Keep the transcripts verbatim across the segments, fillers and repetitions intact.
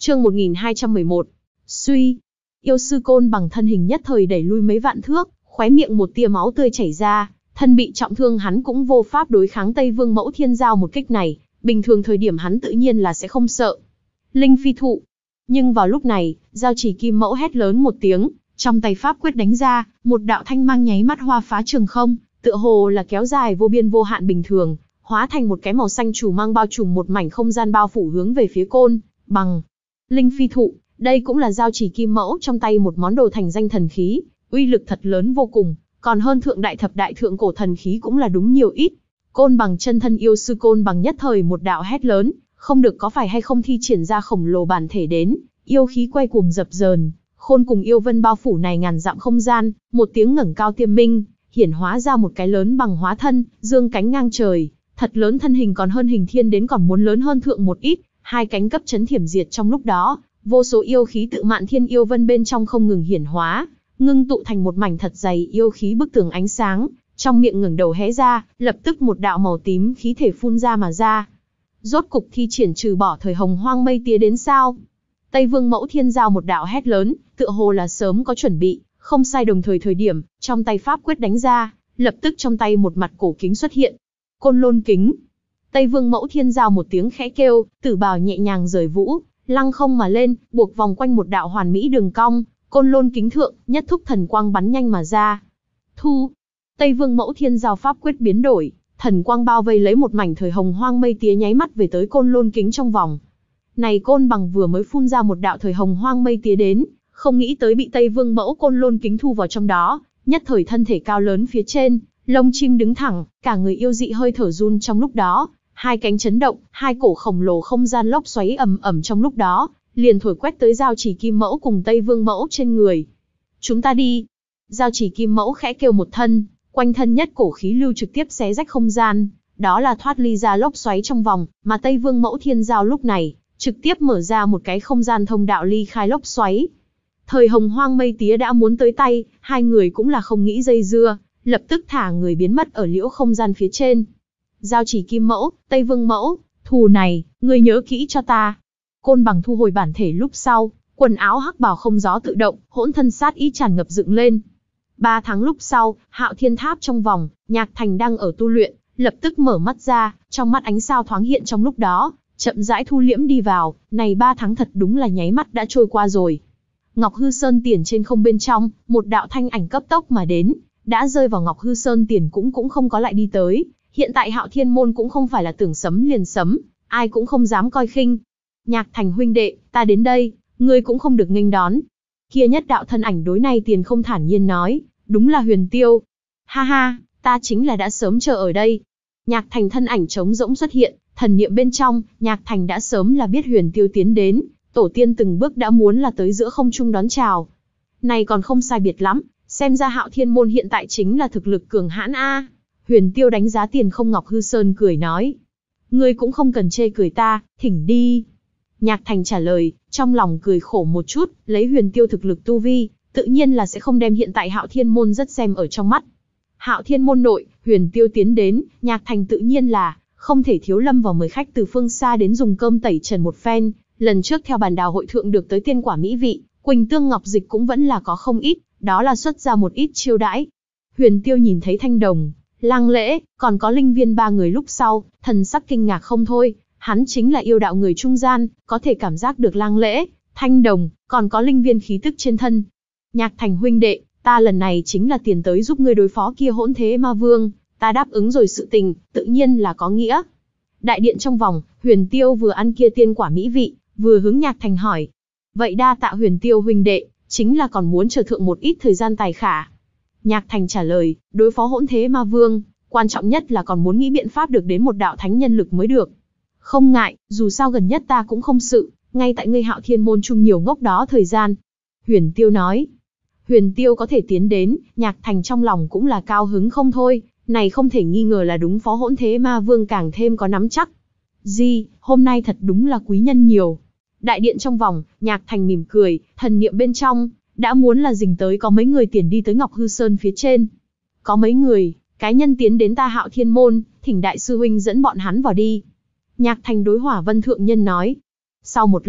Chương một nghìn hai trăm mười một. Suy. Yêu sư Côn Bằng thân hình nhất thời đẩy lui mấy vạn thước, khóe miệng một tia máu tươi chảy ra, thân bị trọng thương hắn cũng vô pháp đối kháng Tây Vương Mẫu Thiên Giao một kích này, bình thường thời điểm hắn tự nhiên là sẽ không sợ. Linh phi thụ. Nhưng vào lúc này, Giao Chỉ Kim Mẫu hét lớn một tiếng, trong tay pháp quyết đánh ra, một đạo thanh mang nháy mắt hoa phá trường không, tựa hồ là kéo dài vô biên vô hạn bình thường, hóa thành một cái màu xanh chủ mang bao trùm một mảnh không gian bao phủ hướng về phía Côn Bằng. Linh phi thụ, đây cũng là Giao Chỉ Kim Mẫu trong tay một món đồ thành danh thần khí, uy lực thật lớn vô cùng, còn hơn thượng đại thập đại thượng cổ thần khí cũng là đúng nhiều ít. Côn Bằng chân thân yêu sư Côn Bằng nhất thời một đạo hét lớn, không được có phải hay không thi triển ra khổng lồ bản thể đến, yêu khí quay cuồng dập dờn, khôn cùng yêu vân bao phủ này ngàn dặm không gian, một tiếng ngẩng cao tiêm minh, hiển hóa ra một cái lớn bằng hóa thân, dương cánh ngang trời, thật lớn thân hình còn hơn hình thiên đến còn muốn lớn hơn thượng một ít, hai cánh cấp chấn thiểm diệt trong lúc đó, vô số yêu khí tự mạn thiên yêu vân bên trong không ngừng hiển hóa, ngưng tụ thành một mảnh thật dày yêu khí bức tường ánh sáng, trong miệng ngẩng đầu hé ra, lập tức một đạo màu tím khí thể phun ra mà ra. Rốt cục thi triển trừ bỏ thời hồng hoang mây tía đến sao? Tây Vương Mẫu Thiên Giao một đạo hét lớn, tựa hồ là sớm có chuẩn bị, không sai đồng thời thời điểm, trong tay pháp quyết đánh ra, lập tức trong tay một mặt cổ kính xuất hiện. Côn Lôn kính. Tây Vương Mẫu Thiên Giao một tiếng khẽ kêu, tử bào nhẹ nhàng rời vũ, lăng không mà lên, buộc vòng quanh một đạo hoàn mỹ đường cong, Côn Lôn kính thượng, nhất thúc thần quang bắn nhanh mà ra. Thu. Tây Vương Mẫu Thiên Giao pháp quyết biến đổi, thần quang bao vây lấy một mảnh thời hồng hoang mây tía nháy mắt về tới Côn Lôn kính trong vòng. Này Côn Bằng vừa mới phun ra một đạo thời hồng hoang mây tía đến, không nghĩ tới bị Tây Vương Mẫu Côn Lôn kính thu vào trong đó, nhất thời thân thể cao lớn phía trên, lông chim đứng thẳng, cả người yêu dị hơi thở run trong lúc đó, hai cánh chấn động, hai cổ khổng lồ không gian lốc xoáy ầm ầm trong lúc đó, liền thổi quét tới Giao Chỉ Kim Mẫu cùng Tây Vương Mẫu trên người. Chúng ta đi. Giao Chỉ Kim Mẫu khẽ kêu một thân, quanh thân nhất cổ khí lưu trực tiếp xé rách không gian, đó là thoát ly ra lốc xoáy trong vòng, mà Tây Vương Mẫu Thiên Giao lúc này, trực tiếp mở ra một cái không gian thông đạo ly khai lốc xoáy. Thời hồng hoang mây tía đã muốn tới tay, hai người cũng là không nghĩ dây dưa, lập tức thả người biến mất ở liễu không gian phía trên. Giao Chỉ Kim Mẫu, Tây Vương Mẫu, thù này, người nhớ kỹ cho ta. Côn Bằng thu hồi bản thể lúc sau, quần áo hắc bào không gió tự động, hỗn thân sát ý tràn ngập dựng lên. Ba tháng lúc sau, Hạo Thiên Tháp trong vòng, Nhạc Thành đang ở tu luyện, lập tức mở mắt ra, trong mắt ánh sao thoáng hiện trong lúc đó, chậm rãi thu liễm đi vào, này ba tháng thật đúng là nháy mắt đã trôi qua rồi. Ngọc Hư Sơn Tiền trên không bên trong, một đạo thanh ảnh cấp tốc mà đến, đã rơi vào Ngọc Hư Sơn Tiền cũng cũng không có lại đi tới, hiện tại Hạo Thiên Môn cũng không phải là tưởng sấm liền sấm, ai cũng không dám coi khinh. Nhạc Thành huynh đệ, ta đến đây, ngươi cũng không được nghênh đón. Kia nhất đạo thân ảnh đối này Tiền không thản nhiên nói, đúng là Huyền Tiêu. Ha ha, ta chính là đã sớm chờ ở đây. Nhạc Thành thân ảnh trống rỗng xuất hiện, thần niệm bên trong, Nhạc Thành đã sớm là biết Huyền Tiêu tiến đến, tổ tiên từng bước đã muốn là tới giữa không trung đón chào. Này còn không sai biệt lắm, xem ra Hạo Thiên Môn hiện tại chính là thực lực cường hãn a. Huyền Tiêu đánh giá Tiền không Ngọc Hư Sơn cười nói, ngươi cũng không cần chê cười ta, thỉnh đi. Nhạc Thành trả lời, trong lòng cười khổ một chút, lấy Huyền Tiêu thực lực tu vi, tự nhiên là sẽ không đem hiện tại Hạo Thiên Môn rất xem ở trong mắt. Hạo Thiên Môn nội, Huyền Tiêu tiến đến, Nhạc Thành tự nhiên là không thể thiếu lâm vào mời khách từ phương xa đến dùng cơm tẩy trần một phen. Lần trước theo bàn đào hội thượng được tới tiên quả mỹ vị, Quỳnh Tương Ngọc Dịch cũng vẫn là có không ít, đó là xuất ra một ít chiêu đãi. Huyền Tiêu nhìn thấy Thanh Đồng, Lăng Lễ, còn có Linh Viên ba người lúc sau, thần sắc kinh ngạc không thôi, hắn chính là yêu đạo người trung gian, có thể cảm giác được Lăng Lễ, Thanh Đồng, còn có Linh Viên khí tức trên thân. Nhạc Thành huynh đệ, ta lần này chính là tiền tới giúp ngươi đối phó kia hỗn thế ma vương, ta đáp ứng rồi sự tình, tự nhiên là có nghĩa. Đại điện trong vòng, Huyền Tiêu vừa ăn kia tiên quả mỹ vị, vừa hướng Nhạc Thành hỏi. Vậy đa tạ Huyền Tiêu huynh đệ, chính là còn muốn chờ thượng một ít thời gian tài khả. Nhạc Thành trả lời, đối phó hỗn thế ma vương, quan trọng nhất là còn muốn nghĩ biện pháp được đến một đạo thánh nhân lực mới được. Không ngại, dù sao gần nhất ta cũng không sự, ngay tại ngươi Hạo Thiên Môn chung nhiều ngốc đó thời gian. Huyền Tiêu nói. Huyền Tiêu có thể tiến đến, Nhạc Thành trong lòng cũng là cao hứng không thôi, này không thể nghi ngờ là đúng phó hỗn thế ma vương càng thêm có nắm chắc. Di, hôm nay thật đúng là quý nhân nhiều. Đại điện trong vòng, Nhạc Thành mỉm cười, thần niệm bên trong, đã muốn là dình tới có mấy người tiền đi tới Ngọc Hư Sơn phía trên. Có mấy người, cái nhân tiến đến ta Hạo Thiên Môn, thỉnh đại sư huynh dẫn bọn hắn vào đi. Nhạc Thành đối Hỏa Vân Thượng Nhân nói. Sau một lát,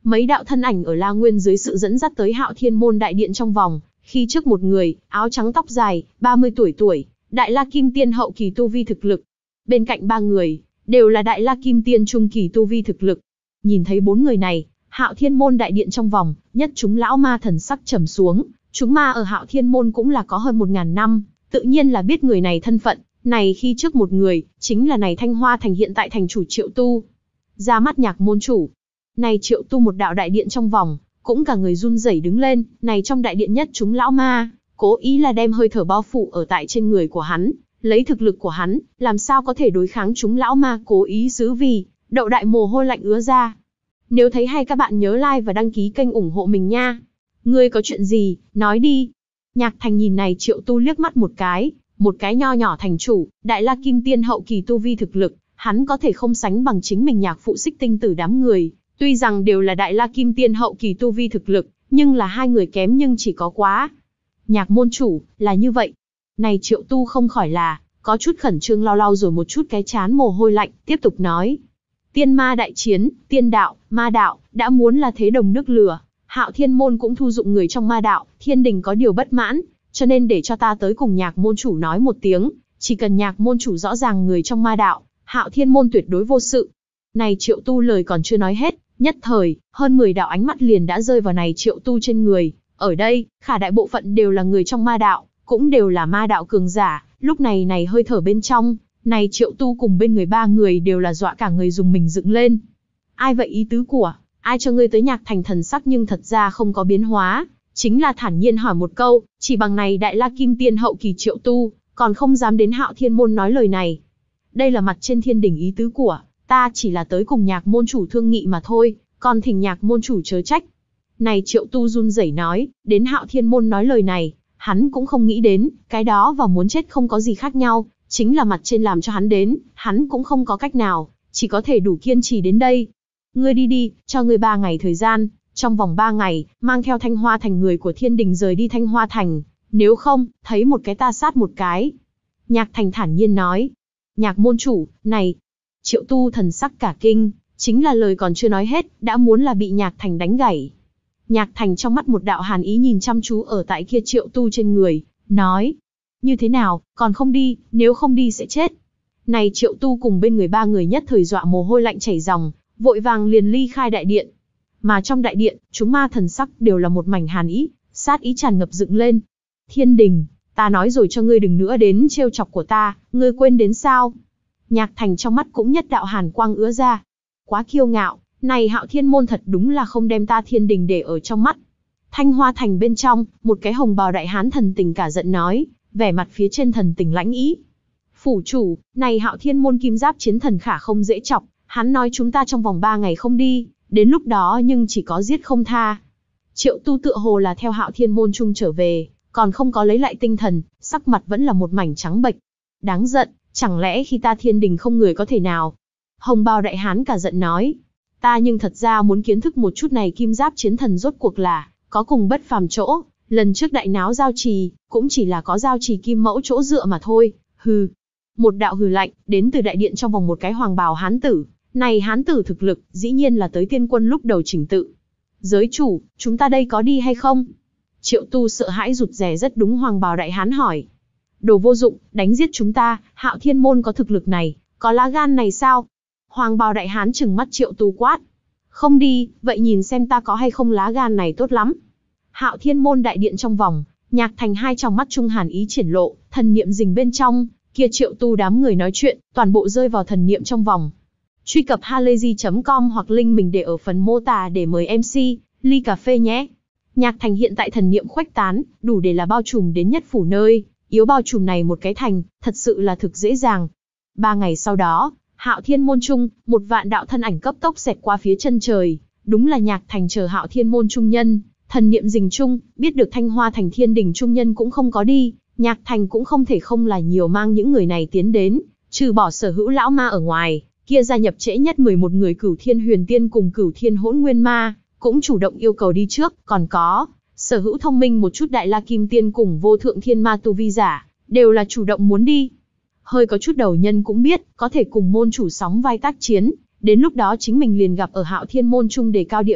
mấy đạo thân ảnh ở La Nguyên dưới sự dẫn dắt tới Hạo Thiên Môn đại điện trong vòng, khi trước một người, áo trắng tóc dài, ba mươi tuổi tuổi, Đại La Kim Tiên hậu kỳ tu vi thực lực. Bên cạnh ba người, đều là Đại La Kim Tiên trung kỳ tu vi thực lực. Nhìn thấy bốn người này, Hạo Thiên Môn đại điện trong vòng, nhất chúng lão ma thần sắc trầm xuống, chúng ma ở Hạo Thiên Môn cũng là có hơn một ngàn năm, tự nhiên là biết người này thân phận, này khi trước một người, chính là này Thanh Hoa Thành hiện tại thành chủ Triệu Tu. Ra mắt Nhạc môn chủ. Này Triệu Tu một đạo đại điện trong vòng, cũng cả người run rẩy đứng lên, này trong đại điện nhất chúng lão ma, cố ý là đem hơi thở bao phủ ở tại trên người của hắn, lấy thực lực của hắn, làm sao có thể đối kháng chúng lão ma cố ý xứ vì, đậu đại mồ hôi lạnh ứa ra. Nếu thấy hay các bạn nhớ like và đăng ký kênh ủng hộ mình nha. Ngươi có chuyện gì, nói đi. Nhạc Thành nhìn này Triệu Tu liếc mắt một cái, một cái nho nhỏ thành chủ, Đại La Kim Tiên hậu kỳ tu vi thực lực, hắn có thể không sánh bằng chính mình Nhạc phụ Xích Tinh Tử đám người, tuy rằng đều là Đại La Kim Tiên hậu kỳ tu vi thực lực, nhưng là hai người kém nhưng chỉ có quá. Nhạc môn chủ, là như vậy. Này Triệu Tu không khỏi là, có chút khẩn trương lau lau rồi một chút cái chán mồ hôi lạnh, tiếp tục nói. Tiên ma đại chiến, tiên đạo, ma đạo, đã muốn là thế đồng nước lửa. Hạo Thiên Môn cũng thu dụng người trong ma đạo, thiên đình có điều bất mãn, cho nên để cho ta tới cùng Nhạc môn chủ nói một tiếng, chỉ cần Nhạc môn chủ rõ ràng người trong ma đạo, Hạo Thiên Môn tuyệt đối vô sự. Này Triệu Tu lời còn chưa nói hết, nhất thời, hơn mười đạo ánh mắt liền đã rơi vào này Triệu Tu trên người. Ở đây, khả đại bộ phận đều là người trong ma đạo, cũng đều là ma đạo cường giả, lúc này này hơi thở bên trong, này Triệu Tu cùng bên người ba người đều là dọa cả người dùng mình dựng lên. Ai vậy ý tứ của, ai cho ngươi tới Nhạc Thành thần sắc nhưng thật ra không có biến hóa, chính là thản nhiên hỏi một câu, chỉ bằng này Đại La Kim Tiên hậu kỳ Triệu Tu, còn không dám đến Hạo Thiên Môn nói lời này. Đây là mặt trên thiên đỉnh ý tứ của, ta chỉ là tới cùng Nhạc môn chủ thương nghị mà thôi, còn thỉnh Nhạc môn chủ chớ trách. Này Triệu Tu run rẩy nói, đến Hạo Thiên Môn nói lời này, hắn cũng không nghĩ đến, cái đó và muốn chết không có gì khác nhau, chính là mặt trên làm cho hắn đến, hắn cũng không có cách nào, chỉ có thể đủ kiên trì đến đây. Ngươi đi đi, cho ngươi ba ngày thời gian, trong vòng ba ngày, mang theo Thanh Hoa Thành người của thiên đình rời đi Thanh Hoa Thành, nếu không, thấy một cái ta sát một cái. Nhạc Thành thản nhiên nói. Nhạc môn chủ, này, Triệu Tu thần sắc cả kinh, chính là lời còn chưa nói hết, đã muốn là bị Nhạc Thành đánh gãy. Nhạc Thành trong mắt một đạo hàn ý nhìn chăm chú ở tại kia Triệu Tu trên người, nói. Như thế nào, còn không đi, nếu không đi sẽ chết. Này Triệu Tu cùng bên người ba người nhất thời dọa mồ hôi lạnh chảy ròng, vội vàng liền ly khai đại điện. Mà trong đại điện, chúng ma thần sắc đều là một mảnh hàn ý, sát ý tràn ngập dựng lên. Thiên đình, ta nói rồi cho ngươi đừng nữa đến trêu chọc của ta, ngươi quên đến sao? Nhạc Thành trong mắt cũng nhất đạo hàn quang ứa ra. Quá kiêu ngạo, này Hạo Thiên Môn thật đúng là không đem ta thiên đình để ở trong mắt. Thanh Hoa Thành bên trong, một cái hồng bào đại hán thần tình cả giận nói, vẻ mặt phía trên thần tình lãnh ý. Phủ chủ, này Hạo Thiên Môn kim giáp chiến thần khả không dễ chọc, hắn nói chúng ta trong vòng ba ngày không đi, đến lúc đó nhưng chỉ có giết không tha. Triệu Tu tựa hồ là theo Hạo Thiên Môn chung trở về, còn không có lấy lại tinh thần, sắc mặt vẫn là một mảnh trắng bệch. Đáng giận, chẳng lẽ khi ta thiên đình không người có thể nào? Hồng bào đại hán cả giận nói, ta nhưng thật ra muốn kiến thức một chút này kim giáp chiến thần rốt cuộc là, có cùng bất phàm chỗ, lần trước đại náo giao trì, cũng chỉ là có giao trì kim mẫu chỗ dựa mà thôi, hừ. Một đạo hừ lạnh, đến từ đại điện trong vòng một cái hoàng bào hán tử, này hán tử thực lực, dĩ nhiên là tới tiên quân lúc đầu chỉnh tự. Giới chủ, chúng ta đây có đi hay không? Triệu Tu sợ hãi rụt rè rất đúng hoàng bào đại hán hỏi. Đồ vô dụng, đánh giết chúng ta, Hạo Thiên Môn có thực lực này, có lá gan này sao? Hoàng bào đại hán trừng mắt Triệu Tu quát. Không đi, vậy nhìn xem ta có hay không lá gan này tốt lắm. Hạo Thiên Môn đại điện trong vòng, Nhạc Thành hai trong mắt trung hàn ý triển lộ, thần niệm rình bên trong, kia Triệu Tu đám người nói chuyện, toàn bộ rơi vào thần niệm trong vòng. Truy cập halayzi chấm com hoặc link mình để ở phần mô tả để mời em xê, ly cà phê nhé. Nhạc Thành hiện tại thần niệm khuếch tán, đủ để là bao trùm đến nhất phủ nơi, yếu bao trùm này một cái thành, thật sự là thực dễ dàng. Ba ngày sau đó, Hạo Thiên Môn trung, một vạn đạo thân ảnh cấp tốc xẹt qua phía chân trời, đúng là Nhạc Thành chờ Hạo Thiên Môn trung nhân, thần niệm rình trung, biết được Thanh Hoa Thành Thiên Đình trung nhân cũng không có đi, Nhạc Thành cũng không thể không là nhiều mang những người này tiến đến, trừ bỏ sở hữu lão ma ở ngoài, kia gia nhập trễ nhất mười một người Cửu Thiên Huyền Tiên cùng Cửu Thiên Hỗn Nguyên Ma, cũng chủ động yêu cầu đi trước, còn có sở hữu thông minh một chút Đại La Kim Tiên cùng Vô Thượng Thiên Ma tu vi giả, đều là chủ động muốn đi. Hơi có chút đầu nhân cũng biết, có thể cùng môn chủ sóng vai tác chiến, đến lúc đó chính mình liền gặp ở Hạo Thiên Môn trung đề cao địa vị,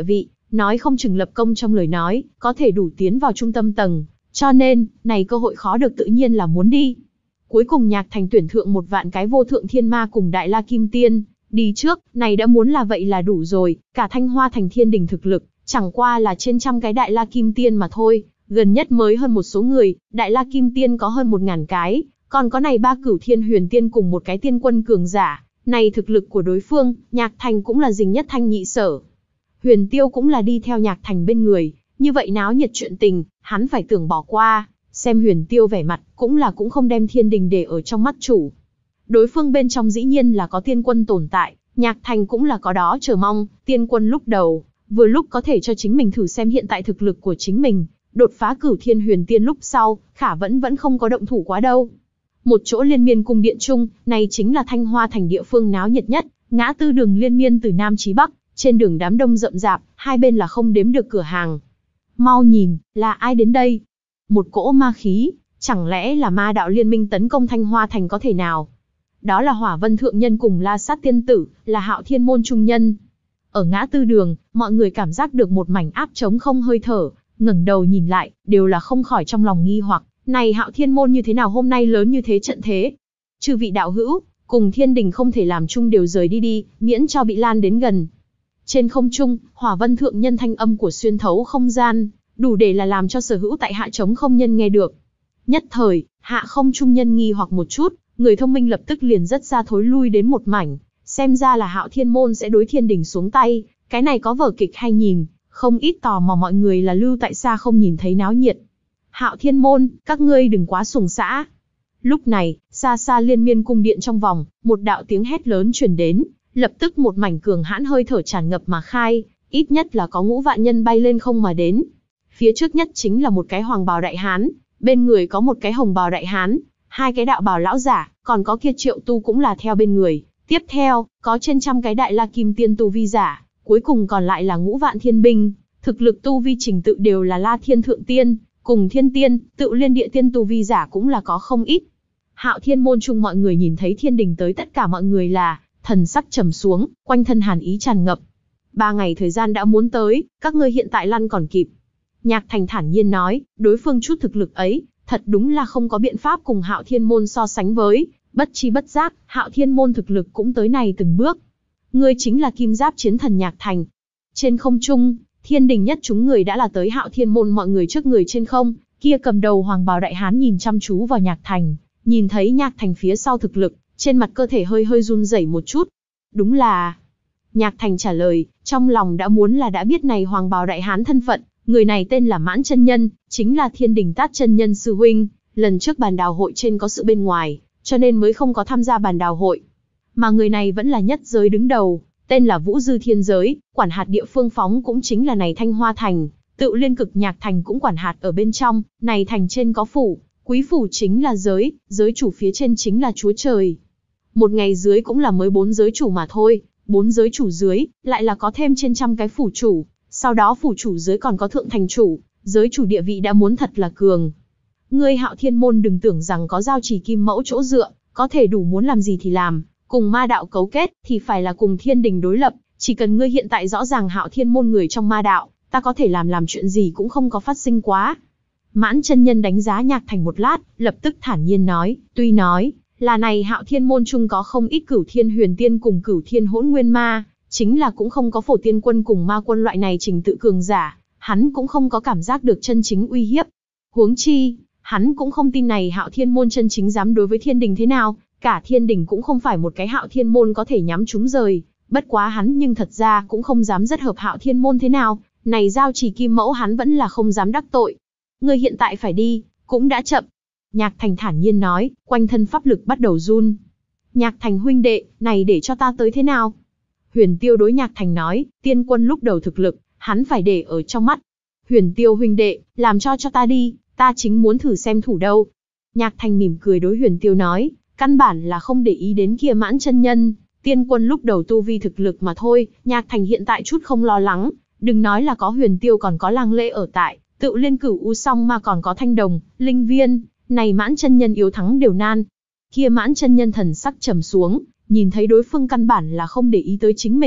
nói không chừng lập công trong lời nói, có thể đủ tiến vào trung tâm tầng, cho nên, này cơ hội khó được tự nhiên là muốn đi. Cuối cùng Nhạc Thành tuyển thượng một vạn cái vô thượng thiên ma cùng Đại La Kim Tiên, đi trước, này đã muốn là vậy là đủ rồi, cả Thanh Hoa Thành thiên đình thực lực, chẳng qua là trên trăm cái Đại La Kim Tiên mà thôi, gần nhất mới hơn một số người, Đại La Kim Tiên có hơn một ngàn cái, còn có này ba cửu thiên huyền tiên cùng một cái tiên quân cường giả, này thực lực của đối phương, Nhạc Thành cũng là dình nhất thanh nhị sở. Huyền Tiêu cũng là đi theo Nhạc Thành bên người, như vậy náo nhiệt chuyện tình, hắn phải tưởng bỏ qua, xem Huyền Tiêu vẻ mặt, cũng là cũng không đem thiên đình để ở trong mắt chủ. Đối phương bên trong dĩ nhiên là có tiên quân tồn tại, Nhạc Thành cũng là có đó chờ mong, tiên quân lúc đầu, vừa lúc có thể cho chính mình thử xem hiện tại thực lực của chính mình, đột phá cửu thiên huyền tiên lúc sau, khả vẫn vẫn không có động thủ quá đâu. Một chỗ liên miên cung điện chung, này chính là Thanh Hoa Thành địa phương náo nhiệt nhất, ngã tư đường liên miên từ Nam chí Bắc, trên đường đám đông rậm rạp, hai bên là không đếm được cửa hàng. Mau nhìn, là ai đến đây? Một cỗ ma khí, chẳng lẽ là ma đạo liên minh tấn công Thanh Hoa Thành có thể nào? Đó là Hỏa Vân Thượng Nhân cùng La Sát Tiên Tử, là Hạo Thiên Môn Trung Nhân. Ở ngã tư đường, mọi người cảm giác được một mảnh áp trống không hơi thở, ngẩng đầu nhìn lại, đều là không khỏi trong lòng nghi hoặc, này Hạo Thiên Môn như thế nào hôm nay lớn như thế trận thế? Chư vị đạo hữu, cùng thiên đình không thể làm chung đều rời đi đi, miễn cho bị lan đến gần. Trên không trung, Hỏa Vân Thượng Nhân thanh âm của xuyên thấu không gian, đủ để là làm cho sở hữu tại hạ trống không nhân nghe được. Nhất thời, hạ không trung nhân nghi hoặc một chút, người thông minh lập tức liền rất ra thối lui đến một mảnh, xem ra là Hạo Thiên Môn sẽ đối thiên đình xuống tay, cái này có vở kịch hay nhìn, không ít tò mò mọi người là lưu tại xa không nhìn thấy náo nhiệt. Hạo Thiên Môn, các ngươi đừng quá xuồng xã. Lúc này, xa xa liên miên cung điện trong vòng, một đạo tiếng hét lớn truyền đến, lập tức một mảnh cường hãn hơi thở tràn ngập mà khai, ít nhất là có ngũ vạn nhân bay lên không mà đến. Phía trước nhất chính là một cái hoàng bào đại hán, bên người có một cái hồng bào đại hán, hai cái đạo bào lão giả, còn có kia Triệu Tu cũng là theo bên người. Tiếp theo, có trên trăm cái Đại La Kim Tiên tu vi giả, cuối cùng còn lại là ngũ vạn thiên binh, thực lực tu vi trình tự đều là La Thiên Thượng Tiên, cùng Thiên Tiên, Tự Liên Địa Tiên tu vi giả cũng là có không ít. Hạo Thiên Môn chung mọi người nhìn thấy thiên đình tới, tất cả mọi người là thần sắc trầm xuống, quanh thân hàn ý tràn ngập. Ba ngày thời gian đã muốn tới, các ngươi hiện tại lăn còn kịp. Nhạc Thành thản nhiên nói, đối phương chút thực lực ấy, thật đúng là không có biện pháp cùng Hạo Thiên Môn so sánh với, bất chi bất giác, Hạo Thiên Môn thực lực cũng tới này từng bước. Ngươi chính là Kim Giáp Chiến Thần Nhạc Thành. Trên không trung, thiên đình nhất chúng người đã là tới Hạo Thiên Môn, mọi người trước người trên không, kia cầm đầu hoàng bào đại hán nhìn chăm chú vào Nhạc Thành, nhìn thấy Nhạc Thành phía sau thực lực, trên mặt cơ thể hơi hơi run rẩy một chút. Đúng là... Nhạc Thành trả lời, trong lòng đã muốn là đã biết này hoàng bào đại hán thân phận, người này tên là Mãn Chân Nhân, chính là thiên đình Tát Chân Nhân sư huynh, lần trước bàn đào hội trên có sự bên ngoài, cho nên mới không có tham gia bàn đào hội. Mà người này vẫn là nhất giới đứng đầu, tên là Vũ Dư Thiên Giới, quản hạt địa phương phóng cũng chính là này Thanh Hoa Thành, Tự Liên Cực Nhạc Thành cũng quản hạt ở bên trong, này thành trên có phủ, quý phủ chính là giới, giới chủ phía trên chính là Chúa Trời. Một ngày dưới cũng là mới bốn giới chủ mà thôi, bốn giới chủ dưới, lại là có thêm trên trăm cái phủ chủ, sau đó phủ chủ dưới còn có thượng thành chủ, giới chủ địa vị đã muốn thật là cường. Ngươi Hạo Thiên Môn đừng tưởng rằng có giao chỉ kim mẫu chỗ dựa, có thể đủ muốn làm gì thì làm, cùng ma đạo cấu kết thì phải là cùng thiên đình đối lập, chỉ cần ngươi hiện tại rõ ràng Hạo Thiên Môn người trong ma đạo, ta có thể làm làm chuyện gì cũng không có phát sinh quá. Mãn Chân Nhân đánh giá Nhạc Thành một lát, lập tức thản nhiên nói, tuy nói là này Hạo Thiên Môn chung có không ít cửu thiên huyền tiên cùng cửu thiên hỗn nguyên ma, chính là cũng không có phổ tiên quân cùng ma quân loại này trình tự cường giả, hắn cũng không có cảm giác được chân chính uy hiếp. Huống chi, hắn cũng không tin này Hạo Thiên Môn chân chính dám đối với thiên đình thế nào, cả thiên đình cũng không phải một cái Hạo Thiên Môn có thể nhắm trúng rời, bất quá hắn nhưng thật ra cũng không dám rất hợp Hạo Thiên Môn thế nào, này giao chỉ kim mẫu hắn vẫn là không dám đắc tội. Ngươi hiện tại phải đi, cũng đã chậm. Nhạc Thành thản nhiên nói, quanh thân pháp lực bắt đầu run. Nhạc Thành huynh đệ, này để cho ta tới thế nào? Huyền Tiêu đối Nhạc Thành nói, tiên quân lúc đầu thực lực, hắn phải để ở trong mắt. Huyền Tiêu huynh đệ, làm cho cho ta đi, ta chính muốn thử xem thủ đâu. Nhạc Thành mỉm cười đối Huyền Tiêu nói, căn bản là không để ý đến kia Mãn Chân Nhân, tiên quân lúc đầu tu vi thực lực mà thôi, Nhạc Thành hiện tại chút không lo lắng, đừng nói là có Huyền Tiêu còn có Lang Lễ ở tại, Tự Liên Cửu U Song mà còn có Thanh Đồng, Linh Viên, này Mãn Chân Nhân yếu thắng đều nan. Kia Mãn Chân Nhân thần sắc trầm xuống, nhìn thấy đối phương căn bản là không để ý tới chính mình,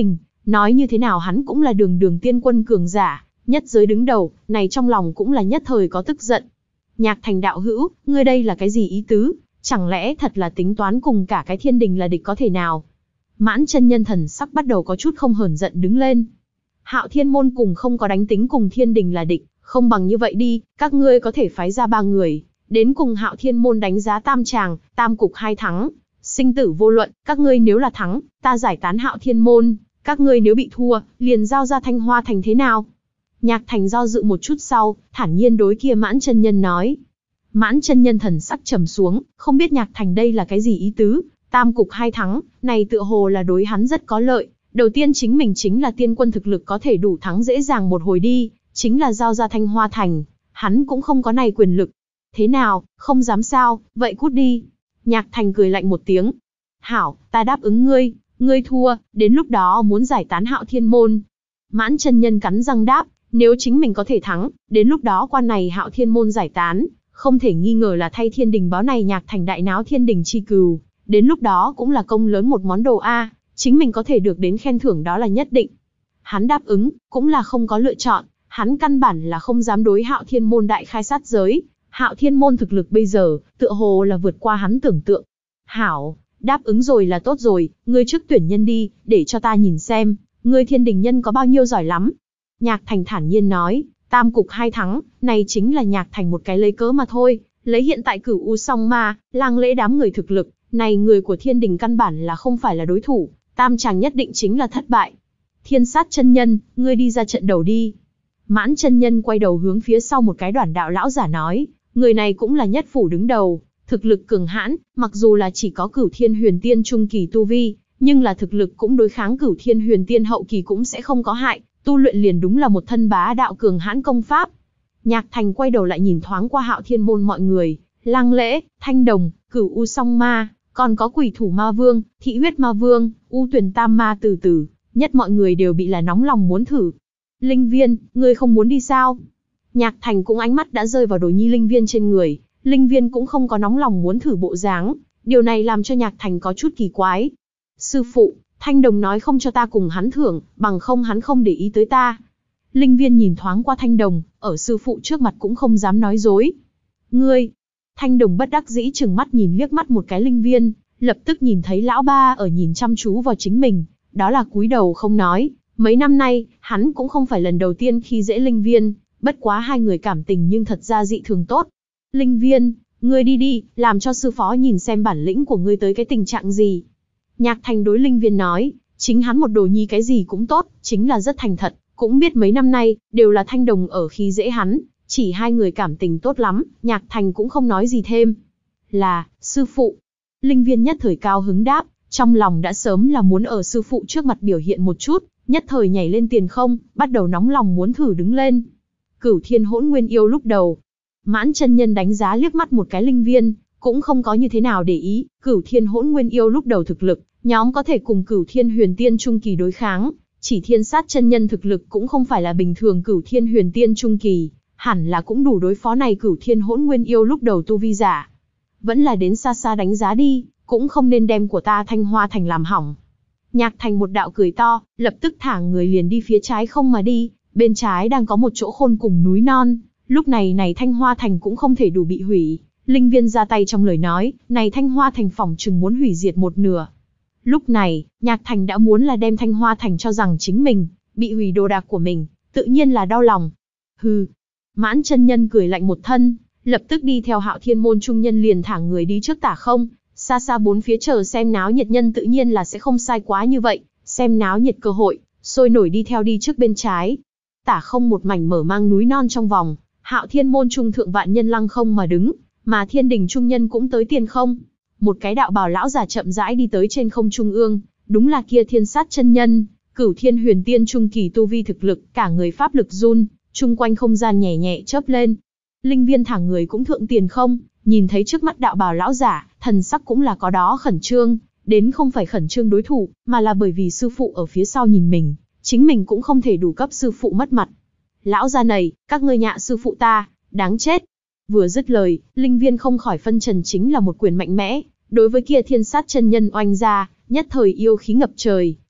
Nói như thế nào hắn cũng là đường đường tiên quân cường giả, nhất giới đứng đầu, này trong lòng cũng là nhất thời có tức giận. Nhạc Thành đạo hữu, ngươi đây là cái gì ý tứ? Chẳng lẽ thật là tính toán cùng cả cái thiên đình là địch có thể nào? Mãn chân nhân thần sắc bắt đầu có chút không hờn giận đứng lên. Hạo Thiên môn cùng không có đánh tính cùng thiên đình là địch, không bằng như vậy đi, các ngươi có thể phái ra ba người, đến cùng Hạo Thiên môn đánh giá tam tràng, tam cục hai thắng, sinh tử vô luận, các ngươi nếu là thắng, ta giải tán Hạo Thiên môn, các ngươi nếu bị thua, liền giao ra Thanh Hoa thành thế nào? Nhạc Thành do dự một chút sau, thản nhiên đối kia Mãn chân nhân nói. Mãn chân nhân thần sắc trầm xuống, không biết Nhạc Thành đây là cái gì ý tứ, tam cục hai thắng, này tựa hồ là đối hắn rất có lợi. Đầu tiên chính mình chính là tiên quân thực lực có thể đủ thắng dễ dàng một hồi đi, chính là giao ra Thanh Hoa thành, hắn cũng không có này quyền lực. Thế nào, không dám sao, vậy cút đi. Nhạc Thành cười lạnh một tiếng. Hảo, ta đáp ứng ngươi, ngươi thua, đến lúc đó muốn giải tán Hạo Thiên môn. Mãn chân nhân cắn răng đáp, nếu chính mình có thể thắng, đến lúc đó quan này Hạo Thiên môn giải tán, không thể nghi ngờ là thay thiên đình báo này Nhạc Thành đại náo thiên đình chi cừu, đến lúc đó cũng là công lớn một món đồ a, chính mình có thể được đến khen thưởng đó là nhất định. Hắn đáp ứng, cũng là không có lựa chọn, hắn căn bản là không dám đối Hạo Thiên môn đại khai sát giới. Hạo Thiên môn thực lực bây giờ, tựa hồ là vượt qua hắn tưởng tượng. Hảo, đáp ứng rồi là tốt rồi, ngươi trước tuyển nhân đi, để cho ta nhìn xem, ngươi thiên đình nhân có bao nhiêu giỏi lắm. Nhạc Thành thản nhiên nói, tam cục hai thắng, này chính là Nhạc Thành một cái lấy cớ mà thôi, lấy hiện tại Cửu U Song Ma, Lang Lễ đám người thực lực, này người của thiên đình căn bản là không phải là đối thủ, tam chàng nhất định chính là thất bại. Thiên Sát chân nhân, ngươi đi ra trận đầu đi. Mãn chân nhân quay đầu hướng phía sau một cái Đoản đạo lão giả nói, người này cũng là nhất phủ đứng đầu, thực lực cường hãn, mặc dù là chỉ có Cửu Thiên Huyền Tiên trung kỳ tu vi, nhưng là thực lực cũng đối kháng Cửu Thiên Huyền Tiên hậu kỳ cũng sẽ không có hại, tu luyện liền đúng là một thân bá đạo cường hãn công pháp. Nhạc Thành quay đầu lại nhìn thoáng qua Hạo Thiên môn mọi người, Lang Lễ, Thanh Đồng, Cửu U Song Ma, còn có Quỷ Thủ Ma Vương, Thị Huyết Ma Vương, U Tuyền Tam Ma từ từ, nhất mọi người đều bị là nóng lòng muốn thử. Linh Viên, ngươi không muốn đi sao? Nhạc Thành cũng ánh mắt đã rơi vào Đồ Nhi Linh Viên trên người, Linh Viên cũng không có nóng lòng muốn thử bộ dáng, điều này làm cho Nhạc Thành có chút kỳ quái. Sư phụ, Thanh Đồng nói không cho ta cùng hắn thưởng, bằng không hắn không để ý tới ta. Linh Viên nhìn thoáng qua Thanh Đồng, ở sư phụ trước mặt cũng không dám nói dối. Ngươi! Thanh Đồng bất đắc dĩ trừng mắt nhìn liếc mắt một cái Linh Viên, lập tức nhìn thấy lão ba ở nhìn chăm chú vào chính mình, đó là cúi đầu không nói. Mấy năm nay, hắn cũng không phải lần đầu tiên khi dễ Linh Viên, bất quá hai người cảm tình nhưng thật ra dị thường tốt. Linh Viên, ngươi đi đi, làm cho sư phó nhìn xem bản lĩnh của ngươi tới cái tình trạng gì. Nhạc Thành đối Linh Viên nói, chính hắn một đồ nhi cái gì cũng tốt, chính là rất thành thật, cũng biết mấy năm nay, đều là Thanh Đồng ở khi dễ hắn, chỉ hai người cảm tình tốt lắm, Nhạc Thành cũng không nói gì thêm. Là, sư phụ. Linh Viên nhất thời cao hứng đáp, trong lòng đã sớm là muốn ở sư phụ trước mặt biểu hiện một chút, nhất thời nhảy lên tiền không, bắt đầu nóng lòng muốn thử đứng lên. Cửu Thiên Hỗn Nguyên Yêu lúc đầu, Mãn chân nhân đánh giá liếc mắt một cái Linh Viên, cũng không có như thế nào để ý, Cửu Thiên Hỗn Nguyên Yêu lúc đầu thực lực, nhóm có thể cùng Cửu Thiên Huyền Tiên trung kỳ đối kháng, chỉ Thiên Sát chân nhân thực lực cũng không phải là bình thường Cửu Thiên Huyền Tiên trung kỳ, hẳn là cũng đủ đối phó này Cửu Thiên Hỗn Nguyên Yêu lúc đầu tu vi giả. Vẫn là đến xa xa đánh giá đi, cũng không nên đem của ta Thanh Hoa thành làm hỏng. Nhạc Thành một đạo cười to, lập tức thả người liền đi phía trái không mà đi, bên trái đang có một chỗ khôn cùng núi non, lúc này này Thanh Hoa thành cũng không thể đủ bị hủy. Linh Viên ra tay trong lời nói, này Thanh Hoa thành phỏng chừng muốn hủy diệt một nửa. Lúc này, Nhạc Thành đã muốn là đem Thanh Hoa thành cho rằng chính mình, bị hủy đồ đạc của mình, tự nhiên là đau lòng. Hừ. Mãn chân nhân cười lạnh một thân, lập tức đi theo Hạo Thiên môn trung nhân liền thả người đi trước tả không, xa xa bốn phía chờ xem náo nhiệt nhân tự nhiên là sẽ không sai quá như vậy, xem náo nhiệt cơ hội, sôi nổi đi theo đi trước bên trái. Tả không một mảnh mở mang núi non trong vòng, Hạo Thiên môn trung thượng vạn nhân lăng không mà đứng, mà thiên đình trung nhân cũng tới tiền không. Một cái đạo bào lão già chậm rãi đi tới trên không trung ương, đúng là kia Thiên Sát chân nhân, Cửu Thiên Huyền Tiên trung kỳ tu vi thực lực, cả người pháp lực run, chung quanh không gian nhẹ nhẹ chớp lên. Linh Viên thả người cũng thượng tiền không, nhìn thấy trước mắt đạo bào lão giả, thần sắc cũng là có đó khẩn trương, đến không phải khẩn trương đối thủ, mà là bởi vì sư phụ ở phía sau nhìn mình, chính mình cũng không thể đủ cấp sư phụ mất mặt. Lão già này, các ngươi nhạ sư phụ ta, đáng chết. Vừa dứt lời, Linh Viên không khỏi phân trần chính là một quyền mạnh mẽ, đối với kia Thiên Sát chân nhân oanh ra, nhất thời yêu khí ngập trời,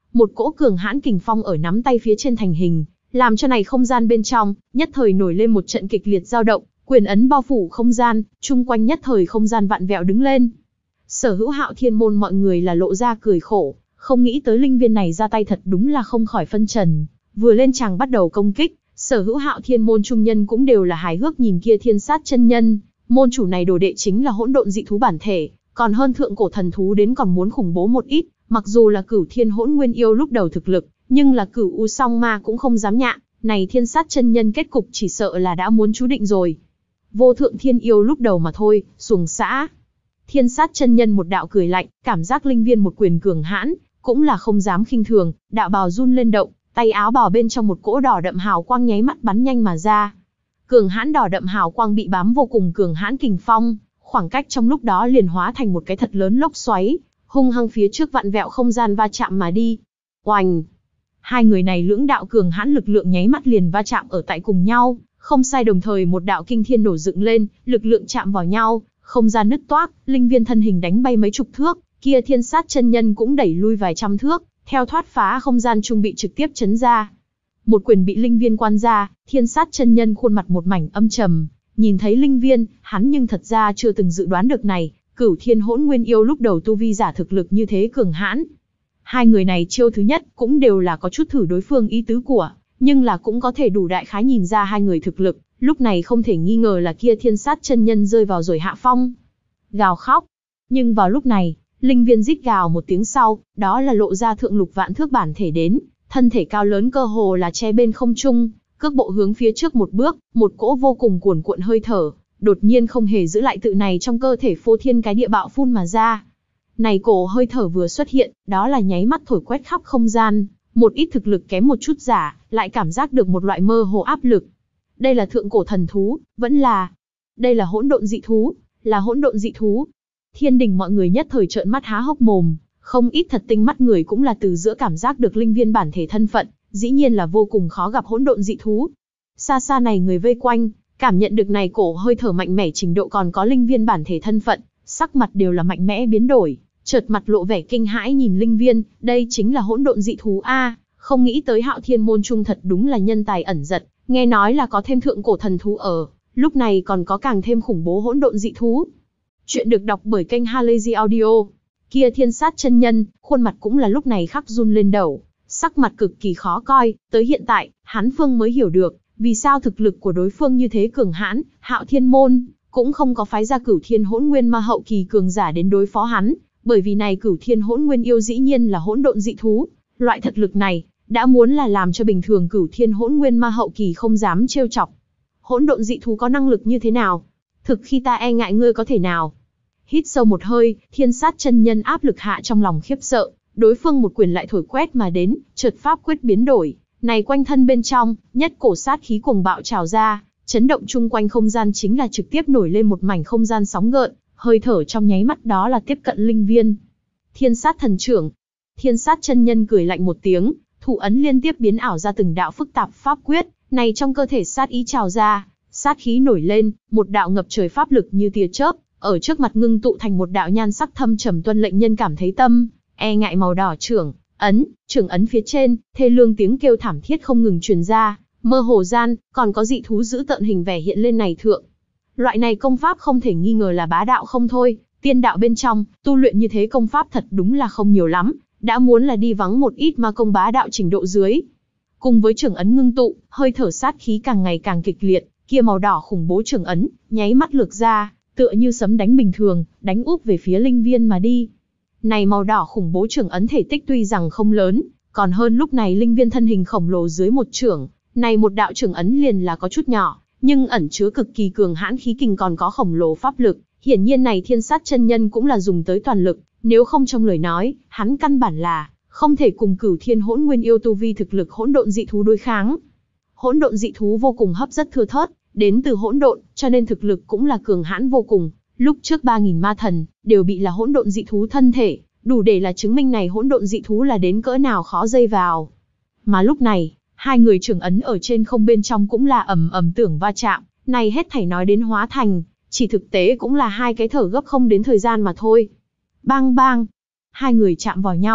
một cỗ cường hãn kình phong ở nắm tay phía trên thành hình, làm cho này không gian bên trong nhất thời nổi lên một trận kịch liệt dao động, quyền ấn bao phủ không gian, chung quanh nhất thời không gian vặn vẹo đứng lên. Sở Hữu Hạo Thiên môn mọi người là lộ ra cười khổ, không nghĩ tới linh viên này ra tay thật đúng là không khỏi phân trần, vừa lên tràng bắt đầu công kích, Sở Hữu Hạo Thiên môn trung nhân cũng đều là hài hước nhìn kia Thiên Sát chân nhân, môn chủ này đồ đệ chính là hỗn độn dị thú bản thể, còn hơn thượng cổ thần thú đến còn muốn khủng bố một ít, mặc dù là Cửu Thiên Hỗn Nguyên yêu lúc đầu thực lực, nhưng là Cửu U Song Ma cũng không dám nhạ, này Thiên Sát chân nhân kết cục chỉ sợ là đã muốn chú định rồi. Vô thượng thiên yêu lúc đầu mà thôi, xuồng xã. Thiên Sát chân nhân một đạo cười lạnh, cảm giác linh viên một quyền cường hãn, cũng là không dám khinh thường, đạo bào run lên động, tay áo bào bên trong một cỗ đỏ đậm hào quang nháy mắt bắn nhanh mà ra. Cường hãn đỏ đậm hào quang bị bám vô cùng cường hãn kình phong, khoảng cách trong lúc đó liền hóa thành một cái thật lớn lốc xoáy, hung hăng phía trước vặn vẹo không gian va chạm mà đi. Oành! Hai người này lưỡng đạo cường hãn lực lượng nháy mắt liền va chạm ở tại cùng nhau, không sai đồng thời một đạo kinh thiên nổ dựng lên, lực lượng chạm vào nhau, không gian nứt toác, linh viên thân hình đánh bay mấy chục thước, kia Thiên Sát chân nhân cũng đẩy lui vài trăm thước, theo thoát phá không gian trung bị trực tiếp chấn ra. Một quyền bị linh viên quan ra, Thiên Sát chân nhân khuôn mặt một mảnh âm trầm, nhìn thấy linh viên, hắn nhưng thật ra chưa từng dự đoán được này, Cửu Thiên Hỗn Nguyên yêu lúc đầu tu vi giả thực lực như thế cường hãn. Hai người này chiêu thứ nhất cũng đều là có chút thử đối phương ý tứ của, nhưng là cũng có thể đủ đại khái nhìn ra hai người thực lực, lúc này không thể nghi ngờ là kia Thiên Sát chân nhân rơi vào rồi hạ phong. Gào khóc. Nhưng vào lúc này, linh viên rít gào một tiếng sau, đó là lộ ra thượng lục vạn thước bản thể đến, thân thể cao lớn cơ hồ là che bên không trung, cước bộ hướng phía trước một bước, một cỗ vô cùng cuồn cuộn hơi thở, đột nhiên không hề giữ lại tự này trong cơ thể phô thiên cái địa bạo phun mà ra. Này cổ hơi thở vừa xuất hiện, đó là nháy mắt thổi quét khắp không gian, một ít thực lực kém một chút giả, lại cảm giác được một loại mơ hồ áp lực. Đây là thượng cổ thần thú, vẫn là... Đây là hỗn độn dị thú, là hỗn độn dị thú. Thiên đình mọi người nhất thời trợn mắt há hốc mồm, không ít thật tinh mắt người cũng là từ giữa cảm giác được linh viên bản thể thân phận, dĩ nhiên là vô cùng khó gặp hỗn độn dị thú. Xa xa này người vây quanh, cảm nhận được này cổ hơi thở mạnh mẽ trình độ còn có linh viên bản thể thân phận, sắc mặt đều là mạnh mẽ biến đổi, chợt mặt lộ vẻ kinh hãi nhìn linh viên, đây chính là hỗn độn dị thú a, không nghĩ tới Hạo Thiên môn trung thật đúng là nhân tài ẩn giật, nghe nói là có thêm thượng cổ thần thú ở, lúc này còn có càng thêm khủng bố hỗn độn dị thú. Chuyện được đọc bởi kênh Halazy Audio. Kia Thiên Sát chân nhân, khuôn mặt cũng là lúc này khắc run lên đầu, sắc mặt cực kỳ khó coi, tới hiện tại, hắn phương mới hiểu được, vì sao thực lực của đối phương như thế cường hãn, Hạo Thiên môn cũng không có phái ra Cửu Thiên Hỗn Nguyên ma hậu kỳ cường giả đến đối phó hắn, bởi vì này Cửu Thiên Hỗn Nguyên yêu dĩ nhiên là hỗn độn dị thú, loại thực lực này đã muốn là làm cho bình thường Cửu Thiên Hỗn Nguyên ma hậu kỳ không dám trêu chọc. Hỗn độn dị thú có năng lực như thế nào? Thực khi ta e ngại ngươi có thể nào? Hít sâu một hơi, Thiên Sát chân nhân áp lực hạ trong lòng khiếp sợ, đối phương một quyền lại thổi quét mà đến, chợt pháp quyết biến đổi, này quanh thân bên trong, nhất cổ sát khí cuồng bạo trào ra, chấn động chung quanh không gian chính là trực tiếp nổi lên một mảnh không gian sóng gợn, hơi thở trong nháy mắt đó là tiếp cận linh viên. Thiên Sát thần trưởng. Thiên Sát chân nhân cười lạnh một tiếng, thủ ấn liên tiếp biến ảo ra từng đạo phức tạp pháp quyết, này trong cơ thể sát ý trào ra, sát khí nổi lên, một đạo ngập trời pháp lực như tia chớp, ở trước mặt ngưng tụ thành một đạo nhan sắc thâm trầm tuân lệnh nhân cảm thấy tâm, e ngại màu đỏ trưởng, ấn, trưởng ấn phía trên, thê lương tiếng kêu thảm thiết không ngừng truyền ra, mơ hồ gian, còn có dị thú dữ tợn hình vẻ hiện lên này thượng. Loại này công pháp không thể nghi ngờ là bá đạo không thôi, tiên đạo bên trong, tu luyện như thế công pháp thật đúng là không nhiều lắm, đã muốn là đi vắng một ít ma công bá đạo trình độ dưới. Cùng với trưởng ấn ngưng tụ, hơi thở sát khí càng ngày càng kịch liệt, kia màu đỏ khủng bố trưởng ấn, nháy mắt lược ra, tựa như sấm đánh bình thường, đánh úp về phía linh viên mà đi. Này màu đỏ khủng bố trưởng ấn thể tích tuy rằng không lớn, còn hơn lúc này linh viên thân hình khổng lồ dưới một trưởng, này một đạo trưởng ấn liền là có chút nhỏ, nhưng ẩn chứa cực kỳ cường hãn khí kình còn có khổng lồ pháp lực, hiển nhiên này Thiên Sát chân nhân cũng là dùng tới toàn lực, nếu không trong lời nói, hắn căn bản là không thể cùng Cửu Thiên Hỗn Nguyên yêu tu vi thực lực hỗn độn dị thú đối kháng. Hỗn độn dị thú vô cùng hấp rất thưa thớt, đến từ hỗn độn, cho nên thực lực cũng là cường hãn vô cùng. Lúc trước ba nghìn ma thần đều bị là hỗn độn dị thú thân thể, đủ để là chứng minh này hỗn độn dị thú là đến cỡ nào khó dây vào. Mà lúc này, hai người trưởng ấn ở trên không bên trong cũng là ầm ầm tưởng va chạm, này hết thảy nói đến hóa thành, chỉ thực tế cũng là hai cái thở gấp không đến thời gian mà thôi. Bang bang, hai người chạm vào nhau,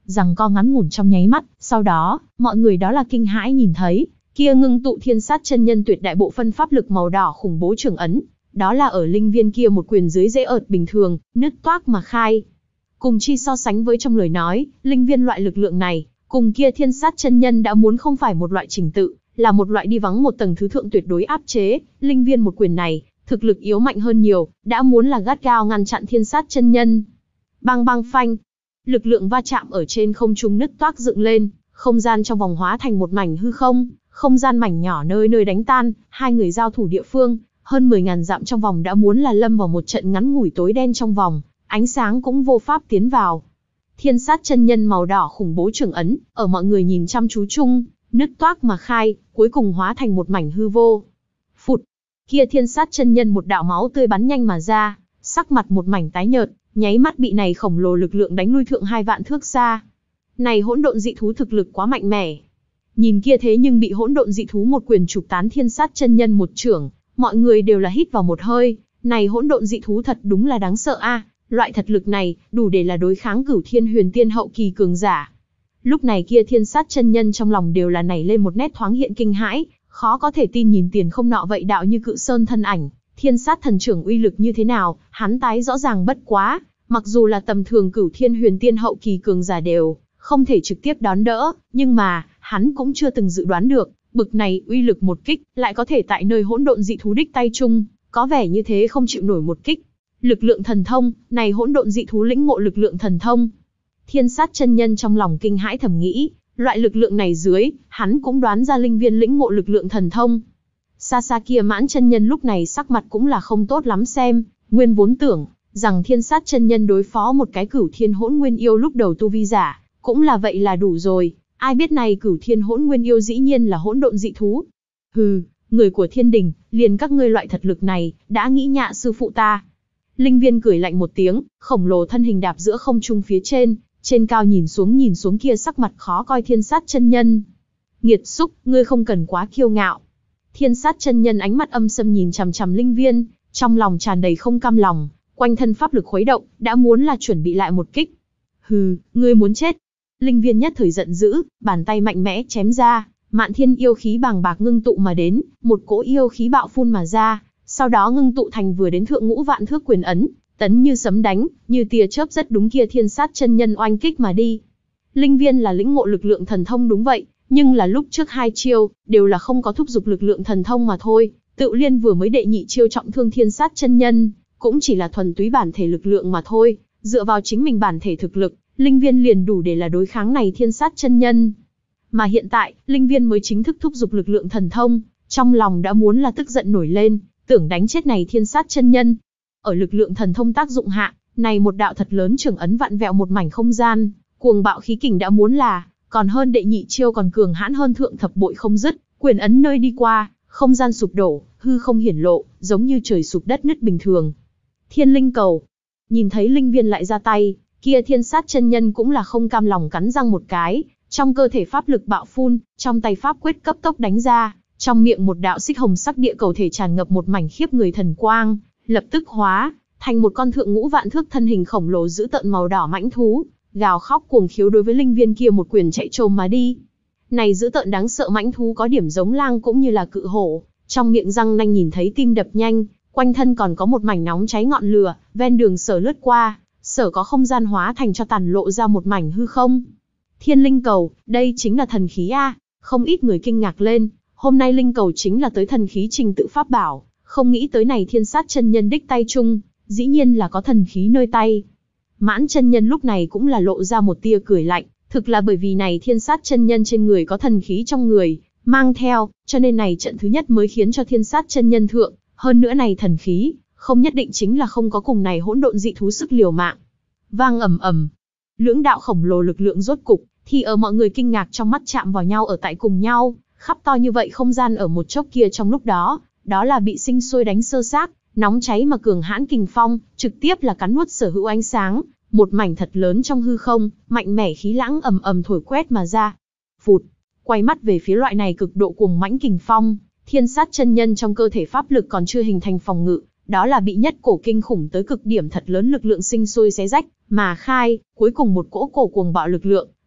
giằng co ngắn ngủn trong nháy mắt, sau đó, mọi người đó là kinh hãi nhìn thấy, kia ngưng tụ thiên sát chân nhân tuyệt đại bộ phân pháp lực màu đỏ khủng bố trường ấn, đó là ở linh viên kia một quyền dưới dễ ợt bình thường, nứt toác mà khai. Cùng chi so sánh với trong lời nói, linh viên loại lực lượng này, cùng kia thiên sát chân nhân đã muốn không phải một loại trình tự, là một loại đi vắng một tầng thứ thượng tuyệt đối áp chế, linh viên một quyền này, thực lực yếu mạnh hơn nhiều, đã muốn là gắt gao ngăn chặn thiên sát chân nhân. Bang bang phanh, lực lượng va chạm ở trên không trung nứt toác dựng lên, không gian trong vòng hóa thành một mảnh hư không, không gian mảnh nhỏ nơi nơi đánh tan, hai người giao thủ địa phương, hơn mười ngàn dặm trong vòng đã muốn là lâm vào một trận ngắn ngủi tối đen trong vòng, ánh sáng cũng vô pháp tiến vào. Thiên sát chân nhân màu đỏ khủng bố trường ấn, ở mọi người nhìn chăm chú chung, nứt toác mà khai, cuối cùng hóa thành một mảnh hư vô. Phụt, kia thiên sát chân nhân một đạo máu tươi bắn nhanh mà ra, sắc mặt một mảnh tái nhợt, nháy mắt bị này khổng lồ lực lượng đánh lui thượng hai vạn thước xa. Này hỗn độn dị thú thực lực quá mạnh mẽ. Nhìn kia thế nhưng bị hỗn độn dị thú một quyền trục tán thiên sát chân nhân một chưởng, mọi người đều là hít vào một hơi, này hỗn độn dị thú thật đúng là đáng sợ a, loại thật lực này, đủ để là đối kháng cửu thiên huyền tiên hậu kỳ cường giả. Lúc này kia thiên sát chân nhân trong lòng đều là nảy lên một nét thoáng hiện kinh hãi, khó có thể tin nhìn tiền không nọ vậy đạo như cự sơn thân ảnh, thiên sát thần trưởng uy lực như thế nào, hắn tái rõ ràng bất quá, mặc dù là tầm thường cửu thiên huyền tiên hậu kỳ cường giả đều không thể trực tiếp đón đỡ, nhưng mà, hắn cũng chưa từng dự đoán được, bực này uy lực một kích, lại có thể tại nơi hỗn độn dị thú đích tay chung, có vẻ như thế không chịu nổi một kích. Lực lượng thần thông, này hỗn độn dị thú lĩnh ngộ lực lượng thần thông. Thiên sát chân nhân trong lòng kinh hãi thầm nghĩ, loại lực lượng này dưới, hắn cũng đoán ra linh viên lĩnh ngộ lực lượng thần thông. Xa xa kia Mãn chân nhân lúc này sắc mặt cũng là không tốt lắm xem, nguyên vốn tưởng rằng thiên sát chân nhân đối phó một cái cửu thiên hỗn nguyên yêu lúc đầu tu vi giả, cũng là vậy là đủ rồi, ai biết này cửu thiên hỗn nguyên yêu dĩ nhiên là hỗn độn dị thú. Hừ, người của thiên đình, liền các ngươi loại thật lực này, đã nghĩ nhạ sư phụ ta. Linh viên cười lạnh một tiếng, khổng lồ thân hình đạp giữa không trung phía trên, trên cao nhìn xuống nhìn xuống kia sắc mặt khó coi thiên sát chân nhân. Nghiệt xúc, ngươi không cần quá kiêu ngạo. Thiên sát chân nhân ánh mắt âm sâm nhìn chằm chằm linh viên, trong lòng tràn đầy không cam lòng, quanh thân pháp lực khuấy động, đã muốn là chuẩn bị lại một kích. Hừ, ngươi muốn chết. Linh viên nhất thời giận dữ, bàn tay mạnh mẽ chém ra, mạn thiên yêu khí bàng bạc ngưng tụ mà đến, một cỗ yêu khí bạo phun mà ra, sau đó ngưng tụ thành vừa đến thượng ngũ vạn thước quyền ấn, tấn như sấm đánh, như tia chớp rất đúng kia thiên sát chân nhân oanh kích mà đi. Linh viên là lĩnh ngộ lực lượng thần thông đúng vậy, nhưng là lúc trước hai chiêu, đều là không có thúc giục lực lượng thần thông mà thôi, tự liên vừa mới đệ nhị chiêu trọng thương thiên sát chân nhân, cũng chỉ là thuần túy bản thể lực lượng mà thôi, dựa vào chính mình bản thể thực lực, linh viên liền đủ để là đối kháng này thiên sát chân nhân. Mà hiện tại, linh viên mới chính thức thúc giục lực lượng thần thông, trong lòng đã muốn là tức giận nổi lên, tưởng đánh chết này thiên sát chân nhân. Ở lực lượng thần thông tác dụng hạ, này một đạo thật lớn trưởng ấn vặn vẹo một mảnh không gian, cuồng bạo khí kình đã muốn là, còn hơn đệ nhị chiêu còn cường hãn hơn thượng thập bội không dứt, quyền ấn nơi đi qua, không gian sụp đổ, hư không hiển lộ, giống như trời sụp đất nứt bình thường. Thiên linh cầu, nhìn thấy linh viên lại ra tay, kia thiên sát chân nhân cũng là không cam lòng cắn răng một cái, trong cơ thể pháp lực bạo phun, trong tay pháp quyết cấp tốc đánh ra, trong miệng một đạo xích hồng sắc địa cầu thể tràn ngập một mảnh khiếp người thần quang, lập tức hóa thành một con thượng ngũ vạn thước thân hình khổng lồ dữ tợn màu đỏ mãnh thú, gào khóc cuồng khiếu đối với linh viên kia một quyền chạy trồm mà đi. Này dữ tợn đáng sợ mãnh thú có điểm giống lang cũng như là cự hổ, trong miệng răng nanh nhìn thấy tim đập nhanh, quanh thân còn có một mảnh nóng cháy ngọn lửa, ven đường sở lướt qua, sở có không gian hóa thành cho tàn lộ ra một mảnh hư không. Thiên linh cầu, đây chính là thần khí a, không ít người kinh ngạc lên, hôm nay linh cầu chính là tới thần khí trình tự pháp bảo, không nghĩ tới này thiên sát chân nhân đích tay chung, dĩ nhiên là có thần khí nơi tay. Mãn chân nhân lúc này cũng là lộ ra một tia cười lạnh, thực là bởi vì này thiên sát chân nhân trên người có thần khí trong người, mang theo, cho nên này trận thứ nhất mới khiến cho thiên sát chân nhân thượng, hơn nữa này thần khí, không nhất định chính là không có cùng này hỗn độn dị thú sức liều mạng. Vang ầm ầm, lưỡng đạo khổng lồ lực lượng rốt cục, thì ở mọi người kinh ngạc trong mắt chạm vào nhau ở tại cùng nhau, khắp to như vậy không gian ở một chốc kia trong lúc đó, đó là bị sinh sôi đánh sơ xác, nóng cháy mà cường hãn kình phong, trực tiếp là cắn nuốt sở hữu ánh sáng, một mảnh thật lớn trong hư không, mạnh mẽ khí lãng ầm ầm thổi quét mà ra. Phụt, quay mắt về phía loại này cực độ cuồng mãnh kình phong, thiên sát chân nhân trong cơ thể pháp lực còn chưa hình thành phòng ngự, đó là bị nhất cổ kinh khủng tới cực điểm thật lớn lực lượng sinh sôi xé rách, mà khai, cuối cùng một cỗ cổ cuồng bạo lực lượng,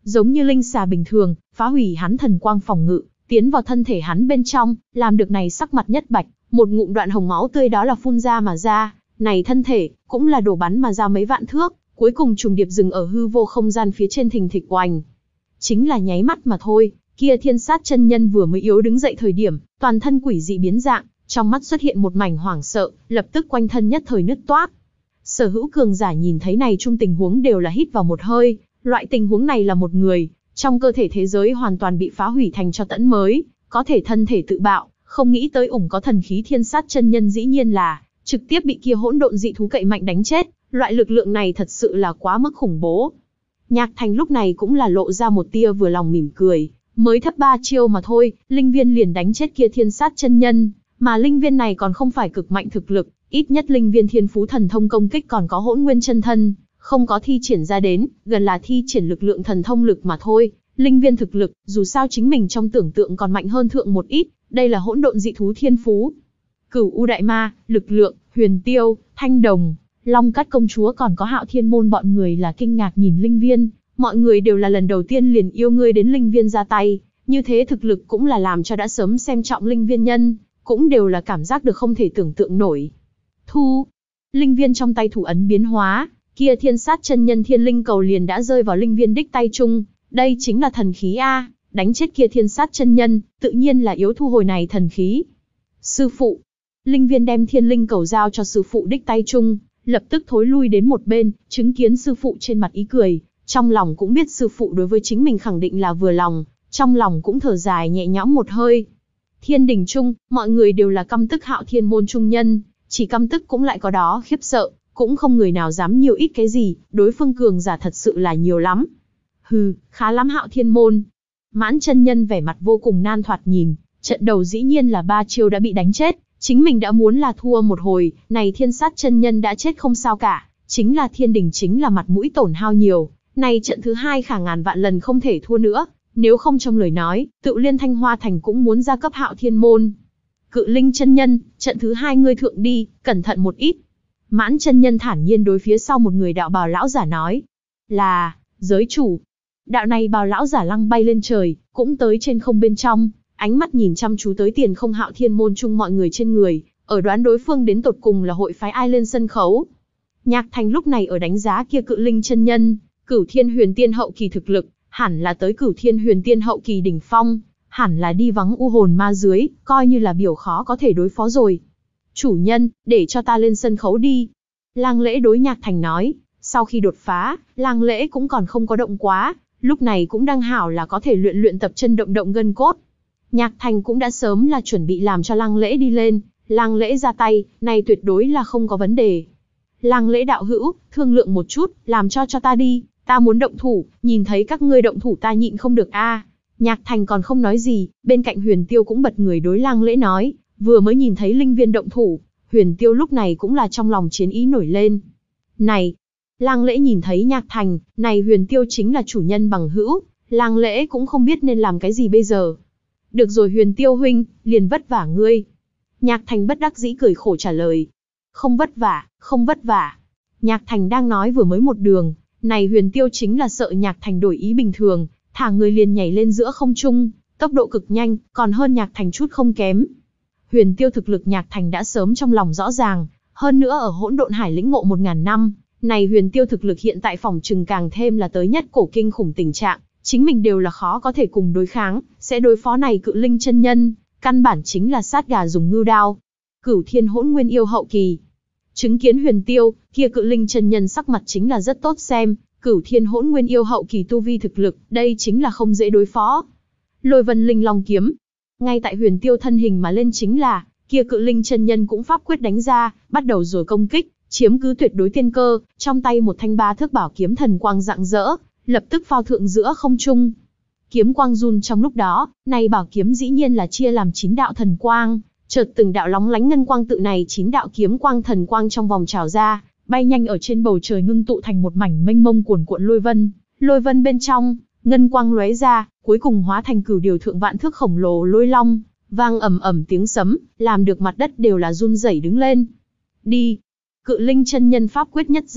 giống như linh xà bình thường, phá hủy hắn thần quang phòng ngự, tiến vào thân thể hắn bên trong, làm được này sắc mặt nhất bạch, một ngụm đoạn hồng máu tươi đó là phun ra mà ra, này thân thể, cũng là đổ bắn mà ra mấy vạn thước, cuối cùng trùng điệp dừng ở hư vô không gian phía trên thình thịch oành. Chính là nháy mắt mà thôi, kia thiên sát chân nhân vừa mới yếu đứng dậy thời điểm, toàn thân quỷ dị biến dạng, trong mắt xuất hiện một mảnh hoảng sợ, lập tức quanh thân nhất thời nứt toác. Sở hữu cường giả nhìn thấy này chung tình huống đều là hít vào một hơi, loại tình huống này là một người, trong cơ thể thế giới hoàn toàn bị phá hủy thành cho tẫn mới, có thể thân thể tự bạo, không nghĩ tới ủng có thần khí thiên sát chân nhân dĩ nhiên là trực tiếp bị kia hỗn độn dị thú cậy mạnh đánh chết, loại lực lượng này thật sự là quá mức khủng bố. Nhạc Thành lúc này cũng là lộ ra một tia vừa lòng mỉm cười, mới thấp ba chiêu mà thôi, linh viên liền đánh chết kia thiên sát chân nhân, mà linh viên này còn không phải cực mạnh thực lực, ít nhất linh viên thiên phú thần thông công kích còn có hỗn nguyên chân thân, không có thi triển ra đến, gần là thi triển lực lượng thần thông lực mà thôi. Linh viên thực lực, dù sao chính mình trong tưởng tượng còn mạnh hơn thượng một ít, đây là hỗn độn dị thú thiên phú. Cửu U đại ma, lực lượng, Huyền Tiêu, Thanh Đồng, Long Cát công chúa còn có Hạo Thiên môn bọn người là kinh ngạc nhìn linh viên, mọi người đều là lần đầu tiên liền yêu ngươi đến linh viên ra tay, như thế thực lực cũng là làm cho đã sớm xem trọng linh viên nhân, cũng đều là cảm giác được không thể tưởng tượng nổi. Thu, linh viên trong tay thủ ấn biến hóa, kia thiên sát chân nhân thiên linh cầu liền đã rơi vào linh viên đích tay chung, đây chính là thần khí a, đánh chết kia thiên sát chân nhân, tự nhiên là yếu thu hồi này thần khí. Sư phụ, linh viên đem thiên linh cầu giao cho sư phụ đích tay chung, lập tức thối lui đến một bên, chứng kiến sư phụ trên mặt ý cười, trong lòng cũng biết sư phụ đối với chính mình khẳng định là vừa lòng, trong lòng cũng thở dài nhẹ nhõm một hơi. Thiên đình chung, mọi người đều là căm tức Hạo Thiên môn trung nhân, chỉ căm tức cũng lại có đó khiếp sợ, cũng không người nào dám nhiều ít cái gì, đối phương cường giả thật sự là nhiều lắm. Hừ, khá lắm Hạo Thiên môn. Mãn chân nhân vẻ mặt vô cùng nan thoạt nhìn, trận đầu dĩ nhiên là ba chiêu đã bị đánh chết, chính mình đã muốn là thua một hồi, này thiên sát chân nhân đã chết không sao cả, chính là thiên đình chính là mặt mũi tổn hao nhiều, này trận thứ hai khả ngàn vạn lần không thể thua nữa, nếu không trong lời nói, tự liên Thanh Hoa Thành cũng muốn ra cấp Hạo Thiên môn. Cự Linh chân nhân, trận thứ hai ngươi thượng đi, cẩn thận một ít. Mãn chân nhân thản nhiên đối phía sau một người đạo bào lão giả nói, là, giới chủ. Đạo này bào lão giả lăng bay lên trời, cũng tới trên không bên trong, ánh mắt nhìn chăm chú tới tiền không Hạo Thiên môn chung mọi người trên người, ở đoán đối phương đến tột cùng là hội phái ai lên sân khấu. Nhạc Thành lúc này ở đánh giá kia Cự Linh chân nhân, Cửu Thiên Huyền Tiên hậu kỳ thực lực, hẳn là tới Cửu Thiên Huyền Tiên hậu kỳ đỉnh phong, hẳn là đi vắng u hồn ma dưới, coi như là biểu khó có thể đối phó rồi. Chủ nhân, để cho ta lên sân khấu đi. Lang Lễ đối Nhạc Thành nói, sau khi đột phá, Lang Lễ cũng còn không có động quá, lúc này cũng đang hảo là có thể luyện luyện tập chân động động gân cốt. Nhạc Thành cũng đã sớm là chuẩn bị làm cho Lang Lễ đi lên, Lang Lễ ra tay, này tuyệt đối là không có vấn đề. Lang Lễ đạo hữu, thương lượng một chút, làm cho cho ta đi, ta muốn động thủ, nhìn thấy các ngươi động thủ ta nhịn không được a. À. Nhạc Thành còn không nói gì, bên cạnh Huyền Tiêu cũng bật người đối Lang Lễ nói, vừa mới nhìn thấy linh viên động thủ, Huyền Tiêu lúc này cũng là trong lòng chiến ý nổi lên. Này, Lang Lễ nhìn thấy Nhạc Thành, này Huyền Tiêu chính là chủ nhân bằng hữu, Lang Lễ cũng không biết nên làm cái gì bây giờ. Được rồi Huyền Tiêu huynh, liền vất vả ngươi. Nhạc Thành bất đắc dĩ cười khổ trả lời. Không vất vả, không vất vả. Nhạc Thành đang nói vừa mới một đường, này Huyền Tiêu chính là sợ Nhạc Thành đổi ý bình thường, thả người liền nhảy lên giữa không trung, tốc độ cực nhanh, còn hơn Nhạc Thành chút không kém. Huyền Tiêu thực lực Nhạc Thành đã sớm trong lòng rõ ràng, hơn nữa ở hỗn độn hải lĩnh ngộ một ngàn năm, này Huyền Tiêu thực lực hiện tại phòng trừng càng thêm là tới nhất cổ kinh khủng tình trạng, chính mình đều là khó có thể cùng đối kháng, sẽ đối phó này Cự Linh chân nhân, căn bản chính là sát gà dùng ngưu đao. Cửu Thiên Hỗn Nguyên yêu hậu kỳ. Chứng kiến Huyền Tiêu, kia Cự Linh chân nhân sắc mặt chính là rất tốt xem, Cửu Thiên Hỗn Nguyên yêu hậu kỳ tu vi thực lực, đây chính là không dễ đối phó. Lôi Vân Linh Long kiếm. Ngay tại Huyền Tiêu thân hình mà lên chính là, kia Cự Linh chân nhân cũng pháp quyết đánh ra, bắt đầu rồi công kích, chiếm cứ tuyệt đối tiên cơ, trong tay một thanh ba thước bảo kiếm thần quang rạng rỡ, lập tức phao thượng giữa không trung. Kiếm quang run trong lúc đó, này bảo kiếm dĩ nhiên là chia làm chín đạo thần quang, chợt từng đạo lóng lánh ngân quang tự này chín đạo kiếm quang thần quang trong vòng trào ra, bay nhanh ở trên bầu trời ngưng tụ thành một mảnh mênh mông cuồn cuộn lôi vân, lôi vân bên trong, ngân quang lóe ra, cuối cùng hóa thành cửu điều thượng vạn thước khổng lồ lôi long, vang ầm ầm tiếng sấm, làm được mặt đất đều là run rẩy đứng lên. Đi! Cự Linh chân nhân pháp quyết nhất dẫn,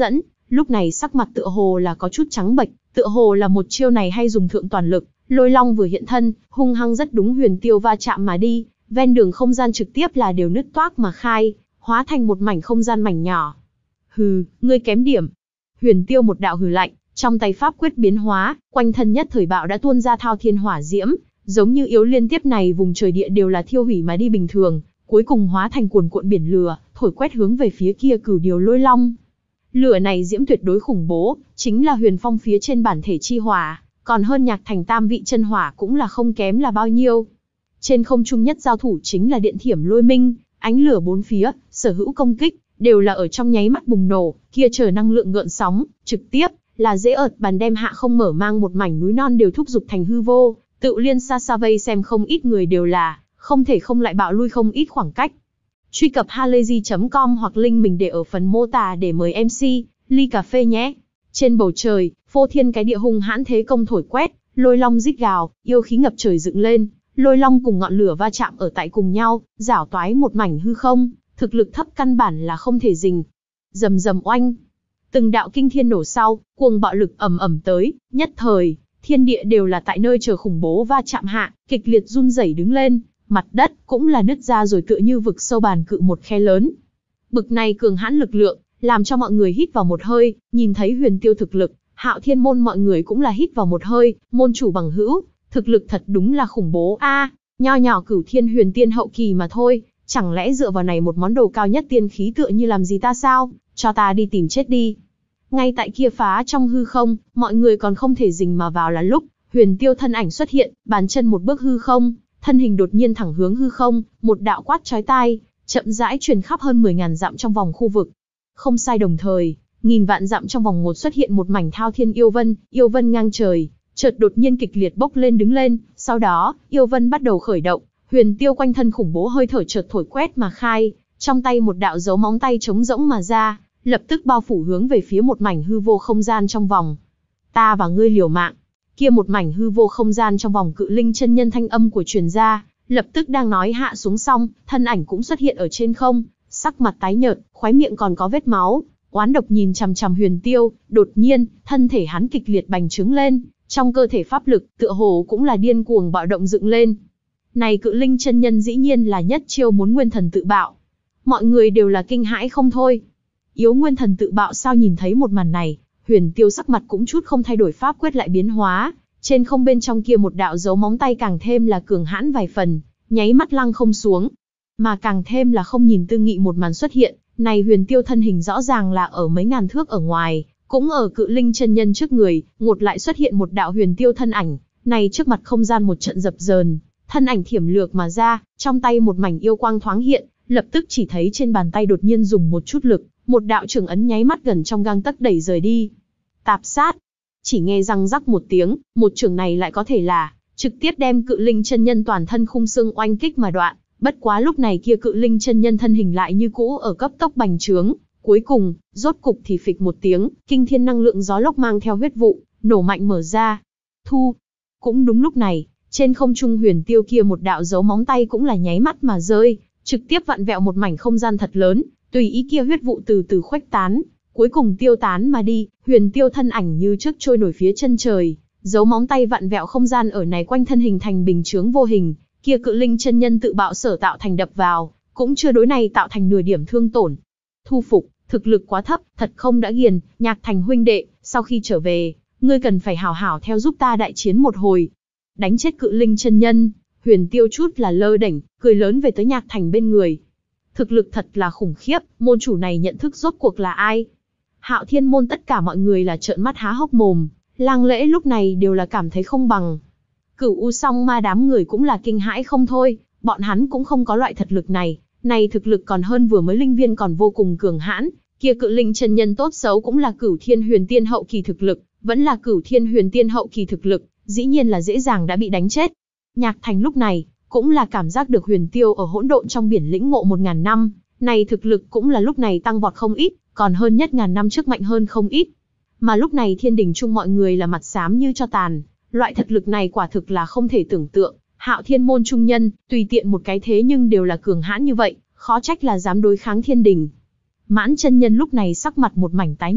lúc này sắc mặt tựa hồ là có chút trắng bệch, tựa hồ là một chiêu này hay dùng thượng toàn lực. Lôi long vừa hiện thân, hung hăng rất đúng Huyền Tiêu va chạm mà đi, ven đường không gian trực tiếp là đều nứt toác mà khai, hóa thành một mảnh không gian mảnh nhỏ. Hừ, ngươi kém điểm. Huyền Tiêu một đạo hừ lạnh, trong tay pháp quyết biến hóa, quanh thân nhất thời bạo đã tuôn ra thao thiên hỏa diễm, giống như yếu liên tiếp này vùng trời địa đều là thiêu hủy mà đi bình thường, cuối cùng hóa thành cuồn cuộn biển lửa, thổi quét hướng về phía kia Cửu Điều Lôi Long. Lửa này diễm tuyệt đối khủng bố, chính là huyền phong phía trên bản thể chi hỏa, còn hơn Nhạc Thành tam vị chân hỏa cũng là không kém là bao nhiêu. Trên không trung nhất giao thủ chính là điện thiểm lôi minh, ánh lửa bốn phía, sở hữu công kích, đều là ở trong nháy mắt bùng nổ, kia chờ năng lượng gợn sóng, trực tiếp, là dễ ợt bàn đem hạ không mở mang một mảnh núi non đều thúc giục thành hư vô, tự liên xa xa vây xem không ít người đều là, không thể không lại bạo lui không ít khoảng cách. Truy cập halayzi chấm com hoặc link mình để ở phần mô tả để mời em xê, ly cà phê nhé. Trên bầu trời, phô thiên cái địa hung hãn thế công thổi quét, lôi long rít gào, yêu khí ngập trời dựng lên, lôi long cùng ngọn lửa va chạm ở tại cùng nhau, rảo toái một mảnh hư không, thực lực thấp căn bản là không thể dình. Rầm rầm oanh, từng đạo kinh thiên nổ sau, cuồng bạo lực ầm ầm tới, nhất thời, thiên địa đều là tại nơi chờ khủng bố va chạm hạ, kịch liệt run rẩy đứng lên, mặt đất cũng là nứt ra rồi tựa như vực sâu bàn cự một khe lớn. Bực này cường hãn lực lượng, làm cho mọi người hít vào một hơi, nhìn thấy Huyền Tiêu thực lực, Hạo Thiên môn mọi người cũng là hít vào một hơi, môn chủ bằng hữu, thực lực thật đúng là khủng bố a, à, nho nhỏ Cửu Thiên Huyền Tiên hậu kỳ mà thôi, chẳng lẽ dựa vào này một món đồ cao nhất tiên khí tựa như làm gì ta sao, cho ta đi tìm chết đi. Ngay tại kia phá trong hư không, mọi người còn không thể rình mà vào là lúc, Huyền Tiêu thân ảnh xuất hiện, bàn chân một bước hư không, thân hình đột nhiên thẳng hướng hư không, một đạo quát chói tai, chậm rãi truyền khắp hơn mười ngàn dặm trong vòng khu vực. Không sai, đồng thời, nghìn vạn dặm trong vòng một xuất hiện một mảnh thao thiên yêu vân, yêu vân ngang trời, chợt đột nhiên kịch liệt bốc lên đứng lên, sau đó, yêu vân bắt đầu khởi động, Huyền Tiêu quanh thân khủng bố hơi thở chợt thổi quét mà khai, trong tay một đạo dấu móng tay trống rỗng mà ra, lập tức bao phủ hướng về phía một mảnh hư vô không gian trong vòng. Ta và ngươi liều mạng. Kia một mảnh hư vô không gian trong vòng Cự Linh chân nhân thanh âm của truyền ra, lập tức đang nói hạ xuống xong, thân ảnh cũng xuất hiện ở trên không, sắc mặt tái nhợt, khóe miệng còn có vết máu, oán độc nhìn chằm chằm Huyền Tiêu, đột nhiên, thân thể hắn kịch liệt bành trướng lên, trong cơ thể pháp lực, tựa hồ cũng là điên cuồng bạo động dựng lên. Này Cự Linh chân nhân dĩ nhiên là nhất chiêu muốn nguyên thần tự bạo. Mọi người đều là kinh hãi không thôi. Yếu nguyên thần tự bạo sao? Nhìn thấy một màn này, Huyền Tiêu sắc mặt cũng chút không thay đổi, pháp quyết lại biến hóa, trên không bên trong kia một đạo dấu móng tay càng thêm là cường hãn vài phần, nháy mắt lăng không xuống. Mà càng thêm là không nhìn tư nghị một màn xuất hiện, này Huyền Tiêu thân hình rõ ràng là ở mấy ngàn thước ở ngoài, cũng ở Cự Linh chân nhân trước người, ngột lại xuất hiện một đạo Huyền Tiêu thân ảnh, này trước mặt không gian một trận dập dờn, thân ảnh thiểm lược mà ra, trong tay một mảnh yêu quang thoáng hiện, lập tức chỉ thấy trên bàn tay đột nhiên dùng một chút lực, một đạo trường ấn nháy mắt gần trong gang tấc đẩy rời đi. Tạp sát. Chỉ nghe răng rắc một tiếng, một trường này lại có thể là trực tiếp đem Cự Linh chân nhân toàn thân khung xương oanh kích mà đoạn. Bất quá lúc này kia Cự Linh chân nhân thân hình lại như cũ ở cấp tốc bành trướng, cuối cùng, rốt cục thì phịch một tiếng, kinh thiên năng lượng gió lốc mang theo huyết vụ, nổ mạnh mở ra. Thu. Cũng đúng lúc này, trên không trung Huyền Tiêu kia một đạo dấu móng tay cũng là nháy mắt mà rơi, trực tiếp vặn vẹo một mảnh không gian thật lớn, tùy ý kia huyết vụ từ từ khuếch tán, cuối cùng tiêu tán mà đi, Huyền Tiêu thân ảnh như trước trôi nổi phía chân trời, dấu móng tay vặn vẹo không gian ở này quanh thân hình thành bình chướng vô hình, kia Cự Linh chân nhân tự bạo sở tạo thành đập vào, cũng chưa đối này tạo thành nửa điểm thương tổn. Thu phục, thực lực quá thấp, thật không đã nghiền, Nhạc Thành huynh đệ, sau khi trở về, ngươi cần phải hảo hảo theo giúp ta đại chiến một hồi. Đánh chết Cự Linh chân nhân, Huyền Tiêu chút là lơ đễnh, cười lớn về tới Nhạc Thành bên người. Thực lực thật là khủng khiếp, môn chủ này nhận thức rốt cuộc là ai? Hạo Thiên môn tất cả mọi người là trợn mắt há hốc mồm, Lang Lễ lúc này đều là cảm thấy không bằng. Cửu U Song Ma đám người cũng là kinh hãi không thôi, bọn hắn cũng không có loại thực lực này, này thực lực còn hơn vừa mới linh viên còn vô cùng cường hãn, kia Cự Linh chân nhân tốt xấu cũng là Cửu Thiên Huyền Tiên hậu kỳ thực lực, vẫn là Cửu Thiên Huyền Tiên hậu kỳ thực lực, dĩ nhiên là dễ dàng đã bị đánh chết. Nhạc Thành lúc này cũng là cảm giác được Huyền Tiêu ở hỗn độn trong biển lĩnh ngộ một ngàn năm, này thực lực cũng là lúc này tăng vọt không ít, còn hơn nhất ngàn năm trước mạnh hơn không ít. Mà lúc này thiên đình chung mọi người là mặt xám như cho tàn, loại thực lực này quả thực là không thể tưởng tượng. Hạo Thiên môn trung nhân, tùy tiện một cái thế nhưng đều là cường hãn như vậy, khó trách là dám đối kháng thiên đình. Mãn chân nhân lúc này sắc mặt một mảnh tái nhợt,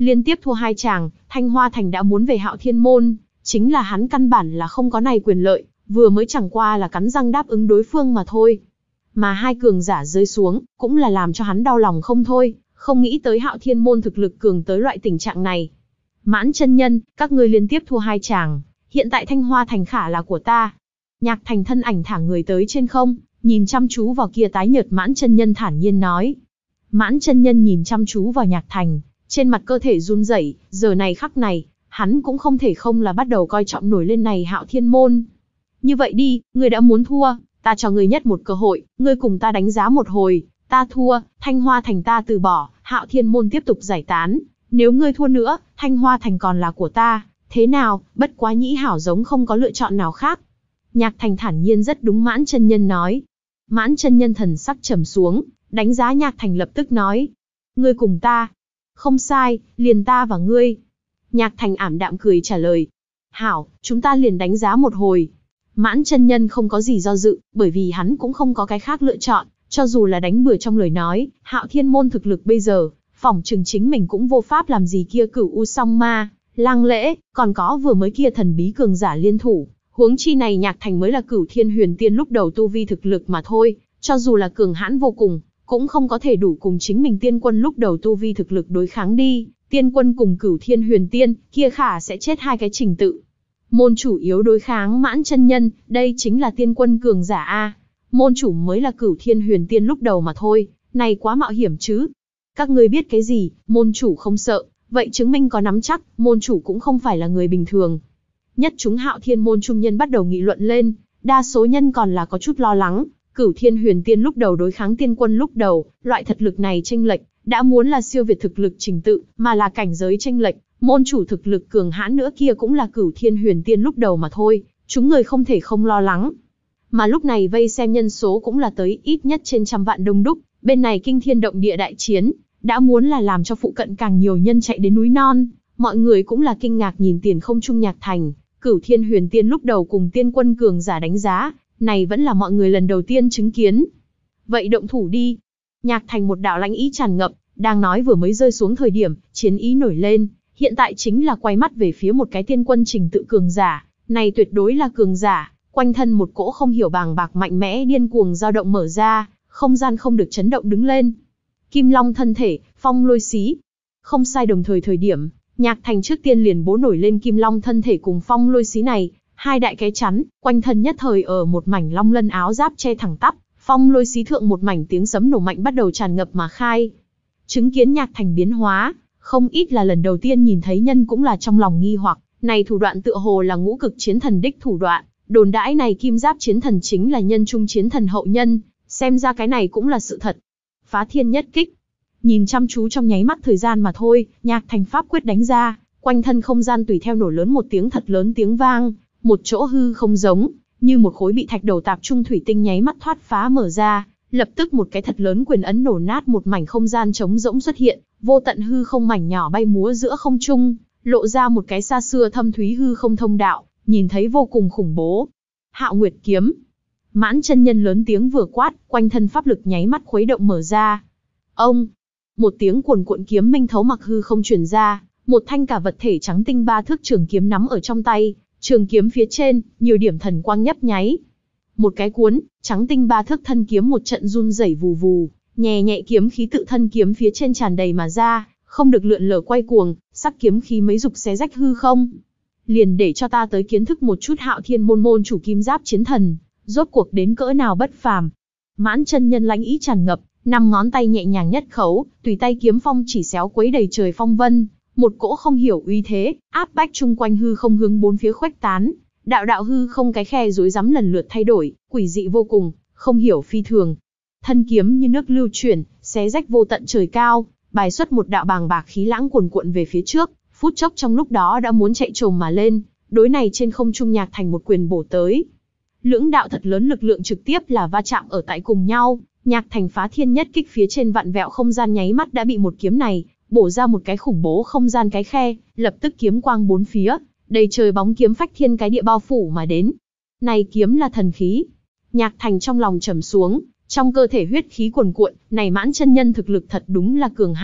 Liên tiếp thua hai chàng, Thanh Hoa Thành đã muốn về Hạo Thiên Môn, chính là hắn căn bản là không có này quyền lợi, vừa mới chẳng qua là cắn răng đáp ứng đối phương mà thôi. Mà hai cường giả rơi xuống, cũng là làm cho hắn đau lòng không thôi, không nghĩ tới Hạo Thiên Môn thực lực cường tới loại tình trạng này. Mãn chân nhân, các ngươi liên tiếp thua hai chàng, hiện tại Thanh Hoa Thành khả là của ta. Nhạc Thành thân ảnh thả người tới trên không, nhìn chăm chú vào kia tái nhợt Mãn chân nhân thản nhiên nói. Mãn chân nhân nhìn chăm chú vào Nhạc Thành, trên mặt cơ thể run rẩy, giờ này khắc này, hắn cũng không thể không là bắt đầu coi trọng nổi lên này Hạo Thiên Môn. Như vậy đi, ngươi đã muốn thua, ta cho ngươi nhất một cơ hội, ngươi cùng ta đánh giá một hồi, ta thua, Thanh Hoa Thành ta từ bỏ, Hạo Thiên Môn tiếp tục giải tán, nếu ngươi thua nữa, Thanh Hoa Thành còn là của ta, thế nào, bất quá Nhĩ Hảo giống không có lựa chọn nào khác. Nhạc Thành thản nhiên rất đúng Mãn chân nhân nói. Mãn chân nhân thần sắc trầm xuống, đánh giá Nhạc Thành lập tức nói. Ngươi cùng ta. Không sai, liền ta và ngươi. Nhạc Thành ảm đạm cười trả lời. Hảo, chúng ta liền đánh giá một hồi. Mãn chân nhân không có gì do dự, bởi vì hắn cũng không có cái khác lựa chọn, cho dù là đánh bừa trong lời nói, Hạo Thiên Môn thực lực bây giờ, phỏng chừng chính mình cũng vô pháp làm gì kia Cửu U Song Ma, Lăng Lễ, còn có vừa mới kia thần bí cường giả liên thủ, huống chi này Nhạc Thành mới là Cửu Thiên Huyền Tiên lúc đầu tu vi thực lực mà thôi, cho dù là cường hãn vô cùng, cũng không có thể đủ cùng chính mình Tiên Quân lúc đầu tu vi thực lực đối kháng đi, Tiên Quân cùng Cửu Thiên Huyền Tiên, kia khả sẽ chết hai cái trình tự. Môn chủ yếu đối kháng Mãn chân nhân, đây chính là Tiên Quân cường giả a. Môn chủ mới là Cửu Thiên Huyền Tiên lúc đầu mà thôi, này quá mạo hiểm chứ. Các ngươi biết cái gì, môn chủ không sợ, vậy chứng minh có nắm chắc, môn chủ cũng không phải là người bình thường. Nhất chúng Hạo Thiên Môn trung nhân bắt đầu nghị luận lên, đa số nhân còn là có chút lo lắng, Cửu Thiên Huyền Tiên lúc đầu đối kháng Tiên Quân lúc đầu, loại thực lực này chênh lệch, đã muốn là siêu việt thực lực trình tự, mà là cảnh giới chênh lệch, môn chủ thực lực cường hãn nữa kia cũng là Cửu Thiên Huyền Tiên lúc đầu mà thôi, chúng người không thể không lo lắng. Mà lúc này vây xem nhân số cũng là tới ít nhất trên trăm vạn đông đúc, bên này kinh thiên động địa đại chiến, đã muốn là làm cho phụ cận càng nhiều nhân chạy đến núi non, mọi người cũng là kinh ngạc nhìn tiền không trung Nhạc Thành, Cửu Thiên Huyền Tiên lúc đầu cùng Tiên Quân cường giả đánh giá, này vẫn là mọi người lần đầu tiên chứng kiến. Vậy động thủ đi. Nhạc Thành một đạo lãnh ý tràn ngập, đang nói vừa mới rơi xuống thời điểm, chiến ý nổi lên, hiện tại chính là quay mắt về phía một cái Tiên Quân trình tự cường giả, này tuyệt đối là cường giả, quanh thân một cỗ không hiểu bàng bạc mạnh mẽ điên cuồng dao động mở ra, không gian không được chấn động đứng lên. Kim Long thân thể, phong lôi xí. Không sai, đồng thời thời điểm, Nhạc Thành trước tiên liền bố nổi lên Kim Long thân thể cùng phong lôi xí này, hai đại cái chắn, quanh thân nhất thời ở một mảnh long lân áo giáp che thẳng tắp, phong lôi xí thượng một mảnh tiếng sấm nổ mạnh bắt đầu tràn ngập mà khai. Chứng kiến Nhạc Thành biến hóa, không ít là lần đầu tiên nhìn thấy nhân cũng là trong lòng nghi hoặc, này thủ đoạn tựa hồ là ngũ cực chiến thần đích thủ đoạn, đồn đãi này kim giáp chiến thần chính là nhân trung chiến thần hậu nhân, xem ra cái này cũng là sự thật. Phá thiên nhất kích. Nhìn chăm chú trong nháy mắt thời gian mà thôi, Nhạc Thành pháp quyết đánh ra, quanh thân không gian tùy theo nổ lớn một tiếng thật lớn tiếng vang, một chỗ hư không giống, như một khối bị thạch đầu tạp trung thủy tinh nháy mắt thoát phá mở ra, lập tức một cái thật lớn quyền ấn nổ nát một mảnh không gian trống rỗng xuất hiện, vô tận hư không mảnh nhỏ bay múa giữa không trung, lộ ra một cái xa xưa thâm thúy hư không thông đạo, nhìn thấy vô cùng khủng bố. Hạo Nguyệt kiếm. Mãn chân nhân lớn tiếng vừa quát, quanh thân pháp lực nháy mắt khuấy động mở ra. Ông, một tiếng cuồn cuộn kiếm minh thấu mặc hư không truyền ra, một thanh cả vật thể trắng tinh ba thước trường kiếm nắm ở trong tay, trường kiếm phía trên, nhiều điểm thần quang nhấp nháy. Một cái cuốn, trắng tinh ba thước thân kiếm một trận run rẩy vù vù, nhẹ nhẹ kiếm khí tự thân kiếm phía trên tràn đầy mà ra, không được lượn lờ quay cuồng, sắc kiếm khí mấy dục xé rách hư không. Liền để cho ta tới kiến thức một chút Hạo Thiên Môn môn chủ kim giáp chiến thần, rốt cuộc đến cỡ nào bất phàm. Mãn chân nhân lãnh ý tràn ngập, năm ngón tay nhẹ nhàng nhất khấu, tùy tay kiếm phong chỉ xéo quấy đầy trời phong vân, một cỗ không hiểu uy thế, áp bách chung quanh hư không hướng bốn phía khuếch tán, đạo đạo hư không cái khe rối rắm lần lượt thay đổi, quỷ dị vô cùng, không hiểu phi thường. Thân kiếm như nước lưu chuyển, xé rách vô tận trời cao, bài xuất một đạo bàng bạc khí lãng cuồn cuộn về phía trước, phút chốc trong lúc đó đã muốn chạy trồm mà lên, đối này trên không trung Nhạc Thành một quyền bổ tới. Lưỡng đạo thật lớn lực lượng trực tiếp là va chạm ở tại cùng nhau, Nhạc Thành phá thiên nhất kích phía trên vặn vẹo không gian nháy mắt đã bị một kiếm này bổ ra một cái khủng bố không gian cái khe, lập tức kiếm quang bốn phía, đầy trời bóng kiếm phách thiên cái địa bao phủ mà đến. Này kiếm là thần khí. Nhạc Thành trong lòng trầm xuống, trong cơ thể huyết khí cuồn cuộn, này Mãn chân nhân thực lực thật đúng là cường hãn,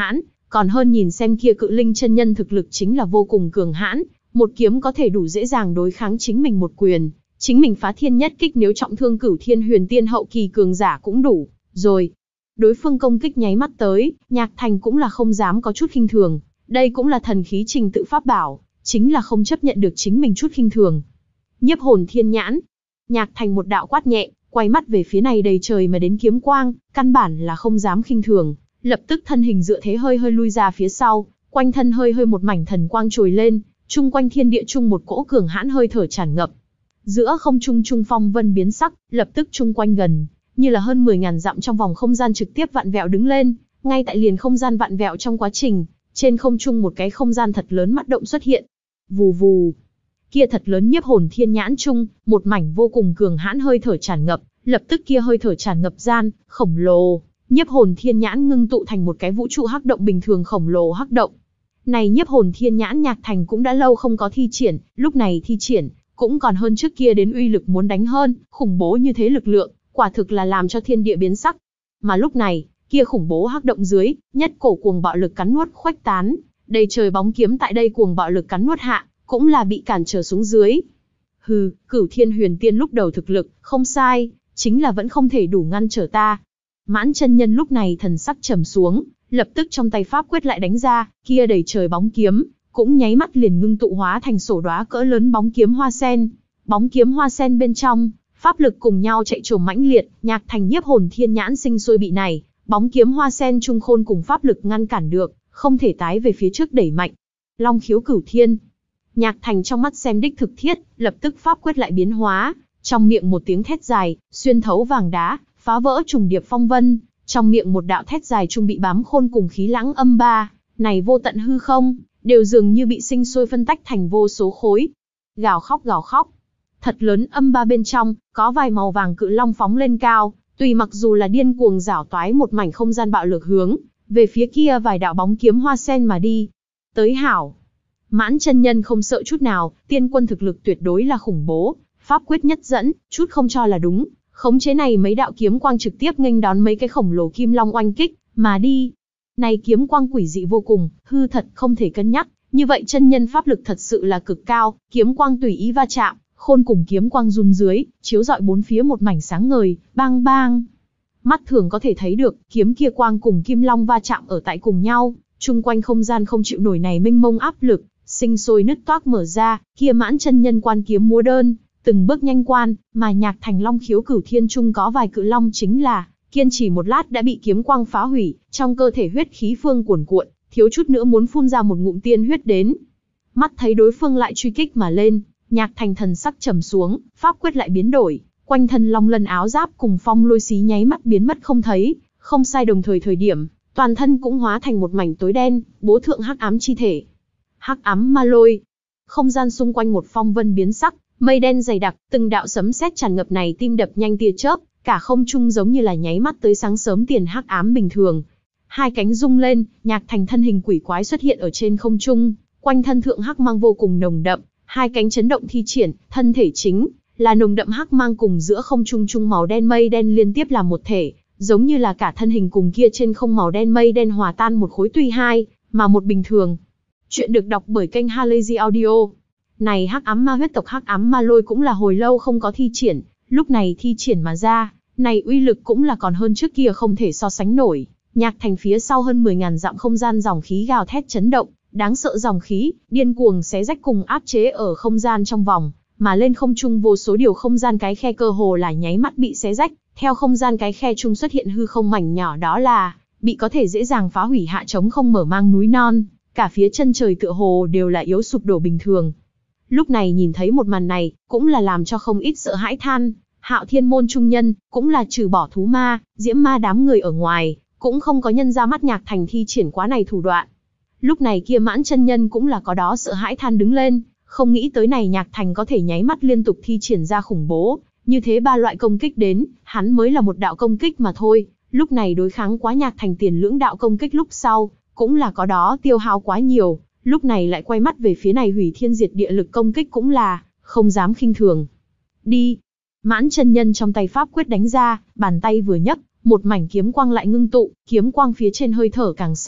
còn hơn nhìn xem kia cự linh chân nhân thực lực chính là vô cùng cường hãn, một kiếm có thể đủ dễ dàng đối kháng chính mình một quyền, chính mình phá thiên nhất kích nếu trọng thương Cửu Thiên Huyền Tiên hậu kỳ cường giả cũng đủ rồi. Đối phương công kích nháy mắt tới, Nhạc Thành cũng là không dám có chút khinh thường, đây cũng là thần khí trình tự pháp bảo, chính là không chấp nhận được chính mình chút khinh thường. Nhiếp hồn thiên nhãn, Nhạc Thành một đạo quát nhẹ, quay mắt về phía này đầy trời mà đến kiếm quang, căn bản là không dám khinh thường, lập tức thân hình dựa thế hơi hơi lui ra phía sau, quanh thân hơi hơi một mảnh thần quang trồi lên, chung quanh thiên địa chung một cỗ cường hãn hơi thở tràn ngập. Giữa không trung trung phong vân biến sắc, lập tức chung quanh gần, như là hơn mười ngàn dặm trong vòng không gian trực tiếp vặn vẹo đứng lên, ngay tại liền không gian vặn vẹo trong quá trình, trên không trung một cái không gian thật lớn mắt động xuất hiện. Vù vù. Kia thật lớn nhiếp hồn thiên nhãn trung, một mảnh vô cùng cường hãn hơi thở tràn ngập, lập tức kia hơi thở tràn ngập gian, khổng lồ, nhiếp hồn thiên nhãn ngưng tụ thành một cái vũ trụ hắc động bình thường khổng lồ hắc động. Này nhiếp hồn thiên nhãn Nhạc Thành cũng đã lâu không có thi triển, lúc này thi triển, cũng còn hơn trước kia đến uy lực muốn đánh hơn, khủng bố như thế lực lượng, quả thực là làm cho thiên địa biến sắc. Mà lúc này, kia khủng bố hắc động dưới, nhất cổ cuồng bạo lực cắn nuốt khuếch tán, đầy trời bóng kiếm tại đây cuồng bạo lực cắn nuốt hạ, cũng là bị cản trở xuống dưới. Hừ, Cửu Thiên Huyền Tiên lúc đầu thực lực, không sai, chính là vẫn không thể đủ ngăn trở ta. Mãn chân nhân lúc này thần sắc trầm xuống, lập tức trong tay pháp quyết lại đánh ra, kia đầy trời bóng kiếm, cũng nháy mắt liền ngưng tụ hóa thành sổ đóa cỡ lớn bóng kiếm hoa sen. Bóng kiếm hoa sen bên trong, pháp lực cùng nhau chạy trồm mãnh liệt, Nhạc Thành nhiếp hồn thiên nhãn sinh sôi bị này, bóng kiếm hoa sen trung khôn cùng pháp lực ngăn cản được, không thể tái về phía trước đẩy mạnh. Long khiếu cửu thiên. Nhạc Thành trong mắt xem đích thực thiết, lập tức pháp quyết lại biến hóa, trong miệng một tiếng thét dài, xuyên thấu vàng đá, phá vỡ trùng điệp phong vân, trong miệng một đạo thét dài trung bị bám khôn cùng khí lãng âm ba, này vô tận hư không, đều dường như bị sinh sôi phân tách thành vô số khối. Gào khóc gào khóc. Thật lớn âm ba bên trong, có vài màu vàng cự long phóng lên cao, tùy mặc dù là điên cuồng rảo toái một mảnh không gian bạo lực hướng, về phía kia vài đạo bóng kiếm hoa sen mà đi. Tới hảo. Mãn chân nhân không sợ chút nào, tiên quân thực lực tuyệt đối là khủng bố, pháp quyết nhất dẫn, chút không cho là đúng, khống chế này mấy đạo kiếm quang trực tiếp nghênh đón mấy cái khổng lồ kim long oanh kích, mà đi. Này kiếm quang quỷ dị vô cùng, hư thật không thể cân nhắc, như vậy chân nhân pháp lực thật sự là cực cao, kiếm quang tùy ý va chạm, khôn cùng kiếm quang run dưới, chiếu rọi bốn phía một mảnh sáng ngời, bang bang. Mắt thường có thể thấy được, kiếm kia quang cùng kim long va chạm ở tại cùng nhau, chung quanh không gian không chịu nổi này mênh mông áp lực, sinh sôi nứt toác mở ra, kia mãn chân nhân quan kiếm múa đơn, từng bước nhanh quan, mà Nhạc Thành long khiếu cửu thiên trung có vài cự long chính là, kiên trì một lát đã bị kiếm quang phá hủy, trong cơ thể huyết khí phương cuồn cuộn, thiếu chút nữa muốn phun ra một ngụm tiên huyết đến. Mắt thấy đối phương lại truy kích mà lên, Nhạc Thành thần sắc trầm xuống, pháp quyết lại biến đổi, quanh thân long lân áo giáp cùng phong lôi xí nháy mắt biến mất không thấy, không sai đồng thời thời điểm, toàn thân cũng hóa thành một mảnh tối đen, bố thượng hắc ám chi thể. Hắc ám ma lôi. Không gian xung quanh một phong vân biến sắc, mây đen dày đặc, từng đạo sấm sét tràn ngập này tim đập nhanh tia chớp, cả không trung giống như là nháy mắt tới sáng sớm tiền hắc ám bình thường. Hai cánh rung lên, Nhạc Thành thân hình quỷ quái xuất hiện ở trên không trung, quanh thân thượng hắc mang vô cùng nồng đậm, hai cánh chấn động thi triển, thân thể chính là nồng đậm hắc mang cùng giữa không trung trung màu đen mây đen liên tiếp làm một thể, giống như là cả thân hình cùng kia trên không màu đen mây đen hòa tan một khối tuy hai, mà một bình thường. Chuyện được đọc bởi kênh Halazy Audio. Này hắc ám ma huyết tộc hắc ám ma lôi cũng là hồi lâu không có thi triển, lúc này thi triển mà ra, này uy lực cũng là còn hơn trước kia không thể so sánh nổi. Nhạc Thành phía sau hơn mười ngàn dặm không gian dòng khí gào thét chấn động, đáng sợ dòng khí, điên cuồng xé rách cùng áp chế ở không gian trong vòng, mà lên không trung vô số điều không gian cái khe cơ hồ là nháy mắt bị xé rách, theo không gian cái khe trung xuất hiện hư không mảnh nhỏ đó là bị có thể dễ dàng phá hủy hạ trống không mở mang núi non, cả phía chân trời tựa hồ đều là yếu sụp đổ bình thường. Lúc này nhìn thấy một màn này, cũng là làm cho không ít sợ hãi than, Hạo Thiên môn trung nhân, cũng là trừ bỏ thú ma, diễm ma đám người ở ngoài, cũng không có nhân ra mắt Nhạc Thành thi triển quá này thủ đoạn. Lúc này kia mãn chân nhân cũng là có đó sợ hãi than đứng lên, không nghĩ tới này Nhạc Thành có thể nháy mắt liên tục thi triển ra khủng bố, như thế ba loại công kích đến, hắn mới là một đạo công kích mà thôi, lúc này đối kháng quá Nhạc Thành tiền lưỡng đạo công kích lúc sau, cũng là có đó tiêu hao quá nhiều, lúc này lại quay mắt về phía này hủy thiên diệt địa lực công kích cũng là, không dám khinh thường. Đi! Mãn chân nhân trong tay pháp quyết đánh ra, bàn tay vừa nhấc, một mảnh kiếm quang lại ngưng tụ, kiếm quang phía trên hơi thở càng sâu,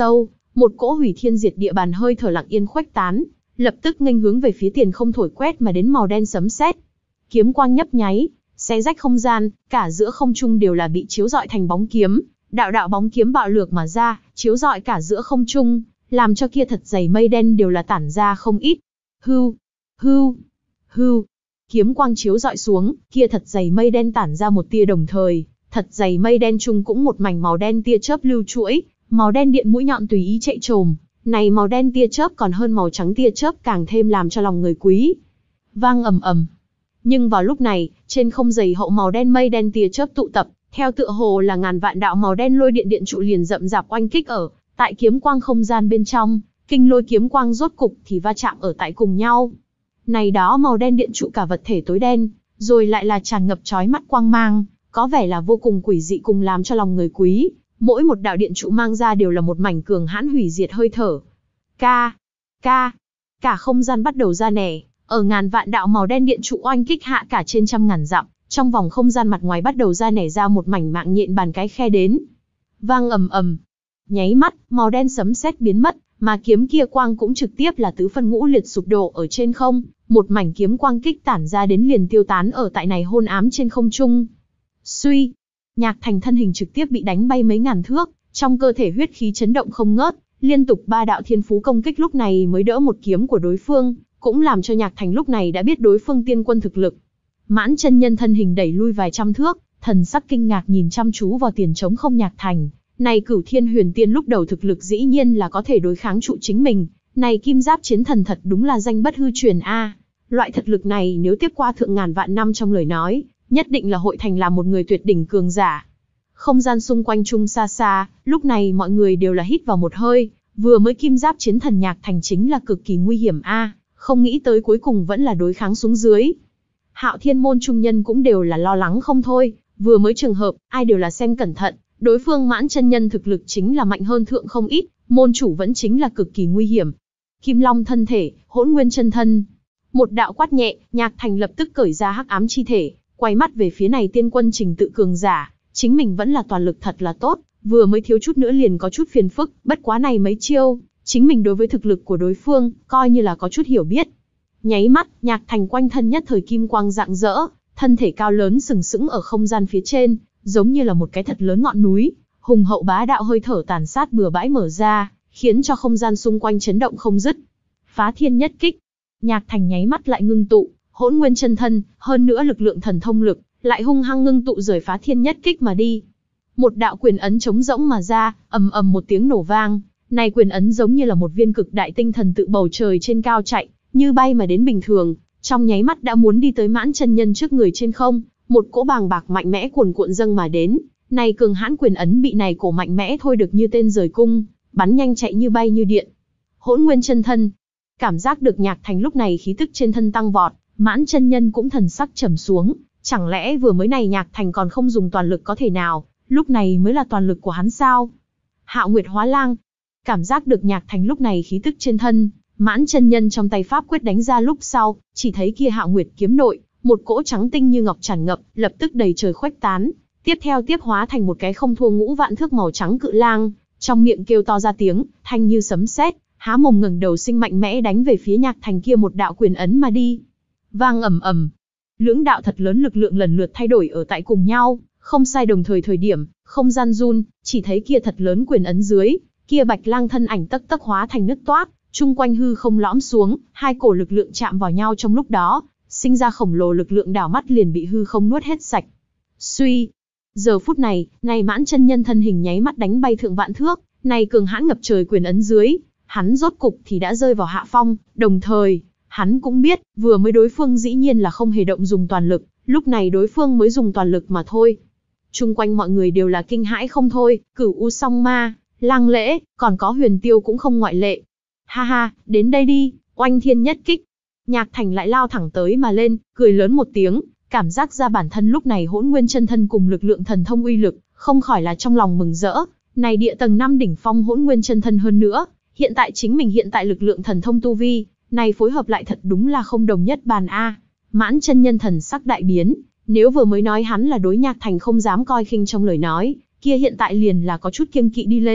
một cỗ hủy thiên diệt địa bàn hơi thở lặng yên khuếch tán, lập tức nghênh hướng về phía tiền không thổi quét mà đến màu đen sấm sét. Kiếm quang nhấp nháy, xé rách không gian, cả giữa không trung đều là bị chiếu rọi thành bóng kiếm, đạo đạo bóng kiếm bạo lược mà ra, chiếu rọi cả giữa không trung, làm cho kia thật dày mây đen đều là tản ra không ít. Hưu, hưu, hưu. Kiếm quang chiếu rọi xuống, kia thật dày mây đen tản ra một tia đồng thời, thật dày mây đen chung cũng một mảnh màu đen tia chớp lưu chuỗi, màu đen điện mũi nhọn tùy ý chạy trồm, này màu đen tia chớp còn hơn màu trắng tia chớp càng thêm làm cho lòng người quý. Vang ầm ầm. Nhưng vào lúc này, trên không dày hậu màu đen mây đen tia chớp tụ tập, theo tựa hồ là ngàn vạn đạo màu đen lôi điện điện trụ liền rậm rạp oanh kích ở tại kiếm quang không gian bên trong, kinh lôi kiếm quang rốt cục thì va chạm ở tại cùng nhau. Này đó màu đen điện trụ cả vật thể tối đen, rồi lại là tràn ngập chói mắt quang mang, có vẻ là vô cùng quỷ dị cùng làm cho lòng người quý. Mỗi một đạo điện trụ mang ra đều là một mảnh cường hãn hủy diệt hơi thở. Ca, ca, cả không gian bắt đầu ra nẻ, ở ngàn vạn đạo màu đen điện trụ oanh kích hạ cả trên trăm ngàn dặm, trong vòng không gian mặt ngoài bắt đầu ra nẻ ra một mảnh mạng nhện bàn cái khe đến. Vang ầm ầm, nháy mắt, màu đen sấm sét biến mất, mà kiếm kia quang cũng trực tiếp là tứ phân ngũ liệt sụp đổ ở trên không, một mảnh kiếm quang kích tản ra đến liền tiêu tán ở tại này hôn ám trên không trung. Suy, Nhạc Thành thân hình trực tiếp bị đánh bay mấy ngàn thước, trong cơ thể huyết khí chấn động không ngớt, liên tục ba đạo thiên phú công kích lúc này mới đỡ một kiếm của đối phương, cũng làm cho Nhạc Thành lúc này đã biết đối phương tiên quân thực lực. Mãn chân nhân thân hình đẩy lui vài trăm thước, thần sắc kinh ngạc nhìn chăm chú vào tiền trống không Nhạc Thành. Này Cửu Thiên Huyền Tiên lúc đầu thực lực dĩ nhiên là có thể đối kháng trụ chính mình, này kim giáp chiến thần thật đúng là danh bất hư truyền a. Loại thực lực này nếu tiếp qua thượng ngàn vạn năm trong lời nói, nhất định là hội thành là một người tuyệt đỉnh cường giả. Không gian xung quanh chung xa xa, lúc này mọi người đều là hít vào một hơi, vừa mới kim giáp chiến thần Nhạc Thành chính là cực kỳ nguy hiểm a, không nghĩ tới cuối cùng vẫn là đối kháng xuống dưới. Hạo Thiên môn trung nhân cũng đều là lo lắng không thôi, vừa mới trường hợp, ai đều là xem cẩn thận, đối phương Mãn chân nhân thực lực chính là mạnh hơn thượng không ít, môn chủ vẫn chính là cực kỳ nguy hiểm. Kim Long thân thể, Hỗn Nguyên chân thân. Một đạo quát nhẹ, Nhạc Thành lập tức cởi ra hắc ám chi thể, quay mắt về phía này tiên quân trình tự cường giả, chính mình vẫn là toàn lực thật là tốt, vừa mới thiếu chút nữa liền có chút phiền phức, bất quá này mấy chiêu, chính mình đối với thực lực của đối phương, coi như là có chút hiểu biết. Nháy mắt, Nhạc Thành quanh thân nhất thời kim quang rạng rỡ, thân thể cao lớn sừng sững ở không gian phía trên, giống như là một cái thật lớn ngọn núi, hùng hậu bá đạo hơi thở tàn sát bừa bãi mở ra, khiến cho không gian xung quanh chấn động không dứt. Phá thiên nhất kích, Nhạc Thành nháy mắt lại ngưng tụ, Hỗn Nguyên chân thân, hơn nữa lực lượng thần thông lực, lại hung hăng ngưng tụ rời phá thiên nhất kích mà đi. Một đạo quyền ấn trống rỗng mà ra, ầm ầm một tiếng nổ vang, này quyền ấn giống như là một viên cực đại tinh thần tự bầu trời trên cao chạy, như bay mà đến bình thường, trong nháy mắt đã muốn đi tới Mãn chân nhân trước người trên không, một cỗ bàng bạc mạnh mẽ cuồn cuộn dâng mà đến, này cường hãn quyền ấn bị này cổ mạnh mẽ thôi được như tên rời cung, bắn nhanh chạy như bay như điện. Hỗn Nguyên chân thân, cảm giác được Nhạc Thành lúc này khí tức trên thân tăng vọt, Mãn chân nhân cũng thần sắc trầm xuống, chẳng lẽ vừa mới này Nhạc Thành còn không dùng toàn lực có thể nào, lúc này mới là toàn lực của hắn sao? Hạo Nguyệt Hóa Lang, cảm giác được Nhạc Thành lúc này khí tức trên thân, Mãn chân nhân trong tay pháp quyết đánh ra lúc sau, chỉ thấy kia Hạo Nguyệt kiếm nội, một cỗ trắng tinh như ngọc tràn ngập, lập tức đầy trời khuếch tán, tiếp theo tiếp hóa thành một cái không thua ngũ vạn thước màu trắng cự lang, trong miệng kêu to ra tiếng, thanh như sấm sét, há mồm ngẩng đầu sinh mạnh mẽ đánh về phía Nhạc Thành kia một đạo quyền ấn mà đi. Vang ầm ầm, lưỡng đạo thật lớn lực lượng lần lượt thay đổi ở tại cùng nhau, không sai đồng thời thời điểm, không gian run, chỉ thấy kia thật lớn quyền ấn dưới, kia bạch lang thân ảnh tấc tấc hóa thành nứt toác, chung quanh hư không lõm xuống, hai cổ lực lượng chạm vào nhau trong lúc đó, sinh ra khổng lồ lực lượng đảo mắt liền bị hư không nuốt hết sạch. Suy, giờ phút này, này Mãn chân nhân thân hình nháy mắt đánh bay thượng vạn thước, này cường hãn ngập trời quyền ấn dưới, hắn rốt cục thì đã rơi vào hạ phong, đồng thời, hắn cũng biết, vừa mới đối phương dĩ nhiên là không hề động dùng toàn lực, lúc này đối phương mới dùng toàn lực mà thôi. Chung quanh mọi người đều là kinh hãi không thôi, Cửu U Song Ma, Lang Lễ, còn có Huyền Tiêu cũng không ngoại lệ. Ha ha, đến đây đi, oanh thiên nhất kích. Nhạc Thành lại lao thẳng tới mà lên, cười lớn một tiếng, cảm giác ra bản thân lúc này Hỗn Nguyên chân thân cùng lực lượng thần thông uy lực, không khỏi là trong lòng mừng rỡ. Này địa tầng năm đỉnh phong Hỗn Nguyên chân thân hơn nữa, hiện tại chính mình hiện tại lực lượng thần thông tu vi, này phối hợp lại thật đúng là không đồng nhất bàn a. Mãn chân nhân thần sắc đại biến, nếu vừa mới nói hắn là đối Nhạc Thành không dám coi khinh trong lời nói, kia hiện tại liền là có chút kiêng kỵ đi lên,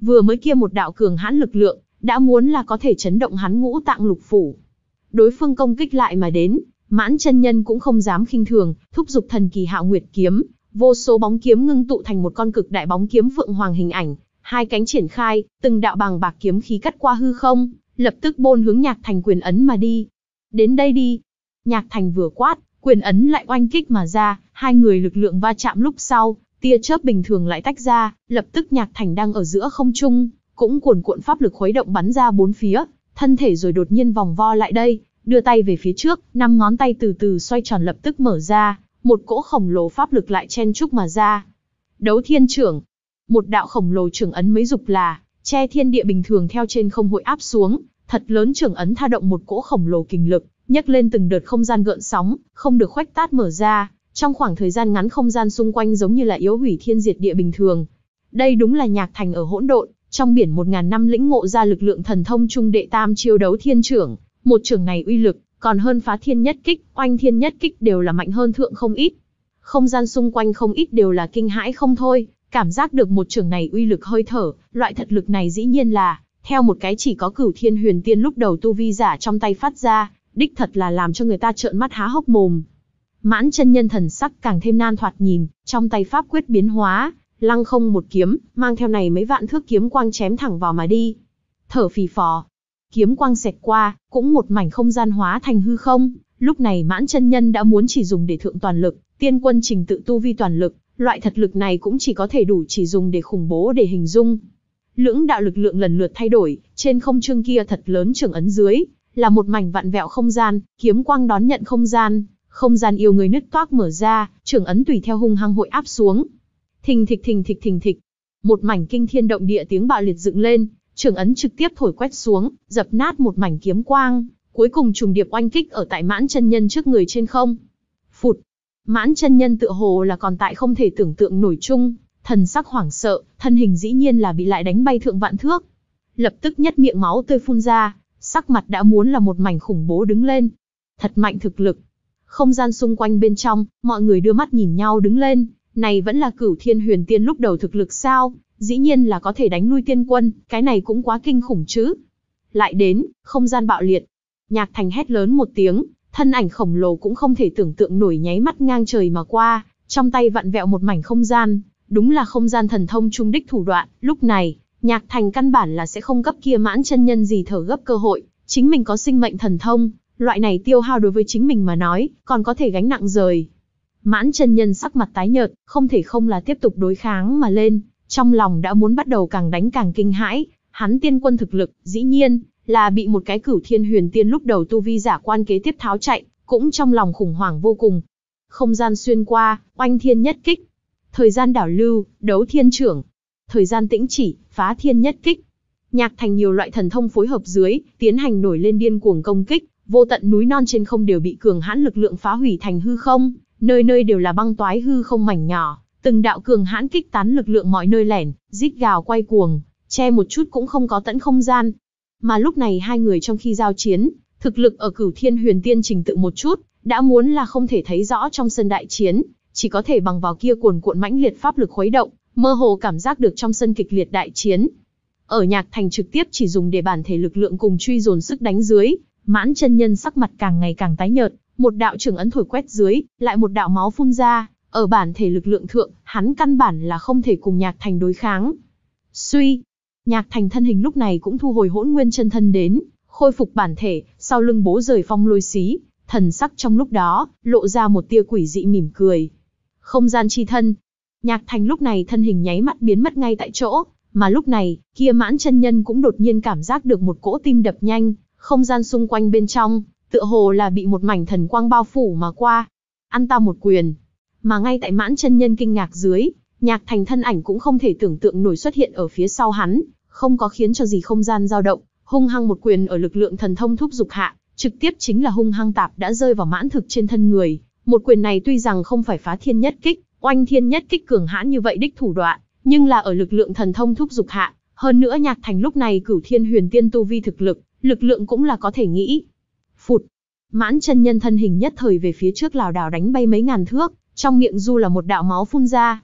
Vừa mới kia một đạo cường hãn lực lượng, đã muốn là có thể chấn động hắn ngũ tạng lục phủ. Đối phương công kích lại mà đến, Mãn chân nhân cũng không dám khinh thường, thúc giục thần kỳ Hạo Nguyệt kiếm, vô số bóng kiếm ngưng tụ thành một con cực đại bóng kiếm phượng hoàng hình ảnh, hai cánh triển khai, từng đạo bàng bạc kiếm khí cắt qua hư không, lập tức bôn hướng Nhạc Thành quyền ấn mà đi. Đến đây đi. Nhạc Thành vừa quát, quyền ấn lại oanh kích mà ra, hai người lực lượng va chạm lúc sau, tia chớp bình thường lại tách ra, lập tức Nhạc Thành đang ở giữa không trung, cũng cuồn cuộn pháp lực khuấy động bắn ra bốn phía, thân thể rồi đột nhiên vòng vo lại đây, đưa tay về phía trước, năm ngón tay từ từ xoay tròn lập tức mở ra, một cỗ khổng lồ pháp lực lại chen chúc mà ra. Đấu Thiên Chưởng, một đạo khổng lồ trưởng ấn mấy dục là, che thiên địa bình thường theo trên không hội áp xuống, thật lớn trưởng ấn tha động một cỗ khổng lồ kình lực, nhấc lên từng đợt không gian gợn sóng, không được khuếch tát mở ra, trong khoảng thời gian ngắn không gian xung quanh giống như là yếu hủy thiên diệt địa bình thường. Đây đúng là Nhạc Thành ở hỗn độn, trong biển một ngàn năm lĩnh ngộ ra lực lượng thần thông trung đệ tam chiêu Đấu Thiên Chưởng, một chưởng này uy lực còn hơn Phá Thiên Nhất Kích, Oanh Thiên Nhất Kích đều là mạnh hơn thượng không ít. Không gian xung quanh không ít đều là kinh hãi không thôi, cảm giác được một chưởng này uy lực hơi thở, loại thật lực này dĩ nhiên là theo một cái chỉ có Cửu Thiên Huyền Tiên lúc đầu tu vi giả trong tay phát ra, đích thật là làm cho người ta trợn mắt há hốc mồm. Mãn chân nhân thần sắc càng thêm nan thoạt nhìn, trong tay pháp quyết biến hóa, lăng không một kiếm, mang theo này mấy vạn thước kiếm quang chém thẳng vào mà đi. Thở phì phò, kiếm quang xẹt qua, cũng một mảnh không gian hóa thành hư không. Lúc này Mãn chân nhân đã muốn chỉ dùng để thượng toàn lực, tiên quân trình tự tu vi toàn lực, loại thật lực này cũng chỉ có thể đủ chỉ dùng để khủng bố để hình dung. Lưỡng đạo lực lượng lần lượt thay đổi, trên không trung kia thật lớn trường ấn dưới, là một mảnh vặn vẹo không gian, kiếm quang đón nhận không gian, không gian yêu người nứt toác mở ra, trường ấn tùy theo hung hăng hội áp xuống. Thình thịch thình thịch thình thịch, một mảnh kinh thiên động địa tiếng bạo liệt dựng lên, trường ấn trực tiếp thổi quét xuống, dập nát một mảnh kiếm quang, cuối cùng trùng điệp oanh kích ở tại Mãn chân nhân trước người trên không. Phụt, Mãn chân nhân tựa hồ là còn tại không thể tưởng tượng nổi chung, thần sắc hoảng sợ, thân hình dĩ nhiên là bị lại đánh bay thượng vạn thước. Lập tức nhất miệng máu tươi phun ra, sắc mặt đã muốn là một mảnh khủng bố đứng lên. Thật mạnh thực lực. Không gian xung quanh bên trong, mọi người đưa mắt nhìn nhau đứng lên, này vẫn là Cửu Thiên Huyền Tiên lúc đầu thực lực sao, dĩ nhiên là có thể đánh lui tiên quân, cái này cũng quá kinh khủng chứ. Lại đến, không gian bạo liệt. Nhạc Thành hét lớn một tiếng, thân ảnh khổng lồ cũng không thể tưởng tượng nổi nháy mắt ngang trời mà qua, trong tay vặn vẹo một mảnh không gian, đúng là không gian thần thông trung đích thủ đoạn. Lúc này, Nhạc Thành căn bản là sẽ không cấp kia Mãn chân nhân gì thở gấp cơ hội, chính mình có sinh mệnh thần thông, loại này tiêu hao đối với chính mình mà nói, còn có thể gánh nặng rời. Mãn chân nhân sắc mặt tái nhợt, không thể không là tiếp tục đối kháng mà lên, trong lòng đã muốn bắt đầu càng đánh càng kinh hãi, hắn tiên quân thực lực, dĩ nhiên là bị một cái Cửu Thiên Huyền Tiên lúc đầu tu vi giả quan kế tiếp tháo chạy, cũng trong lòng khủng hoảng vô cùng. Không gian xuyên qua, Oanh Thiên Nhất Kích. Thời gian đảo lưu, Đấu Thiên Chưởng. Thời gian tĩnh chỉ, Phá Thiên Nhất Kích. Nhạc Thành nhiều loại thần thông phối hợp dưới, tiến hành nổi lên điên cuồng công kích, vô tận núi non trên không đều bị cường hãn lực lượng phá hủy thành hư không, nơi nơi đều là băng toái hư không mảnh nhỏ, từng đạo cường hãn kích tán lực lượng mọi nơi lẻn, rít gào quay cuồng, che một chút cũng không có tận không gian. Mà lúc này hai người trong khi giao chiến, thực lực ở Cửu Thiên Huyền Tiên trình tự một chút, đã muốn là không thể thấy rõ trong sân đại chiến, chỉ có thể bằng vào kia cuồn cuộn mãnh liệt pháp lực khuấy động, mơ hồ cảm giác được trong sân kịch liệt đại chiến. Ở Nhạc Thành trực tiếp chỉ dùng để bản thể lực lượng cùng truy dồn sức đánh dưới, Mãn chân nhân sắc mặt càng ngày càng tái nhợt, một đạo trường ấn thổi quét dưới, lại một đạo máu phun ra, ở bản thể lực lượng thượng, hắn căn bản là không thể cùng Nhạc Thành đối kháng. Suy, Nhạc Thành thân hình lúc này cũng thu hồi Hỗn Nguyên chân thân đến, khôi phục bản thể, sau lưng bố rời phong lôi xí, thần sắc trong lúc đó, lộ ra một tia quỷ dị mỉm cười. Không gian chi thân. Nhạc Thành lúc này thân hình nháy mắt biến mất ngay tại chỗ, mà lúc này, kia Mãn chân nhân cũng đột nhiên cảm giác được một cỗ tim đập nhanh, không gian xung quanh bên trong, tựa hồ là bị một mảnh thần quang bao phủ mà qua. Ăn ta một quyền. Mà ngay tại Mãn chân nhân kinh ngạc dưới, Nhạc Thành thân ảnh cũng không thể tưởng tượng nổi xuất hiện ở phía sau hắn, không có khiến cho gì không gian dao động, hung hăng một quyền ở lực lượng thần thông thúc dục hạ, trực tiếp chính là hung hăng tạp đã rơi vào Mãn Thực trên thân người. Một quyền này tuy rằng không phải Phá Thiên Nhất Kích, Oanh Thiên Nhất Kích cường hãn như vậy đích thủ đoạn, nhưng là ở lực lượng thần thông thúc dục hạ, hơn nữa Nhạc Thành lúc này Cửu Thiên Huyền Tiên tu vi thực lực, lực lượng cũng là có thể nghĩ. Phụt, Mãn chân nhân thân hình nhất thời về phía trước lảo đảo đánh bay mấy ngàn thước, trong miệng du là một đạo máu phun ra.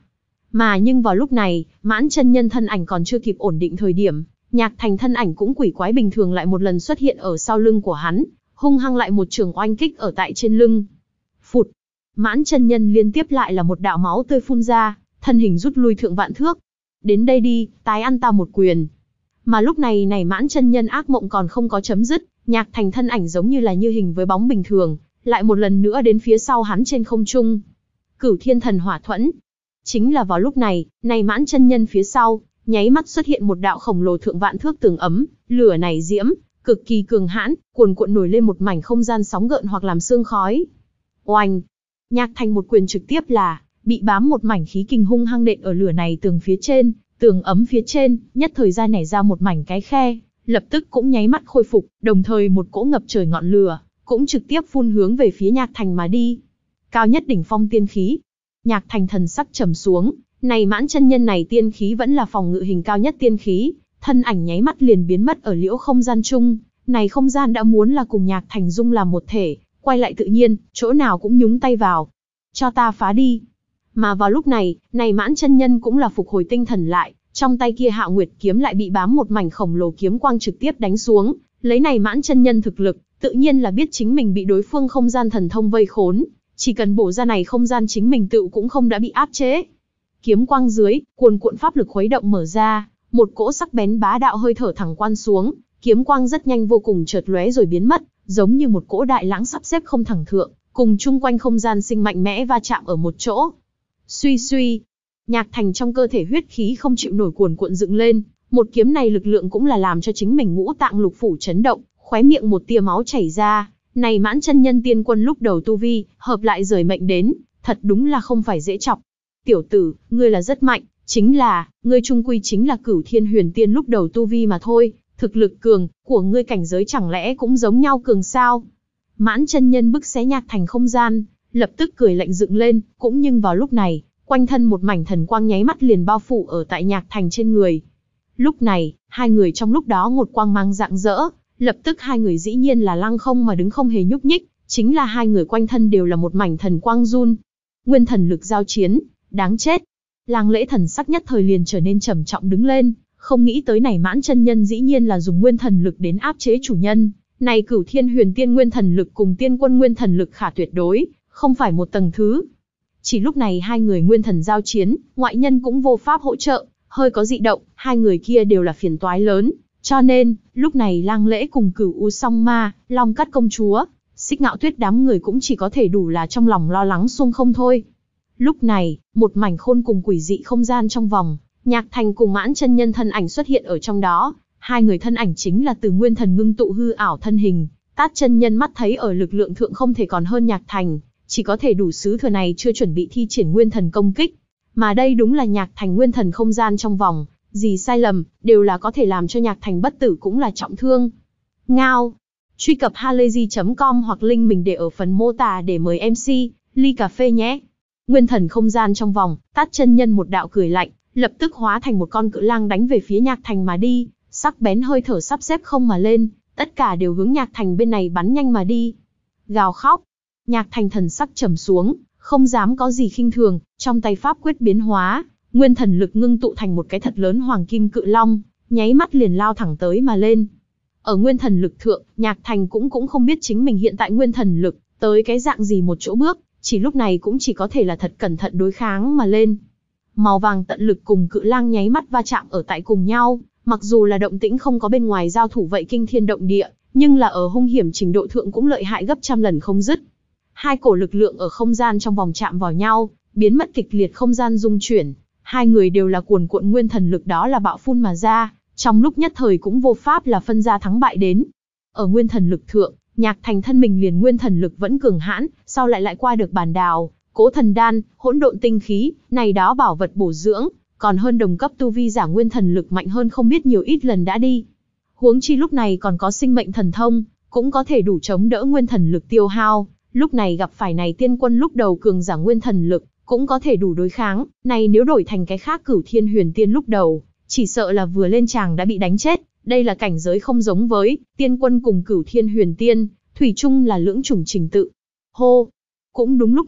Mà nhưng vào lúc này, Mãn chân nhân thân ảnh còn chưa kịp ổn định thời điểm, Nhạc Thành thân ảnh cũng quỷ quái bình thường lại một lần xuất hiện ở sau lưng của hắn, hung hăng lại một trường oanh kích ở tại trên lưng. Phụt, Mãn chân nhân liên tiếp lại là một đạo máu tươi phun ra, thân hình rút lui thượng vạn thước. Đến đây đi, tái ăn ta một quyền. Mà lúc này này Mãn chân nhân ác mộng còn không có chấm dứt, Nhạc Thành thân ảnh giống như là như hình với bóng bình thường, lại một lần nữa đến phía sau hắn trên không trung. Cửu Thiên Thần Hỏa Thuẫn. Chính là vào lúc này, này Mãn chân nhân phía sau, nháy mắt xuất hiện một đạo khổng lồ thượng vạn thước tường ấm, lửa này diễm, cực kỳ cường hãn, cuồn cuộn nổi lên một mảnh không gian sóng gợn hoặc làm sương khói. Oanh! Nhạc Thành một quyền trực tiếp là bị bám một mảnh khí kình hung hăng nện ở lửa này tường phía trên, tường ấm phía trên, nhất thời gian nảy ra một mảnh cái khe, lập tức cũng nháy mắt khôi phục, đồng thời một cỗ ngập trời ngọn lửa cũng trực tiếp phun hướng về phía Nhạc Thành mà đi. Cao nhất đỉnh phong tiên khí. Nhạc Thành thần sắc trầm xuống, này Mãn chân nhân này tiên khí vẫn là phòng ngự hình cao nhất tiên khí, thân ảnh nháy mắt liền biến mất ở liễu không gian chung, này không gian đã muốn là cùng Nhạc Thành dung làm một thể, quay lại tự nhiên, chỗ nào cũng nhúng tay vào. Cho ta phá đi. Mà vào lúc này, này Mãn chân nhân cũng là phục hồi tinh thần lại, trong tay kia Hạo Nguyệt kiếm lại bị bám một mảnh khổng lồ kiếm quang trực tiếp đánh xuống, lấy này Mãn chân nhân thực lực, tự nhiên là biết chính mình bị đối phương không gian thần thông vây khốn, chỉ cần bổ ra này không gian chính mình tự cũng không đã bị áp chế. Kiếm quang dưới, cuồn cuộn pháp lực khuấy động mở ra, một cỗ sắc bén bá đạo hơi thở thẳng quan xuống, kiếm quang rất nhanh vô cùng chợt lóe rồi biến mất, giống như một cỗ đại lãng sắp xếp không thẳng thượng, cùng chung quanh không gian sinh mạnh mẽ va chạm ở một chỗ. Suy suy, Nhạc Thành trong cơ thể huyết khí không chịu nổi cuồn cuộn dựng lên, một kiếm này lực lượng cũng là làm cho chính mình ngũ tạng lục phủ chấn động, khóe miệng một tia máu chảy ra. Này Mãn chân nhân tiên quân lúc đầu tu vi, hợp lại rời mệnh đến, thật đúng là không phải dễ chọc. Tiểu tử, ngươi là rất mạnh, chính là, ngươi trung quy chính là Cửu Thiên Huyền Tiên lúc đầu tu vi mà thôi, thực lực cường, của ngươi cảnh giới chẳng lẽ cũng giống nhau cường sao? Mãn chân nhân bức xé Nhạc Thành không gian, lập tức cười lạnh dựng lên, cũng nhưng vào lúc này, quanh thân một mảnh thần quang nháy mắt liền bao phủ ở tại Nhạc Thành trên người. Lúc này, hai người trong lúc đó một quang mang rạng rỡ, lập tức hai người dĩ nhiên là lăng không mà đứng không hề nhúc nhích, chính là hai người quanh thân đều là một mảnh thần quang run. Nguyên thần lực giao chiến, đáng chết. Lang Lễ thần sắc nhất thời liền trở nên trầm trọng đứng lên, không nghĩ tới này Mãn chân nhân dĩ nhiên là dùng nguyên thần lực đến áp chế chủ nhân. Này Cửu Thiên Huyền Tiên nguyên thần lực cùng tiên quân nguyên thần lực khả tuyệt đối, không phải một tầng thứ. Chỉ lúc này hai người nguyên thần giao chiến, ngoại nhân cũng vô pháp hỗ trợ, hơi có dị động, hai người kia đều là phiền toái lớn. Cho nên, lúc này Lang Lễ cùng Cửu U Song Ma, Long Cát công chúa, Xích Ngạo Tuyết đám người cũng chỉ có thể đủ là trong lòng lo lắng xuông không thôi. Lúc này, một mảnh khôn cùng quỷ dị không gian trong vòng, Nhạc Thành cùng Mãn chân nhân thân ảnh xuất hiện ở trong đó. Hai người thân ảnh chính là từ nguyên thần ngưng tụ hư ảo thân hình, Tát chân nhân mắt thấy ở lực lượng thượng không thể còn hơn Nhạc Thành, chỉ có thể đủ sứ thừa này chưa chuẩn bị thi triển nguyên thần công kích. Mà đây đúng là Nhạc Thành nguyên thần không gian trong vòng, gì sai lầm, đều là có thể làm cho Nhạc Thành bất tử cũng là trọng thương. Ngao! Truy cập halayzi chấm com hoặc link mình để ở phần mô tả để mời em xê, ly cà phê nhé. Nguyên thần không gian trong vòng, Tát chân nhân một đạo cười lạnh, lập tức hóa thành một con cự lang đánh về phía Nhạc Thành mà đi, sắc bén hơi thở sắp xếp không mà lên, tất cả đều hướng Nhạc Thành bên này bắn nhanh mà đi. Gào khóc! Nhạc Thành thần sắc trầm xuống, không dám có gì khinh thường, trong tay pháp quyết biến hóa, nguyên thần lực ngưng tụ thành một cái thật lớn hoàng kim cự long, nháy mắt liền lao thẳng tới mà lên. Ở nguyên thần lực thượng, Nhạc Thành cũng cũng không biết chính mình hiện tại nguyên thần lực tới cái dạng gì một chỗ bước, chỉ lúc này cũng chỉ có thể là thật cẩn thận đối kháng mà lên. Màu vàng tận lực cùng cự lang nháy mắt va chạm ở tại cùng nhau, mặc dù là động tĩnh không có bên ngoài giao thủ vậy kinh thiên động địa, nhưng là ở hung hiểm trình độ thượng cũng lợi hại gấp trăm lần không dứt. Hai cổ lực lượng ở không gian trong vòng chạm vào nhau, biến mất kịch liệt không gian rung chuyển, hai người đều là cuồn cuộn nguyên thần lực đó là bạo phun mà ra, trong lúc nhất thời cũng vô pháp là phân ra thắng bại đến. Ở nguyên thần lực thượng, Nhạc Thành thân mình liền nguyên thần lực vẫn cường hãn, sau lại lại qua được bản đào, Cố Thần Đan, hỗn độn tinh khí, này đó bảo vật bổ dưỡng, còn hơn đồng cấp tu vi giả nguyên thần lực mạnh hơn không biết nhiều ít lần đã đi. Huống chi lúc này còn có sinh mệnh thần thông, cũng có thể đủ chống đỡ nguyên thần lực tiêu hao, lúc này gặp phải này tiên quân lúc đầu cường giả nguyên thần lực, cũng có thể đủ đối kháng, này nếu đổi thành cái khác Cửu Thiên Huyền Tiên lúc đầu, chỉ sợ là vừa lên tràng đã bị đánh chết, đây là cảnh giới không giống với tiên quân cùng Cửu Thiên Huyền Tiên, thủy chung là lưỡng chủng trình tự. Hô! Cũng đúng lúc này,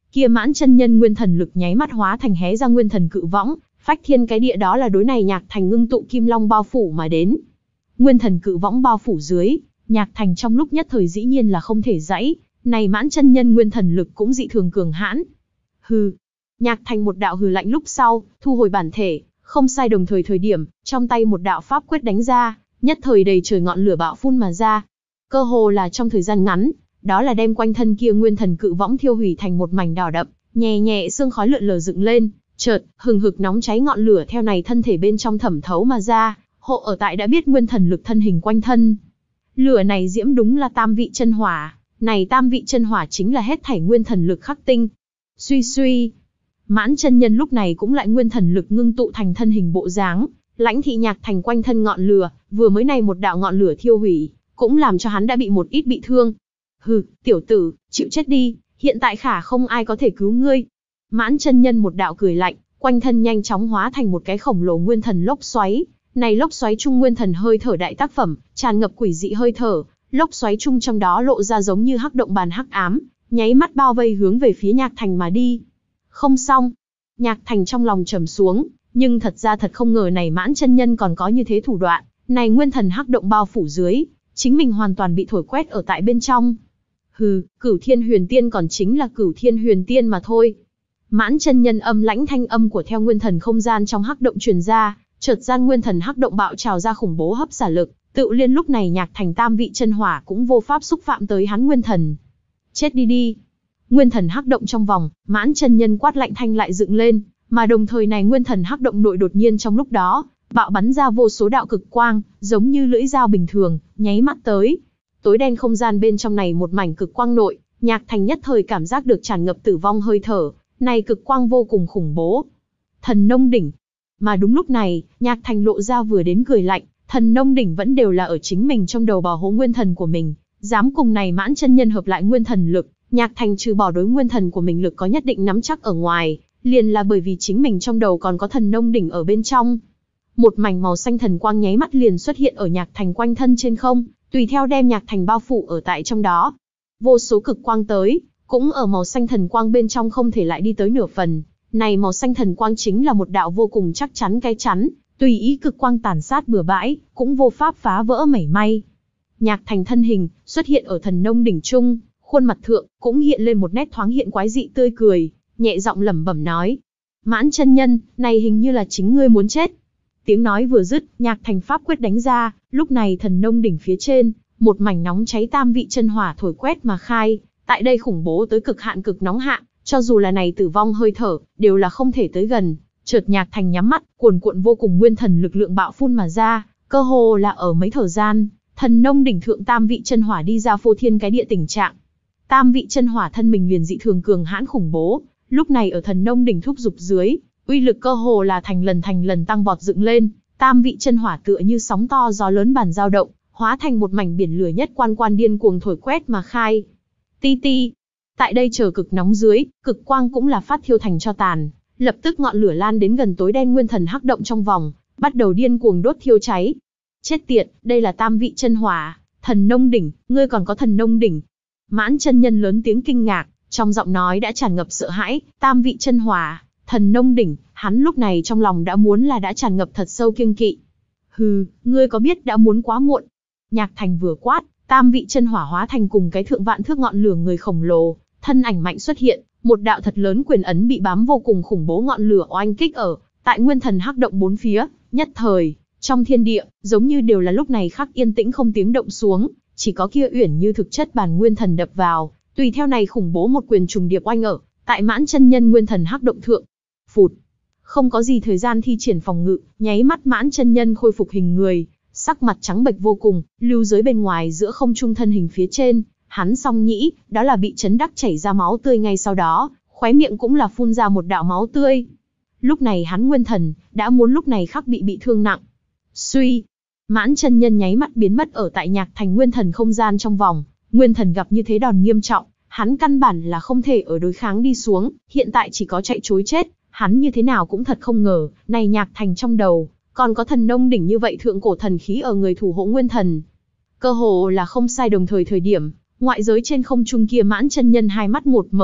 Kia Mãn chân nhân nguyên thần lực nháy mắt hóa thành hé ra nguyên thần cự võng, phách thiên cái địa đó là đối này Nhạc Thành ngưng tụ kim long bao phủ mà đến. Nguyên thần cự võng bao phủ dưới, Nhạc Thành trong lúc nhất thời dĩ nhiên là không thể giãy, này Mãn chân nhân nguyên thần lực cũng dị thường cường hãn. Hừ. Nhạc Thành một đạo hừ lạnh lúc sau, thu hồi bản thể, không sai đồng thời thời điểm, trong tay một đạo pháp quyết đánh ra, nhất thời đầy trời ngọn lửa bạo phun mà ra. Cơ hồ là trong thời gian ngắn, đó là đem quanh thân kia nguyên thần cự võng thiêu hủy thành một mảnh đỏ đậm, nhẹ nhẹ sương khói lượn lờ dựng lên, chợt, hừng hực nóng cháy ngọn lửa theo này thân thể bên trong thẩm thấu mà ra, hộ ở tại đã biết nguyên thần lực thân hình quanh thân. Lửa này diễm đúng là tam vị chân hỏa, này tam vị chân hỏa chính là hết thảy nguyên thần lực khắc tinh. Suy suy, Mãn chân nhân lúc này cũng lại nguyên thần lực ngưng tụ thành thân hình bộ dáng, lãnh thị Nhạc Thành quanh thân ngọn lửa, vừa mới này một đạo ngọn lửa thiêu hủy, cũng làm cho hắn đã bị một ít bị thương. Hừ, tiểu tử, chịu chết đi, hiện tại khả không ai có thể cứu ngươi. Mãn chân nhân một đạo cười lạnh, quanh thân nhanh chóng hóa thành một cái khổng lồ nguyên thần lốc xoáy. Này lốc xoáy trung nguyên thần hơi thở đại tác phẩm, tràn ngập quỷ dị hơi thở, lốc xoáy trung trong đó lộ ra giống như hắc động bàn hắc ám, nháy mắt bao vây hướng về phía Nhạc Thành mà đi. Không xong, Nhạc Thành trong lòng trầm xuống, nhưng thật ra thật không ngờ này Mãn chân nhân còn có như thế thủ đoạn, này nguyên thần hắc động bao phủ dưới, chính mình hoàn toàn bị thổi quét ở tại bên trong. Hừ, Cửu Thiên Huyền Tiên còn chính là Cửu Thiên Huyền Tiên mà thôi. Mãn chân nhân âm lãnh thanh âm của theo nguyên thần không gian trong hắc động truyền ra, chợt gian nguyên thần hắc động bạo trào ra khủng bố hấp xả lực, tự liên lúc này Nhạc Thành tam vị chân hỏa cũng vô pháp xúc phạm tới hắn nguyên thần. Chết đi đi. Nguyên thần hắc động trong vòng, Mãn chân nhân quát lạnh thanh lại dựng lên, mà đồng thời này nguyên thần hắc động nội đột nhiên trong lúc đó, bạo bắn ra vô số đạo cực quang, giống như lưỡi dao bình thường, nháy mắt tới. Tối đen không gian bên trong này một mảnh cực quang nội, Nhạc Thành nhất thời cảm giác được tràn ngập tử vong hơi thở, này cực quang vô cùng khủng bố. Thần nông đỉnh. Mà đúng lúc này, Nhạc Thành lộ ra vừa đến cười lạnh, thần nông đỉnh vẫn đều là ở chính mình trong đầu bảo hộ nguyên thần của mình, dám cùng này Mãn chân nhân hợp lại nguyên thần lực, Nhạc Thành trừ bỏ đối nguyên thần của mình lực có nhất định nắm chắc ở ngoài, liền là bởi vì chính mình trong đầu còn có thần nông đỉnh ở bên trong. Một mảnh màu xanh thần quang nháy mắt liền xuất hiện ở Nhạc Thành quanh thân trên không, tùy theo đem Nhạc Thành bao phủ ở tại trong đó. Vô số cực quang tới, cũng ở màu xanh thần quang bên trong không thể lại đi tới nửa phần. Này màu xanh thần quang chính là một đạo vô cùng chắc chắn cái chắn, tùy ý cực quang tàn sát bừa bãi, cũng vô pháp phá vỡ mảy may. Nhạc Thành thân hình xuất hiện ở thần nông đỉnh trung, khuôn mặt thượng cũng hiện lên một nét thoáng hiện quái dị tươi cười, nhẹ giọng lẩm bẩm nói: "Mãn chân nhân, này hình như là chính ngươi muốn chết." Tiếng nói vừa dứt, Nhạc Thành pháp quyết đánh ra, lúc này thần nông đỉnh phía trên, một mảnh nóng cháy tam vị chân hỏa thổi quét mà khai, tại đây khủng bố tới cực hạn cực nóng hạ, cho dù là này tử vong hơi thở, đều là không thể tới gần. Chợt Nhạc Thành nhắm mắt, cuồn cuộn vô cùng nguyên thần lực lượng bạo phun mà ra, cơ hồ là ở mấy thở gian, thần nông đỉnh thượng tam vị chân hỏa đi ra phô thiên cái địa tình trạng. Tam vị chân hỏa thân mình liền dị thường cường hãn khủng bố, lúc này ở thần nông đỉnh thúc dục dưới, uy lực cơ hồ là thành lần thành lần tăng vọt dựng lên, tam vị chân hỏa tựa như sóng to gió lớn bàn dao động, hóa thành một mảnh biển lửa nhất quan quan điên cuồng thổi quét mà khai. Ti ti. Tại đây chờ cực nóng dưới, cực quang cũng là phát thiêu thành cho tàn, lập tức ngọn lửa lan đến gần tối đen nguyên thần hắc động trong vòng, bắt đầu điên cuồng đốt thiêu cháy. Chết tiệt, đây là tam vị chân hỏa, thần nông đỉnh, ngươi còn có thần nông đỉnh. Mãn chân nhân lớn tiếng kinh ngạc, trong giọng nói đã tràn ngập sợ hãi, tam vị chân hỏa, thần nông đỉnh, hắn lúc này trong lòng đã muốn là đã tràn ngập thật sâu kiêng kỵ. Hừ, ngươi có biết đã muốn quá muộn. Nhạc Thành vừa quát, tam vị chân hỏa hóa thành cùng cái thượng vạn thước ngọn lửa người khổng lồ, thân ảnh mạnh xuất hiện, một đạo thật lớn quyền ấn bị bám vô cùng khủng bố ngọn lửa oanh kích ở tại nguyên thần hắc động bốn phía, nhất thời, trong thiên địa, giống như đều là lúc này khắc yên tĩnh không tiếng động xuống, chỉ có kia uyển như thực chất bản nguyên thần đập vào, tùy theo này khủng bố một quyền trùng điệp oanh ở tại Mãn chân nhân nguyên thần hắc động thượng. Phụt, không có gì thời gian thi triển phòng ngự, nháy mắt Mãn chân nhân khôi phục hình người, sắc mặt trắng bệch vô cùng, lưu giới bên ngoài giữa không trung thân hình phía trên, hắn song nhĩ, đó là bị chấn đắc chảy ra máu tươi ngay sau đó, khóe miệng cũng là phun ra một đạo máu tươi. Lúc này hắn nguyên thần, đã muốn lúc này khắc bị bị thương nặng. Suy, Mãn chân nhân nháy mắt biến mất ở tại Nhạc Thành nguyên thần không gian trong vòng, nguyên thần gặp như thế đòn nghiêm trọng, hắn căn bản là không thể ở đối kháng đi xuống, hiện tại chỉ có chạy trối chết, hắn như thế nào cũng thật không ngờ, này Nhạc Thành trong đầu, còn có thần nông đỉnh như vậy thượng cổ thần khí ở người thủ hộ nguyên thần. Cơ hồ là không sai đồng thời thời điểm, ngoại giới trên không trung kia Mãn chân nhân hai mắt một mở,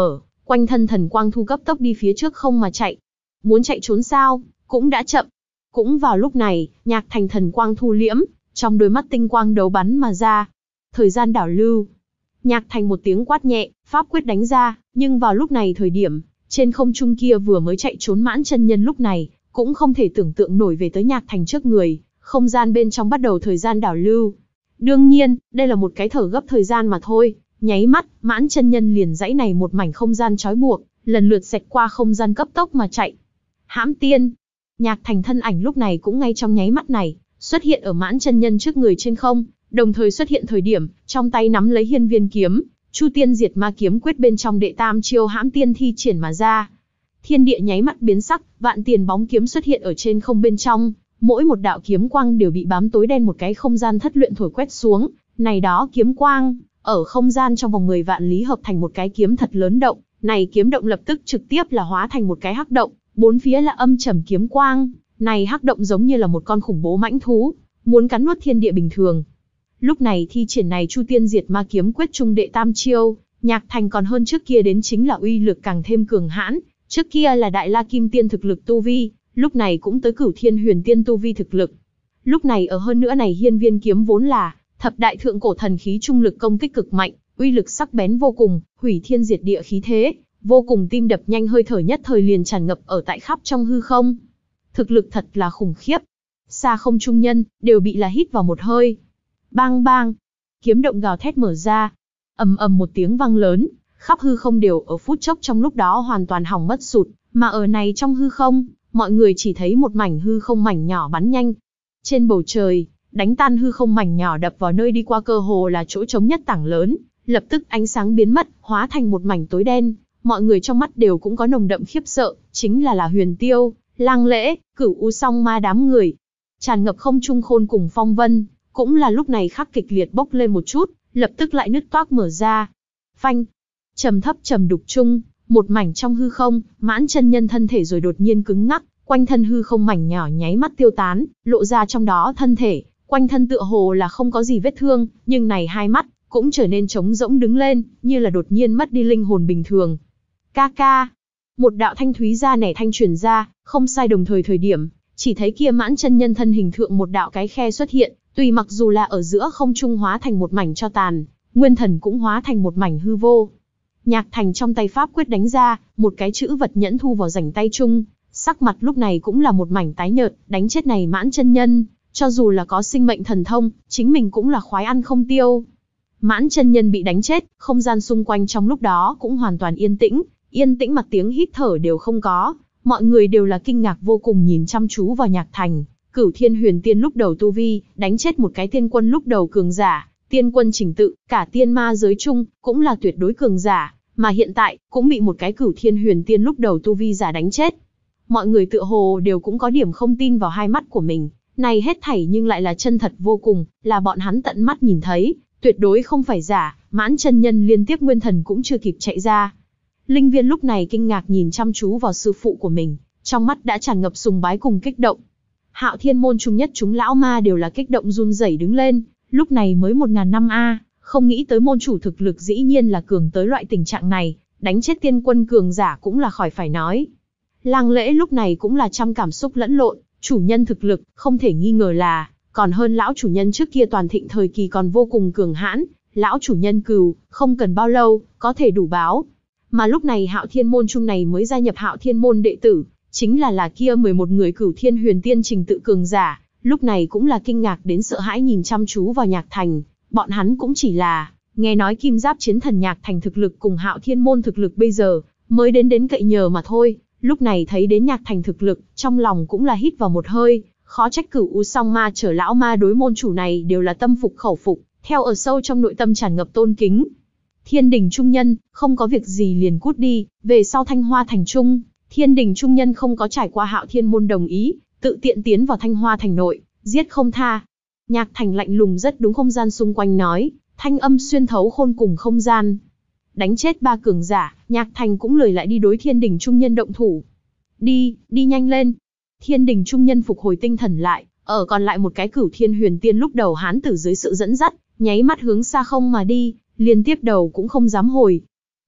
quanh thân thần quang thu cấp tốc đi phía trước không mà chạy. Muốn chạy trốn sao, cũng đã chậm. Cũng vào lúc này, Nhạc Thành thần quang thu liễm, trong đôi mắt tinh quang đấu bắn mà ra. Thời gian đảo lưu. Nhạc Thành một tiếng quát nhẹ, pháp quyết đánh ra, nhưng vào lúc này thời điểm, trên không trung kia vừa mới chạy trốn Mãn chân nhân lúc này, cũng không thể tưởng tượng nổi về tới Nhạc Thành trước người, không gian bên trong bắt đầu thời gian đảo lưu. Đương nhiên, đây là một cái thở gấp thời gian mà thôi, nháy mắt, Mãn chân nhân liền dãy này một mảnh không gian trói buộc, lần lượt xẹt qua không gian cấp tốc mà chạy. Hãm tiên. Nhạc Thành thân ảnh lúc này cũng ngay trong nháy mắt này, xuất hiện ở Mãn chân nhân trước người trên không, đồng thời xuất hiện thời điểm, trong tay nắm lấy hiên viên kiếm, Chu Tiên Diệt Ma kiếm quyết bên trong đệ tam chiêu hãm tiên thi triển mà ra. Thiên địa nháy mắt biến sắc, vạn tiền bóng kiếm xuất hiện ở trên không bên trong, mỗi một đạo kiếm quang đều bị bám tối đen một cái không gian thất luyện thổi quét xuống, này đó kiếm quang, ở không gian trong vòng mười vạn lý hợp thành một cái kiếm thật lớn động, này kiếm động lập tức trực tiếp là hóa thành một cái hắc động, bốn phía là âm trầm kiếm quang, này hắc động giống như là một con khủng bố mãnh thú, muốn cắn nuốt thiên địa bình thường. Lúc này thi triển này Chu Tiên Diệt Ma kiếm quyết trung đệ tam chiêu, Nhạc Thành còn hơn trước kia đến chính là uy lực càng thêm cường hãn, trước kia là Đại La Kim Tiên thực lực tu vi, lúc này cũng tới Cửu Thiên Huyền Tiên tu vi thực lực. Lúc này ở hơn nữa này hiên viên kiếm vốn là thập đại thượng cổ thần khí trung lực công kích cực mạnh, uy lực sắc bén vô cùng, hủy thiên diệt địa khí thế, vô cùng tim đập nhanh hơi thở nhất thời liền tràn ngập ở tại khắp trong hư không. Thực lực thật là khủng khiếp. Xa không trung nhân đều bị là hít vào một hơi. Bang bang, kiếm động gào thét mở ra, ầm ầm một tiếng vang lớn, khắp hư không đều ở phút chốc trong lúc đó hoàn toàn hỏng mất sụt, mà ở này trong hư không, mọi người chỉ thấy một mảnh hư không mảnh nhỏ bắn nhanh. Trên bầu trời, đánh tan hư không mảnh nhỏ đập vào nơi đi qua cơ hồ là chỗ trống nhất tảng lớn, lập tức ánh sáng biến mất, hóa thành một mảnh tối đen, mọi người trong mắt đều cũng có nồng đậm khiếp sợ, chính là là Huyền Tiêu, Lăng Lễ, Cửu U Song Ma đám người. Tràn ngập không trung khôn cùng phong vân, cũng là lúc này khắc kịch liệt bốc lên một chút, lập tức lại nứt toác mở ra. Phanh, trầm thấp trầm đục chung, một mảnh trong hư không, Mãn chân nhân thân thể rồi đột nhiên cứng ngắc, quanh thân hư không mảnh nhỏ nháy mắt tiêu tán, lộ ra trong đó thân thể, quanh thân tựa hồ là không có gì vết thương, nhưng này hai mắt cũng trở nên trống rỗng đứng lên, như là đột nhiên mất đi linh hồn bình thường. Ca ca, một đạo thanh thúy ra nẻ thanh truyền ra, không sai đồng thời thời điểm, chỉ thấy kia Mãn chân nhân thân hình thượng một đạo cái khe xuất hiện, tùy mặc dù là ở giữa không trung hóa thành một mảnh cho tàn, nguyên thần cũng hóa thành một mảnh hư vô. Nhạc Thành trong tay pháp quyết đánh ra, một cái chữ vật nhẫn thu vào rảnh tay chung, sắc mặt lúc này cũng là một mảnh tái nhợt, đánh chết này Mãn chân nhân, cho dù là có sinh mệnh thần thông, chính mình cũng là khoái ăn không tiêu. Mãn chân nhân bị đánh chết, không gian xung quanh trong lúc đó cũng hoàn toàn yên tĩnh, yên tĩnh mà tiếng hít thở đều không có, mọi người đều là kinh ngạc vô cùng nhìn chăm chú vào Nhạc Thành. Cửu Thiên Huyền Tiên lúc đầu tu vi, đánh chết một cái tiên quân lúc đầu cường giả, tiên quân trình tự, cả tiên ma giới chung, cũng là tuyệt đối cường giả, mà hiện tại, cũng bị một cái Cửu Thiên Huyền Tiên lúc đầu tu vi giả đánh chết. Mọi người tựa hồ đều cũng có điểm không tin vào hai mắt của mình, này hết thảy nhưng lại là chân thật vô cùng, là bọn hắn tận mắt nhìn thấy, tuyệt đối không phải giả, Mãn chân nhân liên tiếp nguyên thần cũng chưa kịp chạy ra. Linh Viên lúc này kinh ngạc nhìn chăm chú vào sư phụ của mình, trong mắt đã tràn ngập sùng bái cùng kích động. Hạo Thiên môn trung nhất chúng lão ma đều là kích động run rẩy đứng lên, lúc này mới một ngàn năm a, không nghĩ tới môn chủ thực lực dĩ nhiên là cường tới loại tình trạng này, đánh chết tiên quân cường giả cũng là khỏi phải nói. Lăng Lễ lúc này cũng là trăm cảm xúc lẫn lộn, chủ nhân thực lực, không thể nghi ngờ là, còn hơn lão chủ nhân trước kia toàn thịnh thời kỳ còn vô cùng cường hãn, lão chủ nhân cừu, không cần bao lâu, có thể đủ báo. Mà lúc này Hạo Thiên môn trung này mới gia nhập Hạo Thiên môn đệ tử, chính là là kia mười một người Cửu Thiên Huyền Tiên trình tự cường giả, lúc này cũng là kinh ngạc đến sợ hãi nhìn chăm chú vào Nhạc Thành, bọn hắn cũng chỉ là nghe nói Kim Giáp Chiến Thần Nhạc Thành thực lực cùng Hạo Thiên môn thực lực bây giờ mới đến đến cậy nhờ mà thôi, lúc này thấy đến Nhạc Thành thực lực, trong lòng cũng là hít vào một hơi, khó trách Cửu U Song Ma trở lão ma đối môn chủ này đều là tâm phục khẩu phục, theo ở sâu trong nội tâm tràn ngập tôn kính. Thiên Đình trung nhân, không có việc gì liền cút đi, về sau Thanh Hoa thành trung. Thiên Đình trung nhân không có trải qua Hạo Thiên môn đồng ý, tự tiện tiến vào Thanh Hoa thành nội, giết không tha. Nhạc Thành lạnh lùng rất đúng không gian xung quanh nói, thanh âm xuyên thấu khôn cùng không gian. Đánh chết ba cường giả, Nhạc Thành cũng lười lại đi đối Thiên Đình trung nhân động thủ. Đi, đi nhanh lên. Thiên Đình trung nhân phục hồi tinh thần lại, ở còn lại một cái Cửu Thiên Huyền Tiên lúc đầu hán tử dưới sự dẫn dắt, nháy mắt hướng xa không mà đi, liên tiếp đầu cũng không dám hồi.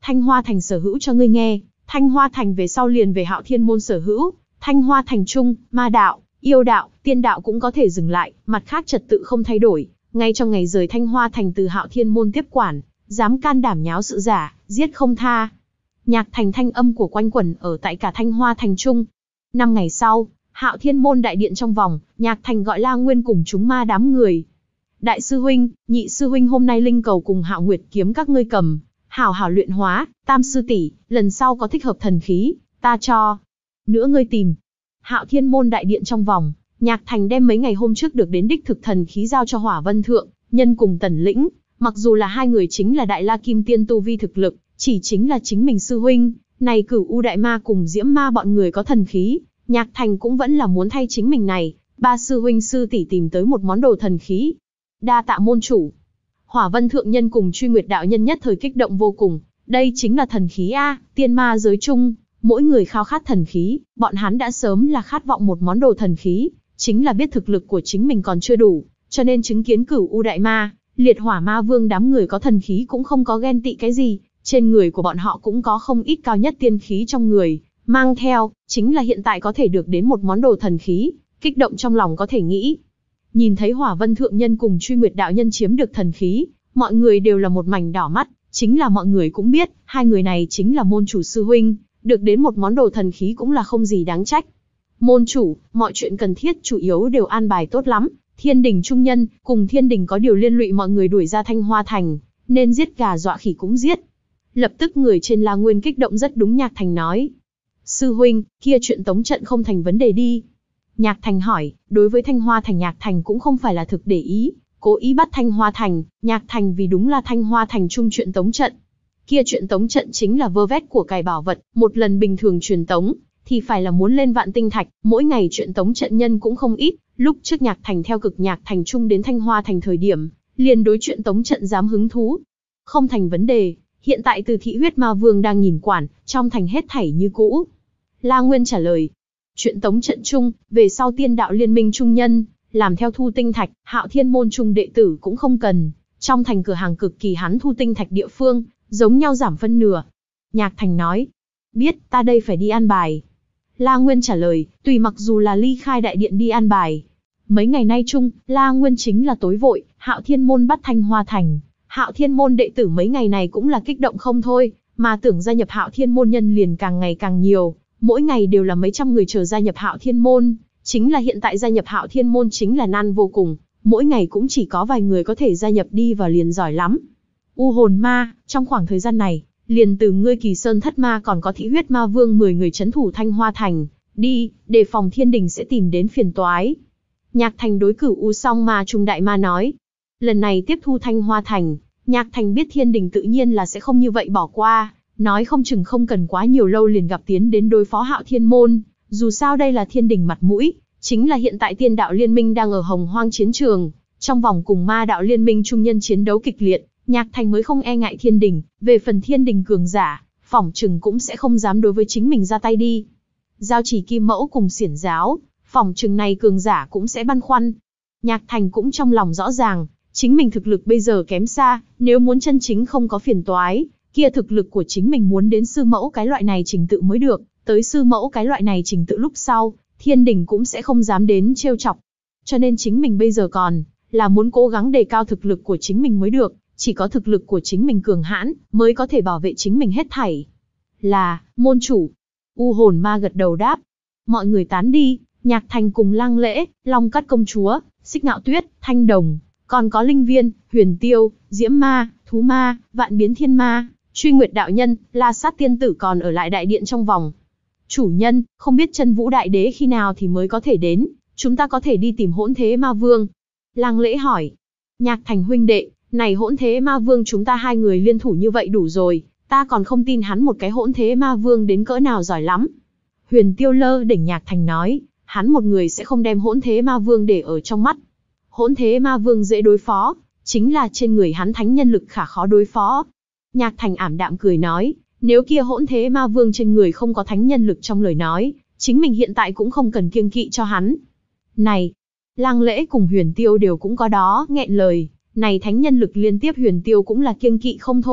Thanh Hoa Thành sở hữu cho ngươi nghe, Thanh Hoa Thành về sau liền về Hạo Thiên Môn sở hữu, Thanh Hoa Thành trung, ma đạo, yêu đạo, tiên đạo cũng có thể dừng lại, mặt khác trật tự không thay đổi, ngay trong ngày rời Thanh Hoa Thành từ Hạo Thiên Môn tiếp quản, dám can đảm nháo sự giả, giết không tha. Nhạc Thành thanh âm của quanh quẩn ở tại cả Thanh Hoa Thành trung. Năm ngày sau, Hạo Thiên Môn đại điện trong vòng, Nhạc Thành gọi La Nguyên cùng chúng ma đám người. Đại sư huynh, nhị sư huynh hôm nay linh cầu cùng Hạo Nguyệt kiếm các ngươi cầm, hảo hảo luyện hóa, tam sư tỷ, lần sau có thích hợp thần khí, ta cho. Nữa ngươi tìm. Hạo Thiên Môn đại điện trong vòng, Nhạc Thành đem mấy ngày hôm trước được đến đích thực thần khí giao cho Hỏa Vân Thượng, nhân cùng Tần Lĩnh, mặc dù là hai người chính là Đại La Kim Tiên tu vi thực lực, chỉ chính là chính mình sư huynh, này Cửu U Đại Ma cùng Diễm Ma bọn người có thần khí, Nhạc Thành cũng vẫn là muốn thay chính mình này, ba sư huynh sư tỷ tìm tới một món đồ thần khí. Đa tạ môn chủ. Hỏa Vân Thượng Nhân cùng Truy Nguyệt đạo nhân nhất thời kích động vô cùng, đây chính là thần khí a, tiên ma giới chung, mỗi người khao khát thần khí, bọn hắn đã sớm là khát vọng một món đồ thần khí, chính là biết thực lực của chính mình còn chưa đủ, cho nên chứng kiến Cửu U Đại Ma, Liệt Hỏa Ma Vương đám người có thần khí cũng không có ghen tị cái gì, trên người của bọn họ cũng có không ít cao nhất tiên khí trong người, mang theo, chính là hiện tại có thể được đến một món đồ thần khí, kích động trong lòng có thể nghĩ. Nhìn thấy Hỏa Vân Thượng Nhân cùng Truy Nguyệt đạo nhân chiếm được thần khí, mọi người đều là một mảnh đỏ mắt, chính là mọi người cũng biết, hai người này chính là môn chủ sư huynh, được đến một món đồ thần khí cũng là không gì đáng trách. Môn chủ, mọi chuyện cần thiết chủ yếu đều an bài tốt lắm, Thiên Đình trung nhân, cùng Thiên Đình có điều liên lụy mọi người đuổi ra Thanh Hoa Thành, nên giết gà dọa khỉ cũng giết. Lập tức người trên La Nguyên kích động rất đúng, Nhạc Thành nói. Sư huynh, kia chuyện tống trận không thành vấn đề đi. Nhạc Thành hỏi, đối với Thanh Hoa Thành Nhạc Thành cũng không phải là thực để ý, cố ý bắt Thanh Hoa Thành, Nhạc Thành vì đúng là Thanh Hoa Thành chung chuyện tống trận. Kia chuyện tống trận chính là vơ vét của cải bảo vật, một lần bình thường truyền tống, thì phải là muốn lên vạn tinh thạch, mỗi ngày chuyện tống trận nhân cũng không ít, lúc trước Nhạc Thành theo cực Nhạc Thành chung đến Thanh Hoa Thành thời điểm, liền đối chuyện tống trận dám hứng thú. Không thành vấn đề, hiện tại từ thị huyết ma vương đang nhìn quản, trong thành hết thảy như cũ. La Nguyên trả lời, chuyện tống trận chung, về sau tiên đạo liên minh trung nhân, làm theo thu tinh thạch, Hạo Thiên Môn trung đệ tử cũng không cần, trong thành cửa hàng cực kỳ hắn thu tinh thạch địa phương, giống nhau giảm phân nửa. Nhạc Thành nói, biết, ta đây phải đi an bài. La Nguyên trả lời, tùy mặc dù là ly khai đại điện đi an bài. Mấy ngày nay chung, La Nguyên chính là tối vội, Hạo Thiên Môn bắt Thanh Hoa Thành. Hạo Thiên Môn đệ tử mấy ngày này cũng là kích động không thôi, mà tưởng gia nhập Hạo Thiên Môn nhân liền càng ngày càng nhiều, mỗi ngày đều là mấy trăm người chờ gia nhập Hạo Thiên Môn, chính là hiện tại gia nhập Hạo Thiên Môn chính là nan vô cùng, mỗi ngày cũng chỉ có vài người có thể gia nhập đi vào liền giỏi lắm. U hồn ma, trong khoảng thời gian này, liền từ ngươi Kỳ Sơn Thất Ma còn có Thị Huyết Ma Vương mười người trấn thủ Thanh Hoa Thành, đi, đề phòng Thiên Đình sẽ tìm đến phiền toái. Nhạc Thành đối Cửu U Song Ma Trung Đại Ma nói, lần này tiếp thu Thanh Hoa Thành, Nhạc Thành biết Thiên Đình tự nhiên là sẽ không như vậy bỏ qua, nói không chừng không cần quá nhiều lâu liền gặp tiến đến đối phó Hạo Thiên Môn, dù sao đây là Thiên Đình mặt mũi, chính là hiện tại Tiên đạo liên minh đang ở Hồng Hoang chiến trường, trong vòng cùng Ma đạo liên minh trung nhân chiến đấu kịch liệt, Nhạc Thành mới không e ngại Thiên Đình, về phần Thiên Đình cường giả, phỏng chừng cũng sẽ không dám đối với chính mình ra tay đi. Giao Chỉ Kim Mẫu cùng Xiển Giáo, phỏng chừng này cường giả cũng sẽ băn khoăn. Nhạc Thành cũng trong lòng rõ ràng, chính mình thực lực bây giờ kém xa, nếu muốn chân chính không có phiền toái, kia thực lực của chính mình muốn đến sư mẫu cái loại này trình tự mới được, tới sư mẫu cái loại này trình tự lúc sau, Thiên Đình cũng sẽ không dám đến trêu chọc. Cho nên chính mình bây giờ còn là muốn cố gắng đề cao thực lực của chính mình mới được, chỉ có thực lực của chính mình cường hãn mới có thể bảo vệ chính mình hết thảy. Là, môn chủ. U hồn ma gật đầu đáp. Mọi người tán đi, Nhạc Thành cùng Lăng Lễ, Long Cát công chúa, Xích Ngạo Tuyết, Thanh Đồng, còn có Linh Viên, Huyền Tiêu, Diễm Ma, Thú Ma, Vạn Biến Thiên Ma, Truy Nguyệt đạo nhân, La Sát tiên tử còn ở lại đại điện trong vòng. Chủ nhân, không biết Chân Vũ đại đế khi nào thì mới có thể đến, chúng ta có thể đi tìm Hỗn Thế Ma Vương. Lăng Lễ hỏi. Nhạc Thành huynh đệ, này Hỗn Thế Ma Vương chúng ta hai người liên thủ như vậy đủ rồi, ta còn không tin hắn một cái Hỗn Thế Ma Vương đến cỡ nào giỏi lắm. Huyền Tiêu lơ đỉnh Nhạc Thành nói, hắn một người sẽ không đem Hỗn Thế Ma Vương để ở trong mắt. Hỗn Thế Ma Vương dễ đối phó, chính là trên người hắn thánh nhân lực khả khó đối phó. Nhạc Thành ảm đạm cười nói, nếu kia Hỗn Thế Ma Vương trên người không có thánh nhân lực trong lời nói, chính mình hiện tại cũng không cần kiêng kỵ cho hắn. Này, Lăng Lễ cùng Huyền Tiêu đều cũng có đó nghẹn lời, này thánh nhân lực liên tiếp Huyền Tiêu cũng là kiêng kỵ không thôi,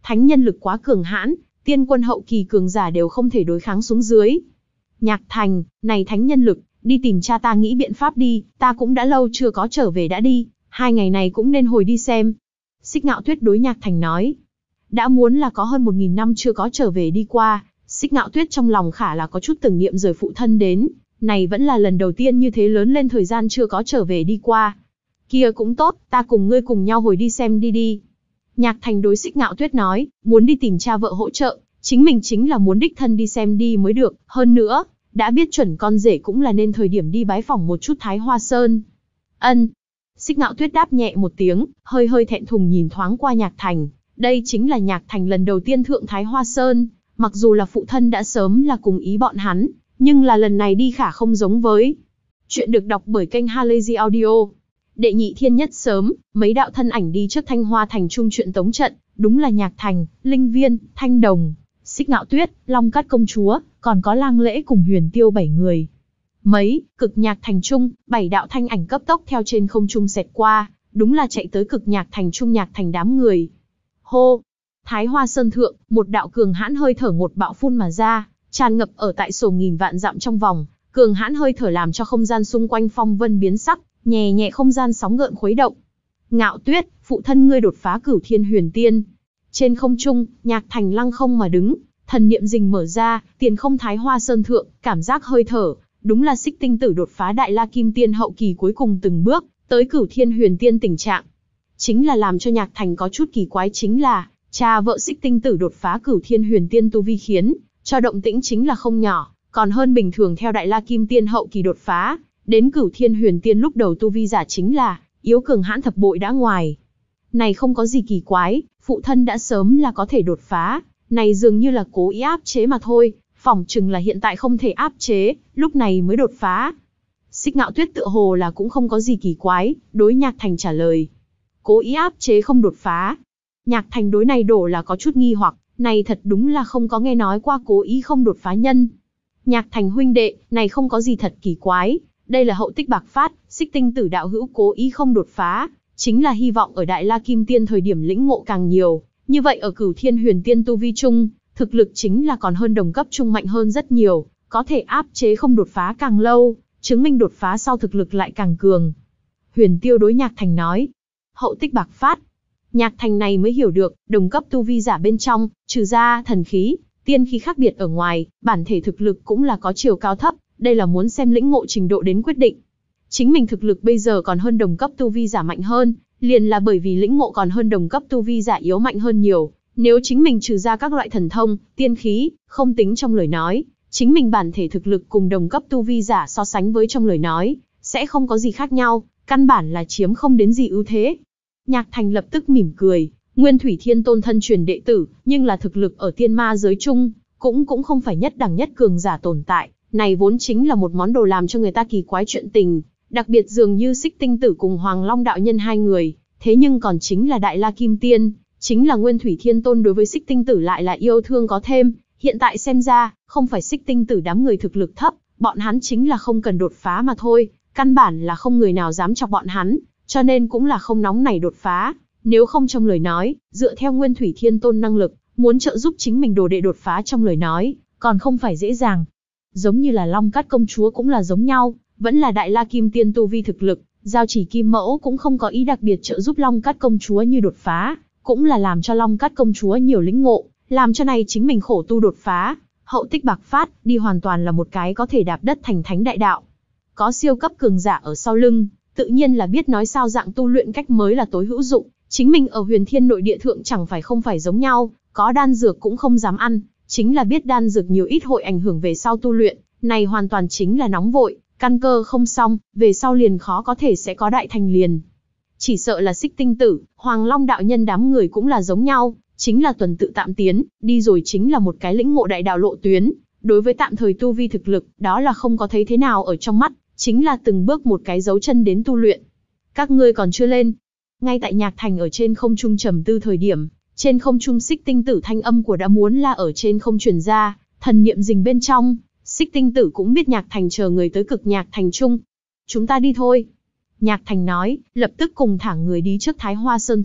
thánh nhân lực quá cường hãn, tiên quân hậu kỳ cường giả đều không thể đối kháng xuống dưới. Nhạc Thành, này thánh nhân lực, đi tìm cha ta nghĩ biện pháp đi, ta cũng đã lâu chưa có trở về đã đi, hai ngày này cũng nên hồi đi xem. Xích Ngạo Tuyết đối Nhạc Thành nói. Đã muốn là có hơn một nghìn năm chưa có trở về đi qua, Xích Ngạo Tuyết trong lòng khả là có chút tưởng niệm rời phụ thân đến, này vẫn là lần đầu tiên như thế lớn lên thời gian chưa có trở về đi qua. Kia cũng tốt, ta cùng ngươi cùng nhau hồi đi xem đi đi. Nhạc Thành đối Xích Ngạo Tuyết nói, muốn đi tìm cha vợ hỗ trợ, chính mình chính là muốn đích thân đi xem đi mới được, hơn nữa, đã biết chuẩn con rể cũng là nên thời điểm đi bái phỏng một chút Thái Hoa Sơn. Ân. Xích Ngạo Tuyết đáp nhẹ một tiếng, hơi hơi thẹn thùng nhìn thoáng qua Nhạc Thành, đây chính là Nhạc Thành lần đầu tiên thượng Thái Hoa Sơn, mặc dù là phụ thân đã sớm là cùng ý bọn hắn, nhưng là lần này đi khả không giống với. Chuyện được đọc bởi kênh Halazy Audio. Đệ nhị thiên nhất sớm, mấy đạo thân ảnh đi trước Thanh Hoa Thành trung chuyện tống trận, đúng là Nhạc Thành, Linh Viên, Thanh Đồng, Xích Ngạo Tuyết, Long Cát công chúa, còn có Lang Lễ cùng Huyền Tiêu bảy người. Mấy, Cực Nhạc Thành trung, bảy đạo thanh ảnh cấp tốc theo trên không trung xẹt qua, đúng là chạy tới Cực Nhạc Thành trung Nhạc Thành đám người. Hô! Thái Hoa Sơn thượng, một đạo cường hãn hơi thở ngột bạo phun mà ra, tràn ngập ở tại sổ nghìn vạn dặm trong vòng, cường hãn hơi thở làm cho không gian xung quanh phong vân biến sắc, nhẹ nhẹ không gian sóng gợn khuấy động. Ngạo Tuyết, phụ thân ngươi đột phá Cửu Thiên Huyền Tiên. Trên không trung, Nhạc Thành lăng không mà đứng, thần niệm rình mở ra, tiền không Thái Hoa Sơn thượng, cảm giác hơi thở, đúng là Xích Tinh Tử đột phá Đại La Kim Tiên hậu kỳ cuối cùng từng bước, tới Cửu Thiên Huyền Tiên tình trạng. Chính là làm cho Nhạc Thành có chút kỳ quái chính là, cha vợ Xích Tinh Tử đột phá Cửu Thiên Huyền Tiên tu vi khiến cho động tĩnh chính là không nhỏ, còn hơn bình thường theo Đại La Kim Tiên hậu kỳ đột phá, đến Cửu Thiên Huyền Tiên lúc đầu tu vi giả chính là yếu cường hãn thập bội đã ngoài. Này không có gì kỳ quái, phụ thân đã sớm là có thể đột phá, này dường như là cố ý áp chế mà thôi, phỏng chừng là hiện tại không thể áp chế, lúc này mới đột phá. Xích Ngạo Tuyết tựa hồ là cũng không có gì kỳ quái, đối Nhạc Thành trả lời. Cố ý áp chế không đột phá. Nhạc Thành đối này đổ là có chút nghi hoặc, này thật đúng là không có nghe nói qua cố ý không đột phá nhân. Nhạc Thành huynh đệ, này không có gì thật kỳ quái, đây là hậu tích bạc phát, Xích Tinh Tử đạo hữu cố ý không đột phá, chính là hy vọng ở Đại La Kim Tiên thời điểm lĩnh ngộ càng nhiều, như vậy ở Cửu Thiên Huyền Tiên tu vi chung, thực lực chính là còn hơn đồng cấp trung mạnh hơn rất nhiều, có thể áp chế không đột phá càng lâu, chứng minh đột phá sau thực lực lại càng cường. Huyền Tiêu đối Nhạc Thành nói, hậu tích bạc phát. Nhạc Thành này mới hiểu được, đồng cấp tu vi giả bên trong, trừ ra thần khí, tiên khí khác biệt ở ngoài, bản thể thực lực cũng là có chiều cao thấp, đây là muốn xem lĩnh ngộ trình độ đến quyết định. Chính mình thực lực bây giờ còn hơn đồng cấp tu vi giả mạnh hơn, liền là bởi vì lĩnh ngộ còn hơn đồng cấp tu vi giả yếu mạnh hơn nhiều. Nếu chính mình trừ ra các loại thần thông, tiên khí, không tính trong lời nói, chính mình bản thể thực lực cùng đồng cấp tu vi giả so sánh với trong lời nói, sẽ không có gì khác nhau, căn bản là chiếm không đến gì ưu thế. Nhạc Thành lập tức mỉm cười, Nguyên Thủy Thiên Tôn thân truyền đệ tử, nhưng là thực lực ở tiên ma giới chung, cũng cũng không phải nhất đẳng nhất cường giả tồn tại, này vốn chính là một món đồ làm cho người ta kỳ quái chuyện tình, đặc biệt dường như Xích Tinh Tử cùng Hoàng Long đạo nhân hai người, thế nhưng còn chính là Đại La Kim Tiên, chính là Nguyên Thủy Thiên Tôn đối với Xích Tinh Tử lại là yêu thương có thêm, hiện tại xem ra, không phải Xích Tinh Tử đám người thực lực thấp, bọn hắn chính là không cần đột phá mà thôi, căn bản là không người nào dám chọc bọn hắn, cho nên cũng là không nóng nảy đột phá, nếu không trong lời nói, dựa theo Nguyên Thủy Thiên Tôn năng lực, muốn trợ giúp chính mình đồ đệ đột phá trong lời nói, còn không phải dễ dàng. Giống như là Long Cát công chúa cũng là giống nhau, vẫn là Đại La Kim Tiên tu vi thực lực, Giao Chỉ Kim Mẫu cũng không có ý đặc biệt trợ giúp Long Cát công chúa như đột phá, cũng là làm cho Long Cát công chúa nhiều lĩnh ngộ, làm cho này chính mình khổ tu đột phá, hậu tích bạc phát, đi hoàn toàn là một cái có thể đạp đất thành thánh đại đạo. Có siêu cấp cường giả ở sau lưng, tự nhiên là biết nói sao dạng tu luyện cách mới là tối hữu dụng, chính mình ở Huyền Thiên nội địa thượng chẳng phải không phải giống nhau, có đan dược cũng không dám ăn, chính là biết đan dược nhiều ít hội ảnh hưởng về sau tu luyện, này hoàn toàn chính là nóng vội, căn cơ không xong, về sau liền khó có thể sẽ có đại thành liền. Chỉ sợ là Xích Tinh Tử, Hoàng Long đạo nhân đám người cũng là giống nhau, chính là tuần tự tạm tiến, đi rồi chính là một cái lĩnh ngộ đại đạo lộ tuyến, đối với tạm thời tu vi thực lực, đó là không có thấy thế nào ở trong mắt, chính là từng bước một cái dấu chân đến tu luyện. Các ngươi còn chưa lên. Ngay tại Nhạc Thành ở trên không trung trầm tư thời điểm, trên không trung Xích Tinh Tử thanh âm của đã muốn là ở trên không truyền ra, thần niệm rình bên trong, Xích Tinh Tử cũng biết Nhạc Thành chờ người tới Cực Nhạc Thành trung. Chúng ta đi thôi. Nhạc Thành nói, lập tức cùng thả người đi trước Thái Hoa Sơn thượng,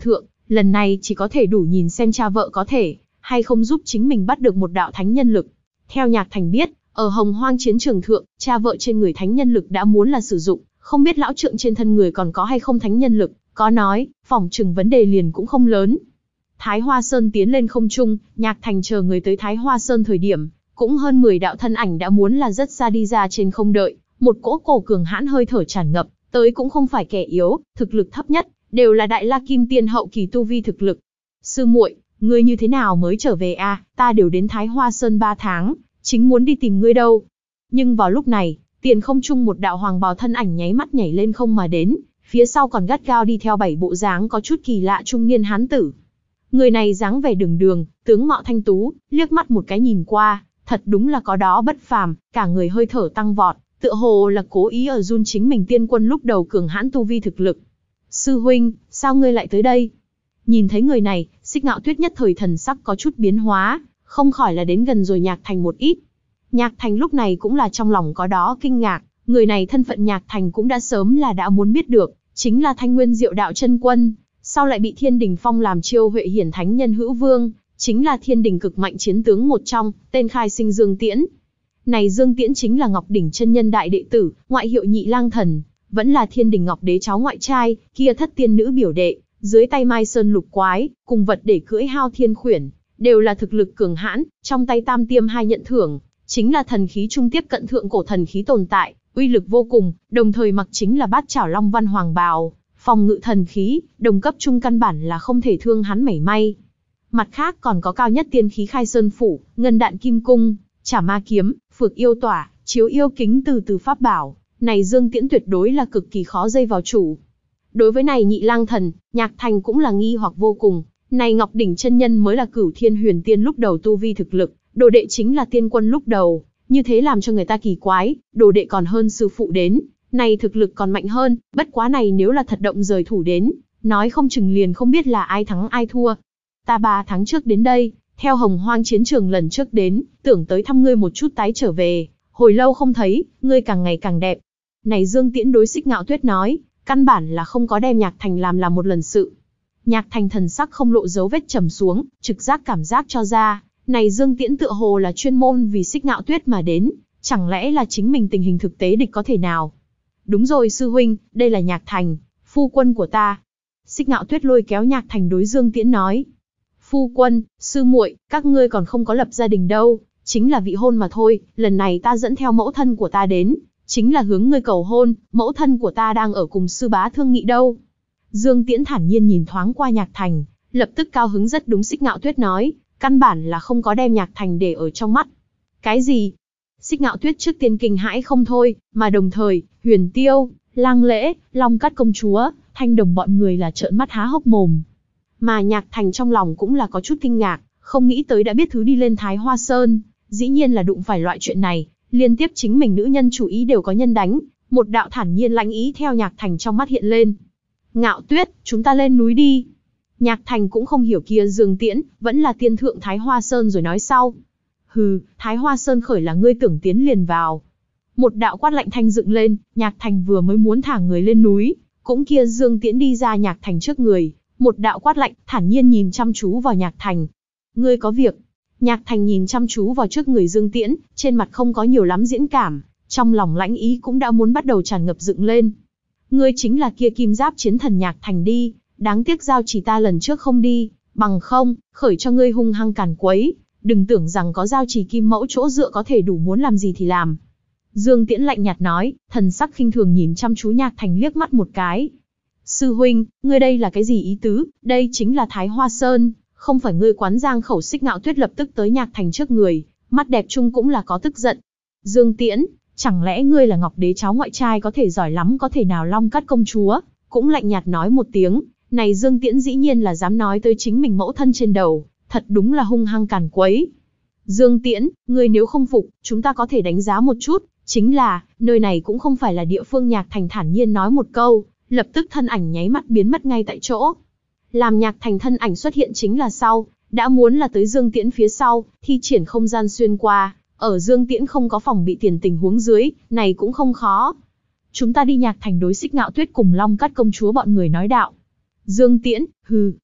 Lần này chỉ có thể đủ nhìn xem cha vợ có thể hay không giúp chính mình bắt được một đạo thánh nhân lực. Theo Nhạc Thành biết, ở Hồng Hoang chiến trường thượng, cha vợ trên người thánh nhân lực đã muốn là sử dụng, không biết lão trượng trên thân người còn có hay không thánh nhân lực, có nói, phỏng chừng vấn đề liền cũng không lớn. Thái Hoa Sơn tiến lên không trung, Nhạc Thành chờ người tới Thái Hoa Sơn thời điểm, cũng hơn mười đạo thân ảnh đã muốn là rất xa đi ra trên không đợi, một cỗ cổ cường hãn hơi thở tràn ngập, tới cũng không phải kẻ yếu, thực lực thấp nhất, đều là đại la kim tiên hậu kỳ tu vi thực lực. Sư muội, ngươi như thế nào mới trở về a? À, ta đều đến Thái Hoa Sơn ba tháng, chính muốn đi tìm ngươi đâu. Nhưng vào lúc này, tiền không trung một đạo hoàng bào thân ảnh nháy mắt nhảy lên không mà đến, phía sau còn gắt gao đi theo bảy bộ dáng có chút kỳ lạ trung niên hán tử. Người này dáng vẻ đường đường, tướng mạo thanh tú, liếc mắt một cái nhìn qua, thật đúng là có đó bất phàm, cả người hơi thở tăng vọt, tựa hồ là cố ý ở run chính mình tiên quân lúc đầu cường hãn tu vi thực lực. Sư huynh, sao ngươi lại tới đây? Nhìn thấy người này, Xích Ngạo Tuyết nhất thời thần sắc có chút biến hóa, không khỏi là đến gần rồi Nhạc Thành một ít. Nhạc Thành lúc này cũng là trong lòng có đó kinh ngạc, người này thân phận Nhạc Thành cũng đã sớm là đã muốn biết được, chính là Thanh Nguyên Diệu Đạo chân quân, sau lại bị Thiên Đình phong làm chiêu huệ hiển thánh nhân hữu vương, chính là Thiên Đình cực mạnh chiến tướng một trong, tên khai sinh Dương Tiễn. Này Dương Tiễn chính là Ngọc Đỉnh chân nhân đại đệ tử, ngoại hiệu Nhị Lang Thần, vẫn là Thiên Đình Ngọc Đế cháu ngoại trai, kia thất tiên nữ biểu đệ, dưới tay Mai Sơn lục quái, cùng vật để cưỡi Hao Thiên khuyển, đều là thực lực cường hãn, trong tay Tam Tiêm hai nhận thưởng, chính là thần khí trung tiếp cận thượng cổ thần khí tồn tại, uy lực vô cùng, đồng thời mặc chính là Bát Chảo Long Văn Hoàng bào, phòng ngự thần khí, đồng cấp trung căn bản là không thể thương hắn mảy may. Mặt khác còn có cao nhất tiên khí Khai Sơn phủ, Ngân Đạn Kim Cung, Chả Ma kiếm, Phược Yêu Tỏa, Chiếu Yêu Kính từ từ pháp bảo, này Dương Tiễn tuyệt đối là cực kỳ khó dây vào chủ. Đối với này Nhị Lang Thần, Nhạc Thành cũng là nghi hoặc vô cùng, này Ngọc Đỉnh chân nhân mới là Cửu Thiên Huyền Tiên lúc đầu tu vi thực lực, đồ đệ chính là tiên quân lúc đầu, như thế làm cho người ta kỳ quái, đồ đệ còn hơn sư phụ đến, này thực lực còn mạnh hơn, bất quá này nếu là thật động rời thủ đến, nói không chừng liền không biết là ai thắng ai thua. Ta ba tháng trước đến đây, theo Hồng Hoang chiến trường lần trước đến, tưởng tới thăm ngươi một chút tái trở về, hồi lâu không thấy, ngươi càng ngày càng đẹp. Này Dương Tiễn đối Xích Ngạo Tuyết nói, căn bản là không có đem Nhạc Thành làm làm một lần sự. Nhạc Thành thần sắc không lộ dấu vết trầm xuống, trực giác cảm giác cho ra, này Dương Tiễn tựa hồ là chuyên môn vì Xích Ngạo Tuyết mà đến, chẳng lẽ là chính mình tình hình thực tế địch có thể nào? Đúng rồi sư huynh, đây là Nhạc Thành, phu quân của ta. Xích Ngạo Tuyết lôi kéo Nhạc Thành đối Dương Tiễn nói. Phu quân, sư muội, các ngươi còn không có lập gia đình đâu, chính là vị hôn mà thôi, lần này ta dẫn theo mẫu thân của ta đến, chính là hướng ngươi cầu hôn, mẫu thân của ta đang ở cùng sư bá thương nghị đâu. Dương Tiễn thản nhiên nhìn thoáng qua Nhạc Thành, lập tức cao hứng rất đúng Xích Ngạo Tuyết nói, căn bản là không có đem Nhạc Thành để ở trong mắt. Cái gì? Xích Ngạo Tuyết trước tiên kinh hãi không thôi, mà đồng thời, Huyền Tiêu, Lang Lễ, Long Cát công chúa, Thanh Đồng bọn người là trợn mắt há hốc mồm. Mà Nhạc Thành trong lòng cũng là có chút kinh ngạc, không nghĩ tới đã biết thứ đi lên Thái Hoa Sơn, dĩ nhiên là đụng phải loại chuyện này, liên tiếp chính mình nữ nhân chủ ý đều có nhân đánh, một đạo thản nhiên lãnh ý theo Nhạc Thành trong mắt hiện lên. Ngạo Tuyết, chúng ta lên núi đi. Nhạc Thành cũng không hiểu kia Dương Tiễn, vẫn là tiên thượng Thái Hoa Sơn rồi nói sau. Hừ, Thái Hoa Sơn khởi là ngươi tưởng tiến liền vào. Một đạo quát lạnh thanh dựng lên, Nhạc Thành vừa mới muốn thả người lên núi, cũng kia Dương Tiễn đi ra Nhạc Thành trước người, một đạo quát lạnh, thản nhiên nhìn chăm chú vào Nhạc Thành. Ngươi có việc. Nhạc Thành nhìn chăm chú vào trước người Dương Tiễn, trên mặt không có nhiều lắm diễn cảm, trong lòng lãnh ý cũng đã muốn bắt đầu tràn ngập dựng lên. Ngươi chính là kia kim giáp chiến thần Nhạc Thành đi, đáng tiếc giao chỉ ta lần trước không đi, bằng không, khởi cho ngươi hung hăng càn quấy, đừng tưởng rằng có giao chỉ kim mẫu chỗ dựa có thể đủ muốn làm gì thì làm. Dương Tiễn lạnh nhạt nói, thần sắc khinh thường nhìn chăm chú Nhạc Thành liếc mắt một cái. Sư huynh, ngươi đây là cái gì ý tứ, đây chính là Thái Hoa Sơn, không phải ngươi quán giang khẩu. Xích Ngạo Tuyết lập tức tới Nhạc Thành trước người, mắt đẹp chung cũng là có tức giận. Dương Tiễn, chẳng lẽ ngươi là Ngọc Đế cháu ngoại trai có thể giỏi lắm có thể nào Long Cát công chúa, cũng lạnh nhạt nói một tiếng, này Dương Tiễn dĩ nhiên là dám nói tới chính mình mẫu thân trên đầu, thật đúng là hung hăng càn quấy. Dương Tiễn, ngươi nếu không phục, chúng ta có thể đánh giá một chút, chính là, nơi này cũng không phải là địa phương. Nhạc Thành thản nhiên nói một câu, lập tức thân ảnh nháy mắt biến mất ngay tại chỗ. Làm Nhạc Thành thân ảnh xuất hiện chính là sau, đã muốn là tới Dương Tiễn phía sau, thi triển không gian xuyên qua, ở Dương Tiễn không có phòng bị tiền tình huống dưới, này cũng không khó. Chúng ta đi. Nhạc Thành đối Xích Ngạo Tuyết cùng Long Cát công chúa bọn người nói đạo. Dương Tiễn, hừ.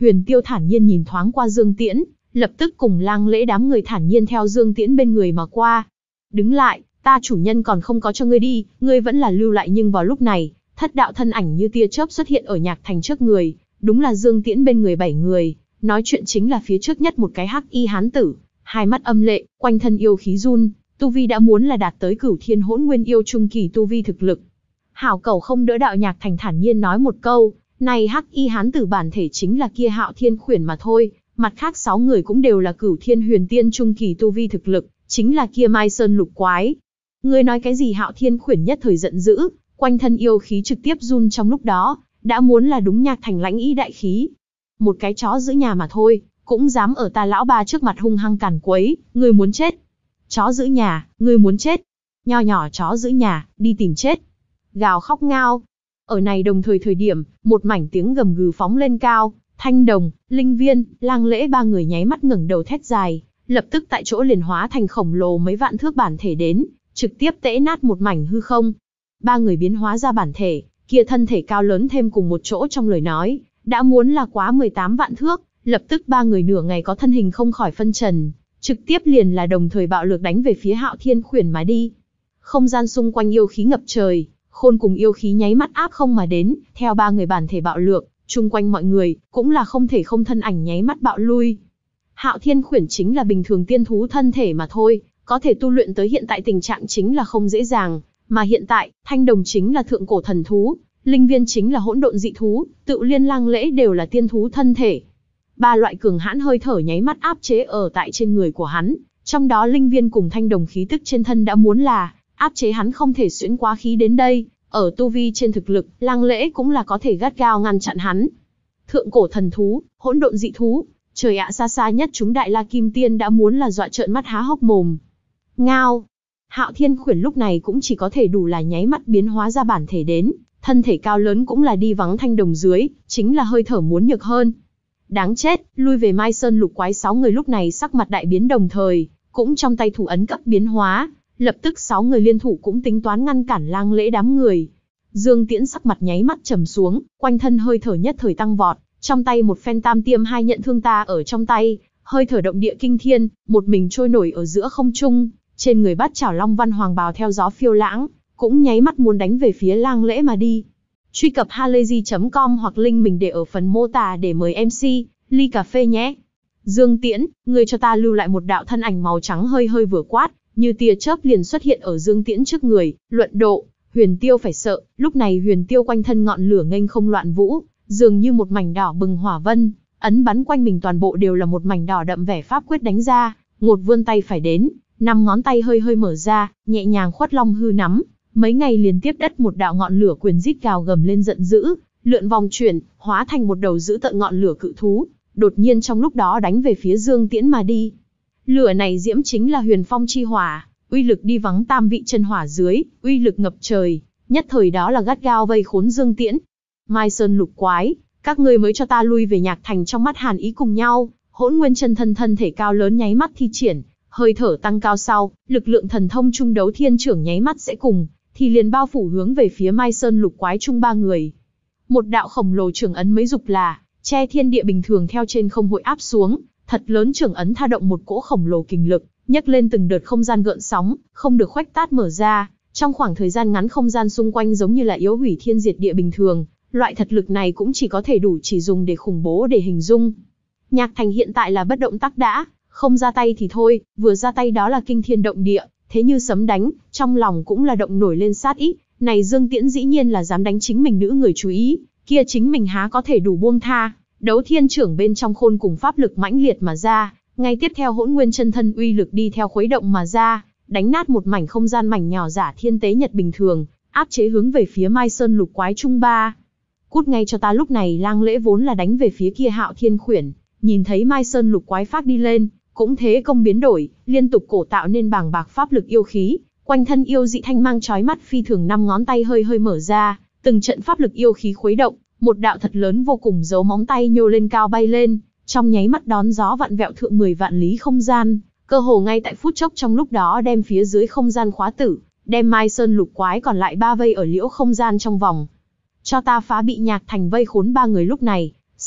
Huyền Tiêu thản nhiên nhìn thoáng qua Dương Tiễn, lập tức cùng Lang Lễ đám người thản nhiên theo Dương Tiễn bên người mà qua. Đứng lại, ta chủ nhân còn không có cho ngươi đi, ngươi vẫn là lưu lại. Nhưng vào lúc này, thất đạo thân ảnh như tia chớp xuất hiện ở Nhạc Thành trước người, đúng là Dương Tiễn bên người bảy người, nói chuyện chính là phía trước nhất một cái hắc y hán tử, hai mắt âm lệ, quanh thân yêu khí run, tu vi đã muốn là đạt tới Cửu Thiên Hỗn Nguyên yêu trung kỳ tu vi thực lực. Hảo Cẩu không đỡ đạo. Nhạc Thành thản nhiên nói một câu, này hắc y hán tử bản thể chính là kia Hạo Thiên Khuyển mà thôi, mặt khác sáu người cũng đều là Cửu Thiên Huyền Tiên trung kỳ tu vi thực lực, chính là kia Mai Sơn Lục Quái. Ngươi nói cái gì? Hạo Thiên Khuyển nhất thời giận dữ, quanh thân yêu khí trực tiếp run trong lúc đó, đã muốn là đúng Nhạc Thành lãnh ý đại khí. Một cái chó giữ nhà mà thôi, cũng dám ở ta lão ba trước mặt hung hăng càn quấy, ngươi muốn chết. Chó giữ nhà, ngươi muốn chết. Nho nhỏ chó giữ nhà, đi tìm chết. Gào khóc ngao. Ở này đồng thời thời điểm, một mảnh tiếng gầm gừ phóng lên cao, Thanh Đồng, Linh Viên, Lang Lễ ba người nháy mắt ngẩng đầu thét dài, lập tức tại chỗ liền hóa thành khổng lồ mấy vạn thước bản thể đến, trực tiếp tễ nát một mảnh hư không. Ba người biến hóa ra bản thể, kia thân thể cao lớn thêm cùng một chỗ trong lời nói, đã muốn là quá mười tám vạn thước, lập tức ba người nửa ngày có thân hình không khỏi phân trần, trực tiếp liền là đồng thời bạo lực đánh về phía Hạo Thiên Khuyển mà đi. Không gian xung quanh yêu khí ngập trời, khôn cùng yêu khí nháy mắt áp không mà đến, theo ba người bản thể bạo lược, chung quanh mọi người cũng là không thể không thân ảnh nháy mắt bạo lui. Hạo Thiên Khuyển chính là bình thường tiên thú thân thể mà thôi, có thể tu luyện tới hiện tại tình trạng chính là không dễ dàng, mà hiện tại, Thanh Đồng chính là thượng cổ thần thú, Linh Viên chính là hỗn độn dị thú, Tự Liên Lang Lễ đều là tiên thú thân thể. Ba loại cường hãn hơi thở nháy mắt áp chế ở tại trên người của hắn, trong đó Linh Viên cùng Thanh Đồng khí tức trên thân đã muốn là áp chế hắn không thể xuyễn quá khí đến đây, ở tu vi trên thực lực, Lang Lễ cũng là có thể gắt gao ngăn chặn hắn. Thượng cổ thần thú, hỗn độn dị thú, trời ạ, xa xa nhất chúng Đại La Kim Tiên đã muốn là dọa trợn mắt há hốc mồm. Ngao. Hạo Thiên Khuyển lúc này cũng chỉ có thể đủ là nháy mắt biến hóa ra bản thể đến, thân thể cao lớn cũng là đi vắng Thanh Đồng dưới, chính là hơi thở muốn nhược hơn. Đáng chết, lui về Mai Sơn Lục Quái. Sáu người lúc này sắc mặt đại biến đồng thời, cũng trong tay thủ ấn cấp biến hóa, lập tức sáu người liên thủ cũng tính toán ngăn cản Lang Lễ đám người. Dương Tiễn sắc mặt nháy mắt trầm xuống, quanh thân hơi thở nhất thời tăng vọt, trong tay một phen tam tiêm hai nhận thương ta ở trong tay, hơi thở động địa kinh thiên, một mình trôi nổi ở giữa không trung, trên người bát chảo long văn hoàng bào theo gió phiêu lãng, cũng nháy mắt muốn đánh về phía Lang Lễ mà đi. Truy cập halayzi chấm com hoặc link mình để ở phần mô tả để mời em xê, ly cà phê nhé. Dương Tiễn, ngươi cho ta lưu lại. Một đạo thân ảnh màu trắng hơi hơi vừa quát, như tia chớp liền xuất hiện ở Dương Tiễn trước người, luận độ, Huyền Tiêu phải sợ, lúc này Huyền Tiêu quanh thân ngọn lửa nghênh không loạn vũ, dường như một mảnh đỏ bừng hỏa vân, ấn bắn quanh mình toàn bộ đều là một mảnh đỏ đậm vẻ pháp quyết đánh ra, ngột vươn tay phải đến, năm ngón tay hơi hơi mở ra, nhẹ nhàng khuất long hư nắm, mấy ngày liền tiếp đất một đạo ngọn lửa quyền rít gào gầm lên giận dữ, lượn vòng chuyển, hóa thành một đầu dữ tợn ngọn lửa cự thú, đột nhiên trong lúc đó đánh về phía Dương Tiễn mà đi. Lửa này diễm chính là Huyền Phong chi hỏa, uy lực đi vắng tam vị chân hỏa dưới, uy lực ngập trời, nhất thời đó là gắt gao vây khốn Dương Tiễn. Mai Sơn Lục Quái, các ngươi mới cho ta lui về Nhạc Thành. Trong mắt hàn ý cùng nhau, Hỗn Nguyên chân thân thân thể cao lớn nháy mắt thi triển, hơi thở tăng cao sau, lực lượng thần thông trung đấu thiên trưởng nháy mắt sẽ cùng, thì liền bao phủ hướng về phía Mai Sơn Lục Quái chung ba người. Một đạo khổng lồ trưởng ấn mấy dục là che thiên địa bình thường theo trên không hội áp xuống, thật lớn trưởng ấn tha động một cỗ khổng lồ kình lực, nhấc lên từng đợt không gian gợn sóng, không được khuếch tát mở ra, trong khoảng thời gian ngắn không gian xung quanh giống như là yếu hủy thiên diệt địa bình thường, loại thật lực này cũng chỉ có thể đủ chỉ dùng để khủng bố để hình dung. Nhạc Thành hiện tại là bất động tác đã, không ra tay thì thôi, vừa ra tay đó là kinh thiên động địa, thế như sấm đánh, trong lòng cũng là động nổi lên sát ý, này Dương Tiễn dĩ nhiên là dám đánh chính mình nữ người chú ý, kia chính mình há có thể đủ buông tha. Đấu thiên trưởng bên trong khôn cùng pháp lực mãnh liệt mà ra, ngay tiếp theo Hỗn Nguyên chân thân uy lực đi theo khuấy động mà ra, đánh nát một mảnh không gian mảnh nhỏ giả thiên tế nhật bình thường, áp chế hướng về phía Mai Sơn Lục Quái chung ba. Cút ngay cho ta. Lúc này Lang Lễ vốn là đánh về phía kia Hạo Thiên Khuyển, nhìn thấy Mai Sơn Lục Quái phát đi lên, cũng thế công biến đổi, liên tục cổ tạo nên bàng bạc pháp lực yêu khí, quanh thân yêu dị thanh mang chói mắt phi thường, năm ngón tay hơi hơi mở ra, từng trận pháp lực yêu khí khuấy động, một đạo thật lớn vô cùng dấu móng tay nhô lên cao bay lên, trong nháy mắt đón gió vặn vẹo thượng mười vạn lý không gian, cơ hồ ngay tại phút chốc trong lúc đó đem phía dưới không gian khóa tử, đem Mai Sơn Lục Quái còn lại ba vây ở liễu không gian trong vòng. Cho ta phá. Bị Nhạc Thành vây khốn ba người lúc này,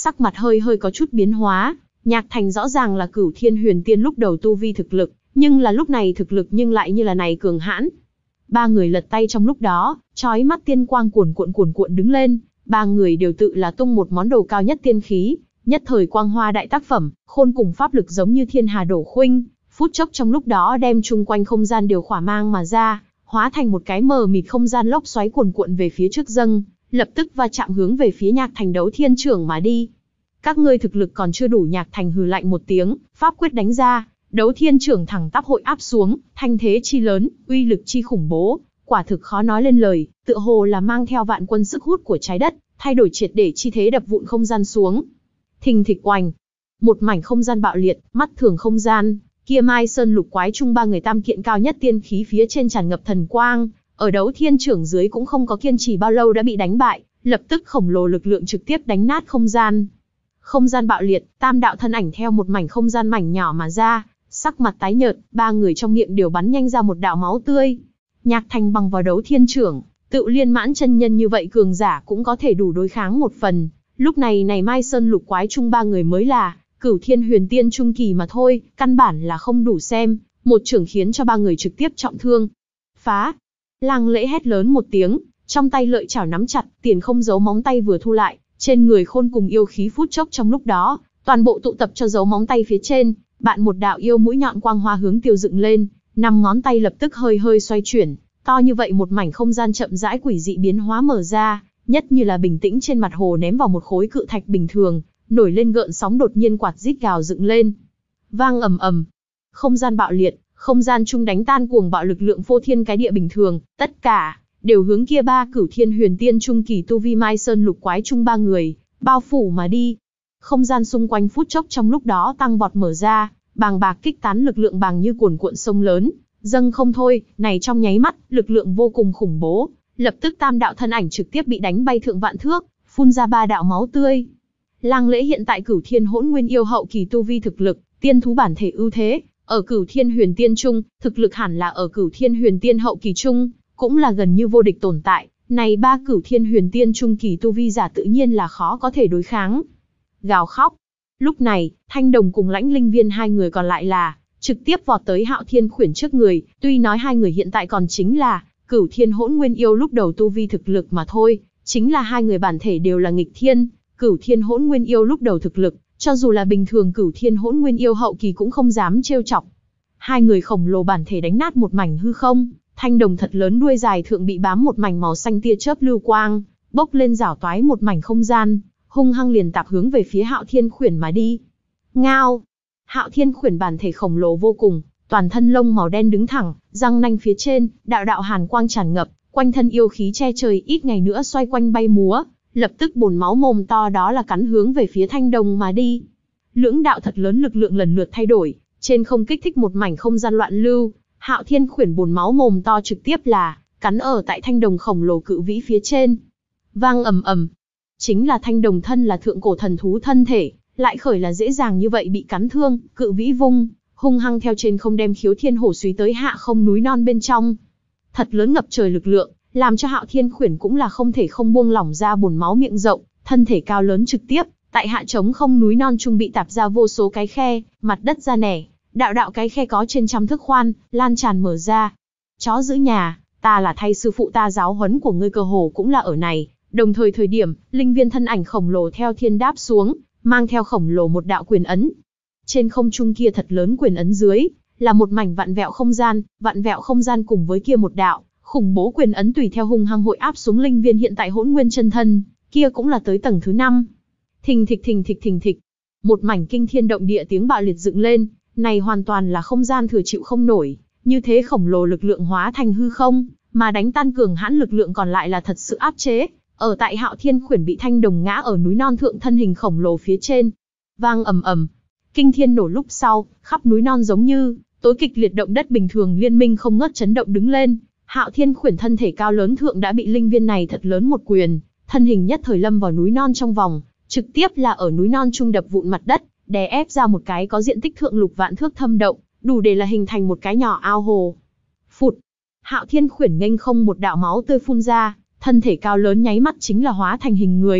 sắc mặt hơi hơi có chút biến hóa. Nhạc Thành rõ ràng là Cửu Thiên Huyền Tiên lúc đầu tu vi thực lực, nhưng là lúc này thực lực nhưng lại như là này cường hãn. Ba người lật tay trong lúc đó, chói mắt tiên quang cuồn cuộn cuồn cuộn đứng lên, ba người đều tự là tung một món đồ cao nhất tiên khí, nhất thời quang hoa đại tác phẩm, khôn cùng pháp lực giống như thiên hà đổ khuynh, phút chốc trong lúc đó đem chung quanh không gian đều khỏa mang mà ra, hóa thành một cái mờ mịt không gian lốc xoáy cuồn cuộn về phía trước dâng, lập tức va chạm hướng về phía Nhạc Thành Đấu Thiên Trưởng mà đi. Các ngươi thực lực còn chưa đủ. Nhạc Thành hừ lạnh một tiếng, pháp quyết đánh ra, Đấu Thiên Trưởng thẳng tắp hội áp xuống, thanh thế chi lớn, uy lực chi khủng bố, quả thực khó nói lên lời, tựa hồ là mang theo vạn quân sức hút của trái đất, thay đổi triệt để chi thế đập vụn không gian xuống. Thình thịch oành, một mảnh không gian bạo liệt, mắt thường không gian, kia Mai Sơn Lục Quái Trung ba người tam kiện cao nhất tiên khí phía trên tràn ngập thần quang, ở Đấu Thiên Trưởng dưới cũng không có kiên trì bao lâu đã bị đánh bại, lập tức khổng lồ lực lượng trực tiếp đánh nát không gian. Không gian bạo liệt, tam đạo thân ảnh theo một mảnh không gian mảnh nhỏ mà ra, sắc mặt tái nhợt, ba người trong miệng đều bắn nhanh ra một đạo máu tươi. Nhạc Thành bằng vào Đấu Thiên Trưởng, tự liên mãn chân nhân như vậy cường giả cũng có thể đủ đối kháng một phần. Lúc này này Mai Sơn Lục Quái Trung ba người mới là Cửu Thiên Huyền Tiên trung kỳ mà thôi, căn bản là không đủ xem, một trưởng khiến cho ba người trực tiếp trọng thương. Phá! Lăng Lễ hét lớn một tiếng, trong tay lợi chảo nắm chặt, tiền không giấu móng tay vừa thu lại, trên người khôn cùng yêu khí phút chốc trong lúc đó, toàn bộ tụ tập cho giấu móng tay phía trên, bạn một đạo yêu mũi nhọn quang hoa hướng tiêu dựng lên, năm ngón tay lập tức hơi hơi xoay chuyển, to như vậy một mảnh không gian chậm rãi quỷ dị biến hóa mở ra, nhất như là bình tĩnh trên mặt hồ ném vào một khối cự thạch bình thường, nổi lên gợn sóng đột nhiên quạt rít gào dựng lên. Vang ầm ầm, không gian bạo liệt, không gian chung đánh tan cuồng bạo lực lượng phô thiên cái địa bình thường, tất cả đều hướng kia ba Cửu Thiên Huyền Tiên trung kỳ tu vi Mai Sơn Lục Quái Trung ba người, bao phủ mà đi. Không gian xung quanh phút chốc trong lúc đó tăng vọt mở ra, bàng bạc kích tán lực lượng bằng như cuồn cuộn sông lớn, dâng không thôi, này trong nháy mắt, lực lượng vô cùng khủng bố, lập tức tam đạo thân ảnh trực tiếp bị đánh bay thượng vạn thước, phun ra ba đạo máu tươi. Lăng Lễ hiện tại Cửu Thiên Hỗn Nguyên yêu hậu kỳ tu vi thực lực, tiên thú bản thể ưu thế, ở Cửu Thiên Huyền Tiên trung, thực lực hẳn là ở Cửu Thiên Huyền Tiên hậu kỳ trung, cũng là gần như vô địch tồn tại, này ba Cửu Thiên Huyền Tiên trung kỳ tu vi giả tự nhiên là khó có thể đối kháng. Gào khóc. Lúc này, Thanh Đồng cùng Lãnh Linh Viên hai người còn lại là trực tiếp vọt tới Hạo Thiên Khuyển trước người, tuy nói hai người hiện tại còn chính là Cửu Thiên Hỗn Nguyên yêu lúc đầu tu vi thực lực mà thôi, chính là hai người bản thể đều là nghịch thiên, Cửu Thiên Hỗn Nguyên yêu lúc đầu thực lực, cho dù là bình thường Cửu Thiên Hỗn Nguyên yêu hậu kỳ cũng không dám trêu chọc. Hai người khổng lồ bản thể đánh nát một mảnh hư không, Thanh Đồng thật lớn đuôi dài thượng bị bám một mảnh màu xanh tia chớp lưu quang, bốc lên rảo toái một mảnh không gian, hung hăng liền tạp hướng về phía Hạo Thiên Khuyển mà đi. Ngao! Hạo Thiên Khuyển bản thể khổng lồ vô cùng, toàn thân lông màu đen đứng thẳng, răng nanh phía trên, đạo đạo hàn quang tràn ngập, quanh thân yêu khí che trời, ít ngày nữa xoay quanh bay múa, lập tức bồn máu mồm to đó là cắn hướng về phía Thanh Đồng mà đi. Lưỡng đạo thật lớn lực lượng lần lượt thay đổi, trên không kích thích một mảnh không gian loạn lưu, Hạo Thiên Khuyển bồn máu mồm to trực tiếp là cắn ở tại Thanh Đồng khổng lồ cự vĩ phía trên. Vang ầm ầm, chính là Thanh Đồng thân là thượng cổ thần thú thân thể, lại khởi là dễ dàng như vậy bị cắn thương, cự vĩ vung, hung hăng theo trên không đem Khiếu Thiên Hổ suý tới hạ không núi non bên trong. Thật lớn ngập trời lực lượng, làm cho Hạo Thiên Khuyển cũng là không thể không buông lỏng ra bồn máu miệng rộng, thân thể cao lớn trực tiếp, tại hạ trống không núi non trung bị tạp ra vô số cái khe, mặt đất ra nẻ, đạo đạo cái khe có trên trăm thước khoan, lan tràn mở ra. Chó giữ nhà, ta là thay sư phụ ta giáo huấn của ngươi cơ hồ cũng là ở này. Đồng thời thời điểm, Linh Viên thân ảnh khổng lồ theo thiên đáp xuống, mang theo khổng lồ một đạo quyền ấn. Trên không trung kia thật lớn quyền ấn dưới, là một mảnh vặn vẹo không gian, vặn vẹo không gian cùng với kia một đạo, khủng bố quyền ấn tùy theo hung hăng hội áp xuống Linh Viên hiện tại hỗn nguyên chân thân, kia cũng là tới tầng thứ năm. Thình thịch thình thịch thình thịch, một mảnh kinh thiên động địa tiếng bạo liệt dựng lên, này hoàn toàn là không gian thừa chịu không nổi, như thế khổng lồ lực lượng hóa thành hư không, mà đánh tan cường hãn lực lượng còn lại là thật sự áp chế. Ở tại Hạo Thiên Khuyển bị Thanh Đồng ngã ở núi non thượng thân hình khổng lồ phía trên. Vang ầm ầm, kinh thiên nổ lúc sau, khắp núi non giống như tối kịch liệt động đất bình thường liên minh không ngớt chấn động đứng lên. Hạo Thiên Khuyển thân thể cao lớn thượng đã bị Linh Viên này thật lớn một quyền, thân hình nhất thời lâm vào núi non trong vòng, trực tiếp là ở núi non trung đập vụn mặt đất, đè ép ra một cái có diện tích thượng lục vạn thước thâm động, đủ để là hình thành một cái nhỏ ao hồ. Phụt, Hạo Thiên Khuyển nghênh không một đạo máu tươi phun ra. Thân thể cao lớn nháy mắt chính là hóa thành hình người,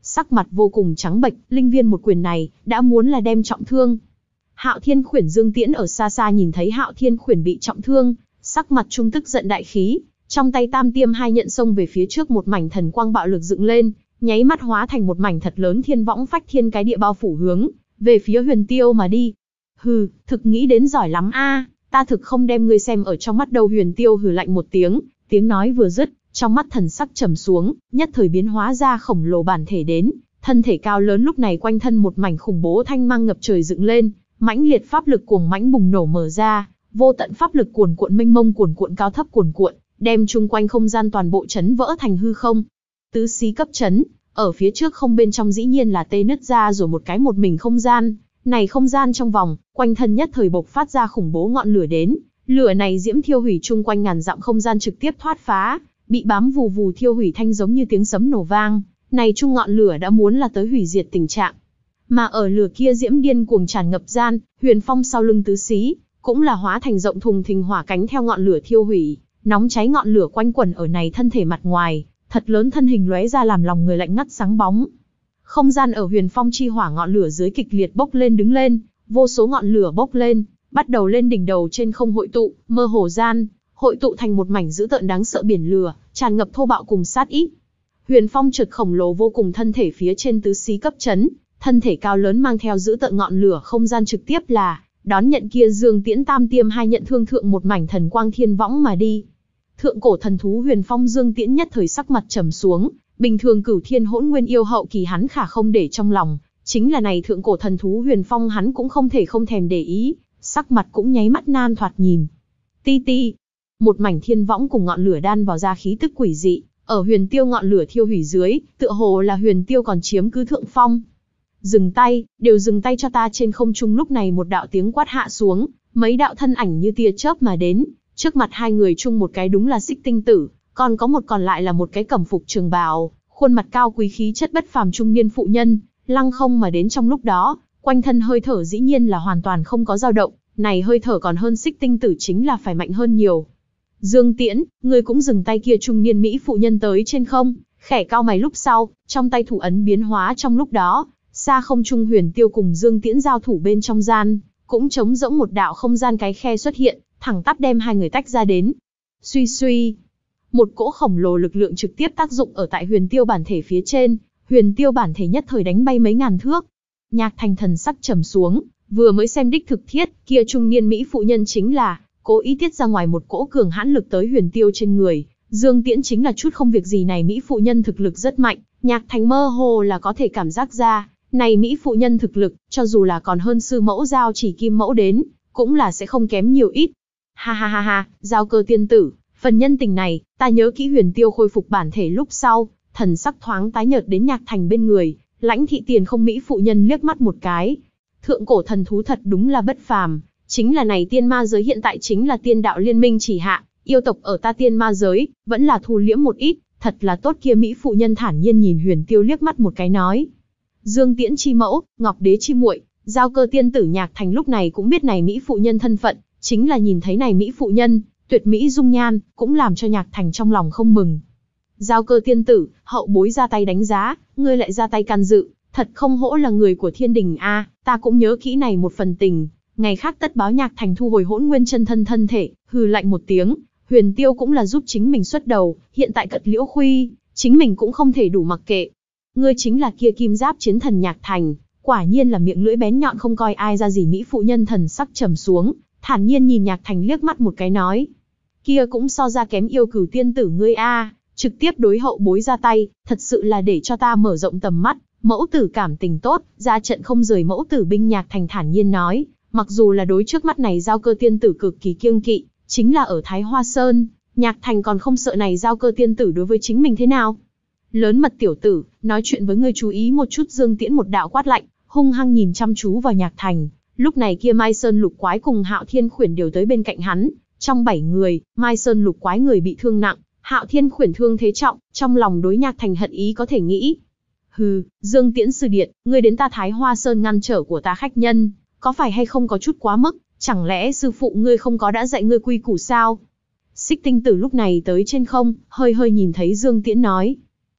sắc mặt vô cùng trắng bệch, linh viên một quyền này, đã muốn là đem trọng thương. Hạo Thiên Khuyển Dương Tiễn ở xa xa nhìn thấy Hạo Thiên Khuyển bị trọng thương, sắc mặt trung tức giận đại khí, trong tay tam tiêm hai nhận xông về phía trước, một mảnh thần quang bạo lực dựng lên, nháy mắt hóa thành một mảnh thật lớn thiên võng phách thiên cái địa bao phủ hướng về phía Huyền Tiêu mà đi. Hừ, thực nghĩ đến giỏi lắm a, ta thực không đem ngươi xem ở trong mắt đâu. Huyền Tiêu hừ lạnh một tiếng, tiếng nói vừa dứt, trong mắt thần sắc trầm xuống, nhất thời biến hóa ra khổng lồ bản thể đến, thân thể cao lớn lúc này quanh thân một mảnh khủng bố thanh mang ngập trời dựng lên, mãnh liệt pháp lực cuồng mãnh bùng nổ mở ra, vô tận pháp lực cuồn cuộn mênh mông cuồn cuộn cao thấp cuồn cuộn, đem chung quanh không gian toàn bộ chấn vỡ thành hư không. Tứ xí cấp chấn, ở phía trước không bên trong dĩ nhiên là tê nứt ra rồi một cái một mình không gian, này không gian trong vòng, quanh thân nhất thời bộc phát ra khủng bố ngọn lửa đến, lửa này diễm thiêu hủy chung quanh ngàn dặm không gian trực tiếp thoát phá, bị bám vù vù thiêu hủy thanh giống như tiếng sấm nổ vang, này chung ngọn lửa đã muốn là tới hủy diệt tình trạng. Mà ở lửa kia diễm điên cuồng tràn ngập gian, Huyền Phong sau lưng tứ xí, cũng là hóa thành rộng thùng thình hỏa cánh theo ngọn lửa thiêu hủy, nóng cháy ngọn lửa quanh quẩn ở này thân thể mặt ngoài, thật lớn thân hình lóe ra làm lòng người lạnh ngắt sáng bóng. Không gian ở Huyền Phong chi hỏa ngọn lửa dưới kịch liệt bốc lên đứng lên, vô số ngọn lửa bốc lên, bắt đầu lên đỉnh đầu trên không hội tụ, mơ hồ gian, hội tụ thành một mảnh dữ tợn đáng sợ biển lửa, tràn ngập thô bạo cùng sát ý. Huyền Phong chợt khổng lồ vô cùng thân thể phía trên tứ xí cấp chấn, thân thể cao lớn mang theo dữ tợn ngọn lửa không gian trực tiếp là đón nhận kia Dương Tiễn tam tiêm hai nhận thương thượng một mảnh thần quang thiên võng mà đi. Thượng cổ thần thú Huyền Phong Dương Tiễn nhất thời sắc mặt trầm xuống, bình thường Cửu Thiên Hỗn Nguyên yêu hậu kỳ hắn khả không để trong lòng, chính là này thượng cổ thần thú Huyền Phong hắn cũng không thể không thèm để ý, sắc mặt cũng nháy mắt nan thoạt nhìn. Ti ti, một mảnh thiên võng cùng ngọn lửa đan vào ra khí tức quỷ dị, ở Huyền Tiêu ngọn lửa thiêu hủy dưới, tựa hồ là Huyền Tiêu còn chiếm cứ thượng phong. Dừng tay, đều dừng tay cho ta. Trên không trung lúc này một đạo tiếng quát hạ xuống, mấy đạo thân ảnh như tia chớp mà đến, trước mặt hai người chung một cái đúng là Xích Tinh Tử, còn có một còn lại là một cái cẩm phục trường bào, khuôn mặt cao quý khí chất bất phàm trung niên phụ nhân, lăng không mà đến. Trong lúc đó, quanh thân hơi thở dĩ nhiên là hoàn toàn không có dao động, này hơi thở còn hơn Xích Tinh Tử chính là phải mạnh hơn nhiều. Dương Tiễn, ngươi cũng dừng tay. Kia trung niên mỹ phụ nhân tới trên không, khẽ cao mày lúc sau, trong tay thủ ấn biến hóa. Trong lúc đó, xa không trung Huyền Tiêu cùng Dương Tiễn giao thủ bên trong gian, cũng trống rỗng một đạo không gian cái khe xuất hiện, thẳng tắp đem hai người tách ra đến. Suy suy, một cỗ khổng lồ lực lượng trực tiếp tác dụng ở tại Huyền Tiêu bản thể phía trên, Huyền Tiêu bản thể nhất thời đánh bay mấy ngàn thước. Nhạc Thành thần sắc trầm xuống, vừa mới xem đích thực thiết, kia trung niên mỹ phụ nhân chính là cố ý tiết ra ngoài một cỗ cường hãn lực tới Huyền Tiêu trên người. Dương Tiễn chính là chút không việc gì. Này mỹ phụ nhân thực lực rất mạnh, Nhạc Thành mơ hồ là có thể cảm giác ra, này mỹ phụ nhân thực lực, cho dù là còn hơn sư mẫu Giao Chỉ Kim mẫu đến, cũng là sẽ không kém nhiều ít. Ha ha ha ha, Giao Cơ tiên tử, phần nhân tình này, ta nhớ kỹ. Huyền Tiêu khôi phục bản thể lúc sau, thần sắc thoáng tái nhợt đến Nhạc Thành bên người, lãnh thị tiền không mỹ phụ nhân liếc mắt một cái. Thượng cổ thần thú thật đúng là bất phàm, chính là này tiên ma giới hiện tại chính là tiên đạo liên minh chỉ hạ, yêu tộc ở ta tiên ma giới, vẫn là thu liễm một ít, thật là tốt. Kia mỹ phụ nhân thản nhiên nhìn Huyền Tiêu liếc mắt một cái nói. Dương Tiễn chi mẫu, Ngọc Đế chi muội, Giao Cơ tiên tử. Nhạc Thành lúc này cũng biết này mỹ phụ nhân thân phận, chính là nhìn thấy này mỹ phụ nhân, tuyệt mỹ dung nhan, cũng làm cho Nhạc Thành trong lòng không mừng. Giao Cơ tiên tử, hậu bối ra tay đánh giá, ngươi lại ra tay can dự, thật không hổ là người của thiên đình a, à, ta cũng nhớ kỹ này một phần tình, ngày khác tất báo. Nhạc Thành thu hồi hỗn nguyên chân thân thân thể, hừ lạnh một tiếng, Huyền Tiêu cũng là giúp chính mình xuất đầu, hiện tại cật liễu khuy, chính mình cũng không thể đủ mặc kệ. Ngươi chính là kia kim giáp chiến thần Nhạc Thành, quả nhiên là miệng lưỡi bén nhọn không coi ai ra gì. Mỹ phụ nhân thần sắc trầm xuống, thản nhiên nhìn Nhạc Thành liếc mắt một cái nói. Kia cũng so ra kém yêu Cửu tiên tử ngươi a, trực tiếp đối hậu bối ra tay, thật sự là để cho ta mở rộng tầm mắt, mẫu tử cảm tình tốt, ra trận không rời mẫu tử binh. Nhạc Thành thản nhiên nói, mặc dù là đối trước mắt này Giao Cơ tiên tử cực kỳ kiêng kỵ, chính là ở Thái Hoa Sơn, Nhạc Thành còn không sợ này Giao Cơ tiên tử đối với chính mình thế nào. Lớn mật tiểu tử, nói chuyện với ngươi chú ý một chút. Dương Tiễn một đạo quát lạnh, hung hăng nhìn chăm chú vào Nhạc Thành. Lúc này kia Mai Sơn Lục Quái cùng Hạo Thiên Khuyển đều tới bên cạnh hắn. Trong bảy người, Mai Sơn Lục Quái người bị thương nặng, Hạo Thiên Khuyển thương thế trọng, trong lòng đối Nhạc Thành hận ý có thể nghĩ. Hừ, Dương Tiễn sư điện, ngươi đến ta Thái Hoa Sơn ngăn trở của ta khách nhân, có phải hay không có chút quá mức? Chẳng lẽ sư phụ ngươi không có đã dạy ngươi quy củ sao? Xích Tinh Tử lúc này tới trên không, hơi hơi nhìn thấy Dương Tiễn nói.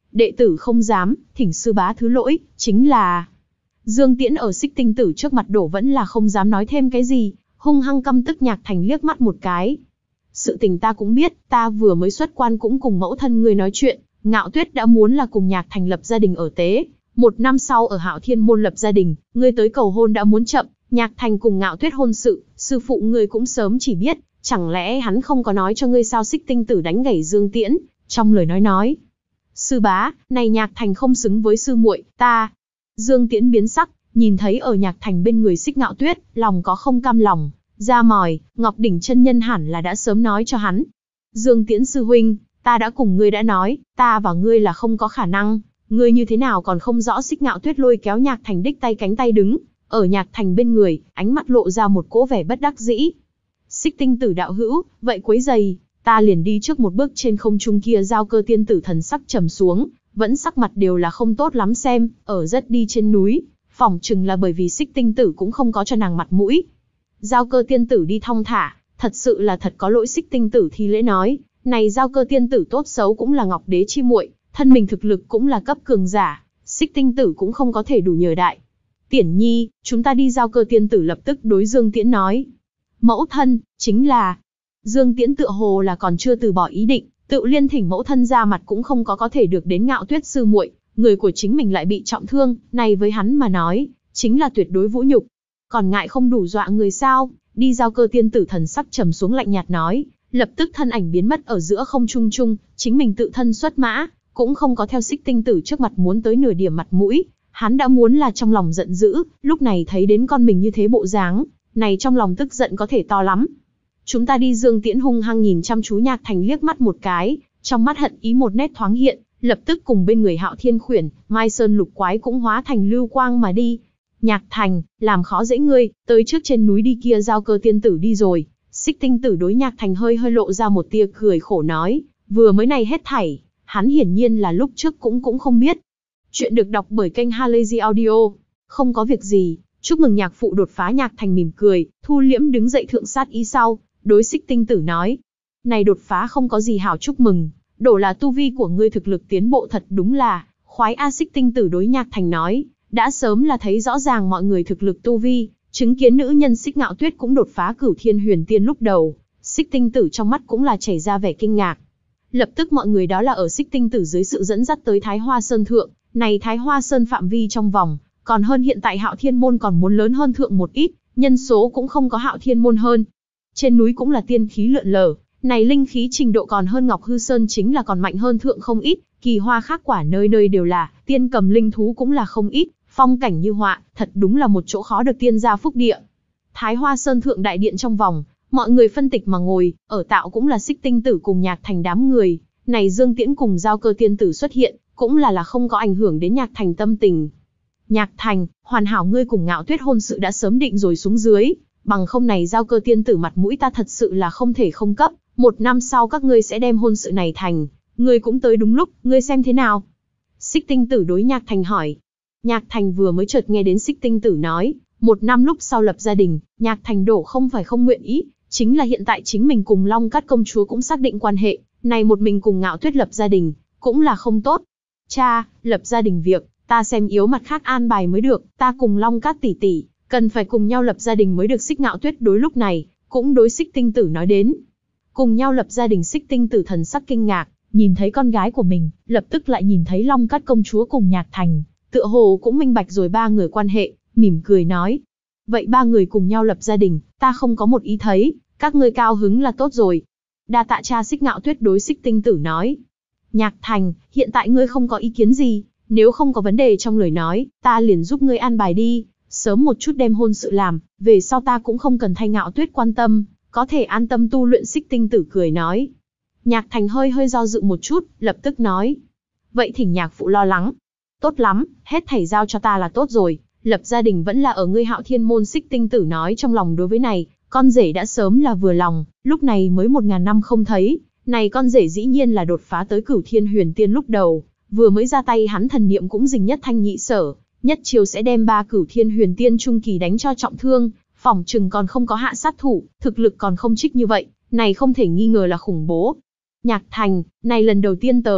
đệ tử không dám, thỉnh sư bá thứ lỗi, chính là... Dương Tiễn ở Xích Tinh Tử trước mặt đổ vẫn là không dám nói thêm cái gì, hung hăng căm tức Nhạc Thành liếc mắt một cái. Sự tình ta cũng biết, ta vừa mới xuất quan cũng cùng mẫu thân ngươi nói chuyện, Ngạo Tuyết đã muốn là cùng Nhạc Thành lập gia đình ở Tế. Một năm sau ở Hạo Thiên Môn lập gia đình, ngươi tới cầu hôn đã muốn chậm, Nhạc Thành cùng Ngạo Tuyết hôn sự, sư phụ ngươi cũng sớm chỉ biết, chẳng lẽ hắn không có nói cho ngươi sao? Xích Tinh Tử đánh gãy Dương Tiễn, trong lời nói nói. Sư bá, này Nhạc Thành không xứng với sư muội, ta. Dương Tiễn biến sắc, nhìn thấy ở Nhạc Thành bên người Xích Ngạo Tuyết, lòng có không cam lòng, ra mỏi, Ngọc Đỉnh chân nhân hẳn là đã sớm nói cho hắn. Dương Tiễn sư huynh, ta đã cùng ngươi đã nói, ta và ngươi là không có khả năng, ngươi như thế nào còn không rõ? Xích Ngạo Tuyết lôi kéo Nhạc Thành đích tay cánh tay đứng, ở Nhạc Thành bên người, ánh mắt lộ ra một cỗ vẻ bất đắc dĩ. Xích Tinh Tử đạo hữu, vậy quấy giày, ta liền đi trước một bước. Trên không trung kia Giao Cơ tiên tử thần sắc trầm xuống, vẫn sắc mặt đều là không tốt lắm xem, ở rất đi trên núi, phỏng chừng là bởi vì Xích Tinh Tử cũng không có cho nàng mặt mũi. Giao Cơ tiên tử đi thong thả, thật sự là thật có lỗi. Xích Tinh Tử thi lễ nói, này Giao Cơ tiên tử tốt xấu cũng là Ngọc Đế chi muội, thân mình thực lực cũng là cấp cường giả, Xích Tinh Tử cũng không có thể đủ nhờ đại. Tiễn nhi, chúng ta đi. Giao Cơ tiên tử lập tức đối Dương Tiễn nói. Mẫu thân, chính là... Dương Tiễn tựa hồ là còn chưa từ bỏ ý định, tự liên thỉnh mẫu thân ra mặt cũng không có có thể được đến Ngạo Tuyết sư muội, người của chính mình lại bị trọng thương, này với hắn mà nói, chính là tuyệt đối vũ nhục. Còn ngại không đủ dọa người sao? Đi. Giao Cơ tiên tử thần sắc trầm xuống lạnh nhạt nói, lập tức thân ảnh biến mất ở giữa không trung trung, chính mình tự thân xuất mã, cũng không có theo Xích Tinh Tử trước mặt muốn tới nửa điểm mặt mũi, hắn đã muốn là trong lòng giận dữ, lúc này thấy đến con mình như thế bộ dáng, này trong lòng tức giận có thể to lắm. Chúng ta đi. Dương Tiễn hung hăng nhìn chăm chú Nhạc Thành liếc mắt một cái, trong mắt hận ý một nét thoáng hiện, lập tức cùng bên người Hạo Thiên Khuyển, Mai Sơn Lục Quái cũng hóa thành lưu quang mà đi. Nhạc Thành, làm khó dễ ngươi, tới trước trên núi đi. Kia Giao Cơ tiên tử đi rồi, Xích Tinh Tử đối Nhạc Thành hơi hơi lộ ra một tia cười khổ nói, vừa mới này hết thảy, hắn hiển nhiên là lúc trước cũng cũng không biết. Chuyện được đọc bởi kênh Halazy Audio. Không có việc gì, chúc mừng nhạc phụ đột phá. Nhạc Thành mỉm cười, thu liễm đứng dậy thượng sát ý sau, đối Xích Tinh Tử nói, này đột phá không có gì hảo chúc mừng, đổ là tu vi của ngươi thực lực tiến bộ thật đúng là khoái a. Xích Tinh Tử đối Nhạc Thành nói, đã sớm là thấy rõ ràng mọi người thực lực tu vi, chứng kiến nữ nhân Xích Ngạo Tuyết cũng đột phá Cửu Thiên Huyền Tiên lúc đầu, Xích Tinh Tử trong mắt cũng là chảy ra vẻ kinh ngạc. Lập tức mọi người đó là ở Xích Tinh Tử dưới sự dẫn dắt tới Thái Hoa Sơn thượng, này Thái Hoa Sơn phạm vi trong vòng, còn hơn hiện tại Hạo Thiên Môn còn muốn lớn hơn thượng một ít, nhân số cũng không có Hạo Thiên Môn hơn. Trên núi cũng là tiên khí lượn lờ, này linh khí trình độ còn hơn Ngọc Hư Sơn, chính là còn mạnh hơn thượng không ít, kỳ hoa khác quả nơi nơi đều là, tiên cầm linh thú cũng là không ít, phong cảnh như họa, thật đúng là một chỗ khó được tiên gia phúc địa. Thái Hoa Sơn thượng đại điện trong vòng, mọi người phân tịch mà ngồi, ở tạo cũng là Xích Tinh Tử cùng Nhạc Thành đám người, này Dương Tiễn cùng Giao Cơ tiên tử xuất hiện, cũng là là không có ảnh hưởng đến Nhạc Thành tâm tình. Nhạc Thành, hoàn hảo, ngươi cùng Ngạo Tuyết hôn sự đã sớm định rồi xuống dưới, bằng không này Giao Cơ tiên tử mặt mũi ta thật sự là không thể không cấp, một năm sau các ngươi sẽ đem hôn sự này thành, ngươi cũng tới đúng lúc, ngươi xem thế nào? Xích Tinh Tử đối Nhạc Thành hỏi. Nhạc Thành vừa mới chợt nghe đến Xích Tinh Tử nói, một năm lúc sau lập gia đình, Nhạc Thành đổ không phải không nguyện ý, chính là hiện tại chính mình cùng Long Cát công chúa cũng xác định quan hệ, này một mình cùng Ngạo Tuyết lập gia đình, cũng là không tốt. Cha, lập gia đình việc, ta xem yếu mặt khác an bài mới được, ta cùng Long Cát tỷ tỷ, cần phải cùng nhau lập gia đình mới được. Xích Ngạo Tuyết đối lúc này, cũng đối Xích Tinh Tử nói đến. Cùng nhau lập gia đình. Xích Tinh Tử thần sắc kinh ngạc, nhìn thấy con gái của mình, lập tức lại nhìn thấy Long Cát công chúa cùng Nhạc Thành, tựa hồ cũng minh bạch rồi ba người quan hệ, mỉm cười nói. Vậy ba người cùng nhau lập gia đình, ta không có một ý thấy, các ngươi cao hứng là tốt rồi. Đa tạ cha. Xích Ngạo Tuyết đối Xích Tinh Tử nói. Nhạc Thành, hiện tại ngươi không có ý kiến gì, nếu không có vấn đề trong lời nói, ta liền giúp ngươi an bài đi, sớm một chút đem hôn sự làm, về sau ta cũng không cần thay Ngạo Tuyết quan tâm, có thể an tâm tu luyện. Xích Tinh Tử cười nói. Nhạc Thành hơi hơi do dự một chút, lập tức nói. Vậy thỉnh nhạc phụ lo lắng. Tốt lắm, hết thảy giao cho ta là tốt rồi, lập gia đình vẫn là ở ngươi Hạo Thiên Môn. Xích Tinh Tử nói trong lòng đối với này, con rể đã sớm là vừa lòng, lúc này mới một ngàn năm không thấy, này con rể dĩ nhiên là đột phá tới Cửu Thiên Huyền Tiên lúc đầu, vừa mới ra tay hắn thần niệm cũng dình nhất thanh nhị sở, nhất chiều sẽ đem ba Cửu Thiên Huyền Tiên trung kỳ đánh cho trọng thương, phỏng chừng còn không có hạ sát thủ, thực lực còn không trích như vậy, này không thể nghi ngờ là khủng bố. Nhạc Thành, này lần đầu tiên tới,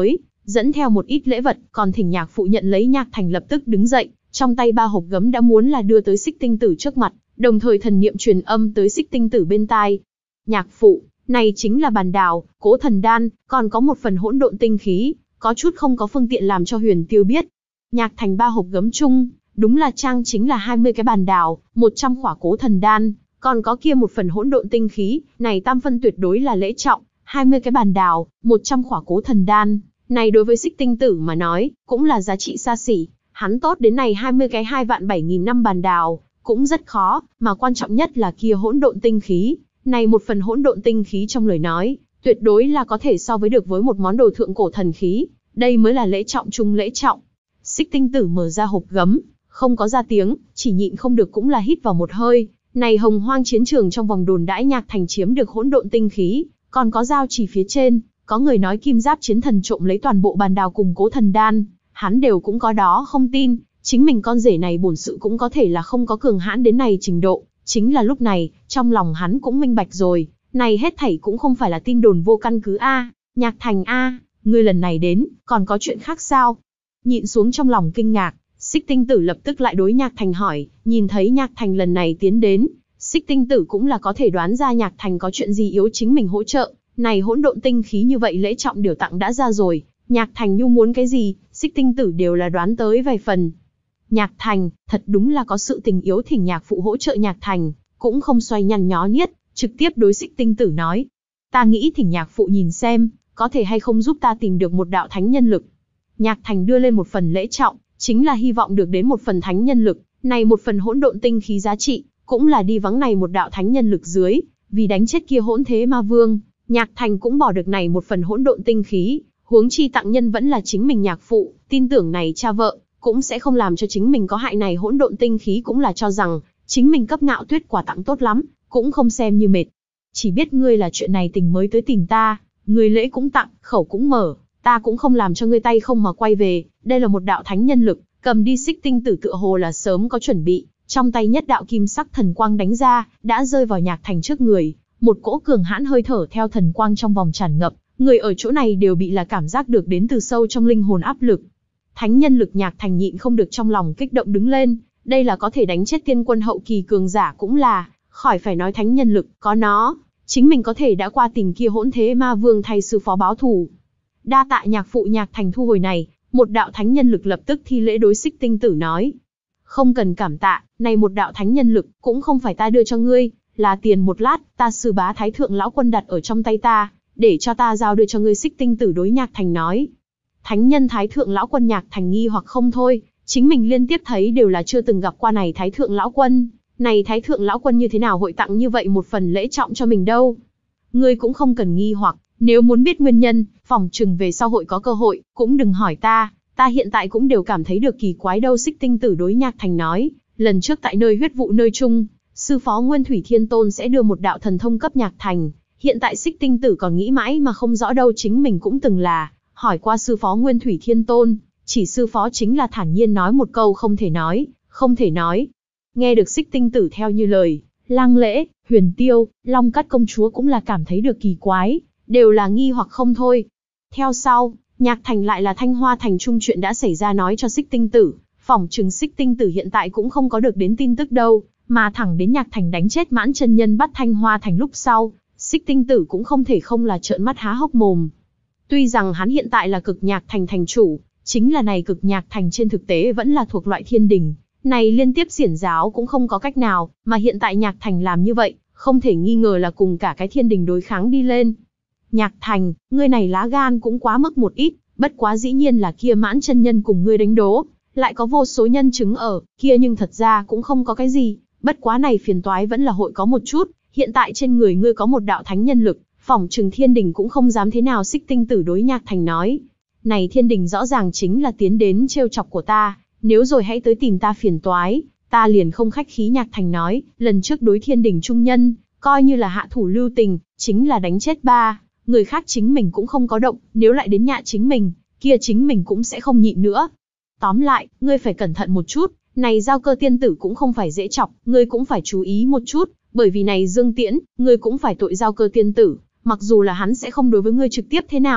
dẫn theo một ít lễ vật, còn thỉnh nhạc phụ nhận lấy. Nhạc Thành lập tức đứng dậy, trong tay ba hộp gấm đã muốn là đưa tới Xích Tinh Tử trước mặt, đồng thời thần niệm truyền âm tới Xích Tinh Tử bên tai. Nhạc phụ, này chính là bàn đào, Cố Thần Đan, còn có một phần hỗn độn tinh khí, có chút không có phương tiện làm cho Huyền Tiêu biết. Nhạc Thành ba hộp gấm chung, đúng là trang chính là hai mươi cái bàn đào, một trăm khỏa Cố Thần Đan, còn có kia một phần hỗn độn tinh khí, này tam phân tuyệt đối là lễ trọng, hai mươi cái bàn đào, một trăm khỏa Cố Thần Đan, này đối với Xích Tinh Tử mà nói, cũng là giá trị xa xỉ. Hắn tốt đến này hai mươi cái hai vạn bảy nghìn năm bàn đào, cũng rất khó, mà quan trọng nhất là kia hỗn độn tinh khí, này một phần hỗn độn tinh khí trong lời nói, tuyệt đối là có thể so với được với một món đồ thượng cổ thần khí, đây mới là lễ trọng chung lễ trọng. Xích Tinh Tử mở ra hộp gấm, không có ra tiếng, chỉ nhịn không được cũng là hít vào một hơi. Này hồng hoang chiến trường trong vòng đồn đãi Nhạc Thành chiếm được hỗn độn tinh khí, còn có giao chỉ phía trên, có người nói Kim Giáp Chiến Thần trộm lấy toàn bộ bàn đào cùng Cố Thần Đan, hắn đều cũng có đó không tin, chính mình con rể này bổn sự cũng có thể là không có cường hãn đến này trình độ. Chính là lúc này, trong lòng hắn cũng minh bạch rồi, này hết thảy cũng không phải là tin đồn vô căn cứ a. Nhạc Thành a, ngươi lần này đến, còn có chuyện khác sao? Nhịn xuống trong lòng kinh ngạc, Xích Tinh Tử lập tức lại đối Nhạc Thành hỏi, nhìn thấy Nhạc Thành lần này tiến đến, Xích Tinh Tử cũng là có thể đoán ra Nhạc Thành có chuyện gì yếu chính mình hỗ trợ, này hỗn độn tinh khí như vậy lễ trọng điều tặng đã ra rồi, Nhạc Thành nhu muốn cái gì, Xích Tinh Tử đều là đoán tới vài phần. Nhạc Thành, thật đúng là có sự tình yếu thỉnh nhạc phụ hỗ trợ. Nhạc Thành, cũng không xoay nhăn nhó niết, trực tiếp đối Xích Tinh Tử nói. Ta nghĩ thỉnh nhạc phụ nhìn xem, có thể hay không giúp ta tìm được một đạo thánh nhân lực. Nhạc Thành đưa lên một phần lễ trọng, chính là hy vọng được đến một phần thánh nhân lực, này một phần hỗn độn tinh khí giá trị, cũng là đi vắng này một đạo thánh nhân lực dưới, vì đánh chết kia hỗn thế ma vương, Nhạc Thành cũng bỏ được này một phần hỗn độn tinh khí, huống chi tặng nhân vẫn là chính mình nhạc phụ, tin tưởng này cha vợ cũng sẽ không làm cho chính mình có hại. Này hỗn độn tinh khí cũng là cho rằng chính mình cấp Ngạo Tuyết quà tặng tốt lắm, cũng không xem như mệt. Chỉ biết ngươi là chuyện này tình mới tới tìm ta, ngươi lễ cũng tặng, khẩu cũng mở, ta cũng không làm cho ngươi tay không mà quay về, đây là một đạo thánh nhân lực, cầm đi. Xích Tinh Tử tựa hồ là sớm có chuẩn bị, trong tay nhất đạo kim sắc thần quang đánh ra, đã rơi vào Nhạc Thành trước người, một cỗ cường hãn hơi thở theo thần quang trong vòng tràn ngập, người ở chỗ này đều bị là cảm giác được đến từ sâu trong linh hồn áp lực. Thánh nhân lực. Nhạc Thành nhịn không được trong lòng kích động đứng lên, đây là có thể đánh chết tiên quân hậu kỳ cường giả cũng là, khỏi phải nói thánh nhân lực, có nó, chính mình có thể đã qua tìm kia hỗn thế ma vương thay sư phó báo thù. Đa tạ nhạc phụ. Nhạc Thành thu hồi này, một đạo thánh nhân lực lập tức thi lễ đối Xích Tinh Tử nói. Không cần cảm tạ, này một đạo thánh nhân lực, cũng không phải ta đưa cho ngươi, là tiền một lát, ta sư bá Thái Thượng Lão Quân đặt ở trong tay ta, để cho ta giao đưa cho ngươi. Xích Tinh Tử đối Nhạc Thành nói. Thánh nhân Thái Thượng Lão Quân. Nhạc Thành nghi hoặc không thôi, chính mình liên tiếp thấy đều là chưa từng gặp qua này Thái Thượng Lão Quân, này Thái Thượng Lão Quân như thế nào hội tặng như vậy một phần lễ trọng cho mình đâu. Ngươi cũng không cần nghi hoặc, nếu muốn biết nguyên nhân, phòng chừng về sau hội có cơ hội, cũng đừng hỏi ta, ta hiện tại cũng đều cảm thấy được kỳ quái đâu. Xích Tinh Tử đối Nhạc Thành nói, lần trước tại nơi huyết vụ nơi chung, sư phó Nguyên Thủy Thiên Tôn sẽ đưa một đạo thần thông cấp Nhạc Thành, hiện tại Xích Tinh Tử còn nghĩ mãi mà không rõ đâu. Chính mình cũng từng là hỏi qua sư phó Nguyên Thủy Thiên Tôn, chỉ sư phó chính là thản nhiên nói một câu không thể nói, không thể nói. Nghe được Xích Tinh Tử theo như lời, Lăng Lễ, Huyền Tiêu, Long Cát công chúa cũng là cảm thấy được kỳ quái, đều là nghi hoặc không thôi. Theo sau, Nhạc Thành lại là Thanh Hoa Thành chung chuyện đã xảy ra nói cho Xích Tinh Tử, phỏng chừng Xích Tinh Tử hiện tại cũng không có được đến tin tức đâu, mà thẳng đến Nhạc Thành đánh chết Mãn Chân Nhân bắt Thanh Hoa Thành lúc sau, Xích Tinh Tử cũng không thể không là trợn mắt há hốc mồm. Tuy rằng hắn hiện tại là Cực Nhạc Thành thành chủ, chính là này Cực Nhạc Thành trên thực tế vẫn là thuộc loại thiên đình, này liên tiếp xiển giáo cũng không có cách nào, mà hiện tại Nhạc Thành làm như vậy, không thể nghi ngờ là cùng cả cái thiên đình đối kháng đi lên. Nhạc Thành, ngươi này lá gan cũng quá mức một ít, bất quá dĩ nhiên là kia Mãn Chân Nhân cùng ngươi đánh đố, lại có vô số nhân chứng ở, kia nhưng thật ra cũng không có cái gì, bất quá này phiền toái vẫn là hội có một chút, hiện tại trên người ngươi có một đạo thánh nhân lực, phỏng chừng thiên đình cũng không dám thế nào. Xích Tinh Tử đối Nhạc Thành nói, này thiên đình rõ ràng chính là tiến đến trêu chọc của ta, nếu rồi hãy tới tìm ta phiền toái, ta liền không khách khí. Nhạc Thành nói, lần trước đối thiên đình trung nhân, coi như là hạ thủ lưu tình, chính là đánh chết ba, người khác chính mình cũng không có động, nếu lại đến nhạ chính mình, kia chính mình cũng sẽ không nhịn nữa. Tóm lại, ngươi phải cẩn thận một chút, này Giao Cơ tiên tử cũng không phải dễ chọc, ngươi cũng phải chú ý một chút, bởi vì này Dương Tiễn, ngươi cũng phải tội Giao Cơ tiên tử, mặc dù là hắn sẽ không đối với ngươi trực tiếp thế nào,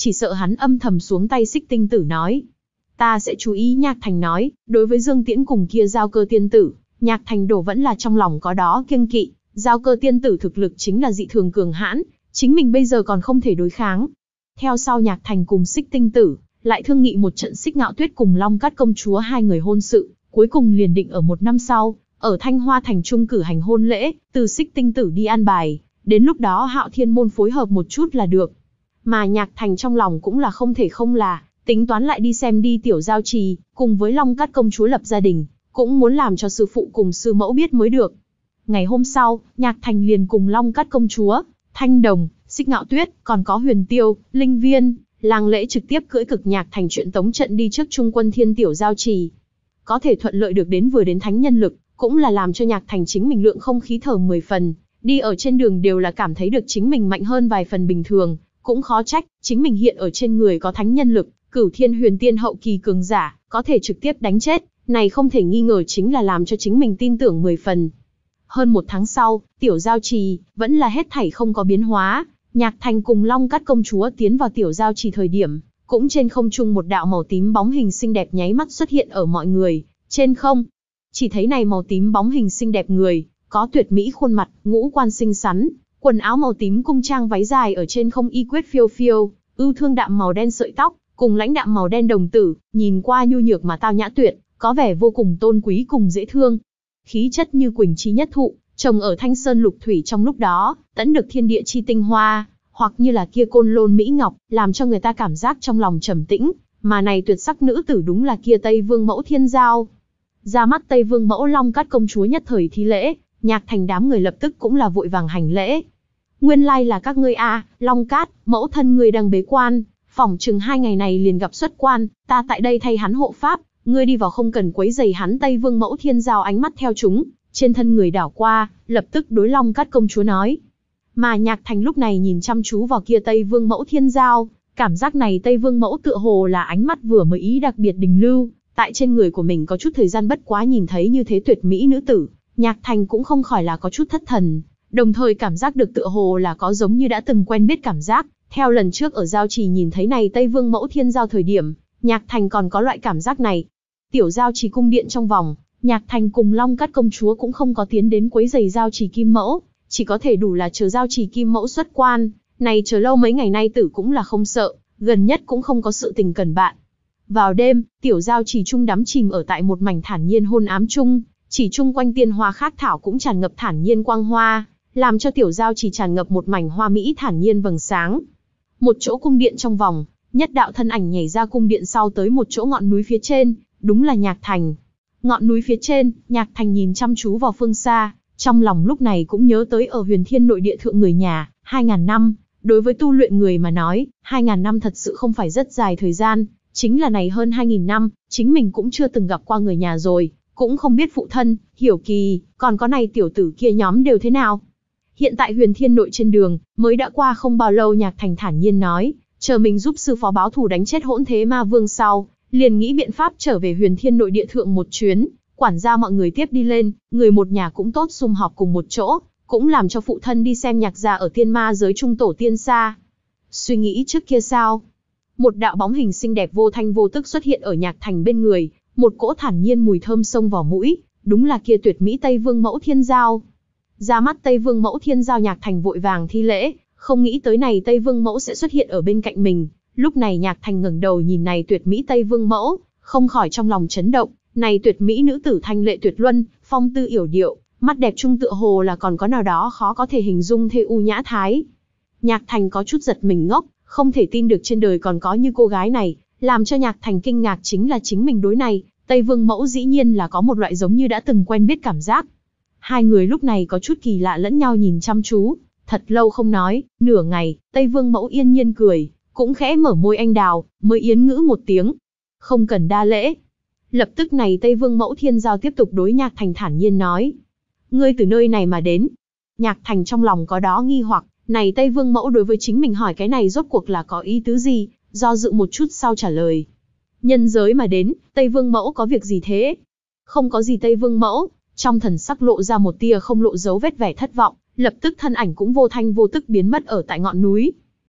chỉ sợ hắn âm thầm xuống tay Xích Tinh Tử nói. Ta sẽ chú ý. Nhạc Thành nói, đối với Dương Tiễn cùng kia Giao Cơ tiên tử, Nhạc Thành đổ vẫn là trong lòng có đó kiêng kỵ. Giao Cơ tiên tử thực lực chính là dị thường cường hãn, chính mình bây giờ còn không thể đối kháng. Theo sau Nhạc Thành cùng Xích Tinh Tử lại thương nghị một trận Xích Ngạo Tuyết cùng Long Cát công chúa hai người hôn sự, cuối cùng liền định ở một năm sau, ở Thanh Hoa Thành Trung cử hành hôn lễ, từ Xích Tinh Tử đi an bài, đến lúc đó Hạo Thiên môn phối hợp một chút là được. Mà Nhạc Thành trong lòng cũng là không thể không là, tính toán lại đi xem đi Tiểu Giao Trì, cùng với Long Cát công chúa lập gia đình, cũng muốn làm cho sư phụ cùng sư mẫu biết mới được. Ngày hôm sau, Nhạc Thành liền cùng Long Cát công chúa, Thanh Đồng, Xích Ngạo Tuyết, còn có Huyền Tiêu, Linh Viên, Lang Lễ trực tiếp cưỡi cực nhạc thành chuyện tống trận đi trước Trung Quân Thiên Tiểu Giao Trì. Có thể thuận lợi được đến vừa đến thánh nhân lực, cũng là làm cho Nhạc Thành chính mình lượng không khí thở mười phần, đi ở trên đường đều là cảm thấy được chính mình mạnh hơn vài phần bình thường, cũng khó trách, chính mình hiện ở trên người có thánh nhân lực, Cửu Thiên Huyền Tiên hậu kỳ cường giả, có thể trực tiếp đánh chết, này không thể nghi ngờ chính là làm cho chính mình tin tưởng mười phần. Hơn một tháng sau, Tiểu Giao Trì vẫn là hết thảy không có biến hóa. Nhạc Thành cùng Long Cát công chúa tiến vào Tiểu Giao Trì thời điểm, cũng trên không trung một đạo màu tím bóng hình xinh đẹp nháy mắt xuất hiện ở mọi người trên không. Chỉ thấy này màu tím bóng hình xinh đẹp người, có tuyệt mỹ khuôn mặt, ngũ quan xinh xắn, quần áo màu tím cung trang váy dài ở trên không y quyết phiêu phiêu, ưu thương đạm màu đen sợi tóc, cùng lãnh đạm màu đen đồng tử, nhìn qua nhu nhược mà tao nhã tuyệt, có vẻ vô cùng tôn quý cùng dễ thương. Khí chất như Quỳnh chi nhất thụ, trồng ở Thanh Sơn Lục Thủy trong lúc đó, tẫn được thiên địa chi tinh hoa, hoặc như là kia côn lôn mỹ ngọc, làm cho người ta cảm giác trong lòng trầm tĩnh, mà này tuyệt sắc nữ tử đúng là kia Tây Vương mẫu Thiên Giao. Ra mắt Tây Vương mẫu Long Cát công chúa nhất thời thi lễ, Nhạc Thành đám người lập tức cũng là vội vàng hành lễ. Nguyên lai là các ngươi a, à, Long Cát, mẫu thân ngươi đang bế quan, phỏng chừng hai ngày này liền gặp xuất quan, ta tại đây thay hắn hộ pháp, ngươi đi vào không cần quấy rầy hắn. Tây Vương mẫu Thiên Giao ánh mắt theo chúng trên thân người đảo qua, lập tức đối Long Cát công chúa nói. Mà Nhạc Thành lúc này nhìn chăm chú vào kia Tây Vương mẫu Thiên Giao, cảm giác này Tây Vương mẫu tựa hồ là ánh mắt vừa mới ý đặc biệt đình lưu, tại trên người của mình có chút thời gian bất quá nhìn thấy như thế tuyệt mỹ nữ tử, Nhạc Thành cũng không khỏi là có chút thất thần, đồng thời cảm giác được tựa hồ là có giống như đã từng quen biết cảm giác. Theo lần trước ở Giao Trì nhìn thấy này Tây Vương mẫu Thiên Giao thời điểm, Nhạc Thành còn có loại cảm giác này. Tiểu Giao Trì cung điện trong vòng, Nhạc Thành cùng Long Cát công chúa cũng không có tiến đến quấy rầy Giao Trì Kim Mẫu, chỉ có thể đủ là chờ Giao Trì Kim Mẫu xuất quan, này chờ lâu mấy ngày nay tử cũng là không sợ, gần nhất cũng không có sự tình cần bạn. Vào đêm, Tiểu Giao Trì trung đắm chìm ở tại một mảnh thản nhiên hôn ám chung, chỉ chung quanh tiên hoa khác thảo cũng tràn ngập thản nhiên quang hoa, làm cho Tiểu Giao Trì tràn ngập một mảnh hoa mỹ thản nhiên vầng sáng. Một chỗ cung điện trong vòng, nhất đạo thân ảnh nhảy ra cung điện sau tới một chỗ ngọn núi phía trên, đúng là Nhạc Thành. Ngọn núi phía trên, Nhạc Thành nhìn chăm chú vào phương xa, trong lòng lúc này cũng nhớ tới ở Huyền Thiên nội địa thượng người nhà, hai ngàn năm, đối với tu luyện người mà nói, hai ngàn năm thật sự không phải rất dài thời gian, chính là này hơn hai nghìn năm, chính mình cũng chưa từng gặp qua người nhà rồi, cũng không biết phụ thân, Hiểu Kỳ, còn có này tiểu tử kia nhóm đều thế nào. Hiện tại Huyền Thiên nội trên đường, mới đã qua không bao lâu. Nhạc Thành thản nhiên nói, chờ mình giúp sư phó báo thù đánh chết Hỗn Thế Ma Vương sau, liền nghĩ biện pháp trở về Huyền Thiên nội địa thượng một chuyến, quản gia mọi người tiếp đi lên, người một nhà cũng tốt sum họp cùng một chỗ, cũng làm cho phụ thân đi xem Nhạc gia ở tiên ma giới trung tổ tiên xa. Suy nghĩ trước kia sao? Một đạo bóng hình xinh đẹp vô thanh vô tức xuất hiện ở Nhạc Thành bên người, một cỗ thản nhiên mùi thơm xông vào mũi, đúng là kia tuyệt mỹ Tây Vương mẫu Thiên Giao. Ra mắt Tây Vương mẫu Thiên Giao, Nhạc Thành vội vàng thi lễ, không nghĩ tới này Tây Vương mẫu sẽ xuất hiện ở bên cạnh mình. Lúc này Nhạc Thành ngẩng đầu nhìn này tuyệt mỹ Tây Vương mẫu, không khỏi trong lòng chấn động, này tuyệt mỹ nữ tử thanh lệ tuyệt luân, phong tư yểu điệu, mắt đẹp trung tựa hồ là còn có nào đó khó có thể hình dung thê u nhã thái. Nhạc Thành có chút giật mình ngốc, không thể tin được trên đời còn có như cô gái này, làm cho Nhạc Thành kinh ngạc chính là chính mình đối này Tây Vương mẫu dĩ nhiên là có một loại giống như đã từng quen biết cảm giác. Hai người lúc này có chút kỳ lạ lẫn nhau nhìn chăm chú, thật lâu không nói, nửa ngày, Tây Vương mẫu yên nhiên cười, cũng khẽ mở môi anh đào, mới yến ngữ một tiếng. Không cần đa lễ. Lập tức này Tây Vương mẫu Thiên Giao tiếp tục đối Nhạc Thành thản nhiên nói. Ngươi từ nơi này mà đến. Nhạc Thành trong lòng có đó nghi hoặc, này Tây Vương mẫu đối với chính mình hỏi cái này rốt cuộc là có ý tứ gì, do dự một chút sau trả lời. Nhân giới mà đến, Tây Vương mẫu có việc gì thế? Không có gì. Tây Vương mẫu trong thần sắc lộ ra một tia không lộ dấu vết vẻ thất vọng, lập tức thân ảnh cũng vô thanh vô tức biến mất ở tại ngọn núi.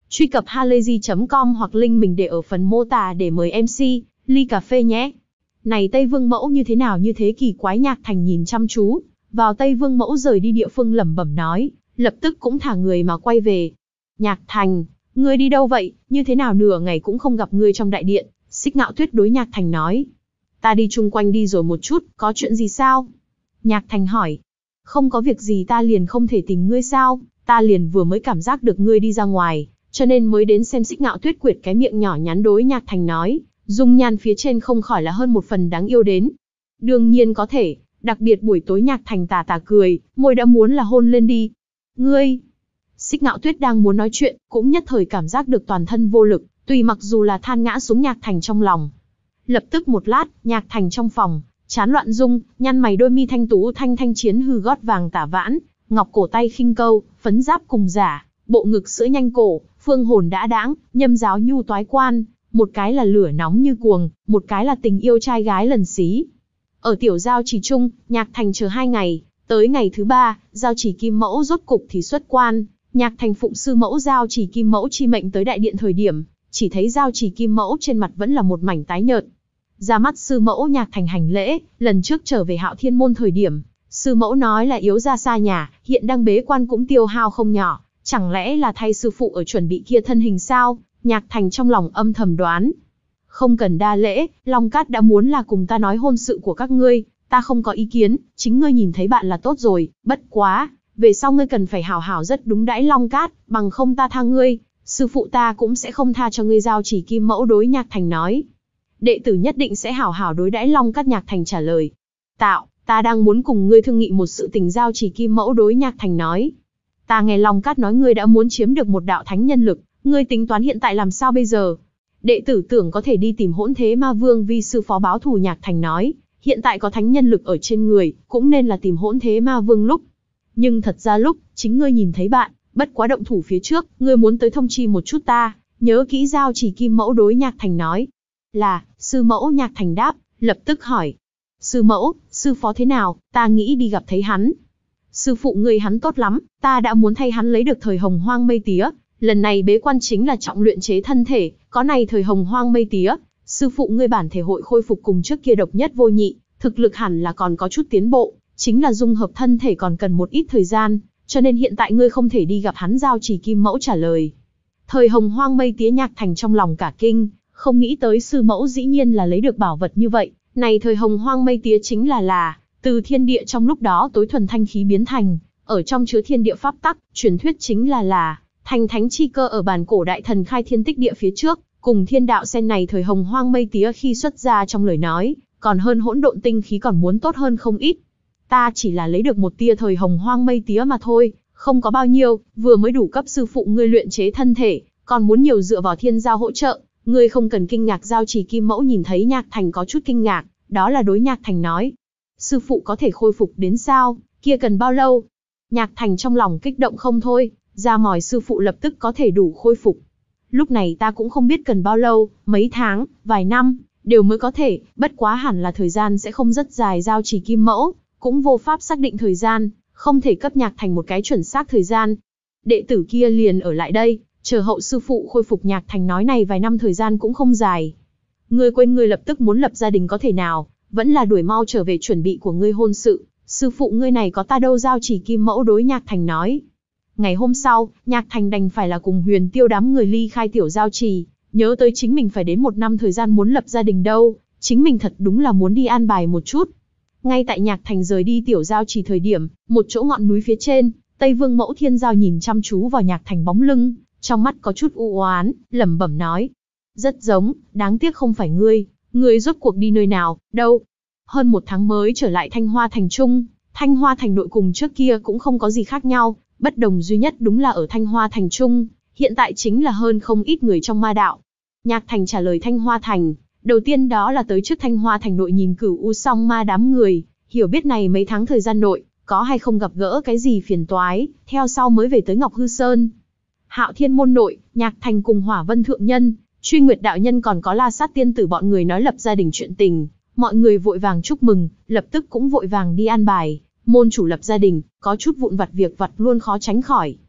Truy cập halayzi chấm com hoặc link mình để ở phần mô tả để mời em xê, ly cà phê nhé. Này Tây Vương Mẫu như thế nào như thế kỳ quái. Nhạc Thành nhìn chăm chú vào Tây Vương Mẫu rời đi địa phương lẩm bẩm nói, lập tức cũng thả người mà quay về. Nhạc Thành, ngươi đi đâu vậy, như thế nào nửa ngày cũng không gặp ngươi trong đại điện. Xích Ngạo Tuyết đối Nhạc Thành nói. Ta đi chung quanh đi rồi một chút, có chuyện gì sao? Nhạc Thành hỏi. Không có việc gì, ta liền không thể tìm ngươi sao, ta liền vừa mới cảm giác được ngươi đi ra ngoài, cho nên mới đến xem. Xích Ngạo Tuyết quệt cái miệng nhỏ nhắn đối Nhạc Thành nói, dung nhan phía trên không khỏi là hơn một phần đáng yêu đến. Đương nhiên có thể, đặc biệt buổi tối. Nhạc Thành tà tà cười, môi đã muốn là hôn lên đi. Ngươi... Xích Ngạo Tuyết đang muốn nói chuyện, cũng nhất thời cảm giác được toàn thân vô lực, tùy mặc dù là than ngã xuống Nhạc Thành trong lòng. Lập tức một lát, Nhạc Thành trong phòng, chán loạn dung, nhăn mày, đôi mi thanh tú thanh thanh chiến hư, gót vàng tả vãn, ngọc cổ tay khinh câu, phấn giáp cùng giả, bộ ngực sữa nhanh cổ, phương hồn đã đãng, nhâm giáo nhu toái quan, một cái là lửa nóng như cuồng, một cái là tình yêu trai gái lần xí. Ở tiểu giao trì trung, Nhạc Thành chờ hai ngày, tới ngày thứ ba, giao trì kim mẫu rốt cục thì xuất quan. Nhạc Thành phụng sư mẫu giao trì kim mẫu chi mệnh tới đại điện thời điểm, chỉ thấy giao trì kim mẫu trên mặt vẫn là một mảnh tái nhợt. Ra mắt sư mẫu, Nhạc Thành hành lễ. Lần trước trở về Hạo Thiên môn thời điểm, sư mẫu nói là yếu ra xa nhà, hiện đang bế quan cũng tiêu hao không nhỏ, chẳng lẽ là thay sư phụ ở chuẩn bị kia thân hình sao? Nhạc Thành trong lòng âm thầm đoán. Không cần đa lễ, Long Cát đã muốn là cùng ta nói hôn sự của các ngươi, ta không có ý kiến, chính ngươi nhìn thấy bạn là tốt rồi. Bất quá, về sau ngươi cần phải hảo hảo rất đúng đãi Long Cát, bằng không ta tha ngươi, sư phụ ta cũng sẽ không tha cho ngươi. Giao trì kim mẫu đối Nhạc Thành nói. Đệ tử nhất định sẽ hảo hảo đối đãi Long Cát. Nhạc Thành trả lời. Tạo, ta đang muốn cùng ngươi thương nghị một sự tình. Giao trì kim mẫu đối Nhạc Thành nói. Ta nghe Long Cát nói ngươi đã muốn chiếm được một đạo thánh nhân lực, ngươi tính toán hiện tại làm sao bây giờ? Đệ tử tưởng có thể đi tìm Hỗn Thế Ma Vương vi sư phó báo thù. Nhạc Thành nói, hiện tại có thánh nhân lực ở trên người, cũng nên là tìm Hỗn Thế Ma Vương lúc. Nhưng thật ra lúc, chính ngươi nhìn thấy bạn, bất quá động thủ phía trước, ngươi muốn tới thông chi một chút ta, nhớ kỹ. Giao trì kim mẫu đối Nhạc Thành nói. Là, sư mẫu. Nhạc Thành đáp, lập tức hỏi. Sư mẫu, sư phó thế nào, ta nghĩ đi gặp thấy hắn. Sư phụ ngươi hắn tốt lắm, ta đã muốn thay hắn lấy được thời hồng hoang mây tía. Lần này bế quan chính là trọng luyện chế thân thể, có này thời hồng hoang mây tía, sư phụ ngươi bản thể hội khôi phục cùng trước kia độc nhất vô nhị, thực lực hẳn là còn có chút tiến bộ, chính là dung hợp thân thể còn cần một ít thời gian, cho nên hiện tại ngươi không thể đi gặp hắn. Giao trì kim mẫu trả lời. Thời hồng hoang mây tía. Nhạc Thành trong lòng cả kinh, không nghĩ tới sư mẫu dĩ nhiên là lấy được bảo vật như vậy. Này thời hồng hoang mây tía chính là là từ thiên địa trong lúc đó tối thuần thanh khí biến thành, ở trong chứa thiên địa pháp tắc, truyền thuyết chính là là thành thánh chi cơ. Ở bản cổ đại thần khai thiên tích địa phía trước, cùng thiên đạo sen này thời hồng hoang mây tía khi xuất ra trong lời nói, còn hơn hỗn độn tinh khí, còn muốn tốt hơn không ít. Ta chỉ là lấy được một tia thời hồng hoang mây tía mà thôi, không có bao nhiêu, vừa mới đủ cấp sư phụ ngươi luyện chế thân thể, còn muốn nhiều dựa vào thiên giao hỗ trợ, ngươi không cần kinh ngạc. Giao trì kim mẫu nhìn thấy Nhạc Thành có chút kinh ngạc, đó là đối Nhạc Thành nói. Sư phụ có thể khôi phục đến sao, kia cần bao lâu? Nhạc Thành trong lòng kích động không thôi, ra mỏi sư phụ lập tức có thể đủ khôi phục. Lúc này ta cũng không biết cần bao lâu, mấy tháng, vài năm, đều mới có thể, bất quá hẳn là thời gian sẽ không rất dài. Giao trì kim mẫu cũng vô pháp xác định thời gian, không thể cấp Nhạc Thành một cái chuẩn xác thời gian. Đệ tử kia liền ở lại đây, chờ hậu sư phụ khôi phục. Nhạc Thành nói này vài năm thời gian cũng không dài. Ngươi quên ngươi lập tức muốn lập gia đình có thể nào, vẫn là đuổi mau trở về chuẩn bị của ngươi hôn sự, sư phụ ngươi này có ta đâu. Giao trì kim mẫu đối Nhạc Thành nói. Ngày hôm sau, Nhạc Thành đành phải là cùng Huyền Tiêu đám người ly khai tiểu giao trì, nhớ tới chính mình phải đến một năm thời gian muốn lập gia đình đâu, chính mình thật đúng là muốn đi an bài một chút. Ngay tại Nhạc Thành rời đi tiểu giao trì thời điểm, một chỗ ngọn núi phía trên, Tây Vương Mẫu Thiên Giao nhìn chăm chú vào Nhạc Thành bóng lưng, trong mắt có chút u oán, lẩm bẩm nói. Rất giống, đáng tiếc không phải ngươi, ngươi rốt cuộc đi nơi nào, đâu. Hơn một tháng mới trở lại Thanh Hoa Thành Trung, Thanh Hoa Thành nội cùng trước kia cũng không có gì khác nhau, bất đồng duy nhất đúng là ở Thanh Hoa Thành Trung, hiện tại chính là hơn không ít người trong ma đạo. Nhạc Thành trả lời Thanh Hoa Thành, đầu tiên đó là tới trước Thanh Hoa Thành nội nhìn Cửu U Song Ma đám người, hiểu biết này mấy tháng thời gian nội, có hay không gặp gỡ cái gì phiền toái, theo sau mới về tới Ngọc Hư Sơn. Hạo Thiên môn nội, Nhạc Thành cùng Hỏa Vân Thượng Nhân, Truy Nguyệt Đạo Nhân còn có La Sát Tiên Tử bọn người nói lập gia đình chuyện tình, mọi người vội vàng chúc mừng, lập tức cũng vội vàng đi an bài. Môn chủ lập gia đình, có chút vụn vặt việc vặt luôn khó tránh khỏi.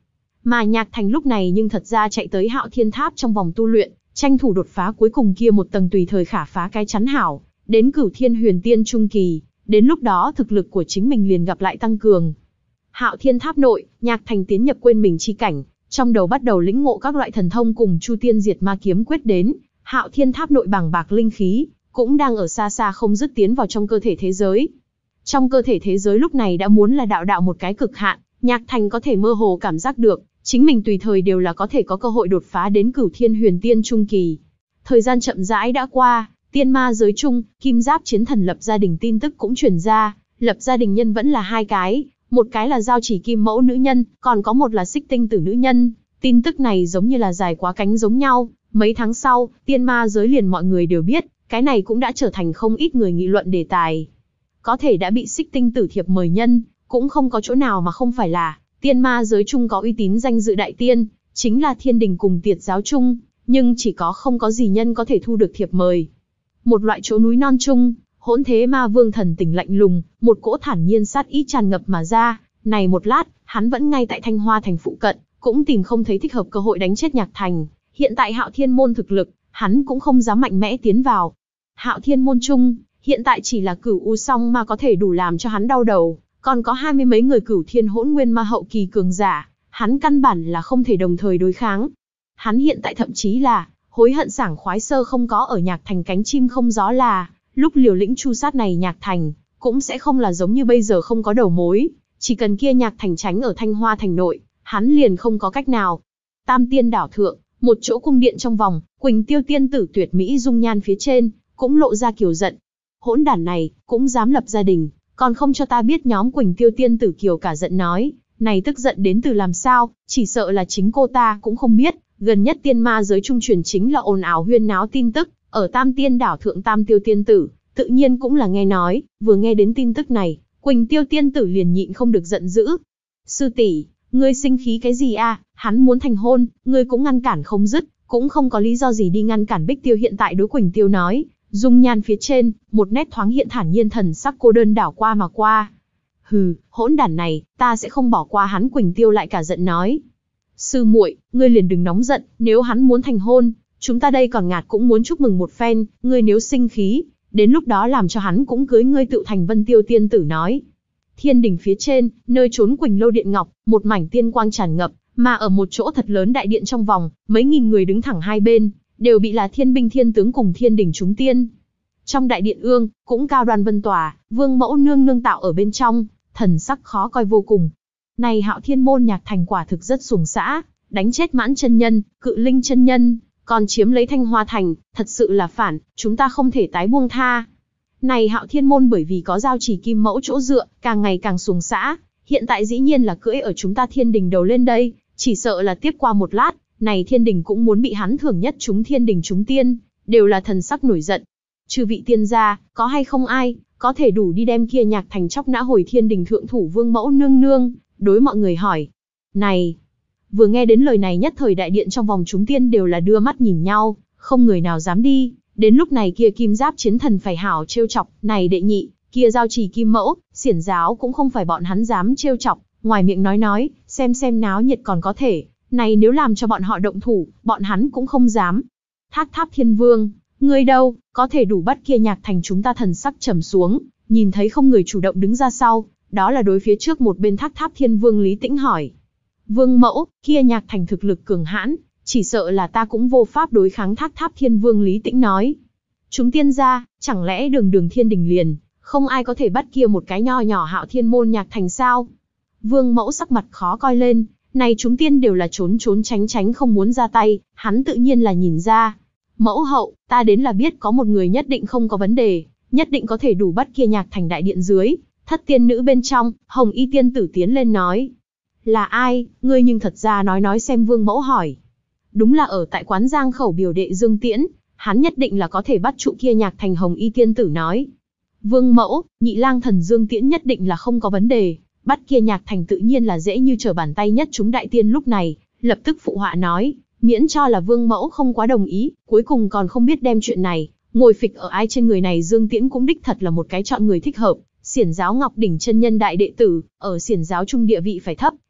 Mà Nhạc Thành lúc này nhưng thật ra chạy tới Hạo Thiên Tháp trong vòng tu luyện, tranh thủ đột phá cuối cùng kia một tầng tùy thời khả phá cái chắn hảo, đến Cửu Thiên Huyền Tiên trung kỳ, đến lúc đó thực lực của chính mình liền gặp lại tăng cường. Hạo Thiên Tháp nội, Nhạc Thành tiến nhập quên mình chi cảnh, trong đầu bắt đầu lĩnh ngộ các loại thần thông cùng Chu Tiên Diệt Ma kiếm quyết đến, Hạo Thiên Tháp nội bàng bạc linh khí, cũng đang ở xa xa không dứt tiến vào trong cơ thể thế giới. Trong cơ thể thế giới lúc này đã muốn là đạo đạo một cái cực hạn, Nhạc Thành có thể mơ hồ cảm giác được, chính mình tùy thời đều là có thể có cơ hội đột phá đến Cửu Thiên Huyền Tiên trung kỳ. Thời gian chậm rãi đã qua, tiên ma giới chung, Kim Giáp chiến thần lập gia đình tin tức cũng truyền ra, lập gia đình nhân vẫn là hai cái, một cái là Giao Chỉ Kim Mẫu nữ nhân, còn có một là Xích Tinh Tử nữ nhân. Tin tức này giống như là dài quá cánh giống nhau, mấy tháng sau, tiên ma giới liền mọi người đều biết, cái này cũng đã trở thành không ít người nghị luận đề tài. Có thể đã bị Xích Tinh Tử thiệp mời nhân, cũng không có chỗ nào mà không phải là tiên ma giới chung có uy tín danh dự đại tiên, chính là Thiên Đình cùng Tiệt giáo chung, nhưng chỉ có không có gì nhân có thể thu được thiệp mời. Một loại chỗ núi non chung, Hỗn Thế Ma Vương thần tình lạnh lùng, một cỗ thản nhiên sát ý tràn ngập mà ra, này một lát, hắn vẫn ngay tại Thanh Hoa thành phụ cận, cũng tìm không thấy thích hợp cơ hội đánh chết Nhạc Thành. Hiện tại Hạo Thiên môn thực lực, hắn cũng không dám mạnh mẽ tiến vào. Hạo Thiên môn chung, hiện tại chỉ là Cửu U Song Ma có thể đủ làm cho hắn đau đầu, còn có hai mươi mấy người Cửu Thiên Hỗn Nguyên Ma hậu kỳ cường giả, hắn căn bản là không thể đồng thời đối kháng. Hắn hiện tại thậm chí là hối hận sảng khoái sơ không có ở Nhạc Thành cánh chim không gió là, lúc liều lĩnh chu sát này Nhạc Thành, cũng sẽ không là giống như bây giờ không có đầu mối, chỉ cần kia Nhạc Thành tránh ở Thanh Hoa thành nội, hắn liền không có cách nào. Tam Tiên đảo thượng, một chỗ cung điện trong vòng, Quỳnh Tiêu tiên tử tuyệt mỹ dung nhan phía trên, cũng lộ ra kiều giận. Hỗn đản này, cũng dám lập gia đình, còn không cho ta biết nhóm Quỳnh Tiêu tiên tử kiều cả giận nói, này tức giận đến từ làm sao, chỉ sợ là chính cô ta cũng không biết, gần nhất tiên ma giới trung truyền chính là ồn ào huyên náo tin tức, ở Tam Tiên đảo thượng Tam Tiêu tiên tử, tự nhiên cũng là nghe nói, vừa nghe đến tin tức này, Quỳnh Tiêu tiên tử liền nhịn không được giận dữ. Sư tỷ, ngươi sinh khí cái gì a? Hắn muốn thành hôn, ngươi cũng ngăn cản không dứt, cũng không có lý do gì đi ngăn cản Bích Tiêu hiện tại đối Quỳnh Tiêu nói, dung nhan phía trên, một nét thoáng hiện thản nhiên thần sắc cô đơn đảo qua mà qua. Hừ, hỗn đản này, ta sẽ không bỏ qua hắn. Quỳnh Tiêu lại cả giận nói. Sư muội, ngươi liền đừng nóng giận, nếu hắn muốn thành hôn, chúng ta đây còn ngạt cũng muốn chúc mừng một phen, ngươi nếu sinh khí, đến lúc đó làm cho hắn cũng cưới ngươi tự thành. Vân Tiêu tiên tử nói. Thiên đình phía trên, nơi trốn Quỳnh Lâu Điện Ngọc, một mảnh tiên quang tràn ngập, mà ở một chỗ thật lớn đại điện trong vòng, mấy nghìn người đứng thẳng hai bên, đều bị là thiên binh thiên tướng cùng thiên đình chúng tiên. Trong đại điện ương, cũng cao đoan vân tòa, vương mẫu nương nương tạo ở bên trong, thần sắc khó coi vô cùng. Này Hạo Thiên môn Nhạc Thành quả thực rất xuồng xã, đánh chết Mãn chân nhân, Cự Linh chân nhân, còn chiếm lấy Thanh Hoa thành, thật sự là phản, chúng ta không thể tái buông tha. Này Hạo Thiên môn bởi vì có Giao Chỉ Kim Mẫu chỗ dựa, càng ngày càng xuồng xã, hiện tại dĩ nhiên là cưỡi ở chúng ta thiên đình đầu lên đây, chỉ sợ là tiếp qua một lát, này thiên đình cũng muốn bị hắn thưởng nhất. Chúng thiên đình chúng tiên, đều là thần sắc nổi giận. Chư vị tiên gia, có hay không ai, có thể đủ đi đem kia Nhạc Thành chóc nã hồi thiên đình thượng thủ vương mẫu nương nương, đối mọi người hỏi. Này, vừa nghe đến lời này nhất thời đại điện trong vòng chúng tiên đều là đưa mắt nhìn nhau, không người nào dám đi. Đến lúc này kia Kim Giáp chiến thần phải hảo trêu chọc, này đệ nhị, kia Giao Chỉ Kim Mẫu, xiển giáo cũng không phải bọn hắn dám trêu chọc, ngoài miệng nói nói, xem xem náo nhiệt còn có thể, này nếu làm cho bọn họ động thủ, bọn hắn cũng không dám. Thác Tháp Thiên Vương, ngươi đâu, có thể đủ bắt kia Nhạc Thành chúng ta. Thần sắc trầm xuống, nhìn thấy không người chủ động đứng ra sau, đó là đối phía trước một bên Thác Tháp Thiên Vương Lý Tĩnh hỏi. Vương mẫu, kia Nhạc Thành thực lực cường hãn, chỉ sợ là ta cũng vô pháp đối kháng. Thác Tháp Thiên Vương Lý Tĩnh nói. Chúng tiên gia, chẳng lẽ đường đường thiên đình liền, không ai có thể bắt kia một cái nho nhỏ Hạo Thiên môn Nhạc Thành sao? Vương mẫu sắc mặt khó coi lên, này chúng tiên đều là trốn trốn tránh tránh không muốn ra tay, hắn tự nhiên là nhìn ra. Mẫu hậu, ta đến là biết có một người nhất định không có vấn đề, nhất định có thể đủ bắt kia Nhạc Thành đại điện dưới, thất tiên nữ bên trong, Hồng Y tiên tử tiến lên nói. Là ai, ngươi nhưng thật ra nói nói xem. Vương mẫu hỏi. Đúng là ở tại quán Giang Khẩu biểu đệ Dương Tiễn, hắn nhất định là có thể bắt trụ kia Nhạc Thành. Hồng Y tiên tử nói. Vương mẫu, nhị lang thần Dương Tiễn nhất định là không có vấn đề, bắt kia Nhạc Thành tự nhiên là dễ như trở bàn tay nhất. Chúng đại tiên lúc này, lập tức phụ họa nói, miễn cho là Vương mẫu không quá đồng ý, cuối cùng còn không biết đem chuyện này, ngồi phịch ở ai trên người này. Dương Tiễn cũng đích thật là một cái chọn người thích hợp, xiển giáo Ngọc Đỉnh chân nhân đại đệ tử, ở xiển giáo trung địa vị phải thấp,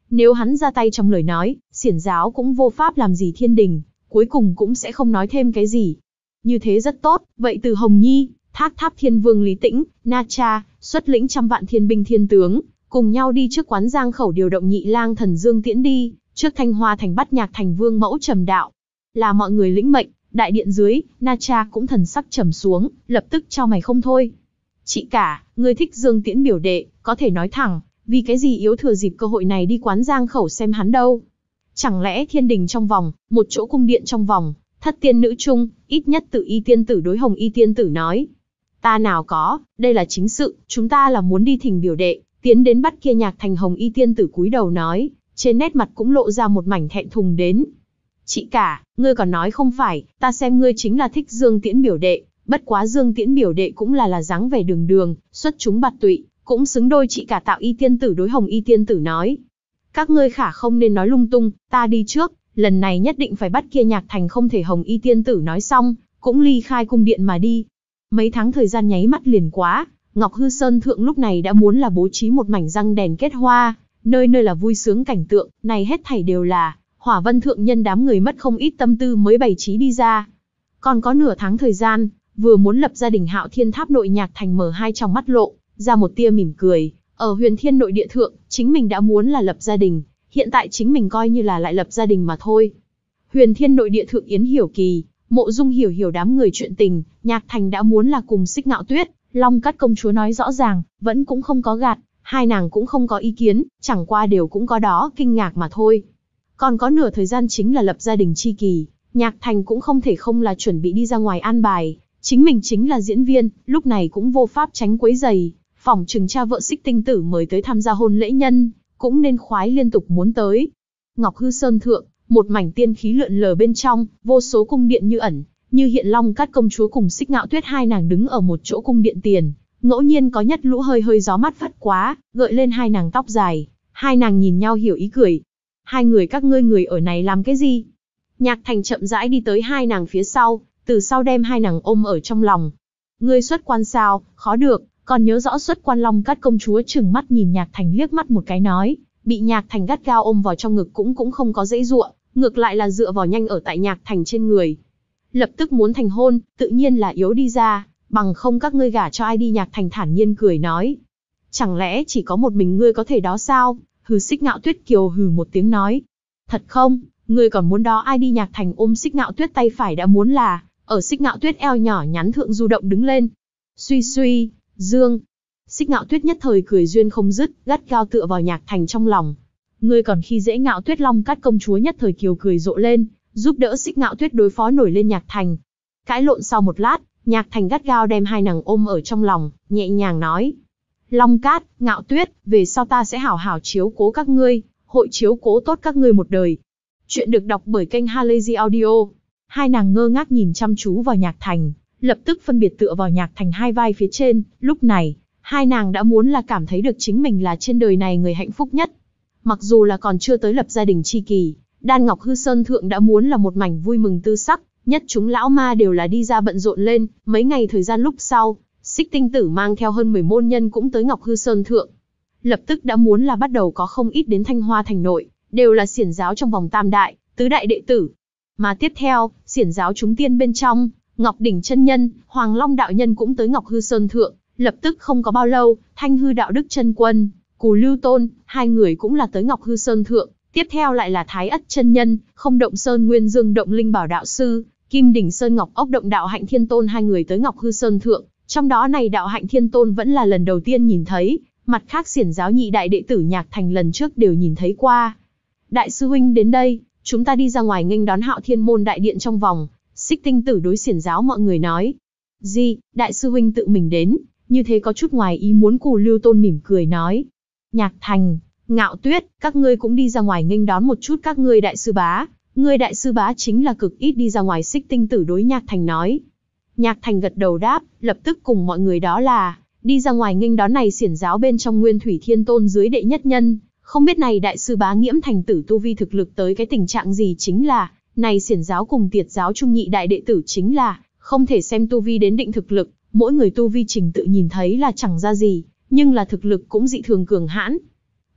Nếu hắn ra tay trong lời nói, xiển giáo cũng vô pháp làm gì thiên đình, cuối cùng cũng sẽ không nói thêm cái gì. Như thế rất tốt, vậy từ Hồng Nhi, Thác Tháp Thiên Vương Lý Tĩnh, Na Cha, xuất lĩnh trăm vạn thiên binh thiên tướng, cùng nhau đi trước quán Giang Khẩu điều động nhị lang thần Dương Tiễn đi, trước Thanh Hoa thành bắt Nhạc Thành Vương mẫu trầm đạo. Là mọi người lĩnh mệnh, đại điện dưới, Na Cha cũng thần sắc trầm xuống, lập tức chau mày không thôi. Chị cả, ngươi thích Dương Tiễn biểu đệ, có thể nói thẳng, vì cái gì yếu thừa dịp cơ hội này đi quán Giang Khẩu xem hắn đâu? Chẳng lẽ thiên đình trong vòng, một chỗ cung điện trong vòng, thất tiên nữ chung, ít nhất Tự Y tiên tử đối Hồng Y tiên tử nói. Ta nào có, đây là chính sự, chúng ta là muốn đi thỉnh biểu đệ, tiến đến bắt kia Nhạc Thành. Hồng Y tiên tử cúi đầu nói, trên nét mặt cũng lộ ra một mảnh thẹn thùng đến. Chị cả, ngươi còn nói không phải, ta xem ngươi chính là thích Dương Tiễn biểu đệ, bất quá Dương Tiễn biểu đệ cũng là là dáng vẻ đường đường, xuất chúng bạt tụy, cũng xứng đôi chị cả. Tạo Y tiên tử đối Hồng Y tiên tử nói. Các ngươi khả không nên nói lung tung, ta đi trước, lần này nhất định phải bắt kia Nhạc Thành không thể. Hồng Y tiên tử nói xong, cũng ly khai cung điện mà đi. Mấy tháng thời gian nháy mắt liền quá, Ngọc Hư Sơn thượng lúc này đã muốn là bố trí một mảnh răng đèn kết hoa, nơi nơi là vui sướng cảnh tượng, này hết thảy đều là Hỏa Vân thượng nhân đám người mất không ít tâm tư mới bày trí đi ra. Còn có nửa tháng thời gian, vừa muốn lập gia đình Hạo Thiên Tháp nội Nhạc Thành mở hai trong mắt lộ ra một tia mỉm cười, ở Huyền Thiên nội địa thượng, chính mình đã muốn là lập gia đình, hiện tại chính mình coi như là lại lập gia đình mà thôi. Huyền Thiên nội địa thượng Yến Hiểu Kỳ, Mộ Dung Hiểu Hiểu đám người chuyện tình, Nhạc Thành đã muốn là cùng Xích Ngạo Tuyết, Long Cát công chúa nói rõ ràng, vẫn cũng không có gạt, hai nàng cũng không có ý kiến, chẳng qua đều cũng có đó kinh ngạc mà thôi. Còn có nửa thời gian chính là lập gia đình chi kỳ, Nhạc Thành cũng không thể không là chuẩn bị đi ra ngoài an bài, chính mình chính là diễn viên, lúc này cũng vô pháp tránh quấy giày, phỏng chừng cha vợ Xích Tinh Tử mời tới tham gia hôn lễ nhân, cũng nên khoái liên tục muốn tới. Ngọc Hư Sơn thượng, một mảnh tiên khí lượn lờ bên trong, vô số cung điện như ẩn, như hiện. Long Cát công chúa cùng Xích Ngạo Tuyết hai nàng đứng ở một chỗ cung điện tiền, ngẫu nhiên có nhất lũ hơi hơi gió mát phất quá, gợi lên hai nàng tóc dài, hai nàng nhìn nhau hiểu ý cười. Hai người các ngươi người ở này làm cái gì? Nhạc Thành chậm rãi đi tới hai nàng phía sau, từ sau đem hai nàng ôm ở trong lòng. Ngươi xuất quan sao? Khó được, còn nhớ rõ xuất quan. Long Cát công chúa trừng mắt nhìn Nhạc Thành liếc mắt một cái nói, bị Nhạc Thành gắt gao ôm vào trong ngực cũng cũng không có dễ dụa, ngược lại là dựa vào nhanh ở tại Nhạc Thành trên người. Lập tức muốn thành hôn, tự nhiên là yếu đi ra, bằng không các ngươi gả cho ai đi? Nhạc Thành thản nhiên cười nói. Chẳng lẽ chỉ có một mình ngươi có thể đó sao? Hừ. Xích Ngạo Tuyết kiều hừ một tiếng nói. Thật không, ngươi còn muốn đó ai đi? Nhạc Thành ôm Xích Ngạo Tuyết tay phải đã muốn là ở Xích Ngạo Tuyết eo nhỏ nhắn thượng du động đứng lên. Suy suy, Dương. Xích Ngạo Tuyết nhất thời cười duyên không dứt, gắt gao tựa vào Nhạc Thành trong lòng. Ngươi còn khi dễ Ngạo Tuyết? Long Cát công chúa nhất thời kiều cười rộ lên, giúp đỡ Xích Ngạo Tuyết đối phó nổi lên Nhạc Thành. Cãi lộn sau một lát, Nhạc Thành gắt gao đem hai nàng ôm ở trong lòng, nhẹ nhàng nói. Long Cát, Ngạo Tuyết, về sau ta sẽ hảo hảo chiếu cố các ngươi, hội chiếu cố tốt các ngươi một đời. Chuyện được đọc bởi kênh Halazy Audio. Hai nàng ngơ ngác nhìn chăm chú vào Nhạc Thành, lập tức phân biệt tựa vào Nhạc Thành hai vai phía trên. Lúc này, hai nàng đã muốn là cảm thấy được chính mình là trên đời này người hạnh phúc nhất. Mặc dù là còn chưa tới lập gia đình chi kỳ, Đan Ngọc Hư Sơn thượng đã muốn là một mảnh vui mừng tư sắc, nhất chúng lão ma đều là đi ra bận rộn lên. Mấy ngày thời gian lúc sau, Xích Tinh Tử mang theo hơn mười môn nhân cũng tới Ngọc Hư Sơn thượng. Lập tức đã muốn là bắt đầu có không ít đến Thanh Hoa thành nội, đều là xiển giáo trong vòng tam đại, tứ đại đệ tử. Mà tiếp theo, xiển giáo chúng tiên bên trong, Ngọc Đỉnh chân nhân, Hoàng Long đạo nhân cũng tới Ngọc Hư Sơn thượng. Lập tức không có bao lâu, Thanh Hư đạo đức chân quân, Cù Lưu Tôn, hai người cũng là tới Ngọc Hư Sơn thượng. Tiếp theo lại là Thái Ất chân nhân, Không Động Sơn Nguyên Dương Động Linh Bảo đạo sư, Kim Đỉnh Sơn Ngọc Ốc Động đạo Hạnh Thiên Tôn, hai người tới Ngọc Hư Sơn thượng. Trong đó này đạo Hạnh Thiên Tôn vẫn là lần đầu tiên nhìn thấy, mặt khác xiển giáo nhị đại đệ tử Nhạc Thành lần trước đều nhìn thấy qua. Đại sư huynh đến đây, chúng ta đi ra ngoài nghênh đón Hạo Thiên môn đại điện trong vòng. Xích Tinh Tử đối xiển giáo mọi người nói. Gì, đại sư huynh tự mình đến, như thế có chút ngoài ý muốn. Cù Lưu Tôn mỉm cười nói. Nhạc Thành, Ngạo Tuyết, các ngươi cũng đi ra ngoài nghênh đón một chút các ngươi đại sư bá. Ngươi đại sư bá chính là cực ít đi ra ngoài. Xích Tinh Tử đối Nhạc Thành nói. Nhạc Thành gật đầu đáp, lập tức cùng mọi người đó là đi ra ngoài nghênh đón này xiển giáo bên trong Nguyên Thủy Thiên Tôn dưới đệ nhất nhân. Không biết này đại sư bá Nghiễm Thành Tử tu vi thực lực tới cái tình trạng gì? Chính là này xiển giáo cùng Tiệt giáo trung nhị đại đệ tử chính là không thể xem tu vi đến định thực lực, mỗi người tu vi trình tự nhìn thấy là chẳng ra gì, nhưng là thực lực cũng dị thường cường hãn.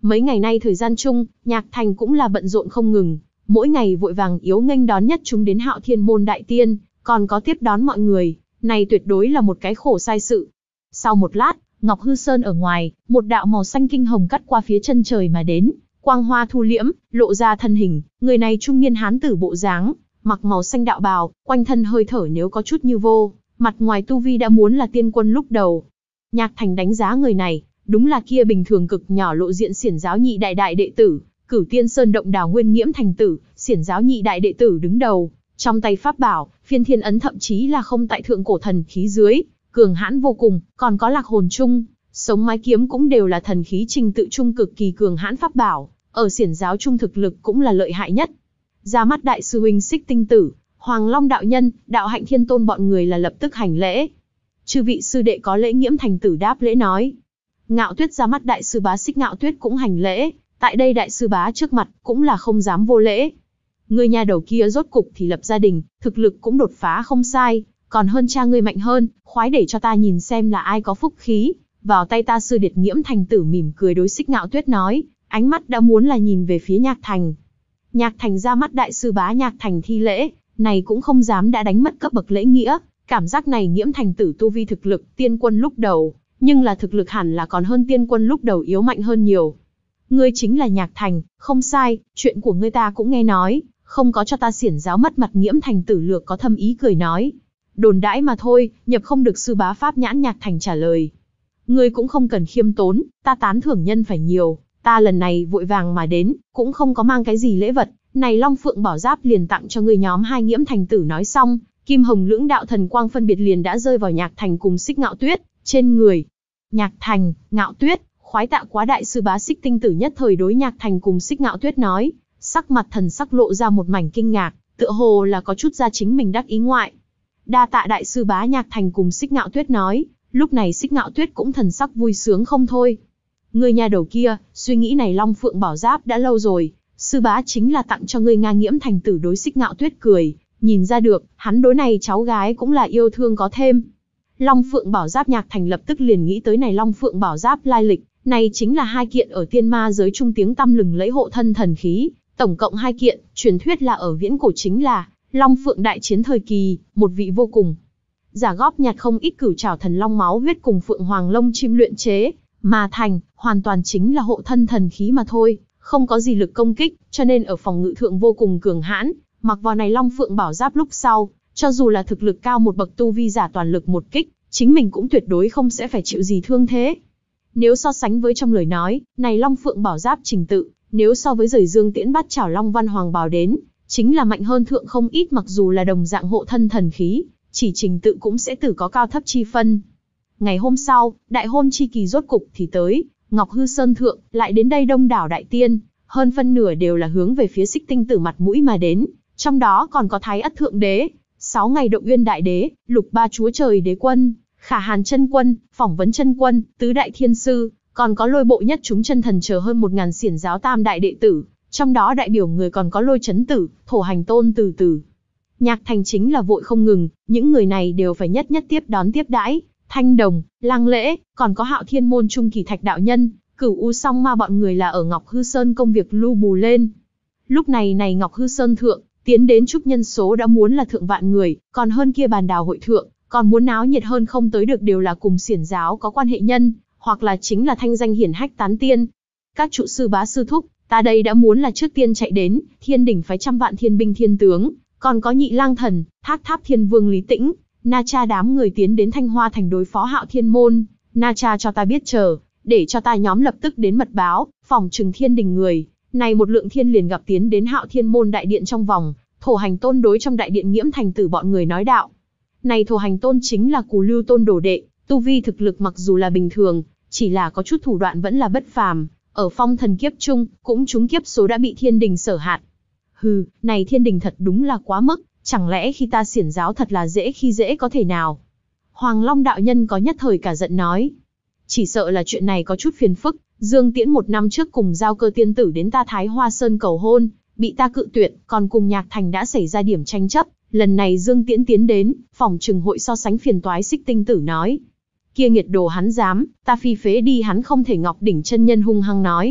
Mấy ngày nay thời gian chung, Nhạc Thành cũng là bận rộn không ngừng, mỗi ngày vội vàng yếu nghênh đón nhất chúng đến Hạo Thiên môn đại tiên, còn có tiếp đón mọi người, này tuyệt đối là một cái khổ sai sự. Sau một lát, Ngọc Hư Sơn ở ngoài, một đạo màu xanh kinh hồng cắt qua phía chân trời mà đến, quang hoa thu liễm, lộ ra thân hình, người này trung niên hán tử bộ dáng, mặc màu xanh đạo bào, quanh thân hơi thở nếu có chút như vô, mặt ngoài tu vi đã muốn là tiên quân lúc đầu. Nhạc Thành đánh giá người này, đúng là kia bình thường cực nhỏ lộ diện xiển giáo nhị đại đại đệ tử, Cửu Tiên Sơn động đào nguyên nghiễm thành tử, xiển giáo nhị đại đệ tử đứng đầu, trong tay pháp bảo, phiên thiên ấn thậm chí là không tại thượng cổ thần khí dưới, cường hãn vô cùng, còn có lạc hồn chung, sống mái kiếm cũng đều là thần khí trình tự trung cực kỳ cường hãn pháp bảo, ở xiển giáo trung thực lực cũng là lợi hại nhất. Ra mắt đại sư huynh Xích Tinh Tử, Hoàng Long đạo nhân, Đạo Hạnh Thiên Tôn bọn người là lập tức hành lễ. Chư vị sư đệ có lễ, nghiễm thành tử đáp lễ nói. Ngạo Tuyết ra mắt đại sư bá Xích Ngạo Tuyết cũng hành lễ, tại đây đại sư bá trước mặt cũng là không dám vô lễ. Người nhà đầu kia rốt cục thì lập gia đình, thực lực cũng đột phá không sai, còn hơn cha ngươi mạnh hơn, khoái để cho ta nhìn xem là ai có phúc khí. Vào tay ta sư điệt nghiễm thành tử mỉm cười đối Xích Ngạo Tuyết nói, ánh mắt đã muốn là nhìn về phía Nhạc Thành. Nhạc Thành ra mắt đại sư bá Nhạc Thành thi lễ, này cũng không dám đã đánh mất cấp bậc lễ nghĩa, cảm giác này nghiễm thành tử tu vi thực lực tiên quân lúc đầu, nhưng là thực lực hẳn là còn hơn tiên quân lúc đầu yếu mạnh hơn nhiều. Ngươi chính là Nhạc Thành, không sai, chuyện của ngươi ta cũng nghe nói, không có cho ta xiển giáo mất mặt. Nghiễm thành tử lược có thâm ý cười nói. Đồn đãi mà thôi, nhập không được sư bá pháp nhãn. Nhạc Thành trả lời. Ngươi cũng không cần khiêm tốn, ta tán thưởng nhân phải nhiều, ta lần này vội vàng mà đến, cũng không có mang cái gì lễ vật, này Long Phượng Bảo Giáp liền tặng cho ngươi nhóm hai. Nghiễm thành tử nói xong, kim hồng lưỡng đạo thần quang phân biệt liền đã rơi vào Nhạc Thành cùng Xích Ngạo Tuyết trên người. Nhạc Thành, Ngạo Tuyết, khoái tạ quá. Đại sư bá Xích Tinh Tử nhất thời đối Nhạc Thành cùng Xích Ngạo Tuyết nói, sắc mặt thần sắc lộ ra một mảnh kinh ngạc, tựa hồ là có chút ra chính mình đắc ý ngoại. Đa tạ đại sư bá. Nhạc Thành cùng Xích Ngạo Tuyết nói. Lúc này Xích Ngạo Tuyết cũng thần sắc vui sướng không thôi. Người nhà đầu kia, suy nghĩ này Long Phượng Bảo Giáp đã lâu rồi, sư bá chính là tặng cho ngươi Nga. Nghiễm thành tử đối Xích Ngạo Tuyết cười, nhìn ra được, hắn đối này cháu gái cũng là yêu thương có thêm. Long Phượng Bảo Giáp. Nhạc Thành lập tức liền nghĩ tới này Long Phượng Bảo Giáp lai lịch, này chính là hai kiện ở tiên ma giới trung tiếng tăm lừng lẫy hộ thân thần khí, tổng cộng hai kiện, truyền thuyết là ở viễn cổ chính là Long Phượng đại chiến thời kỳ, một vị vô cùng giả góp nhặt không ít cửu trảo thần long máu huyết cùng phượng hoàng lông chim luyện chế mà thành, hoàn toàn chính là hộ thân thần khí mà thôi, không có gì lực công kích, cho nên ở phòng ngự thượng vô cùng cường hãn. Mặc vào này Long Phượng Bảo Giáp lúc sau, cho dù là thực lực cao một bậc tu vi giả toàn lực một kích, chính mình cũng tuyệt đối không sẽ phải chịu gì thương thế. Nếu so sánh với trong lời nói, này Long Phượng Bảo Giáp trình tự, nếu so với Rời Dương Tiễn Bát Chảo Long Văn Hoàng Bào đến, chính là mạnh hơn thượng không ít. Mặc dù là đồng dạng hộ thân thần khí, chỉ trình tự cũng sẽ tử có cao thấp chi phân. Ngày hôm sau, đại hôn chi kỳ rốt cục thì tới, Ngọc Hư Sơn thượng, lại đến đây đông đảo đại tiên, hơn phân nửa đều là hướng về phía Xích Tinh Tử mặt mũi mà đến, trong đó còn có Thái Ất Thượng Đế, sáu ngày Động Uyên Đại Đế, Lục Ba Chúa Trời Đế Quân, Khả Hàn Chân Quân, Phỏng Vấn Chân Quân, Tứ Đại Thiên Sư, còn có Lôi Bộ Nhất Chúng Chân Thần chờ hơn một ngàn xiển giáo tam đại đệ tử, trong đó đại biểu người còn có Lôi Chấn Tử, Thổ Hành Tôn Từ Từ. Nhạc Thành chính là vội không ngừng, những người này đều phải nhất nhất tiếp đón tiếp đãi. Thanh Đồng, Lăng Lễ, còn có Hạo Thiên môn Trung Kỳ Thạch đạo nhân, Cửu U Song Ma bọn người là ở Ngọc Hư Sơn công việc lưu bù lên. Lúc này này Ngọc Hư Sơn thượng, tiến đến chúc nhân số đã muốn là thượng vạn người, còn hơn kia bàn đào hội thượng, còn muốn náo nhiệt hơn không tới được đều là cùng xiển giáo có quan hệ nhân, hoặc là chính là thanh danh hiển hách tán tiên. Các trụ sư bá sư thúc, ta đây đã muốn là trước tiên chạy đến, thiên đỉnh phái trăm vạn thiên binh thiên tướng, còn có Nhị Lang Thần, Thác Tháp Thiên Vương Lý Tĩnh, Na Cha đám người tiến đến Thanh Hoa thành đối phó Hạo Thiên môn. Na Cha cho ta biết chờ, để cho ta nhóm lập tức đến mật báo, phòng trừng thiên đình người. Này một lượng thiên liền gặp tiến đến Hạo Thiên môn đại điện trong vòng, Thổ Hành Tôn đối trong đại điện Nghiễm thành tử bọn người nói đạo. Này Thổ Hành Tôn chính là Cù Lưu Tôn đồ đệ, tu vi thực lực mặc dù là bình thường, chỉ là có chút thủ đoạn vẫn là bất phàm, ở phong thần kiếp chung, cũng trúng kiếp số đã bị thiên đình sở hạt. Hừ, này thiên đình thật đúng là quá mức, chẳng lẽ khi ta xiển giáo thật là dễ khi dễ có thể nào? Hoàng Long đạo nhân có nhất thời cả giận nói. Chỉ sợ là chuyện này có chút phiền phức, Dương Tiễn một năm trước cùng Giao Cơ tiên tử đến ta Thái Hoa Sơn cầu hôn, bị ta cự tuyệt, còn cùng Nhạc Thành đã xảy ra điểm tranh chấp, lần này Dương Tiễn tiến đến, phòng trừng hội so sánh phiền toái. Xích Tinh Tử nói. Kia nghiệt đồ hắn dám, ta phi phế đi hắn không thể. Ngọc Đỉnh chân nhân hung hăng nói.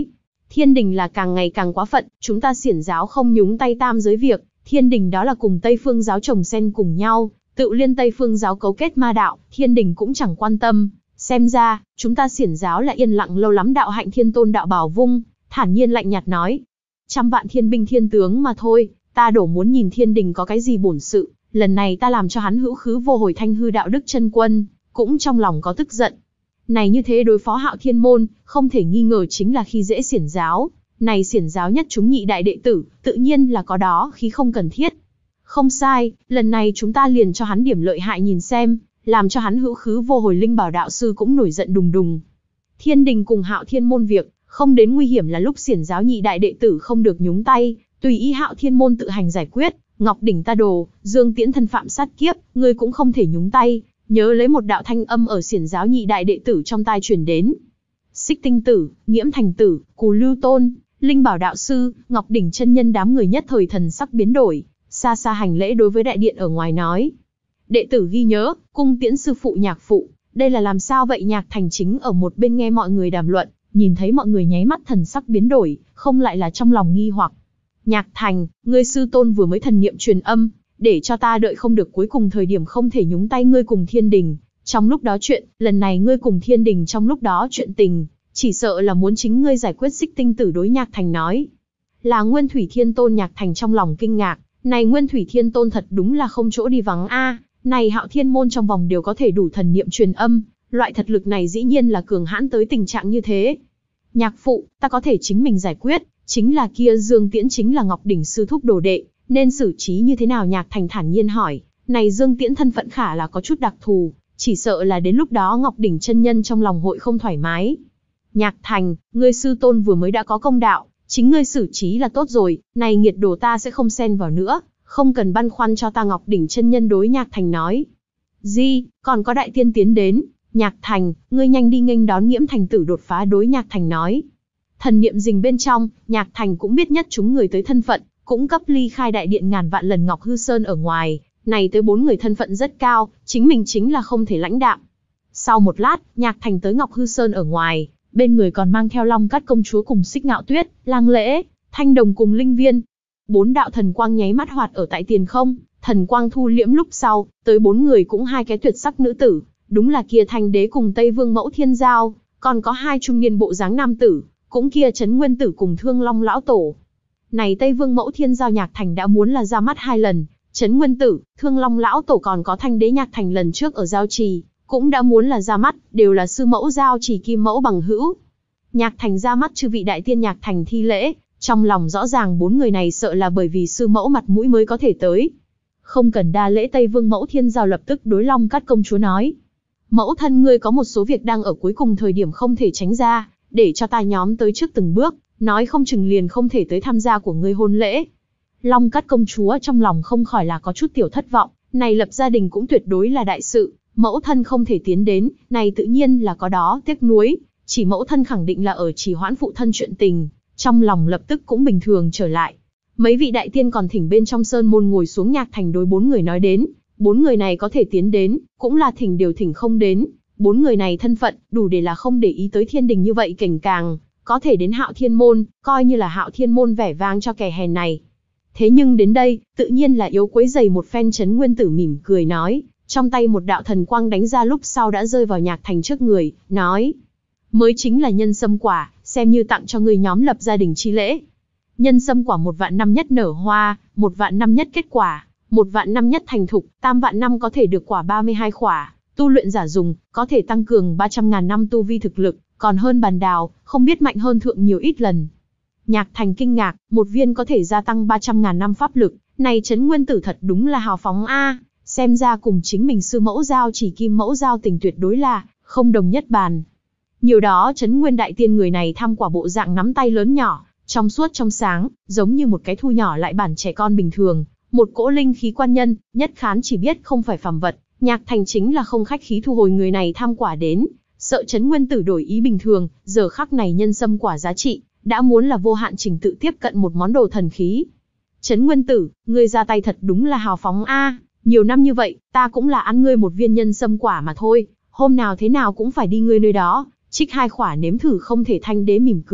Thiên đình là càng ngày càng quá phận, chúng ta xiển giáo không nhúng tay tam giới việc, thiên đình đó là cùng Tây Phương giáo chồng xen cùng nhau, tự liên Tây Phương giáo cấu kết ma đạo, thiên đình cũng chẳng quan tâm. Xem ra, chúng ta xiển giáo là yên lặng lâu lắm. Đạo Hạnh Thiên Tôn đạo bào vung, thản nhiên lạnh nhạt nói. Trăm vạn thiên binh thiên tướng mà thôi, ta đổ muốn nhìn thiên đình có cái gì bổn sự, lần này ta làm cho hắn hữu khứ vô hồi thanh hư đạo đức chân quân, cũng trong lòng có tức giận. Này như thế đối phó Hạo Thiên môn, không thể nghi ngờ chính là khi dễ xiển giáo, này xiển giáo nhất chúng nhị đại đệ tử, tự nhiên là có đó khí không cần thiết. Không sai, lần này chúng ta liền cho hắn điểm lợi hại nhìn xem, làm cho hắn hữu khứ vô hồi. Linh Bảo đạo sư cũng nổi giận đùng đùng. Thiên đình cùng Hạo Thiên môn việc, không đến nguy hiểm là lúc xiển giáo nhị đại đệ tử không được nhúng tay, tùy ý Hạo Thiên môn tự hành giải quyết. Ngọc đỉnh ta đồ, Dương Tiễn thân phạm sát kiếp, ngươi cũng không thể nhúng tay. Nhớ lấy một đạo thanh âm ở xiển giáo nhị đại đệ tử trong tai truyền đến. Xích Tinh tử, Nghiễm Thành tử, Cù Lưu tôn, Linh Bảo đạo sư, Ngọc đỉnh chân nhân đám người nhất thời thần sắc biến đổi, xa xa hành lễ đối với đại điện ở ngoài nói: đệ tử ghi nhớ, cung tiễn sư phụ Nhạc phụ. Đây là làm sao vậy? Nhạc Thành chính ở một bên nghe mọi người đàm luận, nhìn thấy mọi người nháy mắt thần sắc biến đổi, không lại là trong lòng nghi hoặc. Nhạc Thành, ngươi sư tôn vừa mới thần niệm truyền âm, để cho ta đợi không được cuối cùng thời điểm không thể nhúng tay ngươi cùng thiên đình. Trong lúc đó chuyện, lần này ngươi cùng thiên đình trong lúc đó chuyện tình, chỉ sợ là muốn chính ngươi giải quyết. Xích Tinh tử đối Nhạc Thành nói. Là Nguyên Thủy Thiên Tôn. Nhạc Thành trong lòng kinh ngạc, này Nguyên Thủy Thiên Tôn thật đúng là không chỗ đi vắng a. Này Hạo Thiên môn trong vòng đều có thể đủ thần niệm truyền âm, loại thật lực này dĩ nhiên là cường hãn tới tình trạng như thế. Nhạc phụ, ta có thể chính mình giải quyết, chính là kia Dương Tiễn chính là Ngọc đỉnh sư thúc đồ đệ, nên xử trí như thế nào? Nhạc Thành thản nhiên hỏi. Này Dương Tiễn thân phận khả là có chút đặc thù, chỉ sợ là đến lúc đó Ngọc đỉnh chân nhân trong lòng hội không thoải mái. Nhạc Thành, ngươi sư tôn vừa mới đã có công đạo, chính ngươi xử trí là tốt rồi, này nghiệt đồ ta sẽ không xen vào nữa, không cần băn khoăn cho ta. Ngọc đỉnh chân nhân đối Nhạc Thành nói. Di, còn có đại tiên tiến đến. Nhạc Thành, ngươi nhanh đi nghênh đón Nghiễm Thành tử đột phá đối Nhạc Thành nói. Thần niệm rình bên trong, Nhạc Thành cũng biết nhất chúng người tới thân phận, cũng cấp ly khai đại điện ngàn vạn lần. Ngọc Hư Sơn ở ngoài, này tới bốn người thân phận rất cao, chính mình chính là không thể lãnh đạm. Sau một lát, Nhạc Thành tới Ngọc Hư Sơn ở ngoài, bên người còn mang theo Long Cát công chúa cùng Xích Ngạo Tuyết, Lang Lễ, Thanh Đồng cùng Linh Viên. Bốn đạo thần quang nháy mắt hoạt ở tại tiền không, thần quang thu liễm lúc sau, tới bốn người cũng hai cái tuyệt sắc nữ tử, đúng là kia Thanh Đế cùng Tây Vương Mẫu Thiên Giao, còn có hai trung niên bộ dáng nam tử, cũng kia Trấn Nguyên tử cùng Thương Long lão tổ. Này Tây Vương Mẫu Thiên Giao Nhạc Thành đã muốn là ra mắt hai lần, Trấn Nguyên tử, Thương Long lão tổ còn có Thanh Đế Nhạc Thành lần trước ở Giao Trì cũng đã muốn là ra mắt, đều là sư mẫu Giao Trì Kim Mẫu bằng hữu. Nhạc Thành ra mắt chư vị đại tiên. Nhạc Thành thi lễ, trong lòng rõ ràng bốn người này sợ là bởi vì sư mẫu mặt mũi mới có thể tới. Không cần đa lễ. Tây Vương Mẫu Thiên Giao lập tức đối Long Cát công chúa nói: mẫu thân ngươi có một số việc đang ở cuối cùng thời điểm không thể tránh ra, để cho ta nhóm tới trước từng bước, nói không chừng liền không thể tới tham gia của ngươi hôn lễ. Long Cát công chúa trong lòng không khỏi là có chút tiểu thất vọng, này lập gia đình cũng tuyệt đối là đại sự, mẫu thân không thể tiến đến, này tự nhiên là có đó tiếc nuối, chỉ mẫu thân khẳng định là ở trì hoãn phụ thân chuyện tình, trong lòng lập tức cũng bình thường trở lại. Mấy vị đại tiên còn thỉnh bên trong sơn môn ngồi xuống. Nhạc Thành đối bốn người nói đến, bốn người này có thể tiến đến, cũng là thỉnh đều thỉnh không đến, bốn người này thân phận đủ để là không để ý tới thiên đình như vậy cảnh càng, có thể đến Hạo Thiên môn, coi như là Hạo Thiên môn vẻ vang cho kẻ hèn này. Thế nhưng đến đây, tự nhiên là yếu quấy giày một phen. Trấn Nguyên tử mỉm cười nói, trong tay một đạo thần quang đánh ra lúc sau đã rơi vào Nhạc Thành trước người, nói: mới chính là nhân sâm quả, xem như tặng cho người nhóm lập gia đình chi lễ. Nhân sâm quả một vạn năm nhất nở hoa, một vạn năm nhất kết quả, một vạn năm nhất thành thục, tam vạn năm có thể được quả ba mươi hai quả, tu luyện giả dùng, có thể tăng cường ba trăm ngàn năm tu vi thực lực, còn hơn bàn đào, không biết mạnh hơn thượng nhiều ít lần. Nhạc Thành kinh ngạc, một viên có thể gia tăng ba trăm ngàn năm pháp lực, này Trấn Nguyên tử thật đúng là hào phóng a, xem ra cùng chính mình sư mẫu Giao Chỉ Kim Mẫu giao tình tuyệt đối là không đồng nhất bàn. Nhiều đó Trấn Nguyên đại tiên người này tham quả bộ dạng nắm tay lớn nhỏ, trong suốt trong sáng, giống như một cái thu nhỏ lại bản trẻ con bình thường, một cỗ linh khí quan nhân, nhất khán chỉ biết không phải phàm vật. Nhạc Thành chính là không khách khí thu hồi người này tham quả đến, sợ Trấn Nguyên tử đổi ý bình thường, giờ khắc này nhân sâm quả giá trị đã muốn là vô hạn trình tự tiếp cận một món đồ thần khí. Trấn Nguyên tử, ngươi ra tay thật đúng là hào phóng a, nhiều năm như vậy, ta cũng là ăn ngươi một viên nhân sâm quả mà thôi, hôm nào thế nào cũng phải đi ngươi nơi đó, trích hai quả nếm thử không thể. Thanh Đế mỉm cười,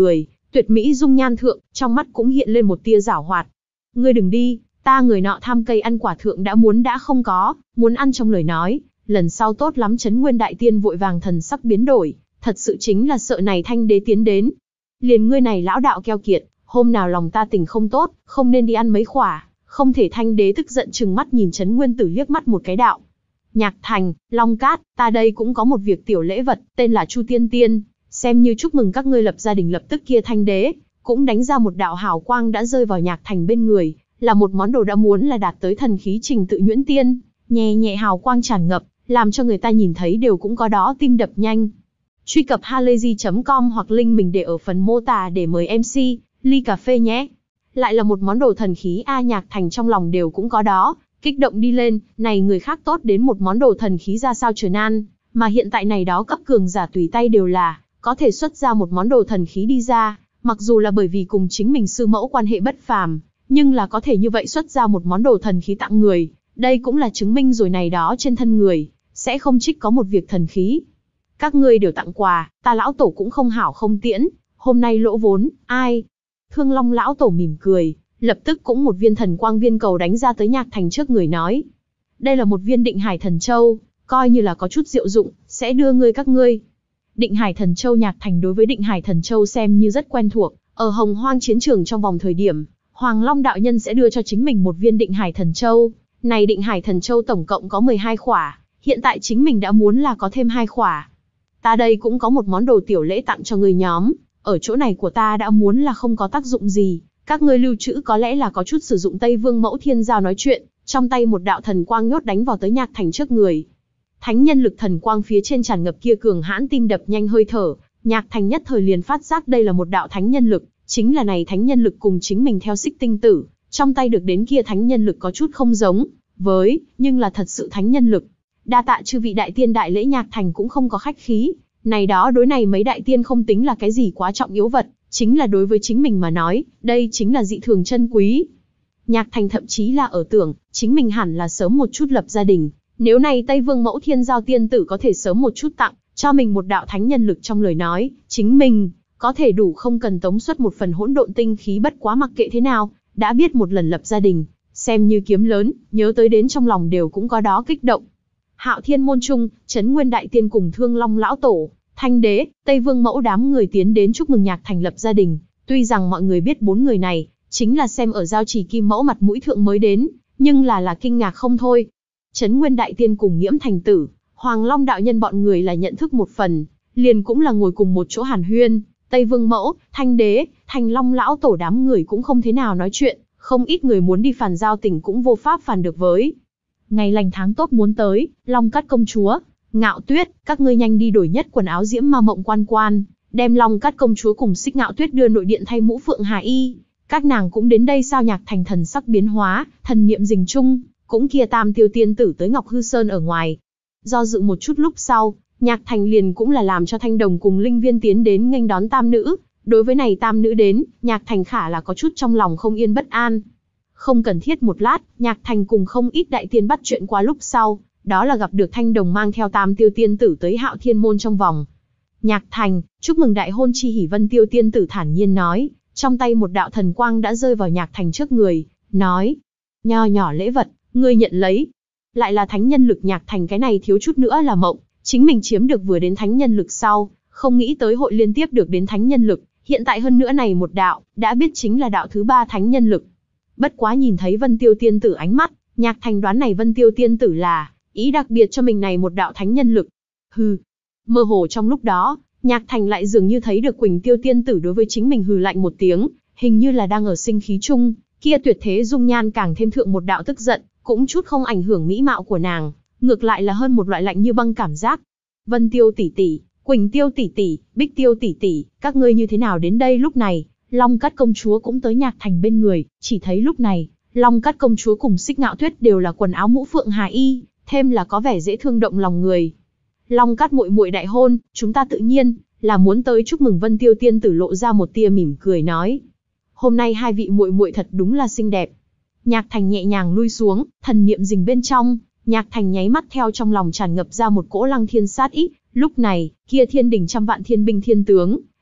Tuyệt mỹ dung nhan thượng, trong mắt cũng hiện lên một tia giảo hoạt. Ngươi đừng đi, ta người nọ tham cây ăn quả thượng đã muốn đã không có, muốn ăn trong lời nói, lần sau tốt lắm. Trấn Nguyên Đại Tiên vội vàng thần sắc biến đổi, thật sự chính là sợ này Thanh Đế tiến đến. Liền ngươi này lão đạo keo kiệt, hôm nào lòng ta tình không tốt, không nên đi ăn mấy quả, không thể. Thanh Đế tức giận trừng mắt nhìn Trấn Nguyên Tử liếc mắt một cái đạo. Nhạc Thành, Long Cát, ta đây cũng có một việc tiểu lễ vật, tên là Chu Tiên Tiên, xem như chúc mừng các ngươi lập gia đình. Lập tức kia Thanh Đế cũng đánh ra một đạo hào quang đã rơi vào Nhạc Thành bên người, là một món đồ đã muốn là đạt tới thần khí trình tự nhuyễn tiên, nhẹ nhẹ hào quang tràn ngập, làm cho người ta nhìn thấy đều cũng có đó tim đập nhanh. Truy cập halayzi chấm com hoặc link mình để ở phần mô tả để mời em xê, ly cà phê nhé. Lại là một món đồ thần khí a. Nhạc Thành trong lòng đều cũng có đó, kích động đi lên, này người khác tốt đến một món đồ thần khí ra sao trời nan, mà hiện tại này đó cấp cường giả tùy tay đều là, có thể xuất ra một món đồ thần khí đi ra, mặc dù là bởi vì cùng chính mình sư mẫu quan hệ bất phàm, nhưng là có thể như vậy xuất ra một món đồ thần khí tặng người, đây cũng là chứng minh rồi này đó trên thân người, sẽ không trích có một việc thần khí. Các ngươi đều tặng quà, ta lão tổ cũng không hảo không tiễn, hôm nay lỗ vốn, ai? Thương Long lão tổ mỉm cười, lập tức cũng một viên thần quang viên cầu đánh ra tới Nhạc Thành trước người nói. Đây là một viên Định Hải Thần Châu, coi như là có chút diệu dụng, sẽ đưa ngươi các ngươi. Định Hải Thần Châu. Nhạc Thành đối với Định Hải Thần Châu xem như rất quen thuộc, ở Hồng Hoang chiến trường trong vòng thời điểm, Hoàng Long đạo nhân sẽ đưa cho chính mình một viên Định Hải Thần Châu. Này Định Hải Thần Châu tổng cộng có mười hai khỏa, hiện tại chính mình đã muốn là có thêm hai khỏa. Ta đây cũng có một món đồ tiểu lễ tặng cho người nhóm, ở chỗ này của ta đã muốn là không có tác dụng gì, các ngươi lưu trữ có lẽ là có chút sử dụng. Tây Vương Mẫu Thiên Giao nói chuyện, trong tay một đạo thần quang nhốt đánh vào tới Nhạc Thành trước người. Thánh nhân lực thần quang phía trên tràn ngập kia cường hãn tim đập nhanh hơi thở, Nhạc Thành nhất thời liền phát giác đây là một đạo thánh nhân lực, chính là này thánh nhân lực cùng chính mình theo Xích Tinh Tử trong tay được đến kia thánh nhân lực có chút không giống với, nhưng là thật sự thánh nhân lực. Đa tạ chư vị đại tiên đại lễ. Nhạc Thành cũng không có khách khí, này đó đối này mấy đại tiên không tính là cái gì quá trọng yếu vật, chính là đối với chính mình mà nói, đây chính là dị thường chân quý. Nhạc Thành thậm chí là ở tưởng, chính mình hẳn là sớm một chút lập gia đình, nếu này Tây Vương Mẫu Thiên Giao tiên tử có thể sớm một chút tặng cho mình một đạo thánh nhân lực trong lời nói, chính mình có thể đủ không cần tống xuất một phần hỗn độn tinh khí. Bất quá mặc kệ thế nào, đã biết một lần lập gia đình, xem như kiếm lớn, nhớ tới đến trong lòng đều cũng có đó kích động. Hạo Thiên môn trung, Trấn Nguyên Đại Tiên cùng Thương Long lão tổ, Thanh Đế, Tây Vương Mẫu đám người tiến đến chúc mừng Nhạc Thành lập gia đình. Tuy rằng mọi người biết bốn người này chính là xem ở Giao Trì Kim Mẫu mặt mũi thượng mới đến, nhưng là là kinh ngạc không thôi. Trấn Nguyên Đại Tiên cùng Nghiễm Thành Tử, Hoàng Long đạo nhân bọn người là nhận thức một phần, liền cũng là ngồi cùng một chỗ hàn huyên. Tây Vương Mẫu, Thanh Đế, Thành Long lão tổ đám người cũng không thế nào nói chuyện, không ít người muốn đi phàn giao tình cũng vô pháp phàn được với. Ngày lành tháng tốt muốn tới, Long Cát công chúa, Ngạo Tuyết, các ngươi nhanh đi đổi nhất quần áo diễm ma mộng quan quan, đem Long Cát công chúa cùng Xích Ngạo Tuyết đưa nội điện thay mũ phượng hà y. Các nàng cũng đến đây sao? Nhạc Thành thần sắc biến hóa, thần niệm rình chung, cũng kia Tam Tiêu tiên tử tới Ngọc Hư Sơn ở ngoài. Do dự một chút lúc sau, Nhạc Thành liền cũng là làm cho Thanh Đồng cùng Linh Viên tiến đến nghênh đón tam nữ. Đối với này tam nữ đến, Nhạc Thành khả là có chút trong lòng không yên bất an. Không cần thiết một lát, Nhạc Thành cùng không ít đại tiên bắt chuyện qua lúc sau, đó là gặp được Thanh Đồng mang theo Tam Tiêu tiên tử tới Hạo Thiên môn trong vòng. Nhạc Thành, chúc mừng đại hôn chi hỉ. Vân Tiêu tiên tử thản nhiên nói, trong tay một đạo thần quang đã rơi vào Nhạc Thành trước người, nói: nho nhỏ lễ vật, ngươi nhận lấy. Lại là thánh nhân lực. Nhạc Thành cái này thiếu chút nữa là mộng, chính mình chiếm được vừa đến thánh nhân lực sau, không nghĩ tới hội liên tiếp được đến thánh nhân lực, hiện tại hơn nữa này một đạo, đã biết chính là đạo thứ ba thánh nhân lực. Bất quá nhìn thấy Vân Tiêu tiên tử ánh mắt, Nhạc Thành đoán này Vân Tiêu tiên tử là ý đặc biệt cho mình này một đạo thánh nhân lực. Hừ. Mơ hồ trong lúc đó, Nhạc Thành lại dường như thấy được Quỳnh Tiêu tiên tử đối với chính mình hừ lạnh một tiếng, hình như là đang ở sinh khí chung, kia tuyệt thế dung nhan càng thêm thượng một đạo tức giận, cũng chút không ảnh hưởng mỹ mạo của nàng, ngược lại là hơn một loại lạnh như băng cảm giác. Vân Tiêu tỷ tỷ, Quỳnh Tiêu tỷ tỷ, Bích Tiêu tỷ tỷ, các ngươi như thế nào đến đây? Lúc này, Long Cát công chúa cũng tới Nhạc Thành bên người, chỉ thấy lúc này, Long Cát công chúa cùng Xích Ngạo Tuyết đều là quần áo mũ phượng hà y, thêm là có vẻ dễ thương động lòng người. Long Cát muội muội đại hôn, chúng ta tự nhiên là muốn tới chúc mừng. Vân Tiêu tiên tử lộ ra một tia mỉm cười nói: hôm nay hai vị muội muội thật đúng là xinh đẹp. Nhạc Thành nhẹ nhàng lui xuống, thần niệm rình bên trong, Nhạc Thành nháy mắt theo trong lòng tràn ngập ra một cỗ lăng thiên sát ý. Lúc này, kia thiên đình trăm vạn thiên binh thiên tướng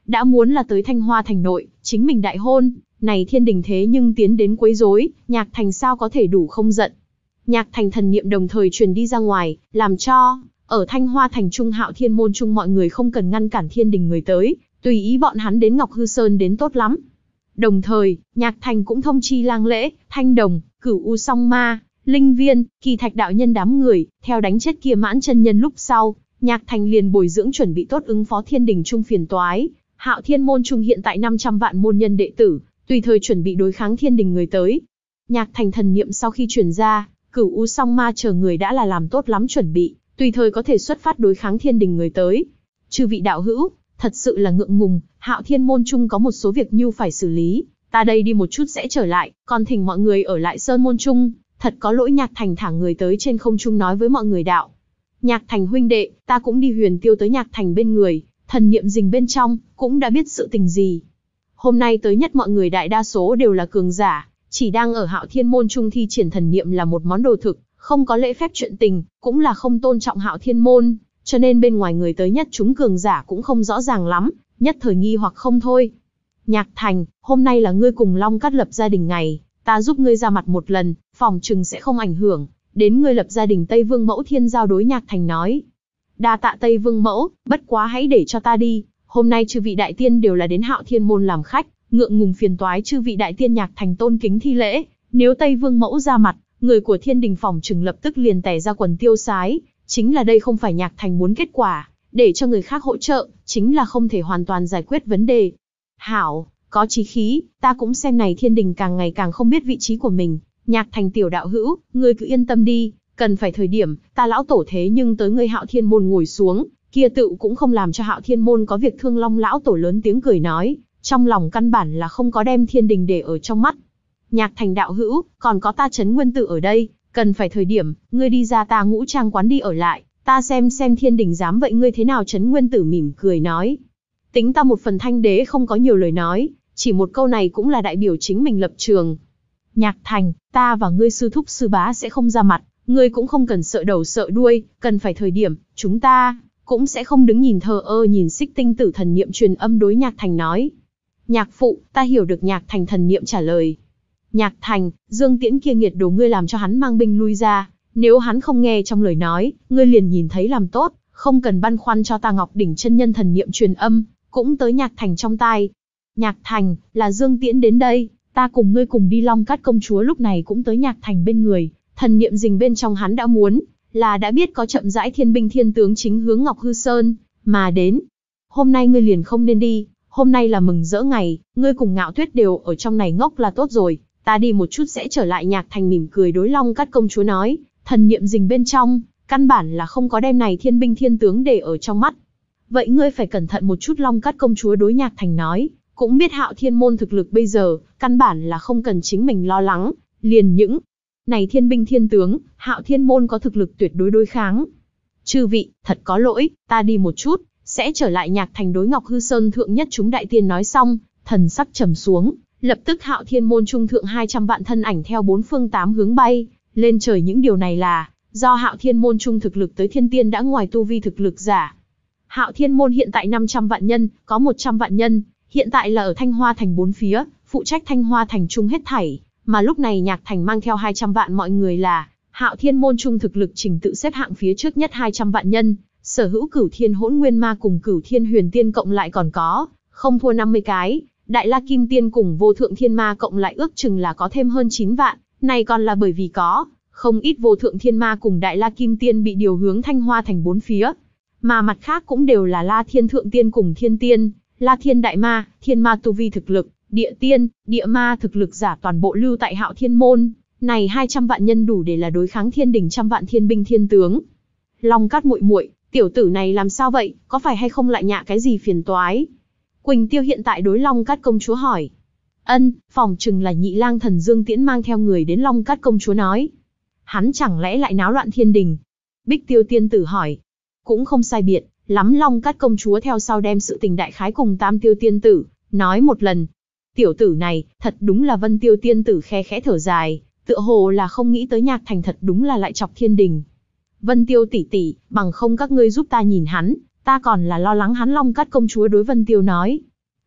đã muốn là tới Thanh Hoa thành nội, chính mình đại hôn, này thiên đình thế nhưng tiến đến quấy rối, Nhạc Thành sao có thể đủ không giận. Nhạc Thành thần niệm đồng thời truyền đi ra ngoài, làm cho ở Thanh Hoa thành trung Hạo Thiên môn trung mọi người không cần ngăn cản thiên đình người tới, tùy ý bọn hắn đến Ngọc Hư Sơn đến tốt lắm. Đồng thời, Nhạc Thành cũng thông chi Lang Lễ, Thanh Đồng, Cửu U Song Ma, Linh Viên, Kỳ Thạch đạo nhân đám người, theo đánh chết kia Mãn chân nhân lúc sau, Nhạc Thành liền bồi dưỡng chuẩn bị tốt ứng phó thiên đình trung phiền toái. Hạo Thiên môn trung hiện tại năm trăm vạn môn nhân đệ tử, tùy thời chuẩn bị đối kháng thiên đình người tới. Nhạc Thành thần niệm sau khi truyền ra, Cửu U Song Ma chờ người đã là làm tốt lắm chuẩn bị, tùy thời có thể xuất phát đối kháng thiên đình người tới. Chư vị đạo hữu, thật sự là ngượng ngùng, Hạo Thiên môn trung có một số việc nhu phải xử lý, ta đây đi một chút sẽ trở lại, còn thỉnh mọi người ở lại Sơn môn trung, thật có lỗi. Nhạc Thành thả người tới trên không trung nói với mọi người đạo. Nhạc Thành huynh đệ, ta cũng đi Huyền Tiêu tới Nhạc Thành bên người, thần niệm rình bên trong, cũng đã biết sự tình gì. Hôm nay tới nhất mọi người đại đa số đều là cường giả, chỉ đang ở Hạo Thiên môn trung thi triển thần niệm là một món đồ thực, không có lễ phép chuyện tình, cũng là không tôn trọng Hạo Thiên môn, cho nên bên ngoài người tới nhất chúng cường giả cũng không rõ ràng lắm, nhất thời nghi hoặc không thôi. Nhạc Thành, hôm nay là ngươi cùng Long Cát lập gia đình ngày, ta giúp ngươi ra mặt một lần, phòng chừng sẽ không ảnh hưởng đến ngươi lập gia đình. Tây Vương Mẫu Thiên Giao đối Nhạc Thành nói. Đa tạ Tây Vương Mẫu, bất quá hãy để cho ta đi, hôm nay chư vị đại tiên đều là đến Hạo Thiên môn làm khách, ngượng ngùng phiền toái chư vị đại tiên. Nhạc Thành tôn kính thi lễ, nếu Tây Vương Mẫu ra mặt, người của thiên đình phòng chừng lập tức liền tẻ ra quần tiêu sái, chính là đây không phải Nhạc Thành muốn kết quả, để cho người khác hỗ trợ, chính là không thể hoàn toàn giải quyết vấn đề. Hảo, có chí khí, ta cũng xem này thiên đình càng ngày càng không biết vị trí của mình. Nhạc Thành tiểu đạo hữu, ngươi cứ yên tâm đi, cần phải thời điểm, ta lão tổ thế nhưng tới ngươi Hạo Thiên môn ngồi xuống, kia tựu cũng không làm cho Hạo Thiên môn có việc thương. Long lão tổ lớn tiếng cười nói, trong lòng căn bản là không có đem thiên đình để ở trong mắt. Nhạc Thành đạo hữu, còn có ta Trấn Nguyên Tử ở đây, cần phải thời điểm, ngươi đi ra ta Ngũ Trang quán đi ở lại, ta xem xem thiên đình dám vậy ngươi thế nào. Trấn Nguyên Tử mỉm cười nói, tính ta một phần. Thanh đế không có nhiều lời nói, chỉ một câu này cũng là đại biểu chính mình lập trường. Nhạc Thành, ta và ngươi sư thúc sư bá sẽ không ra mặt, ngươi cũng không cần sợ đầu sợ đuôi, cần phải thời điểm, chúng ta cũng sẽ không đứng nhìn thờ ơ. Nhìn Xích Tinh Tử thần niệm truyền âm đối Nhạc Thành nói. Nhạc phụ, ta hiểu được. Nhạc Thành thần niệm trả lời. Nhạc Thành, Dương Tiễn kia nghiệt đồ ngươi làm cho hắn mang binh lui ra, nếu hắn không nghe trong lời nói, ngươi liền nhìn thấy làm tốt, không cần băn khoăn cho ta. Ngọc Đỉnh chân nhân thần niệm truyền âm, cũng tới Nhạc Thành trong tai. Nhạc Thành, là Dương Tiễn đến đây, ta cùng ngươi cùng đi. Long Cát công chúa lúc này cũng tới Nhạc Thành bên người, thần niệm rình bên trong hắn đã muốn, là đã biết có chậm rãi thiên binh thiên tướng chính hướng Ngọc Hư Sơn, mà đến. Hôm nay ngươi liền không nên đi, hôm nay là mừng rỡ ngày, ngươi cùng Ngạo Tuyết đều ở trong này ngốc là tốt rồi, ta đi một chút sẽ trở lại. Nhạc Thành mỉm cười đối Long Cát công chúa nói, thần niệm rình bên trong, căn bản là không có đem này thiên binh thiên tướng để ở trong mắt. Vậy ngươi phải cẩn thận một chút. Long Cát công chúa đối Nhạc Thành nói, cũng biết Hạo Thiên môn thực lực bây giờ, căn bản là không cần chính mình lo lắng, liền những này thiên binh thiên tướng, Hạo Thiên môn có thực lực tuyệt đối đối kháng. Chư vị, thật có lỗi, ta đi một chút, sẽ trở lại. Nhạc Thành đối Ngọc Hư Sơn thượng nhất chúng đại tiên nói xong, thần sắc trầm xuống, lập tức Hạo Thiên môn trung thượng hai trăm vạn thân ảnh theo bốn phương tám hướng bay lên trời. Những điều này là do Hạo Thiên môn trung thực lực tới thiên tiên đã ngoài tu vi thực lực giả. Hạo Thiên môn hiện tại năm trăm vạn nhân, có một trăm vạn nhân, hiện tại là ở Thanh Hoa thành bốn phía, phụ trách Thanh Hoa thành trung hết thảy, mà lúc này Nhạc Thành mang theo hai trăm vạn mọi người là Hạo Thiên môn trung thực lực trình tự xếp hạng phía trước nhất hai trăm vạn nhân, sở hữu Cửu Thiên Hỗn Nguyên Ma cùng Cửu Thiên Huyền Tiên cộng lại còn có không thua năm mươi cái, Đại La Kim Tiên cùng Vô Thượng Thiên Ma cộng lại ước chừng là có thêm hơn chín vạn, này còn là bởi vì có không ít Vô Thượng Thiên Ma cùng Đại La Kim Tiên bị điều hướng Thanh Hoa thành bốn phía, mà mặt khác cũng đều là La Thiên Thượng Tiên cùng Thiên Tiên, La Thiên Đại Ma, Thiên Ma tu vi thực lực, Địa Tiên, Địa Ma thực lực giả toàn bộ lưu tại Hạo Thiên môn, này hai trăm vạn nhân đủ để là đối kháng thiên đình trăm vạn thiên binh thiên tướng. Long Cát muội muội, tiểu tử này làm sao vậy, có phải hay không lại nhạ cái gì phiền toái? Quỳnh Tiêu hiện tại đối Long Cát công chúa hỏi. Ân, phòng chừng là Nhị Lang thần Dương Tiễn mang theo người đến. Long Cát công chúa nói. Hắn chẳng lẽ lại náo loạn thiên đình? Bích Tiêu tiên tử hỏi. Cũng không sai biệt lắm. Long Cát công chúa theo sau đem sự tình đại khái cùng Tam Tiêu tiên tử nói một lần. Tiểu tử này, thật đúng là. Vân Tiêu tiên tử khe khẽ thở dài, tựa hồ là không nghĩ tới Nhạc Thành thật đúng là lại chọc thiên đình. Vân Tiêu tỷ tỷ, bằng không các ngươi giúp ta nhìn hắn, ta còn là lo lắng hắn. Long Cát công chúa đối Vân Tiêu nói.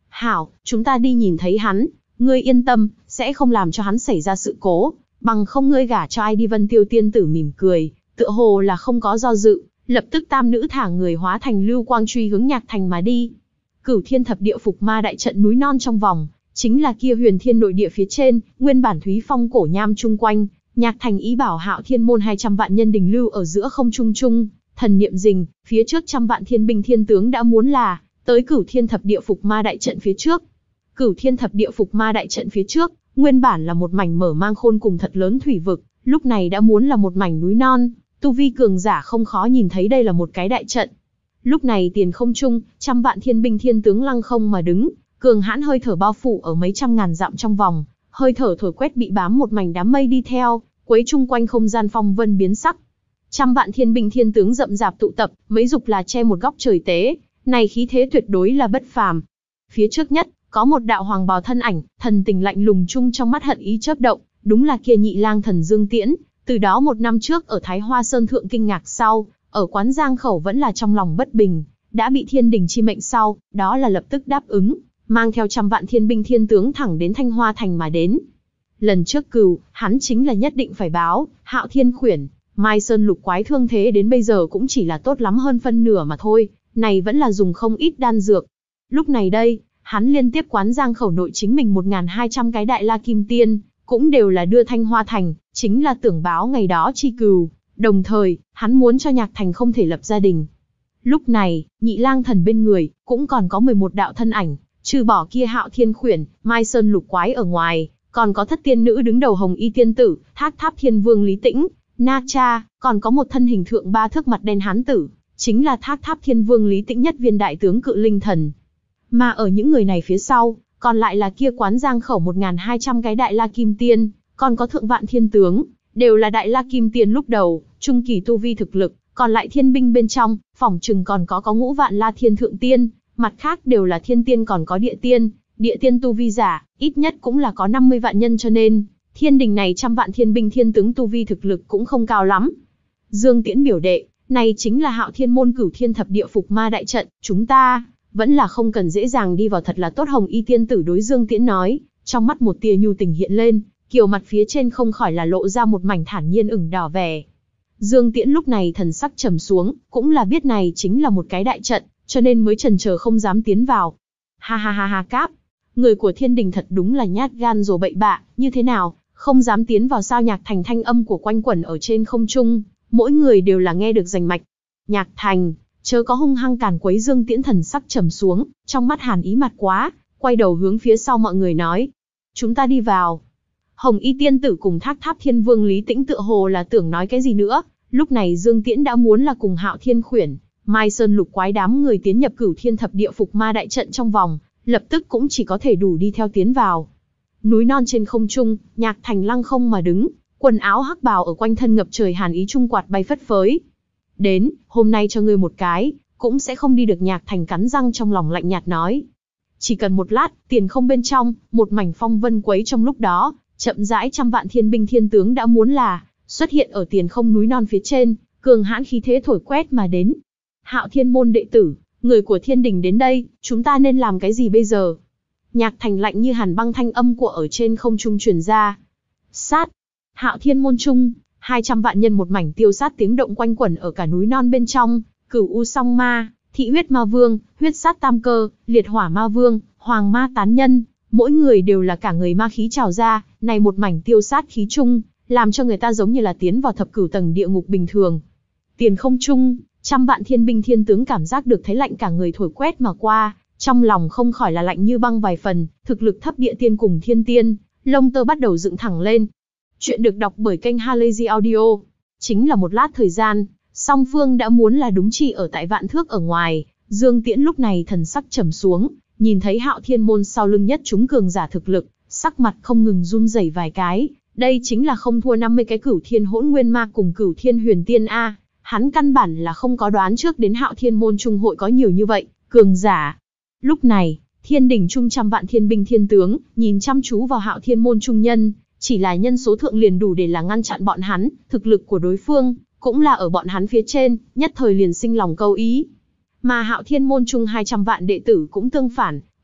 Hảo, chúng ta đi nhìn thấy hắn, ngươi yên tâm, sẽ không làm cho hắn xảy ra sự cố, bằng không ngươi gả cho ai đi. Vân Tiêu tiên tử mỉm cười, tựa hồ là không có do dự, lập tức tam nữ thả người hóa thành lưu quang truy hướng Nhạc Thành mà đi. Cửu Thiên Thập Địa Phục Ma đại trận núi non trong vòng, chính là kia Huyền Thiên nội địa phía trên, nguyên bản Thúy Phong cổ nham chung quanh, Nhạc Thành ý bảo Hạo Thiên môn hai trăm vạn nhân đình lưu ở giữa không trung trung, thần niệm rình, phía trước trăm vạn thiên binh thiên tướng đã muốn là tới Cửu Thiên Thập Địa Phục Ma đại trận phía trước. Cửu Thiên Thập Địa Phục Ma đại trận phía trước, nguyên bản là một mảnh mở mang khôn cùng thật lớn thủy vực, lúc này đã muốn là một mảnh núi non, tu vi cường giả không khó nhìn thấy đây là một cái đại trận. Lúc này tiền không trung, trăm vạn thiên binh thiên tướng lăng không mà đứng, cường hãn hơi thở bao phủ ở mấy trăm ngàn dặm trong vòng, hơi thở thổi quét bị bám một mảnh đám mây đi theo, quấy chung quanh không gian phong vân biến sắc. Trăm vạn thiên binh thiên tướng rậm rạp tụ tập, mấy dục là che một góc trời tế, này khí thế tuyệt đối là bất phàm. Phía trước nhất, có một đạo hoàng bào thân ảnh, thần tình lạnh lùng chung trong mắt hận ý chớp động, đúng là kia nhị lang thần Dương Tiễn, từ đó một năm trước ở Thái Hoa Sơn thượng kinh ngạc sau, ở quán Giang Khẩu vẫn là trong lòng bất bình, đã bị thiên đình chi mệnh sau, đó là lập tức đáp ứng, mang theo trăm vạn thiên binh thiên tướng thẳng đến Thanh Hoa Thành mà đến. Lần trước cừu, hắn chính là nhất định phải báo, Hạo Thiên khuyển, Mai Sơn lục quái thương thế đến bây giờ cũng chỉ là tốt lắm hơn phân nửa mà thôi, này vẫn là dùng không ít đan dược. Lúc này đây, hắn liên tiếp quán Giang Khẩu nội chính mình một nghìn hai trăm cái đại la kim tiên, cũng đều là đưa Thanh Hoa Thành, chính là tưởng báo ngày đó chi cừu, đồng thời, hắn muốn cho Nhạc Thành không thể lập gia đình. Lúc này, nhị lang thần bên người, cũng còn có mười một đạo thân ảnh, trừ bỏ kia Hạo Thiên khuyển, Mai Sơn lục quái ở ngoài, còn có thất tiên nữ đứng đầu Hồng Y tiên tử, Thác Tháp Thiên Vương Lý Tĩnh, Na Cha, còn có một thân hình thượng ba thước mặt đen hán tử, chính là Thác Tháp Thiên Vương Lý Tĩnh nhất viên đại tướng Cự Linh Thần. Mà ở những người này phía sau, còn lại là kia quán Giang Khẩu một nghìn hai trăm cái đại la kim tiên, còn có thượng vạn thiên tướng, đều là đại la kim tiên lúc đầu, trung kỳ tu vi thực lực, còn lại thiên binh bên trong, phỏng chừng còn có có ngũ vạn la thiên thượng tiên, mặt khác đều là thiên tiên còn có địa tiên, địa tiên tu vi giả, ít nhất cũng là có năm mươi vạn nhân, cho nên, thiên đình này trăm vạn thiên binh thiên tướng tu vi thực lực cũng không cao lắm. Dương Tiễn biểu đệ, này chính là Hạo Thiên môn Cửu Thiên Thập Địa Phục Ma đại trận, chúng ta vẫn là không cần dễ dàng đi vào, thật là tốt. Hồng Y tiên tử đối Dương Tiễn nói, trong mắt một tia nhu tình hiện lên, kiều mặt phía trên không khỏi là lộ ra một mảnh thản nhiên ửng đỏ vẻ. Dương Tiễn lúc này thần sắc trầm xuống, cũng là biết này chính là một cái đại trận, cho nên mới chần chờ không dám tiến vào. Ha ha ha ha cáp, người của thiên đình thật đúng là nhát gan rồi bậy bạ, như thế nào, không dám tiến vào sao? Nhạc Thành thanh âm của quanh quẩn ở trên không trung, mỗi người đều là nghe được rành mạch. Nhạc Thành, chớ có hung hăng càn quấy. Dương Tiễn thần sắc trầm xuống, trong mắt hàn ý mặt quá, quay đầu hướng phía sau mọi người nói, chúng ta đi vào. Hồng Y tiên tử cùng Thác Tháp Thiên Vương Lý Tĩnh tựa hồ là tưởng nói cái gì nữa, lúc này Dương Tiễn đã muốn là cùng Hạo Thiên khuyển, Mai Sơn lục quái đám người tiến nhập Cửu Thiên Thập Địa Phục Ma đại trận trong vòng, lập tức cũng chỉ có thể đủ đi theo tiến vào. Núi non trên không trung, Nhạc Thành lăng không mà đứng, quần áo hắc bào ở quanh thân ngập trời hàn ý, trung quạt bay phất phới. Đến, hôm nay cho ngươi một cái, cũng sẽ không đi được. Nhạc Thành cắn răng trong lòng lạnh nhạt nói. Chỉ cần một lát, tiền không bên trong, một mảnh phong vân quấy trong lúc đó, chậm rãi trăm vạn thiên binh thiên tướng đã muốn là xuất hiện ở tiền không núi non phía trên, cường hãn khí thế thổi quét mà đến. Hạo Thiên môn đệ tử, người của thiên đình đến đây, chúng ta nên làm cái gì bây giờ? Nhạc Thành lạnh như hàn băng thanh âm của ở trên không trung truyền ra. Sát! Hạo Thiên môn trung, hai trăm vạn nhân một mảnh tiêu sát tiếng động quanh quẩn ở cả núi non bên trong, Cửu U Song Ma, Thị Huyết Ma Vương, Huyết Sát Tam Cơ, Liệt Hỏa Ma Vương, Hoàng Ma Tán Nhân, mỗi người đều là cả người ma khí trào ra, này một mảnh tiêu sát khí chung, làm cho người ta giống như là tiến vào thập cửu tầng địa ngục bình thường. Tiền không trung, trăm vạn thiên binh thiên tướng cảm giác được thấy lạnh cả người thổi quét mà qua, trong lòng không khỏi là lạnh như băng vài phần, thực lực thấp địa tiên cùng thiên tiên, lông tơ bắt đầu dựng thẳng lên. Chuyện được đọc bởi kênh Halazy Audio. Chính là một lát thời gian, song phương đã muốn là đúng chỉ ở tại vạn thước ở ngoài. Dương Tiễn lúc này thần sắc trầm xuống, nhìn thấy Hạo Thiên môn sau lưng nhất chúng cường giả thực lực, sắc mặt không ngừng run rẩy vài cái. Đây chính là không thua năm mươi cái Cửu Thiên Hỗn Nguyên Ma cùng Cửu Thiên Huyền Tiên a. Hắn căn bản là không có đoán trước đến Hạo Thiên môn trung hội có nhiều như vậy cường giả. Lúc này, thiên đình trung trăm vạn thiên binh thiên tướng nhìn chăm chú vào Hạo Thiên môn trung nhân, chỉ là nhân số thượng liền đủ để là ngăn chặn bọn hắn, thực lực của đối phương cũng là ở bọn hắn phía trên, nhất thời liền sinh lòng câu ý. Mà Hạo Thiên môn trung hai trăm vạn đệ tử cũng tương phản,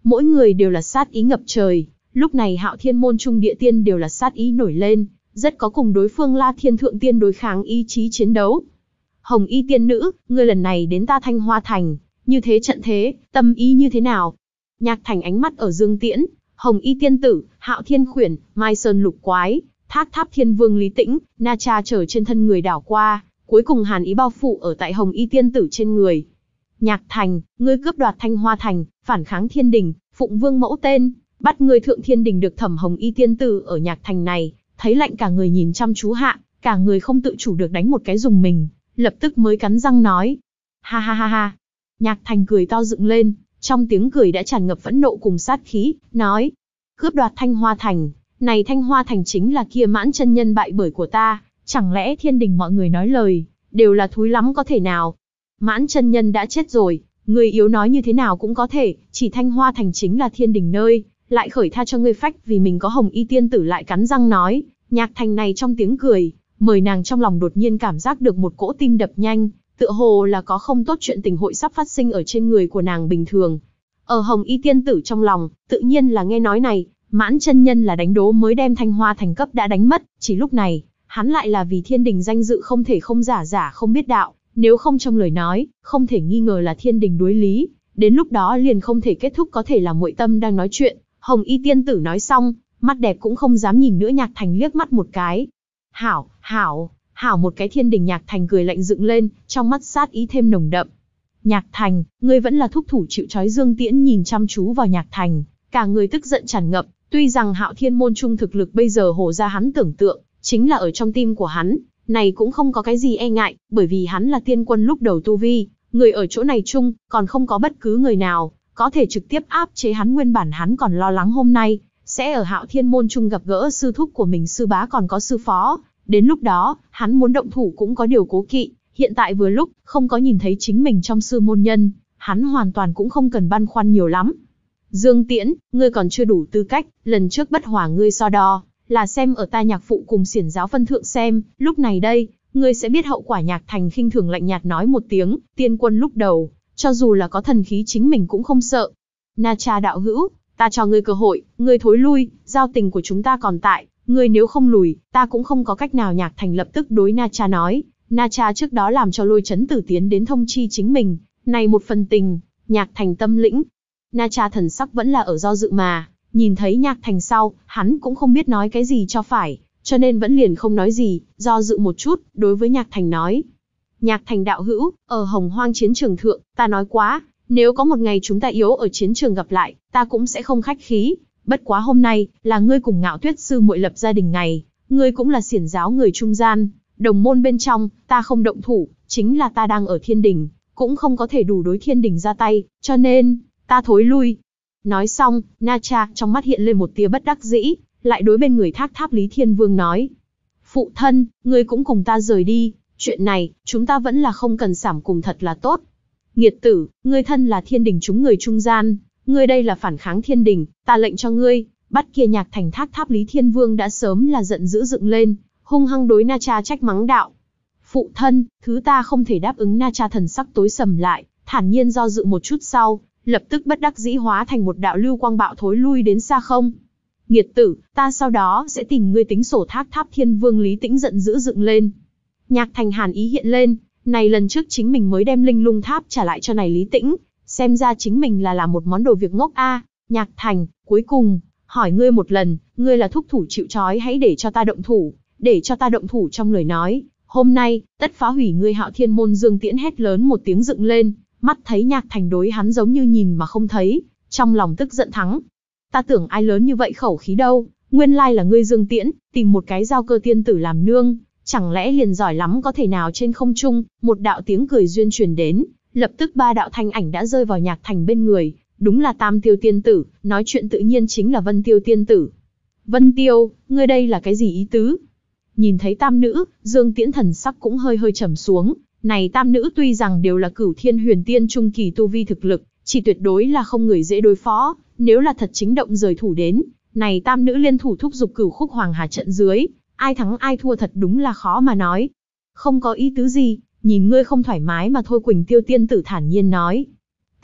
mỗi người đều là sát ý ngập trời. Lúc này Hạo Thiên môn trung địa tiên đều là sát ý nổi lên, rất có cùng đối phương La Thiên thượng tiên đối kháng ý chí chiến đấu. Hồng Y tiên nữ, ngươi lần này đến ta Thanh Hoa Thành, như thế trận thế, tâm ý như thế nào? Nhạc Thành ánh mắt ở Dương Tiễn, Hồng Y tiên tử, Hạo Thiên khuyển, Mai Sơn lục quái, Thác Tháp Thiên Vương Lý Tĩnh, Na Cha trở trên thân người đảo qua, cuối cùng hàn ý bao phủ ở tại Hồng Y tiên tử trên người. Nhạc Thành, ngươi cướp đoạt Thanh Hoa Thành, phản kháng thiên đình, phụng vương mẫu tên, bắt ngươi thượng thiên đình được thẩm Hồng Y tiên tử ở Nhạc Thành này, thấy lạnh cả người nhìn chăm chú hạ, cả người không tự chủ được đánh một cái dùng mình, lập tức mới cắn răng nói. Ha ha ha ha. Nhạc Thành cười to dựng lên, trong tiếng cười đã tràn ngập phẫn nộ cùng sát khí, nói. Cướp đoạt Thanh Hoa Thành, này Thanh Hoa Thành chính là kia Mãn chân nhân bại bởi của ta, chẳng lẽ thiên đình mọi người nói lời, đều là thúi lắm có thể nào? Mãn chân nhân đã chết rồi, người yếu nói như thế nào cũng có thể, chỉ Thanh Hoa Thành chính là thiên đình nơi, lại khởi tha cho ngươi phách vì mình có Hồng Y tiên tử lại cắn răng nói. Nhạc Thành này trong tiếng cười, mời nàng trong lòng đột nhiên cảm giác được một cỗ tim đập nhanh, tựa hồ là có không tốt chuyện tình hội sắp phát sinh ở trên người của nàng bình thường. Ở Hồng Y tiên tử trong lòng, tự nhiên là nghe nói này, Mãn chân nhân là đánh đố mới đem Thanh Hoa Thành cấp đã đánh mất, chỉ lúc này, hắn lại là vì thiên đình danh dự không thể không giả giả không biết đạo, nếu không trong lời nói, không thể nghi ngờ là thiên đình đối lý, đến lúc đó liền không thể kết thúc có thể là muội tâm đang nói chuyện. Hồng Y tiên tử nói xong, mắt đẹp cũng không dám nhìn nữa Nhạc Thành liếc mắt một cái. Hảo, hảo, hảo một cái thiên đình. Nhạc Thành cười lạnh dựng lên, trong mắt sát ý thêm nồng đậm. Nhạc Thành, ngươi vẫn là thúc thủ chịu trói. Dương Tiễn nhìn chăm chú vào Nhạc Thành, cả người tức giận tràn ngập, tuy rằng Hạo Thiên môn trung thực lực bây giờ hổ ra hắn tưởng tượng, chính là ở trong tim của hắn, này cũng không có cái gì e ngại, bởi vì hắn là tiên quân lúc đầu tu vi, người ở chỗ này chung, còn không có bất cứ người nào có thể trực tiếp áp chế hắn. Nguyên bản hắn còn lo lắng hôm nay sẽ ở Hạo Thiên môn trung gặp gỡ sư thúc của mình, sư bá còn có sư phó, đến lúc đó, hắn muốn động thủ cũng có điều cố kỵ, hiện tại vừa lúc, không có nhìn thấy chính mình trong sư môn nhân, hắn hoàn toàn cũng không cần băn khoăn nhiều lắm. Dương Tiễn, ngươi còn chưa đủ tư cách, lần trước bất hòa ngươi so đo, là xem ở ta Nhạc phụ cùng xiển giáo phân thượng xem, lúc này đây, ngươi sẽ biết hậu quả. Nhạc Thành khinh thường lạnh nhạt nói một tiếng, tiên quân lúc đầu, cho dù là có thần khí chính mình cũng không sợ. Na Cha đạo hữu, ta cho ngươi cơ hội, ngươi thối lui, giao tình của chúng ta còn tại, ngươi nếu không lùi, ta cũng không có cách nào. Nhạc Thành lập tức đối Na Cha nói, Na Cha trước đó làm cho Lôi Chấn Tử tiến đến thông chi chính mình, này một phần tình, Nhạc Thành tâm lĩnh. Na Cha thần sắc vẫn là ở do dự mà, nhìn thấy Nhạc Thành sau, hắn cũng không biết nói cái gì cho phải, cho nên vẫn liền không nói gì, do dự một chút, đối với Nhạc Thành nói. Nhạc Thành đạo hữu, ở Hồng Hoang chiến trường thượng, ta nói quá, nếu có một ngày chúng ta yếu ở chiến trường gặp lại, ta cũng sẽ không khách khí. Bất quá hôm nay, là ngươi cùng Ngạo Tuyết sư muội lập gia đình ngày, ngươi cũng là xiển giáo người trung gian, đồng môn bên trong, ta không động thủ, chính là ta đang ở thiên đình, cũng không có thể đủ đối thiên đình ra tay, cho nên, ta thối lui. Nói xong, Na Cha trong mắt hiện lên một tia bất đắc dĩ, lại đối bên người Thác Tháp Lý Thiên Vương nói. Phụ thân, ngươi cũng cùng ta rời đi, chuyện này, chúng ta vẫn là không cần sảm cùng thật là tốt. Nghiệt tử, ngươi thân là thiên đình chúng người trung gian, ngươi đây là phản kháng thiên đình, ta lệnh cho ngươi, bắt kia Nhạc Thành. Thác Tháp Lý Thiên Vương đã sớm là giận dữ dựng lên, hung hăng đối Na Cha trách mắng đạo. Phụ thân, thứ ta không thể đáp ứng. Na Cha thần sắc tối sầm lại, thản nhiên do dự một chút sau, lập tức bất đắc dĩ hóa thành một đạo lưu quang bạo thối lui đến xa không. Nghiệt tử, ta sau đó sẽ tìm ngươi tính sổ. Thác Tháp Thiên Vương Lý Tĩnh giận dữ dựng lên. Nhạc Thành hàn ý hiện lên, này lần trước chính mình mới đem linh lung tháp trả lại cho này Lý Tĩnh, xem ra chính mình là làm một món đồ việc ngốc a. À. Nhạc Thành, cuối cùng, hỏi ngươi một lần, ngươi là thúc thủ chịu trói, hãy để cho ta động thủ, để cho ta động thủ trong lời nói, hôm nay, tất phá hủy ngươi Hạo Thiên môn. Dương Tiễn hét lớn một tiếng dựng lên, mắt thấy Nhạc Thành đối hắn giống như nhìn mà không thấy, trong lòng tức giận thắng. Ta tưởng ai lớn như vậy khẩu khí đâu, nguyên lai là ngươi Dương Tiễn, tìm một cái giao cơ tiên tử làm nương, chẳng lẽ liền giỏi lắm có thể nào? Trên không trung, một đạo tiếng cười duyên truyền đến, lập tức ba đạo thanh ảnh đã rơi vào Nhạc Thành bên người, đúng là Tam Tiêu tiên tử, nói chuyện tự nhiên chính là Vân Tiêu tiên tử. Vân Tiêu, ngươi đây là cái gì ý tứ? Nhìn thấy tam nữ, Dương Tiễn thần sắc cũng hơi hơi trầm xuống, này tam nữ tuy rằng đều là Cửu Thiên Huyền Tiên trung kỳ tu vi thực lực, chỉ tuyệt đối là không người dễ đối phó, nếu là thật chính động rời thủ đến, này tam nữ liên thủ thúc giục Cửu Khúc Hoàng Hà trận dưới, ai thắng ai thua thật đúng là khó mà nói. Không có ý tứ gì, nhìn ngươi không thoải mái mà thôi. Quỳnh Tiêu tiên tử thản nhiên nói.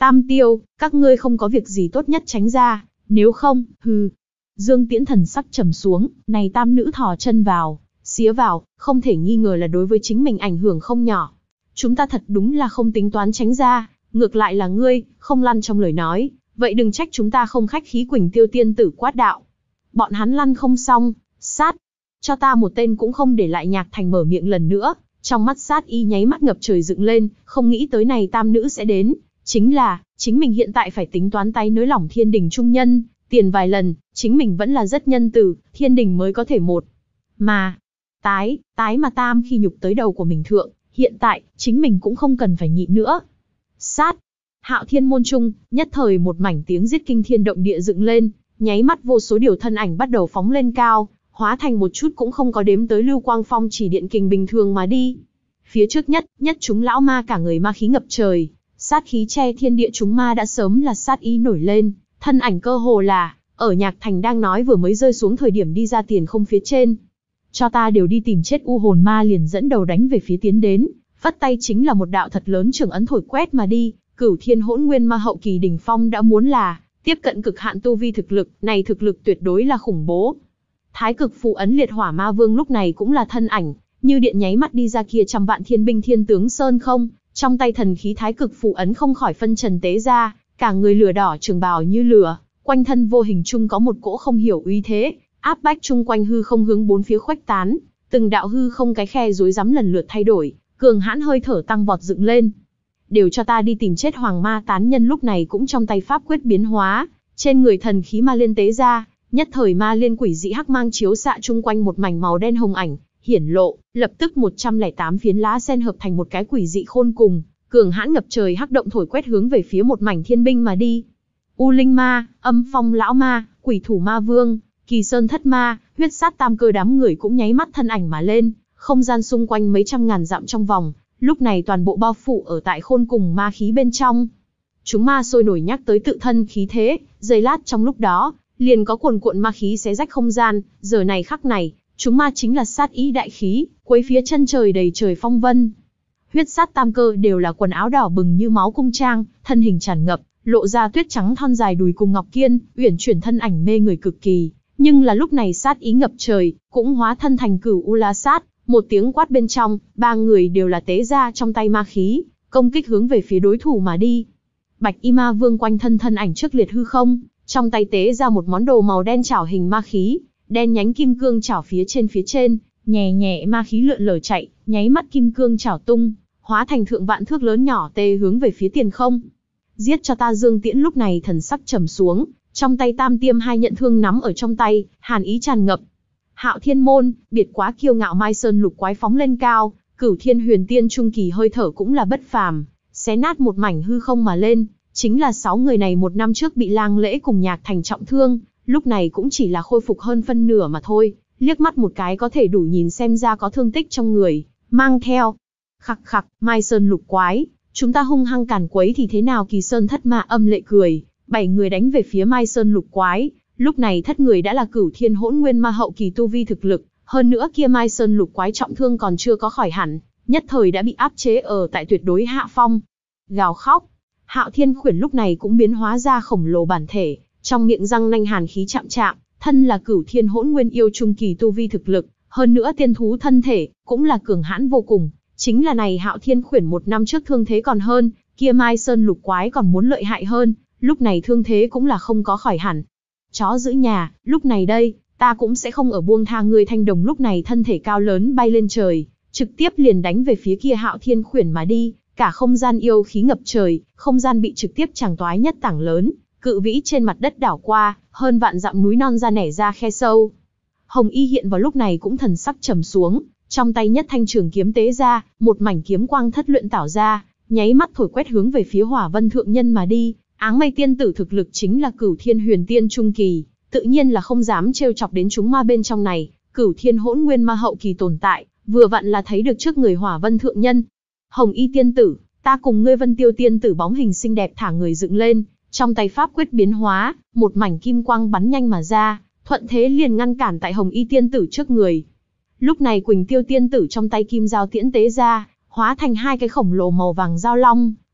Tam Tiêu, các ngươi không có việc gì tốt nhất tránh ra, nếu không, hừ. Dương Tiễn thần sắc trầm xuống, này tam nữ thò chân vào, xía vào, không thể nghi ngờ là đối với chính mình ảnh hưởng không nhỏ. Chúng ta thật đúng là không tính toán tránh ra, ngược lại là ngươi, không lăn trong lời nói, vậy đừng trách chúng ta không khách khí. Quỳnh Tiêu tiên tử quát đạo. Bọn hắn lăn không xong, sát, cho ta một tên cũng không để lại. Nhạc Thành mở miệng lần nữa, trong mắt sát y nháy mắt ngập trời dựng lên, không nghĩ tới này tam nữ sẽ đến, chính là, chính mình hiện tại phải tính toán tay nới lỏng thiên đình trung nhân, tiền vài lần, chính mình vẫn là rất nhân từ, thiên đình mới có thể một. Mà, tái, tái mà tam khi nhục tới đầu của mình thượng, hiện tại, chính mình cũng không cần phải nhịn nữa. Sát, Hạo Thiên môn trung, nhất thời một mảnh tiếng giết kinh thiên động địa dựng lên, nháy mắt vô số điều thân ảnh bắt đầu phóng lên cao, hóa thành một chút cũng không có đếm tới lưu quang phong chỉ điện kình bình thường mà đi. Phía trước nhất, nhất chúng lão ma cả người ma khí ngập trời, sát khí che thiên địa, chúng ma đã sớm là sát ý nổi lên, thân ảnh cơ hồ là, ở Nhạc Thành đang nói vừa mới rơi xuống thời điểm đi ra tiền không phía trên. Cho ta đều đi tìm chết. U hồn ma liền dẫn đầu đánh về phía tiến đến, phất tay chính là một đạo thật lớn trường ấn thổi quét mà đi. Cửu Thiên Hỗn Nguyên Ma hậu kỳ đỉnh phong đã muốn là tiếp cận cực hạn tu vi thực lực, này thực lực tuyệt đối là khủng bố. Thái Cực Phù ấn Liệt Hỏa Ma Vương lúc này cũng là thân ảnh như điện nháy mắt đi ra kia trăm vạn thiên binh thiên tướng sơn không, trong tay thần khí Thái Cực Phù ấn không khỏi phân trần tế ra, cả người lửa đỏ trường bào như lửa, quanh thân vô hình chung có một cỗ không hiểu uy thế, áp bách chung quanh hư không hướng bốn phía khuếch tán, từng đạo hư không cái khe rối rắm lần lượt thay đổi, cường hãn hơi thở tăng vọt dựng lên. Đều cho ta đi tìm chết. Hoàng ma tán nhân lúc này cũng trong tay pháp quyết biến hóa, trên người thần khí ma liên tế ra, nhất thời ma liên quỷ dị hắc mang chiếu xạ chung quanh một mảnh màu đen hồng ảnh hiển lộ, lập tức một trăm lẻ tám phiến lá sen hợp thành một cái quỷ dị khôn cùng, cường hãn ngập trời hắc động thổi quét hướng về phía một mảnh thiên binh mà đi. U Linh Ma, Âm Phong lão ma, Quỷ Thủ Ma Vương, Kỳ Sơn Thất Ma, Huyết Sát Tam Cơ đám người cũng nháy mắt thân ảnh mà lên, không gian xung quanh mấy trăm ngàn dặm trong vòng, lúc này toàn bộ bao phủ ở tại khôn cùng ma khí bên trong. Chúng ma sôi nổi nhắc tới tự thân khí thế, giây lát trong lúc đó, liền có cuồn cuộn ma khí xé rách không gian, giờ này khắc này, chúng ma chính là sát ý đại khí, quấy phía chân trời đầy trời phong vân. Huyết Sát Tam Cơ đều là quần áo đỏ bừng như máu cung trang, thân hình tràn ngập, lộ ra tuyết trắng thon dài đùi cùng ngọc kiên, uyển chuyển thân ảnh mê người cực kỳ, nhưng là lúc này sát ý ngập trời, cũng hóa thân thành Cửu U La Sát, một tiếng quát bên trong, ba người đều là tế ra trong tay ma khí, công kích hướng về phía đối thủ mà đi. Bạch Y Ma Vương quanh thân thân ảnh trước liệt hư không, trong tay tế ra một món đồ màu đen chảo hình ma khí, đen nhánh kim cương chảo phía trên phía trên, nhẹ nhẹ ma khí lượn lờ chạy, nháy mắt kim cương chảo tung, hóa thành thượng vạn thước lớn nhỏ tê hướng về phía tiền không. Giết cho ta. Dương Tiễn lúc này thần sắc trầm xuống, trong tay tam tiêm hai nhận thương nắm ở trong tay, hàn ý tràn ngập. Hạo Thiên môn, biệt quá kiêu ngạo Mai Sơn lục quái phóng lên cao, Cửu Thiên Huyền Tiên trung kỳ hơi thở cũng là bất phàm, xé nát một mảnh hư không mà lên, chính là sáu người này một năm trước bị Lang Lễ cùng Nhạc Thành trọng thương, lúc này cũng chỉ là khôi phục hơn phân nửa mà thôi, liếc mắt một cái có thể đủ nhìn xem ra có thương tích trong người, mang theo. Khặc khặc, Mai Sơn lục quái, chúng ta hung hăng càn quấy thì thế nào? Kỳ Sơn Thất Ma âm lệ cười, bảy người đánh về phía Mai Sơn lục quái, lúc này thất người đã là Cửu Thiên Hỗn Nguyên Ma hậu kỳ tu vi thực lực, hơn nữa kia Mai Sơn lục quái trọng thương còn chưa có khỏi hẳn, nhất thời đã bị áp chế ở tại tuyệt đối hạ phong. Gào khóc, Hạo Thiên Khuyển lúc này cũng biến hóa ra khổng lồ bản thể, trong miệng răng nanh hàn khí chạm chạm, thân là Cửu Thiên Hỗn Nguyên yêu trung kỳ tu vi thực lực, hơn nữa tiên thú thân thể cũng là cường hãn vô cùng. Chính là này Hạo Thiên Khuyển một năm trước thương thế còn hơn, kia Mai Sơn lục quái còn muốn lợi hại hơn, lúc này thương thế cũng là không có khỏi hẳn. Chó giữ nhà, lúc này đây, ta cũng sẽ không ở buông tha ngươi. Thanh Đồng lúc này thân thể cao lớn bay lên trời, trực tiếp liền đánh về phía kia Hạo Thiên Khuyển mà đi, cả không gian yêu khí ngập trời, không gian bị trực tiếp tràng toái nhất tảng lớn, cự vĩ trên mặt đất đảo qua, hơn vạn dặm núi non ra nẻ ra khe sâu. Hồng Y hiện vào lúc này cũng thần sắc trầm xuống, trong tay nhất thanh trường kiếm tế ra, một mảnh kiếm quang thất luyện tảo ra, nháy mắt thổi quét hướng về phía Hỏa Vân thượng nhân mà đi. Áng Mây tiên tử thực lực chính là Cửu Thiên Huyền Tiên trung kỳ, tự nhiên là không dám trêu chọc đến chúng ma bên trong này. Cửu Thiên Hỗn Nguyên Ma hậu kỳ tồn tại, vừa vặn là thấy được trước người Hỏa Vân thượng nhân. Hồng Y tiên tử, ta cùng ngươi. Vân Tiêu tiên tử bóng hình xinh đẹp thả người dựng lên, trong tay pháp quyết biến hóa, một mảnh kim quang bắn nhanh mà ra, thuận thế liền ngăn cản tại Hồng Y tiên tử trước người. Lúc này Quỳnh Tiêu tiên tử trong tay kim giao tiễn tế ra, hóa thành hai cái khổng lồ màu vàng giao long,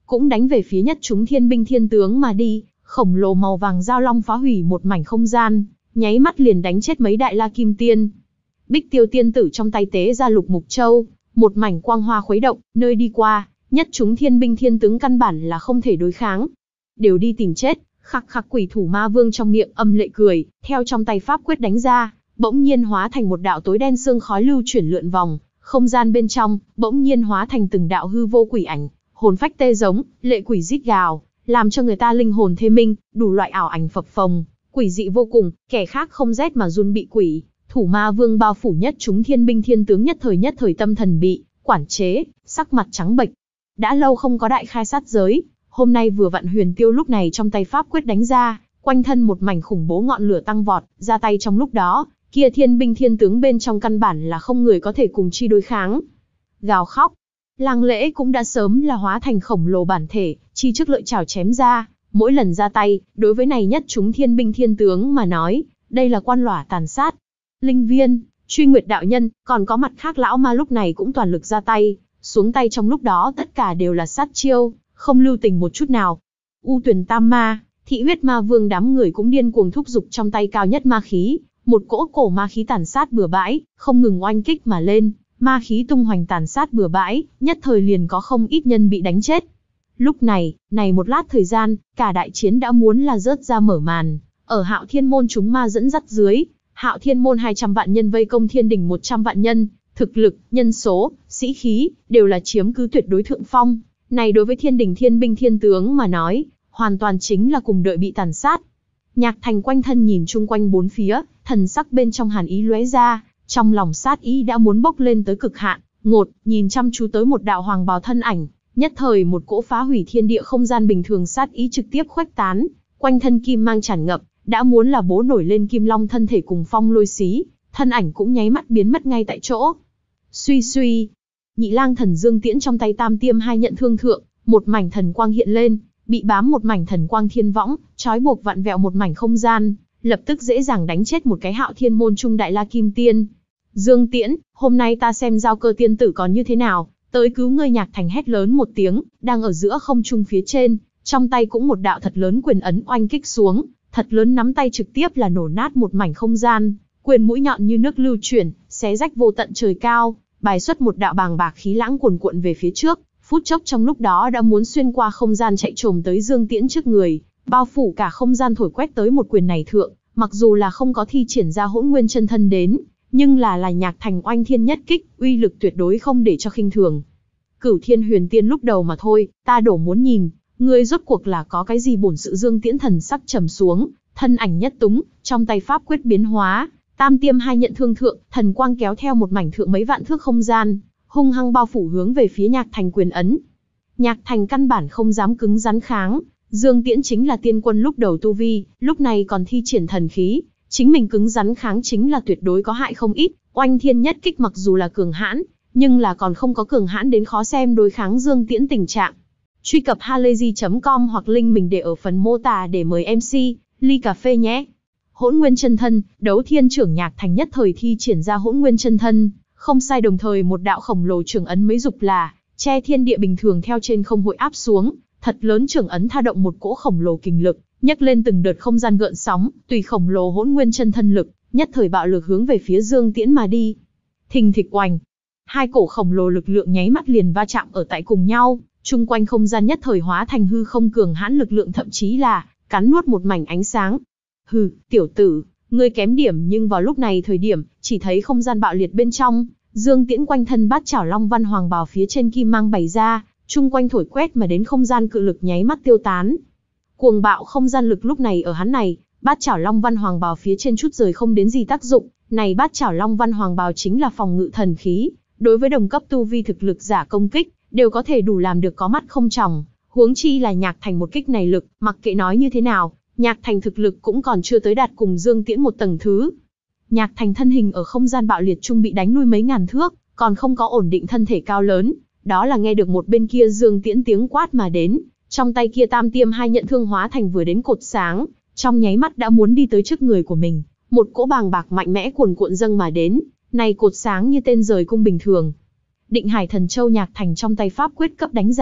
cũng đánh về phía nhất chúng thiên binh thiên tướng mà đi, khổng lồ màu vàng giao long phá hủy một mảnh không gian, nháy mắt liền đánh chết mấy đại la kim tiên. Bích Tiêu tiên tử trong tay tế ra lục mục châu, một mảnh quang hoa khuấy động, nơi đi qua, nhất chúng thiên binh thiên tướng căn bản là không thể đối kháng. Đều đi tìm chết, khắc khắc quỷ thủ ma vương trong miệng âm lệ cười, theo trong tay pháp quyết đánh ra, bỗng nhiên hóa thành một đạo tối đen sương khói lưu chuyển lượn vòng, không gian bên trong, bỗng nhiên hóa thành từng đạo hư vô quỷ ảnh, hồn phách tê giống, lệ quỷ rít gào, làm cho người ta linh hồn thê minh, đủ loại ảo ảnh phập phồng, quỷ dị vô cùng, kẻ khác không rét mà run bị quỷ. Thủ ma vương bao phủ nhất chúng thiên binh thiên tướng nhất thời nhất thời tâm thần bị quản chế, sắc mặt trắng bệch. Đã lâu không có đại khai sát giới, hôm nay vừa vặn Huyền Tiêu lúc này trong tay pháp quyết đánh ra, quanh thân một mảnh khủng bố ngọn lửa tăng vọt, ra tay trong lúc đó, kia thiên binh thiên tướng bên trong căn bản là không người có thể cùng chi đối kháng. Gào khóc, Lăng Lễ cũng đã sớm là hóa thành khổng lồ bản thể, chi trước lợi chảo chém ra, mỗi lần ra tay, đối với này nhất chúng thiên binh thiên tướng mà nói, đây là quan lỏa tàn sát. Linh Viên, Truy Nguyệt đạo nhân, còn có mặt khác lão ma lúc này cũng toàn lực ra tay, xuống tay trong lúc đó tất cả đều là sát chiêu, không lưu tình một chút nào. U Tuyền Tam Ma, Thị Huyết Ma Vương đám người cũng điên cuồng thúc giục trong tay cao nhất ma khí, một cỗ cổ ma khí tàn sát bừa bãi, không ngừng oanh kích mà lên, ma khí tung hoành tàn sát bừa bãi, nhất thời liền có không ít nhân bị đánh chết. Lúc này, này một lát thời gian, cả đại chiến đã muốn là rớt ra mở màn, ở Hạo Thiên môn chúng ma dẫn dắt dưới, Hạo Thiên môn hai trăm vạn nhân vây công Thiên Đình một trăm vạn nhân, thực lực, nhân số, sĩ khí, đều là chiếm cứ tuyệt đối thượng phong. Này đối với Thiên Đình thiên binh thiên tướng mà nói, hoàn toàn chính là cùng đợi bị tàn sát. Nhạc Thành quanh thân nhìn chung quanh bốn phía, thần sắc bên trong hàn ý lóe ra, trong lòng sát ý đã muốn bốc lên tới cực hạn, ngột, nhìn chăm chú tới một đạo hoàng bào thân ảnh, nhất thời một cỗ phá hủy thiên địa không gian bình thường sát ý trực tiếp khuếch tán, quanh thân kim mang tràn ngập, đã muốn là bố nổi lên kim long thân thể cùng phong lôi xí, thân ảnh cũng nháy mắt biến mất ngay tại chỗ. Suy suy, Nhị Lang Thần Dương Tiễn trong tay tam tiêm hai nhận thương thượng, một mảnh thần quang hiện lên, bị bám một mảnh thần quang thiên võng, trói buộc vặn vẹo một mảnh không gian, lập tức dễ dàng đánh chết một cái Hạo Thiên môn trung đại la kim tiên. Dương Tiễn, hôm nay ta xem Giao Cơ tiên tử còn như thế nào, tới cứu ngươi. Nhạc Thành hét lớn một tiếng, đang ở giữa không trung phía trên, trong tay cũng một đạo thật lớn quyền ấn oanh kích xuống, thật lớn nắm tay trực tiếp là nổ nát một mảnh không gian, quyền mũi nhọn như nước lưu chuyển, xé rách vô tận trời cao, bài xuất một đạo bàng bạc khí lãng cuồn cuộn về phía trước, phút chốc trong lúc đó đã muốn xuyên qua không gian chạy trồm tới Dương Tiễn trước người, bao phủ cả không gian thổi quét tới một quyền này thượng, mặc dù là không có thi triển ra Hỗn Nguyên chân thân đến, nhưng là là Nhạc Thành oanh thiên nhất kích, uy lực tuyệt đối không để cho khinh thường. Cửu Thiên Huyền Tiên lúc đầu mà thôi, ta đổ muốn nhìn, ngươi rốt cuộc là có cái gì bổn sự. Dương Tiễn thần sắc trầm xuống, thân ảnh nhất túng, trong tay pháp quyết biến hóa, tam tiêm hai nhận thương thượng, thần quang kéo theo một mảnh thượng mấy vạn thước không gian, hung hăng bao phủ hướng về phía Nhạc Thành quyền ấn. Nhạc Thành căn bản không dám cứng rắn kháng, Dương Tiễn chính là tiên quân lúc đầu tu vi, lúc này còn thi triển thần khí, chính mình cứng rắn kháng chính là tuyệt đối có hại không ít. Oanh thiên nhất kích mặc dù là cường hãn, nhưng là còn không có cường hãn đến khó xem đối kháng Dương Tiễn tình trạng. Truy cập halayzi chấm com hoặc link mình để ở phần mô tả để mời em xê ly cà phê nhé. Hỗn Nguyên chân thân, Đấu Thiên trưởng. Nhạc Thành nhất thời thi triển ra Hỗn Nguyên chân thân, không sai, đồng thời một đạo khổng lồ trưởng ấn mấy dục là che thiên địa bình thường theo trên không hội áp xuống, thật lớn trưởng ấn tha động một cỗ khổng lồ kình lực, nhấc lên từng đợt không gian gợn sóng, tùy khổng lồ Hỗn Nguyên chân thân lực, nhất thời bạo lực hướng về phía Dương Tiễn mà đi. Thình thịch oành, hai cổ khổng lồ lực lượng nháy mắt liền va chạm ở tại cùng nhau, chung quanh không gian nhất thời hóa thành hư không cường hãn lực lượng, thậm chí là cắn nuốt một mảnh ánh sáng. Hừ, tiểu tử, ngươi kém điểm. Nhưng vào lúc này thời điểm, chỉ thấy không gian bạo liệt bên trong, Dương Tiễn quanh thân bát chảo long văn hoàng bào phía trên kim mang bày ra, chung quanh thổi quét mà đến không gian cự lực nháy mắt tiêu tán. Cuồng bạo không gian lực lúc này ở hắn này, bát chảo long văn hoàng bào phía trên chút rời không đến gì tác dụng. Này bát chảo long văn hoàng bào chính là phòng ngự thần khí, đối với đồng cấp tu vi thực lực giả công kích, đều có thể đủ làm được có mắt không tròng, huống chi là Nhạc Thành một kích này lực, mặc kệ nói như thế nào, Nhạc Thành thực lực cũng còn chưa tới đạt cùng Dương Tiễn một tầng thứ. Nhạc Thành thân hình ở không gian bạo liệt chung bị đánh lui mấy ngàn thước, còn không có ổn định thân thể cao lớn, đó là nghe được một bên kia Dương Tiễn tiếng quát mà đến, trong tay kia tam tiêm hai nhận thương hóa thành vừa đến cột sáng, trong nháy mắt đã muốn đi tới trước người của mình, một cỗ bàng bạc mạnh mẽ cuồn cuộn dâng mà đến, này cột sáng như tên rời cung bình thường. Định Hải Thần Châu. Nhạc Thành trong tay pháp quyết cấp đánh ra,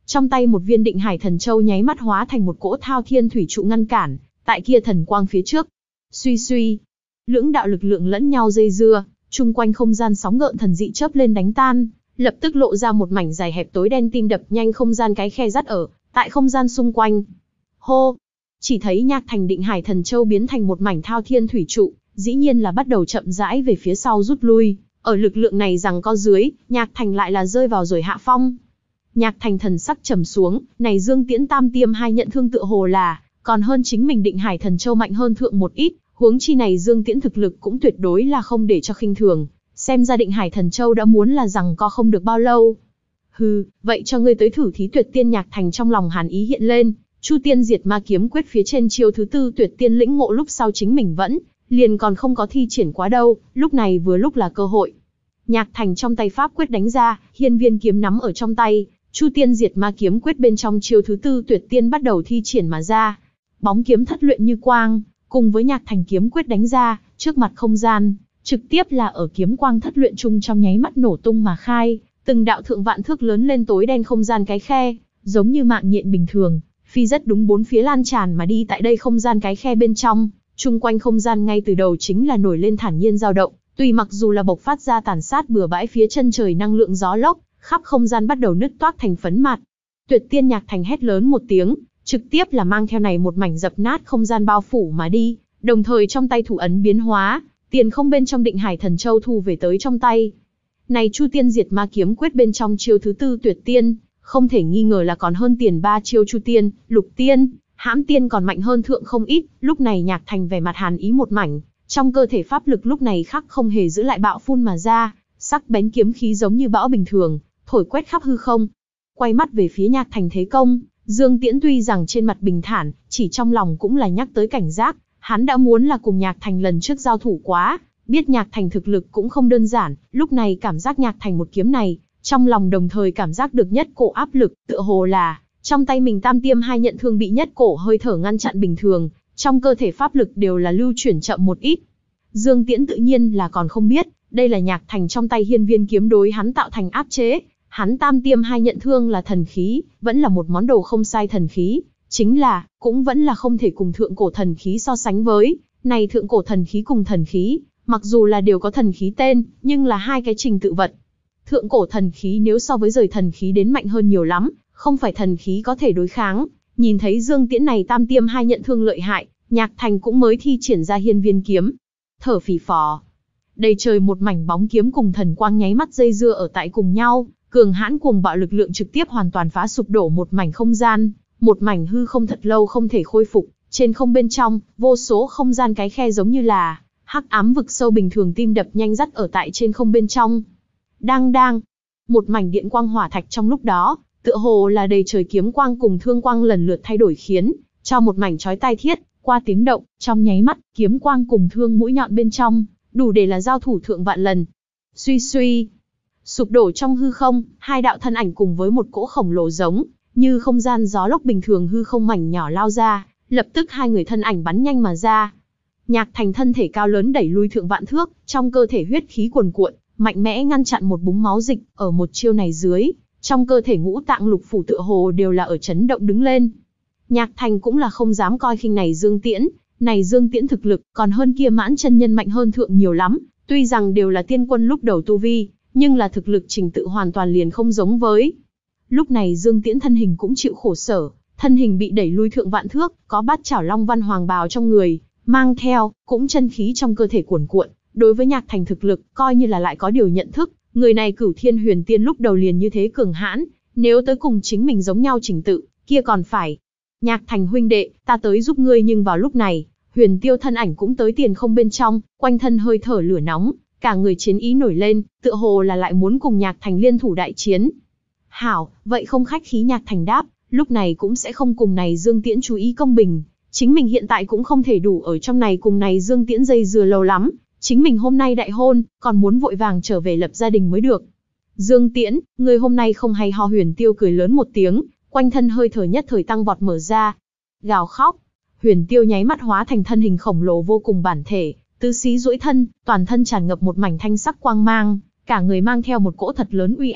Trong tay một viên Định Hải Thần Châu nháy mắt hóa thành một cỗ Thao Thiên Thủy trụ ngăn cản tại kia thần quang phía trước. Suy suy, lưỡng đạo lực lượng lẫn nhau dây dưa, chung quanh không gian sóng gợn thần dị chớp lên đánh tan, lập tức lộ ra một mảnh dài hẹp tối đen tim đập nhanh không gian cái khe dắt ở tại không gian xung quanh. Hô, chỉ thấy Nhạc Thành Định Hải Thần Châu biến thành một mảnh Thao Thiên Thủy trụ, dĩ nhiên là bắt đầu chậm rãi về phía sau rút lui. Ở lực lượng này giằng co dưới, Nhạc Thành lại là rơi vào rồi hạ phong. Nhạc Thành thần sắc trầm xuống, này Dương Tiễn tam tiêm hai nhận thương tựa hồ là còn hơn chính mình Định Hải Thần Châu mạnh hơn thượng một ít, huống chi này Dương Tiễn thực lực cũng tuyệt đối là không để cho khinh thường, xem ra Định Hải Thần Châu đã muốn là giằng co không được bao lâu. Hừ, vậy cho ngươi tới thử thí Tuyệt Tiên. Nhạc Thành trong lòng hàn ý hiện lên, Chu Tiên Diệt Ma Kiếm Quyết phía trên chiêu thứ tư Tuyệt Tiên lĩnh ngộ lúc sau chính mình vẫn liền còn không có thi triển quá đâu, lúc này vừa lúc là cơ hội. Nhạc Thành trong tay pháp quyết đánh ra, hiên viên kiếm nắm ở trong tay, Chu Tiên Diệt Ma Kiếm Quyết bên trong chiêu thứ tư Tuyệt Tiên bắt đầu thi triển mà ra. Bóng kiếm thất luyện như quang, cùng với Nhạc Thành kiếm quyết đánh ra, trước mặt không gian, trực tiếp là ở kiếm quang thất luyện chung trong nháy mắt nổ tung mà khai, từng đạo thượng vạn thước lớn lên tối đen không gian cái khe, giống như mạng nhện bình thường, phi rất đúng bốn phía lan tràn mà đi tại đây không gian cái khe bên trong, chung quanh không gian ngay từ đầu chính là nổi lên thản nhiên dao động, tùy mặc dù là bộc phát ra tàn sát bừa bãi phía chân trời năng lượng gió lốc, khắp không gian bắt đầu nứt toác thành phấn mạt. Tuyệt Tiên. Nhạc Thành hét lớn một tiếng, trực tiếp là mang theo này một mảnh dập nát không gian bao phủ mà đi, đồng thời trong tay thủ ấn biến hóa, tiền không bên trong Định Hải Thần Châu thu về tới trong tay. Này Chu Tiên Diệt Ma Kiếm Quyết bên trong chiêu thứ tư Tuyệt Tiên, không thể nghi ngờ là còn hơn tiền ba chiêu Chu Tiên, Lục Tiên, Hãm Tiên còn mạnh hơn thượng không ít. Lúc này Nhạc Thành vẻ mặt hàn ý một mảnh, trong cơ thể pháp lực lúc này khắc không hề giữ lại bạo phun mà ra, sắc bén kiếm khí giống như bão bình thường, thổi quét khắp hư không. Quay mắt về phía Nhạc Thành thế công, Dương Tiễn tuy rằng trên mặt bình thản, chỉ trong lòng cũng là nhắc tới cảnh giác, hắn đã muốn là cùng Nhạc Thành lần trước giao thủ quá, biết Nhạc Thành thực lực cũng không đơn giản, lúc này cảm giác Nhạc Thành một kiếm này, trong lòng đồng thời cảm giác được nhất cổ áp lực, tựa hồ là trong tay mình tam tiêm hai nhận thương bị nhất cổ hơi thở ngăn chặn bình thường, trong cơ thể pháp lực đều là lưu chuyển chậm một ít. Dương Tiễn tự nhiên là còn không biết, đây là Nhạc Thành trong tay hiên viên kiếm đối hắn tạo thành áp chế. Hắn tam tiêm hai nhận thương là thần khí, vẫn là một món đồ không sai thần khí, chính là, cũng vẫn là không thể cùng thượng cổ thần khí so sánh với. Này thượng cổ thần khí cùng thần khí, mặc dù là đều có thần khí tên, nhưng là hai cái trình tự vật. Thượng cổ thần khí nếu so với rời thần khí đến mạnh hơn nhiều lắm, không phải thần khí có thể đối kháng. Nhìn thấy Dương Tiễn này tam tiêm hai nhận thương lợi hại, Nhạc Thành cũng mới thi triển ra hiên viên kiếm. Thở phì phò. Đầy trời một mảnh bóng kiếm cùng thần quang nháy mắt dây dưa ở tại cùng nhau. Cường hãn cuồng bạo lực lượng trực tiếp hoàn toàn phá sụp đổ một mảnh không gian, một mảnh hư không thật lâu không thể khôi phục, trên không bên trong, vô số không gian cái khe giống như là hắc ám vực sâu bình thường tim đập nhanh dắt ở tại trên không bên trong. Đang đang, một mảnh điện quang hỏa thạch trong lúc đó, tựa hồ là đầy trời kiếm quang cùng thương quang lần lượt thay đổi khiến cho một mảnh chói tai thiết, qua tiếng động, trong nháy mắt, kiếm quang cùng thương mũi nhọn bên trong, đủ để là giao thủ thượng vạn lần. Suy suy, sụp đổ trong hư không, hai đạo thân ảnh cùng với một cỗ khổng lồ giống như không gian gió lốc bình thường hư không mảnh nhỏ lao ra, lập tức hai người thân ảnh bắn nhanh mà ra. Nhạc Thành thân thể cao lớn đẩy lui thượng vạn thước, trong cơ thể huyết khí cuồn cuộn, mạnh mẽ ngăn chặn một búng máu dịch, ở một chiêu này dưới, trong cơ thể ngũ tạng lục phủ tựa hồ đều là ở chấn động đứng lên. Nhạc Thành cũng là không dám coi khinh này Dương Tiễn, này Dương Tiễn thực lực còn hơn kia Mãn chân nhân mạnh hơn thượng nhiều lắm, tuy rằng đều là tiên quân lúc đầu tu vi, nhưng là thực lực trình tự hoàn toàn liền không giống với. Lúc này Dương Tiễn thân hình cũng chịu khổ sở, thân hình bị đẩy lui thượng vạn thước, có bát chảo long văn hoàng bào trong người, mang theo, cũng chân khí trong cơ thể cuồn cuộn, đối với Nhạc Thành thực lực, coi như là lại có điều nhận thức, người này Cửu Thiên Huyền Tiên lúc đầu liền như thế cường hãn, nếu tới cùng chính mình giống nhau trình tự, kia còn phải. Nhạc Thành huynh đệ, ta tới giúp ngươi. Nhưng vào lúc này, Huyền Tiêu thân ảnh cũng tới tiền không bên trong, quanh thân hơi thở lửa nóng, cả người chiến ý nổi lên, tựa hồ là lại muốn cùng Nhạc Thành liên thủ đại chiến. Hảo, vậy không khách khí. Nhạc Thành đáp, lúc này cũng sẽ không cùng này Dương Tiễn chú ý công bình, chính mình hiện tại cũng không thể đủ ở trong này cùng này Dương Tiễn dây dưa lâu lắm, chính mình hôm nay đại hôn, còn muốn vội vàng trở về lập gia đình mới được. Dương Tiễn, người hôm nay không hay ho. Huyền Tiêu cười lớn một tiếng, quanh thân hơi thở nhất thời tăng vọt mở ra, gào khóc. Huyền Tiêu nháy mắt hóa thành thân hình khổng lồ vô cùng bản thể, tứ xí duỗi thân, toàn thân tràn ngập một mảnh thanh sắc quang mang, cả người mang theo một cỗ thật lớn uy áp,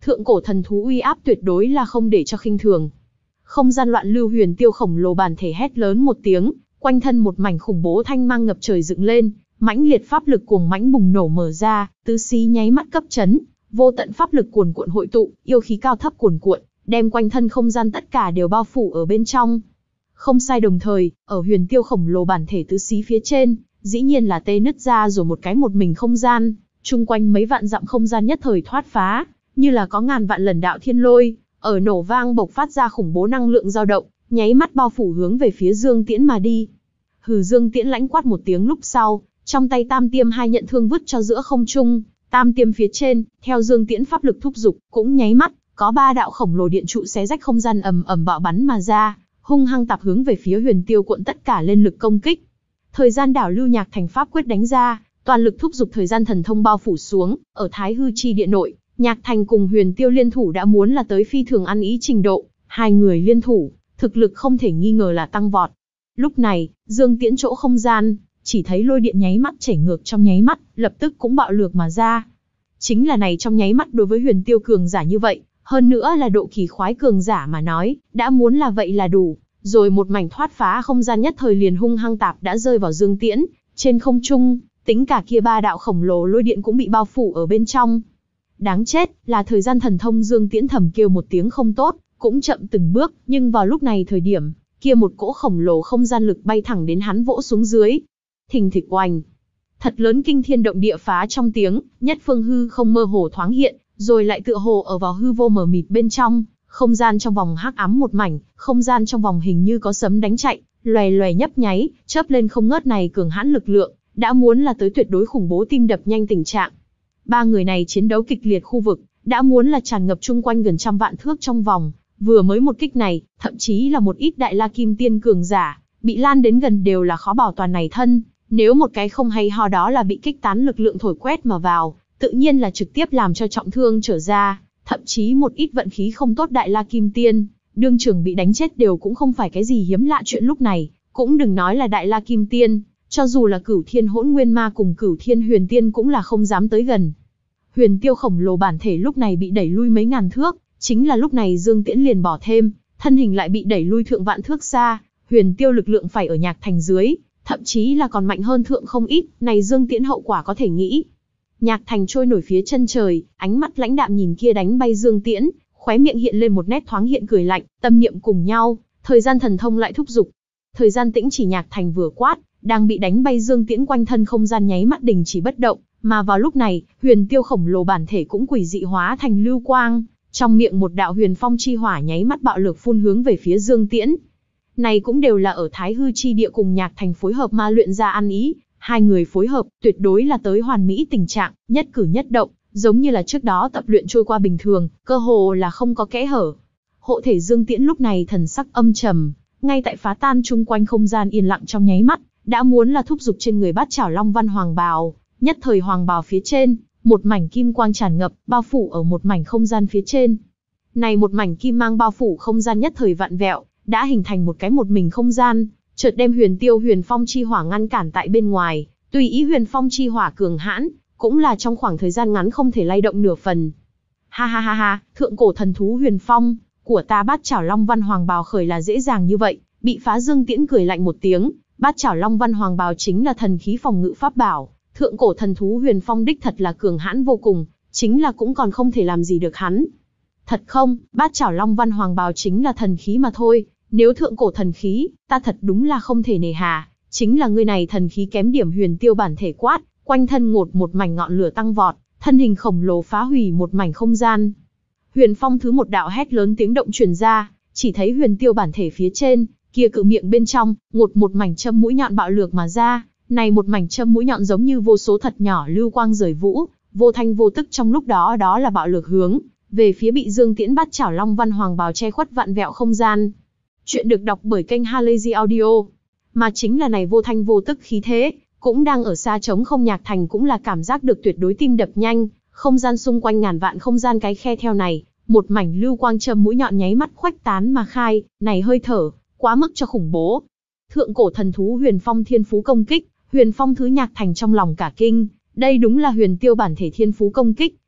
Thượng cổ thần thú uy áp tuyệt đối là không để cho khinh thường. Không gian loạn lưu, huyền tiêu khổng lồ bản thể hét lớn một tiếng, quanh thân một mảnh khủng bố thanh mang ngập trời dựng lên, mãnh liệt pháp lực cuồng mãnh bùng nổ mở ra, tứ xí nháy mắt cấp chấn, vô tận pháp lực cuồn cuộn hội tụ, yêu khí cao thấp cuồn cuộn, đem quanh thân không gian tất cả đều bao phủ ở bên trong. Không sai, đồng thời, ở huyền tiêu khổng lồ bản thể tứ xí phía trên, dĩ nhiên là tê nứt ra rồi một cái một mình không gian, chung quanh mấy vạn dặm không gian nhất thời thoát phá, như là có ngàn vạn lần đạo thiên lôi, ở nổ vang bộc phát ra khủng bố năng lượng dao động, nháy mắt bao phủ hướng về phía Dương Tiễn mà đi. Hừ, Dương Tiễn lãnh quát một tiếng lúc sau, trong tay tam tiêm hai nhận thương vứt cho giữa không trung, tam tiêm phía trên, theo Dương Tiễn pháp lực thúc dục, cũng nháy mắt, có ba đạo khổng lồ điện trụ xé rách không gian ầm ầm bạo bắn mà ra, hung hăng tạp hướng về phía huyền tiêu cuộn tất cả lên lực công kích. Thời gian đảo lưu nhạc thành pháp quyết đánh ra, toàn lực thúc dục thời gian thần thông bao phủ xuống, ở Thái Hư Chi Địa nội, Nhạc Thành cùng huyền tiêu liên thủ đã muốn là tới phi thường ăn ý trình độ, hai người liên thủ, thực lực không thể nghi ngờ là tăng vọt. Lúc này, Dương Tiễn chỗ không gian, chỉ thấy lôi điện nháy mắt chảy ngược trong nháy mắt, lập tức cũng bạo lược mà ra. Chính là này trong nháy mắt đối với huyền tiêu cường giả như vậy, hơn nữa là độ kỳ khoái cường giả mà nói, đã muốn là vậy là đủ, rồi một mảnh thoát phá không gian nhất thời liền hung hăng tạp đã rơi vào Dương Tiễn, trên không trung, tính cả kia ba đạo khổng lồ lôi điện cũng bị bao phủ ở bên trong. Đáng chết, là thời gian thần thông. Dương Tiễn thầm kêu một tiếng không tốt, cũng chậm từng bước, nhưng vào lúc này thời điểm, kia một cỗ khổng lồ không gian lực bay thẳng đến hắn vỗ xuống dưới. Thình thịch oanh, thật lớn kinh thiên động địa phá trong tiếng, nhất phương hư không mơ hồ thoáng hiện, rồi lại tựa hồ ở vào hư vô mờ mịt bên trong, không gian trong vòng hắc ám một mảnh, không gian trong vòng hình như có sấm đánh chạy, loè loè nhấp nháy, chớp lên không ngớt. Này cường hãn lực lượng, đã muốn là tới tuyệt đối khủng bố tim đập nhanh tình trạng. Ba người này chiến đấu kịch liệt khu vực, đã muốn là tràn ngập chung quanh gần trăm vạn thước trong vòng, vừa mới một kích này, thậm chí là một ít đại la kim tiên cường giả, bị lan đến gần đều là khó bảo toàn này thân, nếu một cái không hay ho đó là bị kích tán lực lượng thổi quét mà vào, tự nhiên là trực tiếp làm cho trọng thương trở ra, thậm chí một ít vận khí không tốt đại la kim tiên, đương trường bị đánh chết đều cũng không phải cái gì hiếm lạ chuyện lúc này, cũng đừng nói là đại la kim tiên, cho dù là Cửu Thiên Hỗn Nguyên Ma cùng Cửu Thiên Huyền Tiên cũng là không dám tới gần. Huyền tiêu khổng lồ bản thể lúc này bị đẩy lui mấy ngàn thước, chính là lúc này Dương Tiễn liền bỏ thêm, thân hình lại bị đẩy lui thượng vạn thước xa, huyền tiêu lực lượng phải ở Nhạc Thành dưới, thậm chí là còn mạnh hơn thượng không ít, này Dương Tiễn hậu quả có thể nghĩ. Nhạc Thành trôi nổi phía chân trời, ánh mắt lãnh đạm nhìn kia đánh bay Dương Tiễn, khóe miệng hiện lên một nét thoáng hiện cười lạnh, tâm niệm cùng nhau, thời gian thần thông lại thúc giục. Thời gian tĩnh chỉ. Nhạc Thành vừa quát, đang bị đánh bay Dương Tiễn quanh thân không gian nháy mắt đình chỉ bất động, mà vào lúc này, huyền tiêu khổng lồ bản thể cũng quỷ dị hóa thành lưu quang, trong miệng một đạo huyền phong chi hỏa nháy mắt bạo lực phun hướng về phía Dương Tiễn. Này cũng đều là ở Thái Hư Chi Địa cùng Nhạc Thành phối hợp ma luyện ra ăn ý, hai người phối hợp tuyệt đối là tới hoàn mỹ tình trạng, nhất cử nhất động, giống như là trước đó tập luyện trôi qua bình thường, cơ hồ là không có kẽ hở. Hộ thể Dương Tiễn lúc này thần sắc âm trầm, ngay tại phá tan chung quanh không gian yên lặng trong nháy mắt, đã muốn là thúc giục trên người Bát Chảo Long Văn Hoàng Bào, nhất thời hoàng bào phía trên, một mảnh kim quang tràn ngập, bao phủ ở một mảnh không gian phía trên. Này một mảnh kim mang bao phủ không gian nhất thời vặn vẹo, đã hình thành một cái một mình không gian, chợt đem huyền tiêu huyền phong chi hỏa ngăn cản tại bên ngoài, tùy ý huyền phong chi hỏa cường hãn, cũng là trong khoảng thời gian ngắn không thể lay động nửa phần. Ha ha ha ha, thượng cổ thần thú huyền phong, của ta Bát Chảo Long Văn Hoàng Bào khởi là dễ dàng như vậy, bị phá. Dương Tiễn cười lạnh một tiếng, Bát Chảo Long Văn Hoàng Bào chính là thần khí phòng ngự pháp bảo, thượng cổ thần thú huyền phong đích thật là cường hãn vô cùng, chính là cũng còn không thể làm gì được hắn. Thật không, Bát Chảo Long Văn Hoàng Bào chính là thần khí mà thôi, nếu thượng cổ thần khí, ta thật đúng là không thể nề hà, chính là ngươi này thần khí kém điểm. Huyền tiêu bản thể quát, quanh thân ngột một mảnh ngọn lửa tăng vọt, thân hình khổng lồ phá hủy một mảnh không gian. Huyền phong thứ một đạo hét lớn tiếng động truyền ra, chỉ thấy huyền tiêu bản thể phía trên, kia cự miệng bên trong, ngột một mảnh châm mũi nhọn bạo lược mà ra, này một mảnh châm mũi nhọn giống như vô số thật nhỏ lưu quang rời vũ, vô thanh vô tức trong lúc đó đó là bạo lược hướng về phía bị Dương Tiễn Bát Chảo Long Văn Hoàng Bào che khuất vạn vẹo không gian. Chuyện được đọc bởi kênh Halazy Audio, mà chính là này vô thanh vô tức khí thế, cũng đang ở xa trống không. Nhạc Thành cũng là cảm giác được tuyệt đối tim đập nhanh, không gian xung quanh ngàn vạn không gian cái khe theo này, một mảnh lưu quang châm mũi nhọn nháy mắt khuếch tán mà khai, này hơi thở, quá mức cho khủng bố. Thượng cổ thần thú huyền phong thiên phú công kích, huyền phong thứ. Nhạc Thành trong lòng cả kinh, đây đúng là huyền tiêu bản thể thiên phú công kích,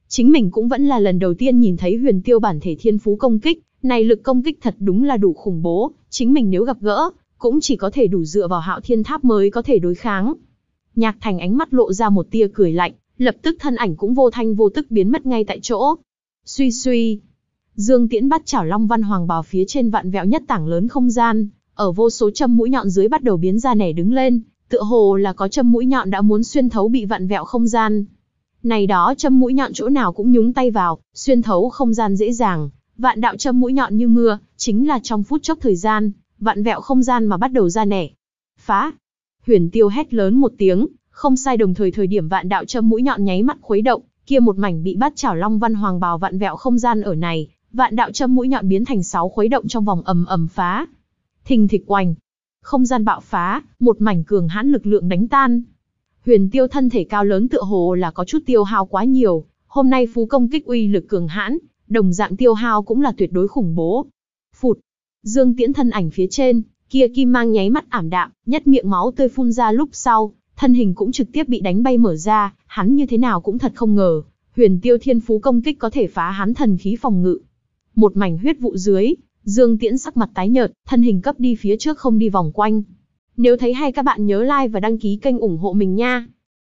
Chính mình cũng vẫn là lần đầu tiên nhìn thấy huyền tiêu bản thể thiên phú công kích, này lực công kích thật đúng là đủ khủng bố, chính mình nếu gặp gỡ, cũng chỉ có thể đủ dựa vào Hạo Thiên Tháp mới có thể đối kháng. Nhạc Thành ánh mắt lộ ra một tia cười lạnh, lập tức thân ảnh cũng vô thanh vô tức biến mất ngay tại chỗ. Suy suy, Dương Tiễn bắt chảo Long Văn Hoàng bào phía trên vạn vẹo nhất tảng lớn không gian, ở vô số châm mũi nhọn dưới bắt đầu biến ra nẻ đứng lên, tựa hồ là có châm mũi nhọn đã muốn xuyên thấu bị vạn vẹo không gian. Này đó châm mũi nhọn chỗ nào cũng nhúng tay vào, xuyên thấu không gian dễ dàng, vạn đạo châm mũi nhọn như mưa, chính là trong phút chốc thời gian, vạn vẹo không gian mà bắt đầu ra nẻ. Phá! Huyền Tiêu hét lớn một tiếng, không sai, đồng thời thời điểm vạn đạo châm mũi nhọn nháy mắt khuấy động, kia một mảnh bị bắt chảo Long Văn Hoàng bào vạn vẹo không gian ở này, vạn đạo châm mũi nhọn biến thành sáu khuấy động trong vòng ầm ầm phá. Thình thịch oành, không gian bạo phá, một mảnh cường hãn lực lượng đánh tan. Huyền Tiêu thân thể cao lớn tựa hồ là có chút tiêu hao quá nhiều, hôm nay phú công kích uy lực cường hãn, đồng dạng tiêu hao cũng là tuyệt đối khủng bố. Phụt, Dương Tiễn thân ảnh phía trên, kia kim mang nháy mắt ảm đạm, nhất miệng máu tươi phun ra lúc sau, thân hình cũng trực tiếp bị đánh bay mở ra, hắn như thế nào cũng thật không ngờ, Huyền Tiêu thiên phú công kích có thể phá hắn thần khí phòng ngự. Một mảnh huyết vụ dưới, Dương Tiễn sắc mặt tái nhợt, thân hình cấp đi phía trước không đi vòng quanh. Nếu thấy hay các bạn nhớ like và đăng ký kênh ủng hộ mình nha.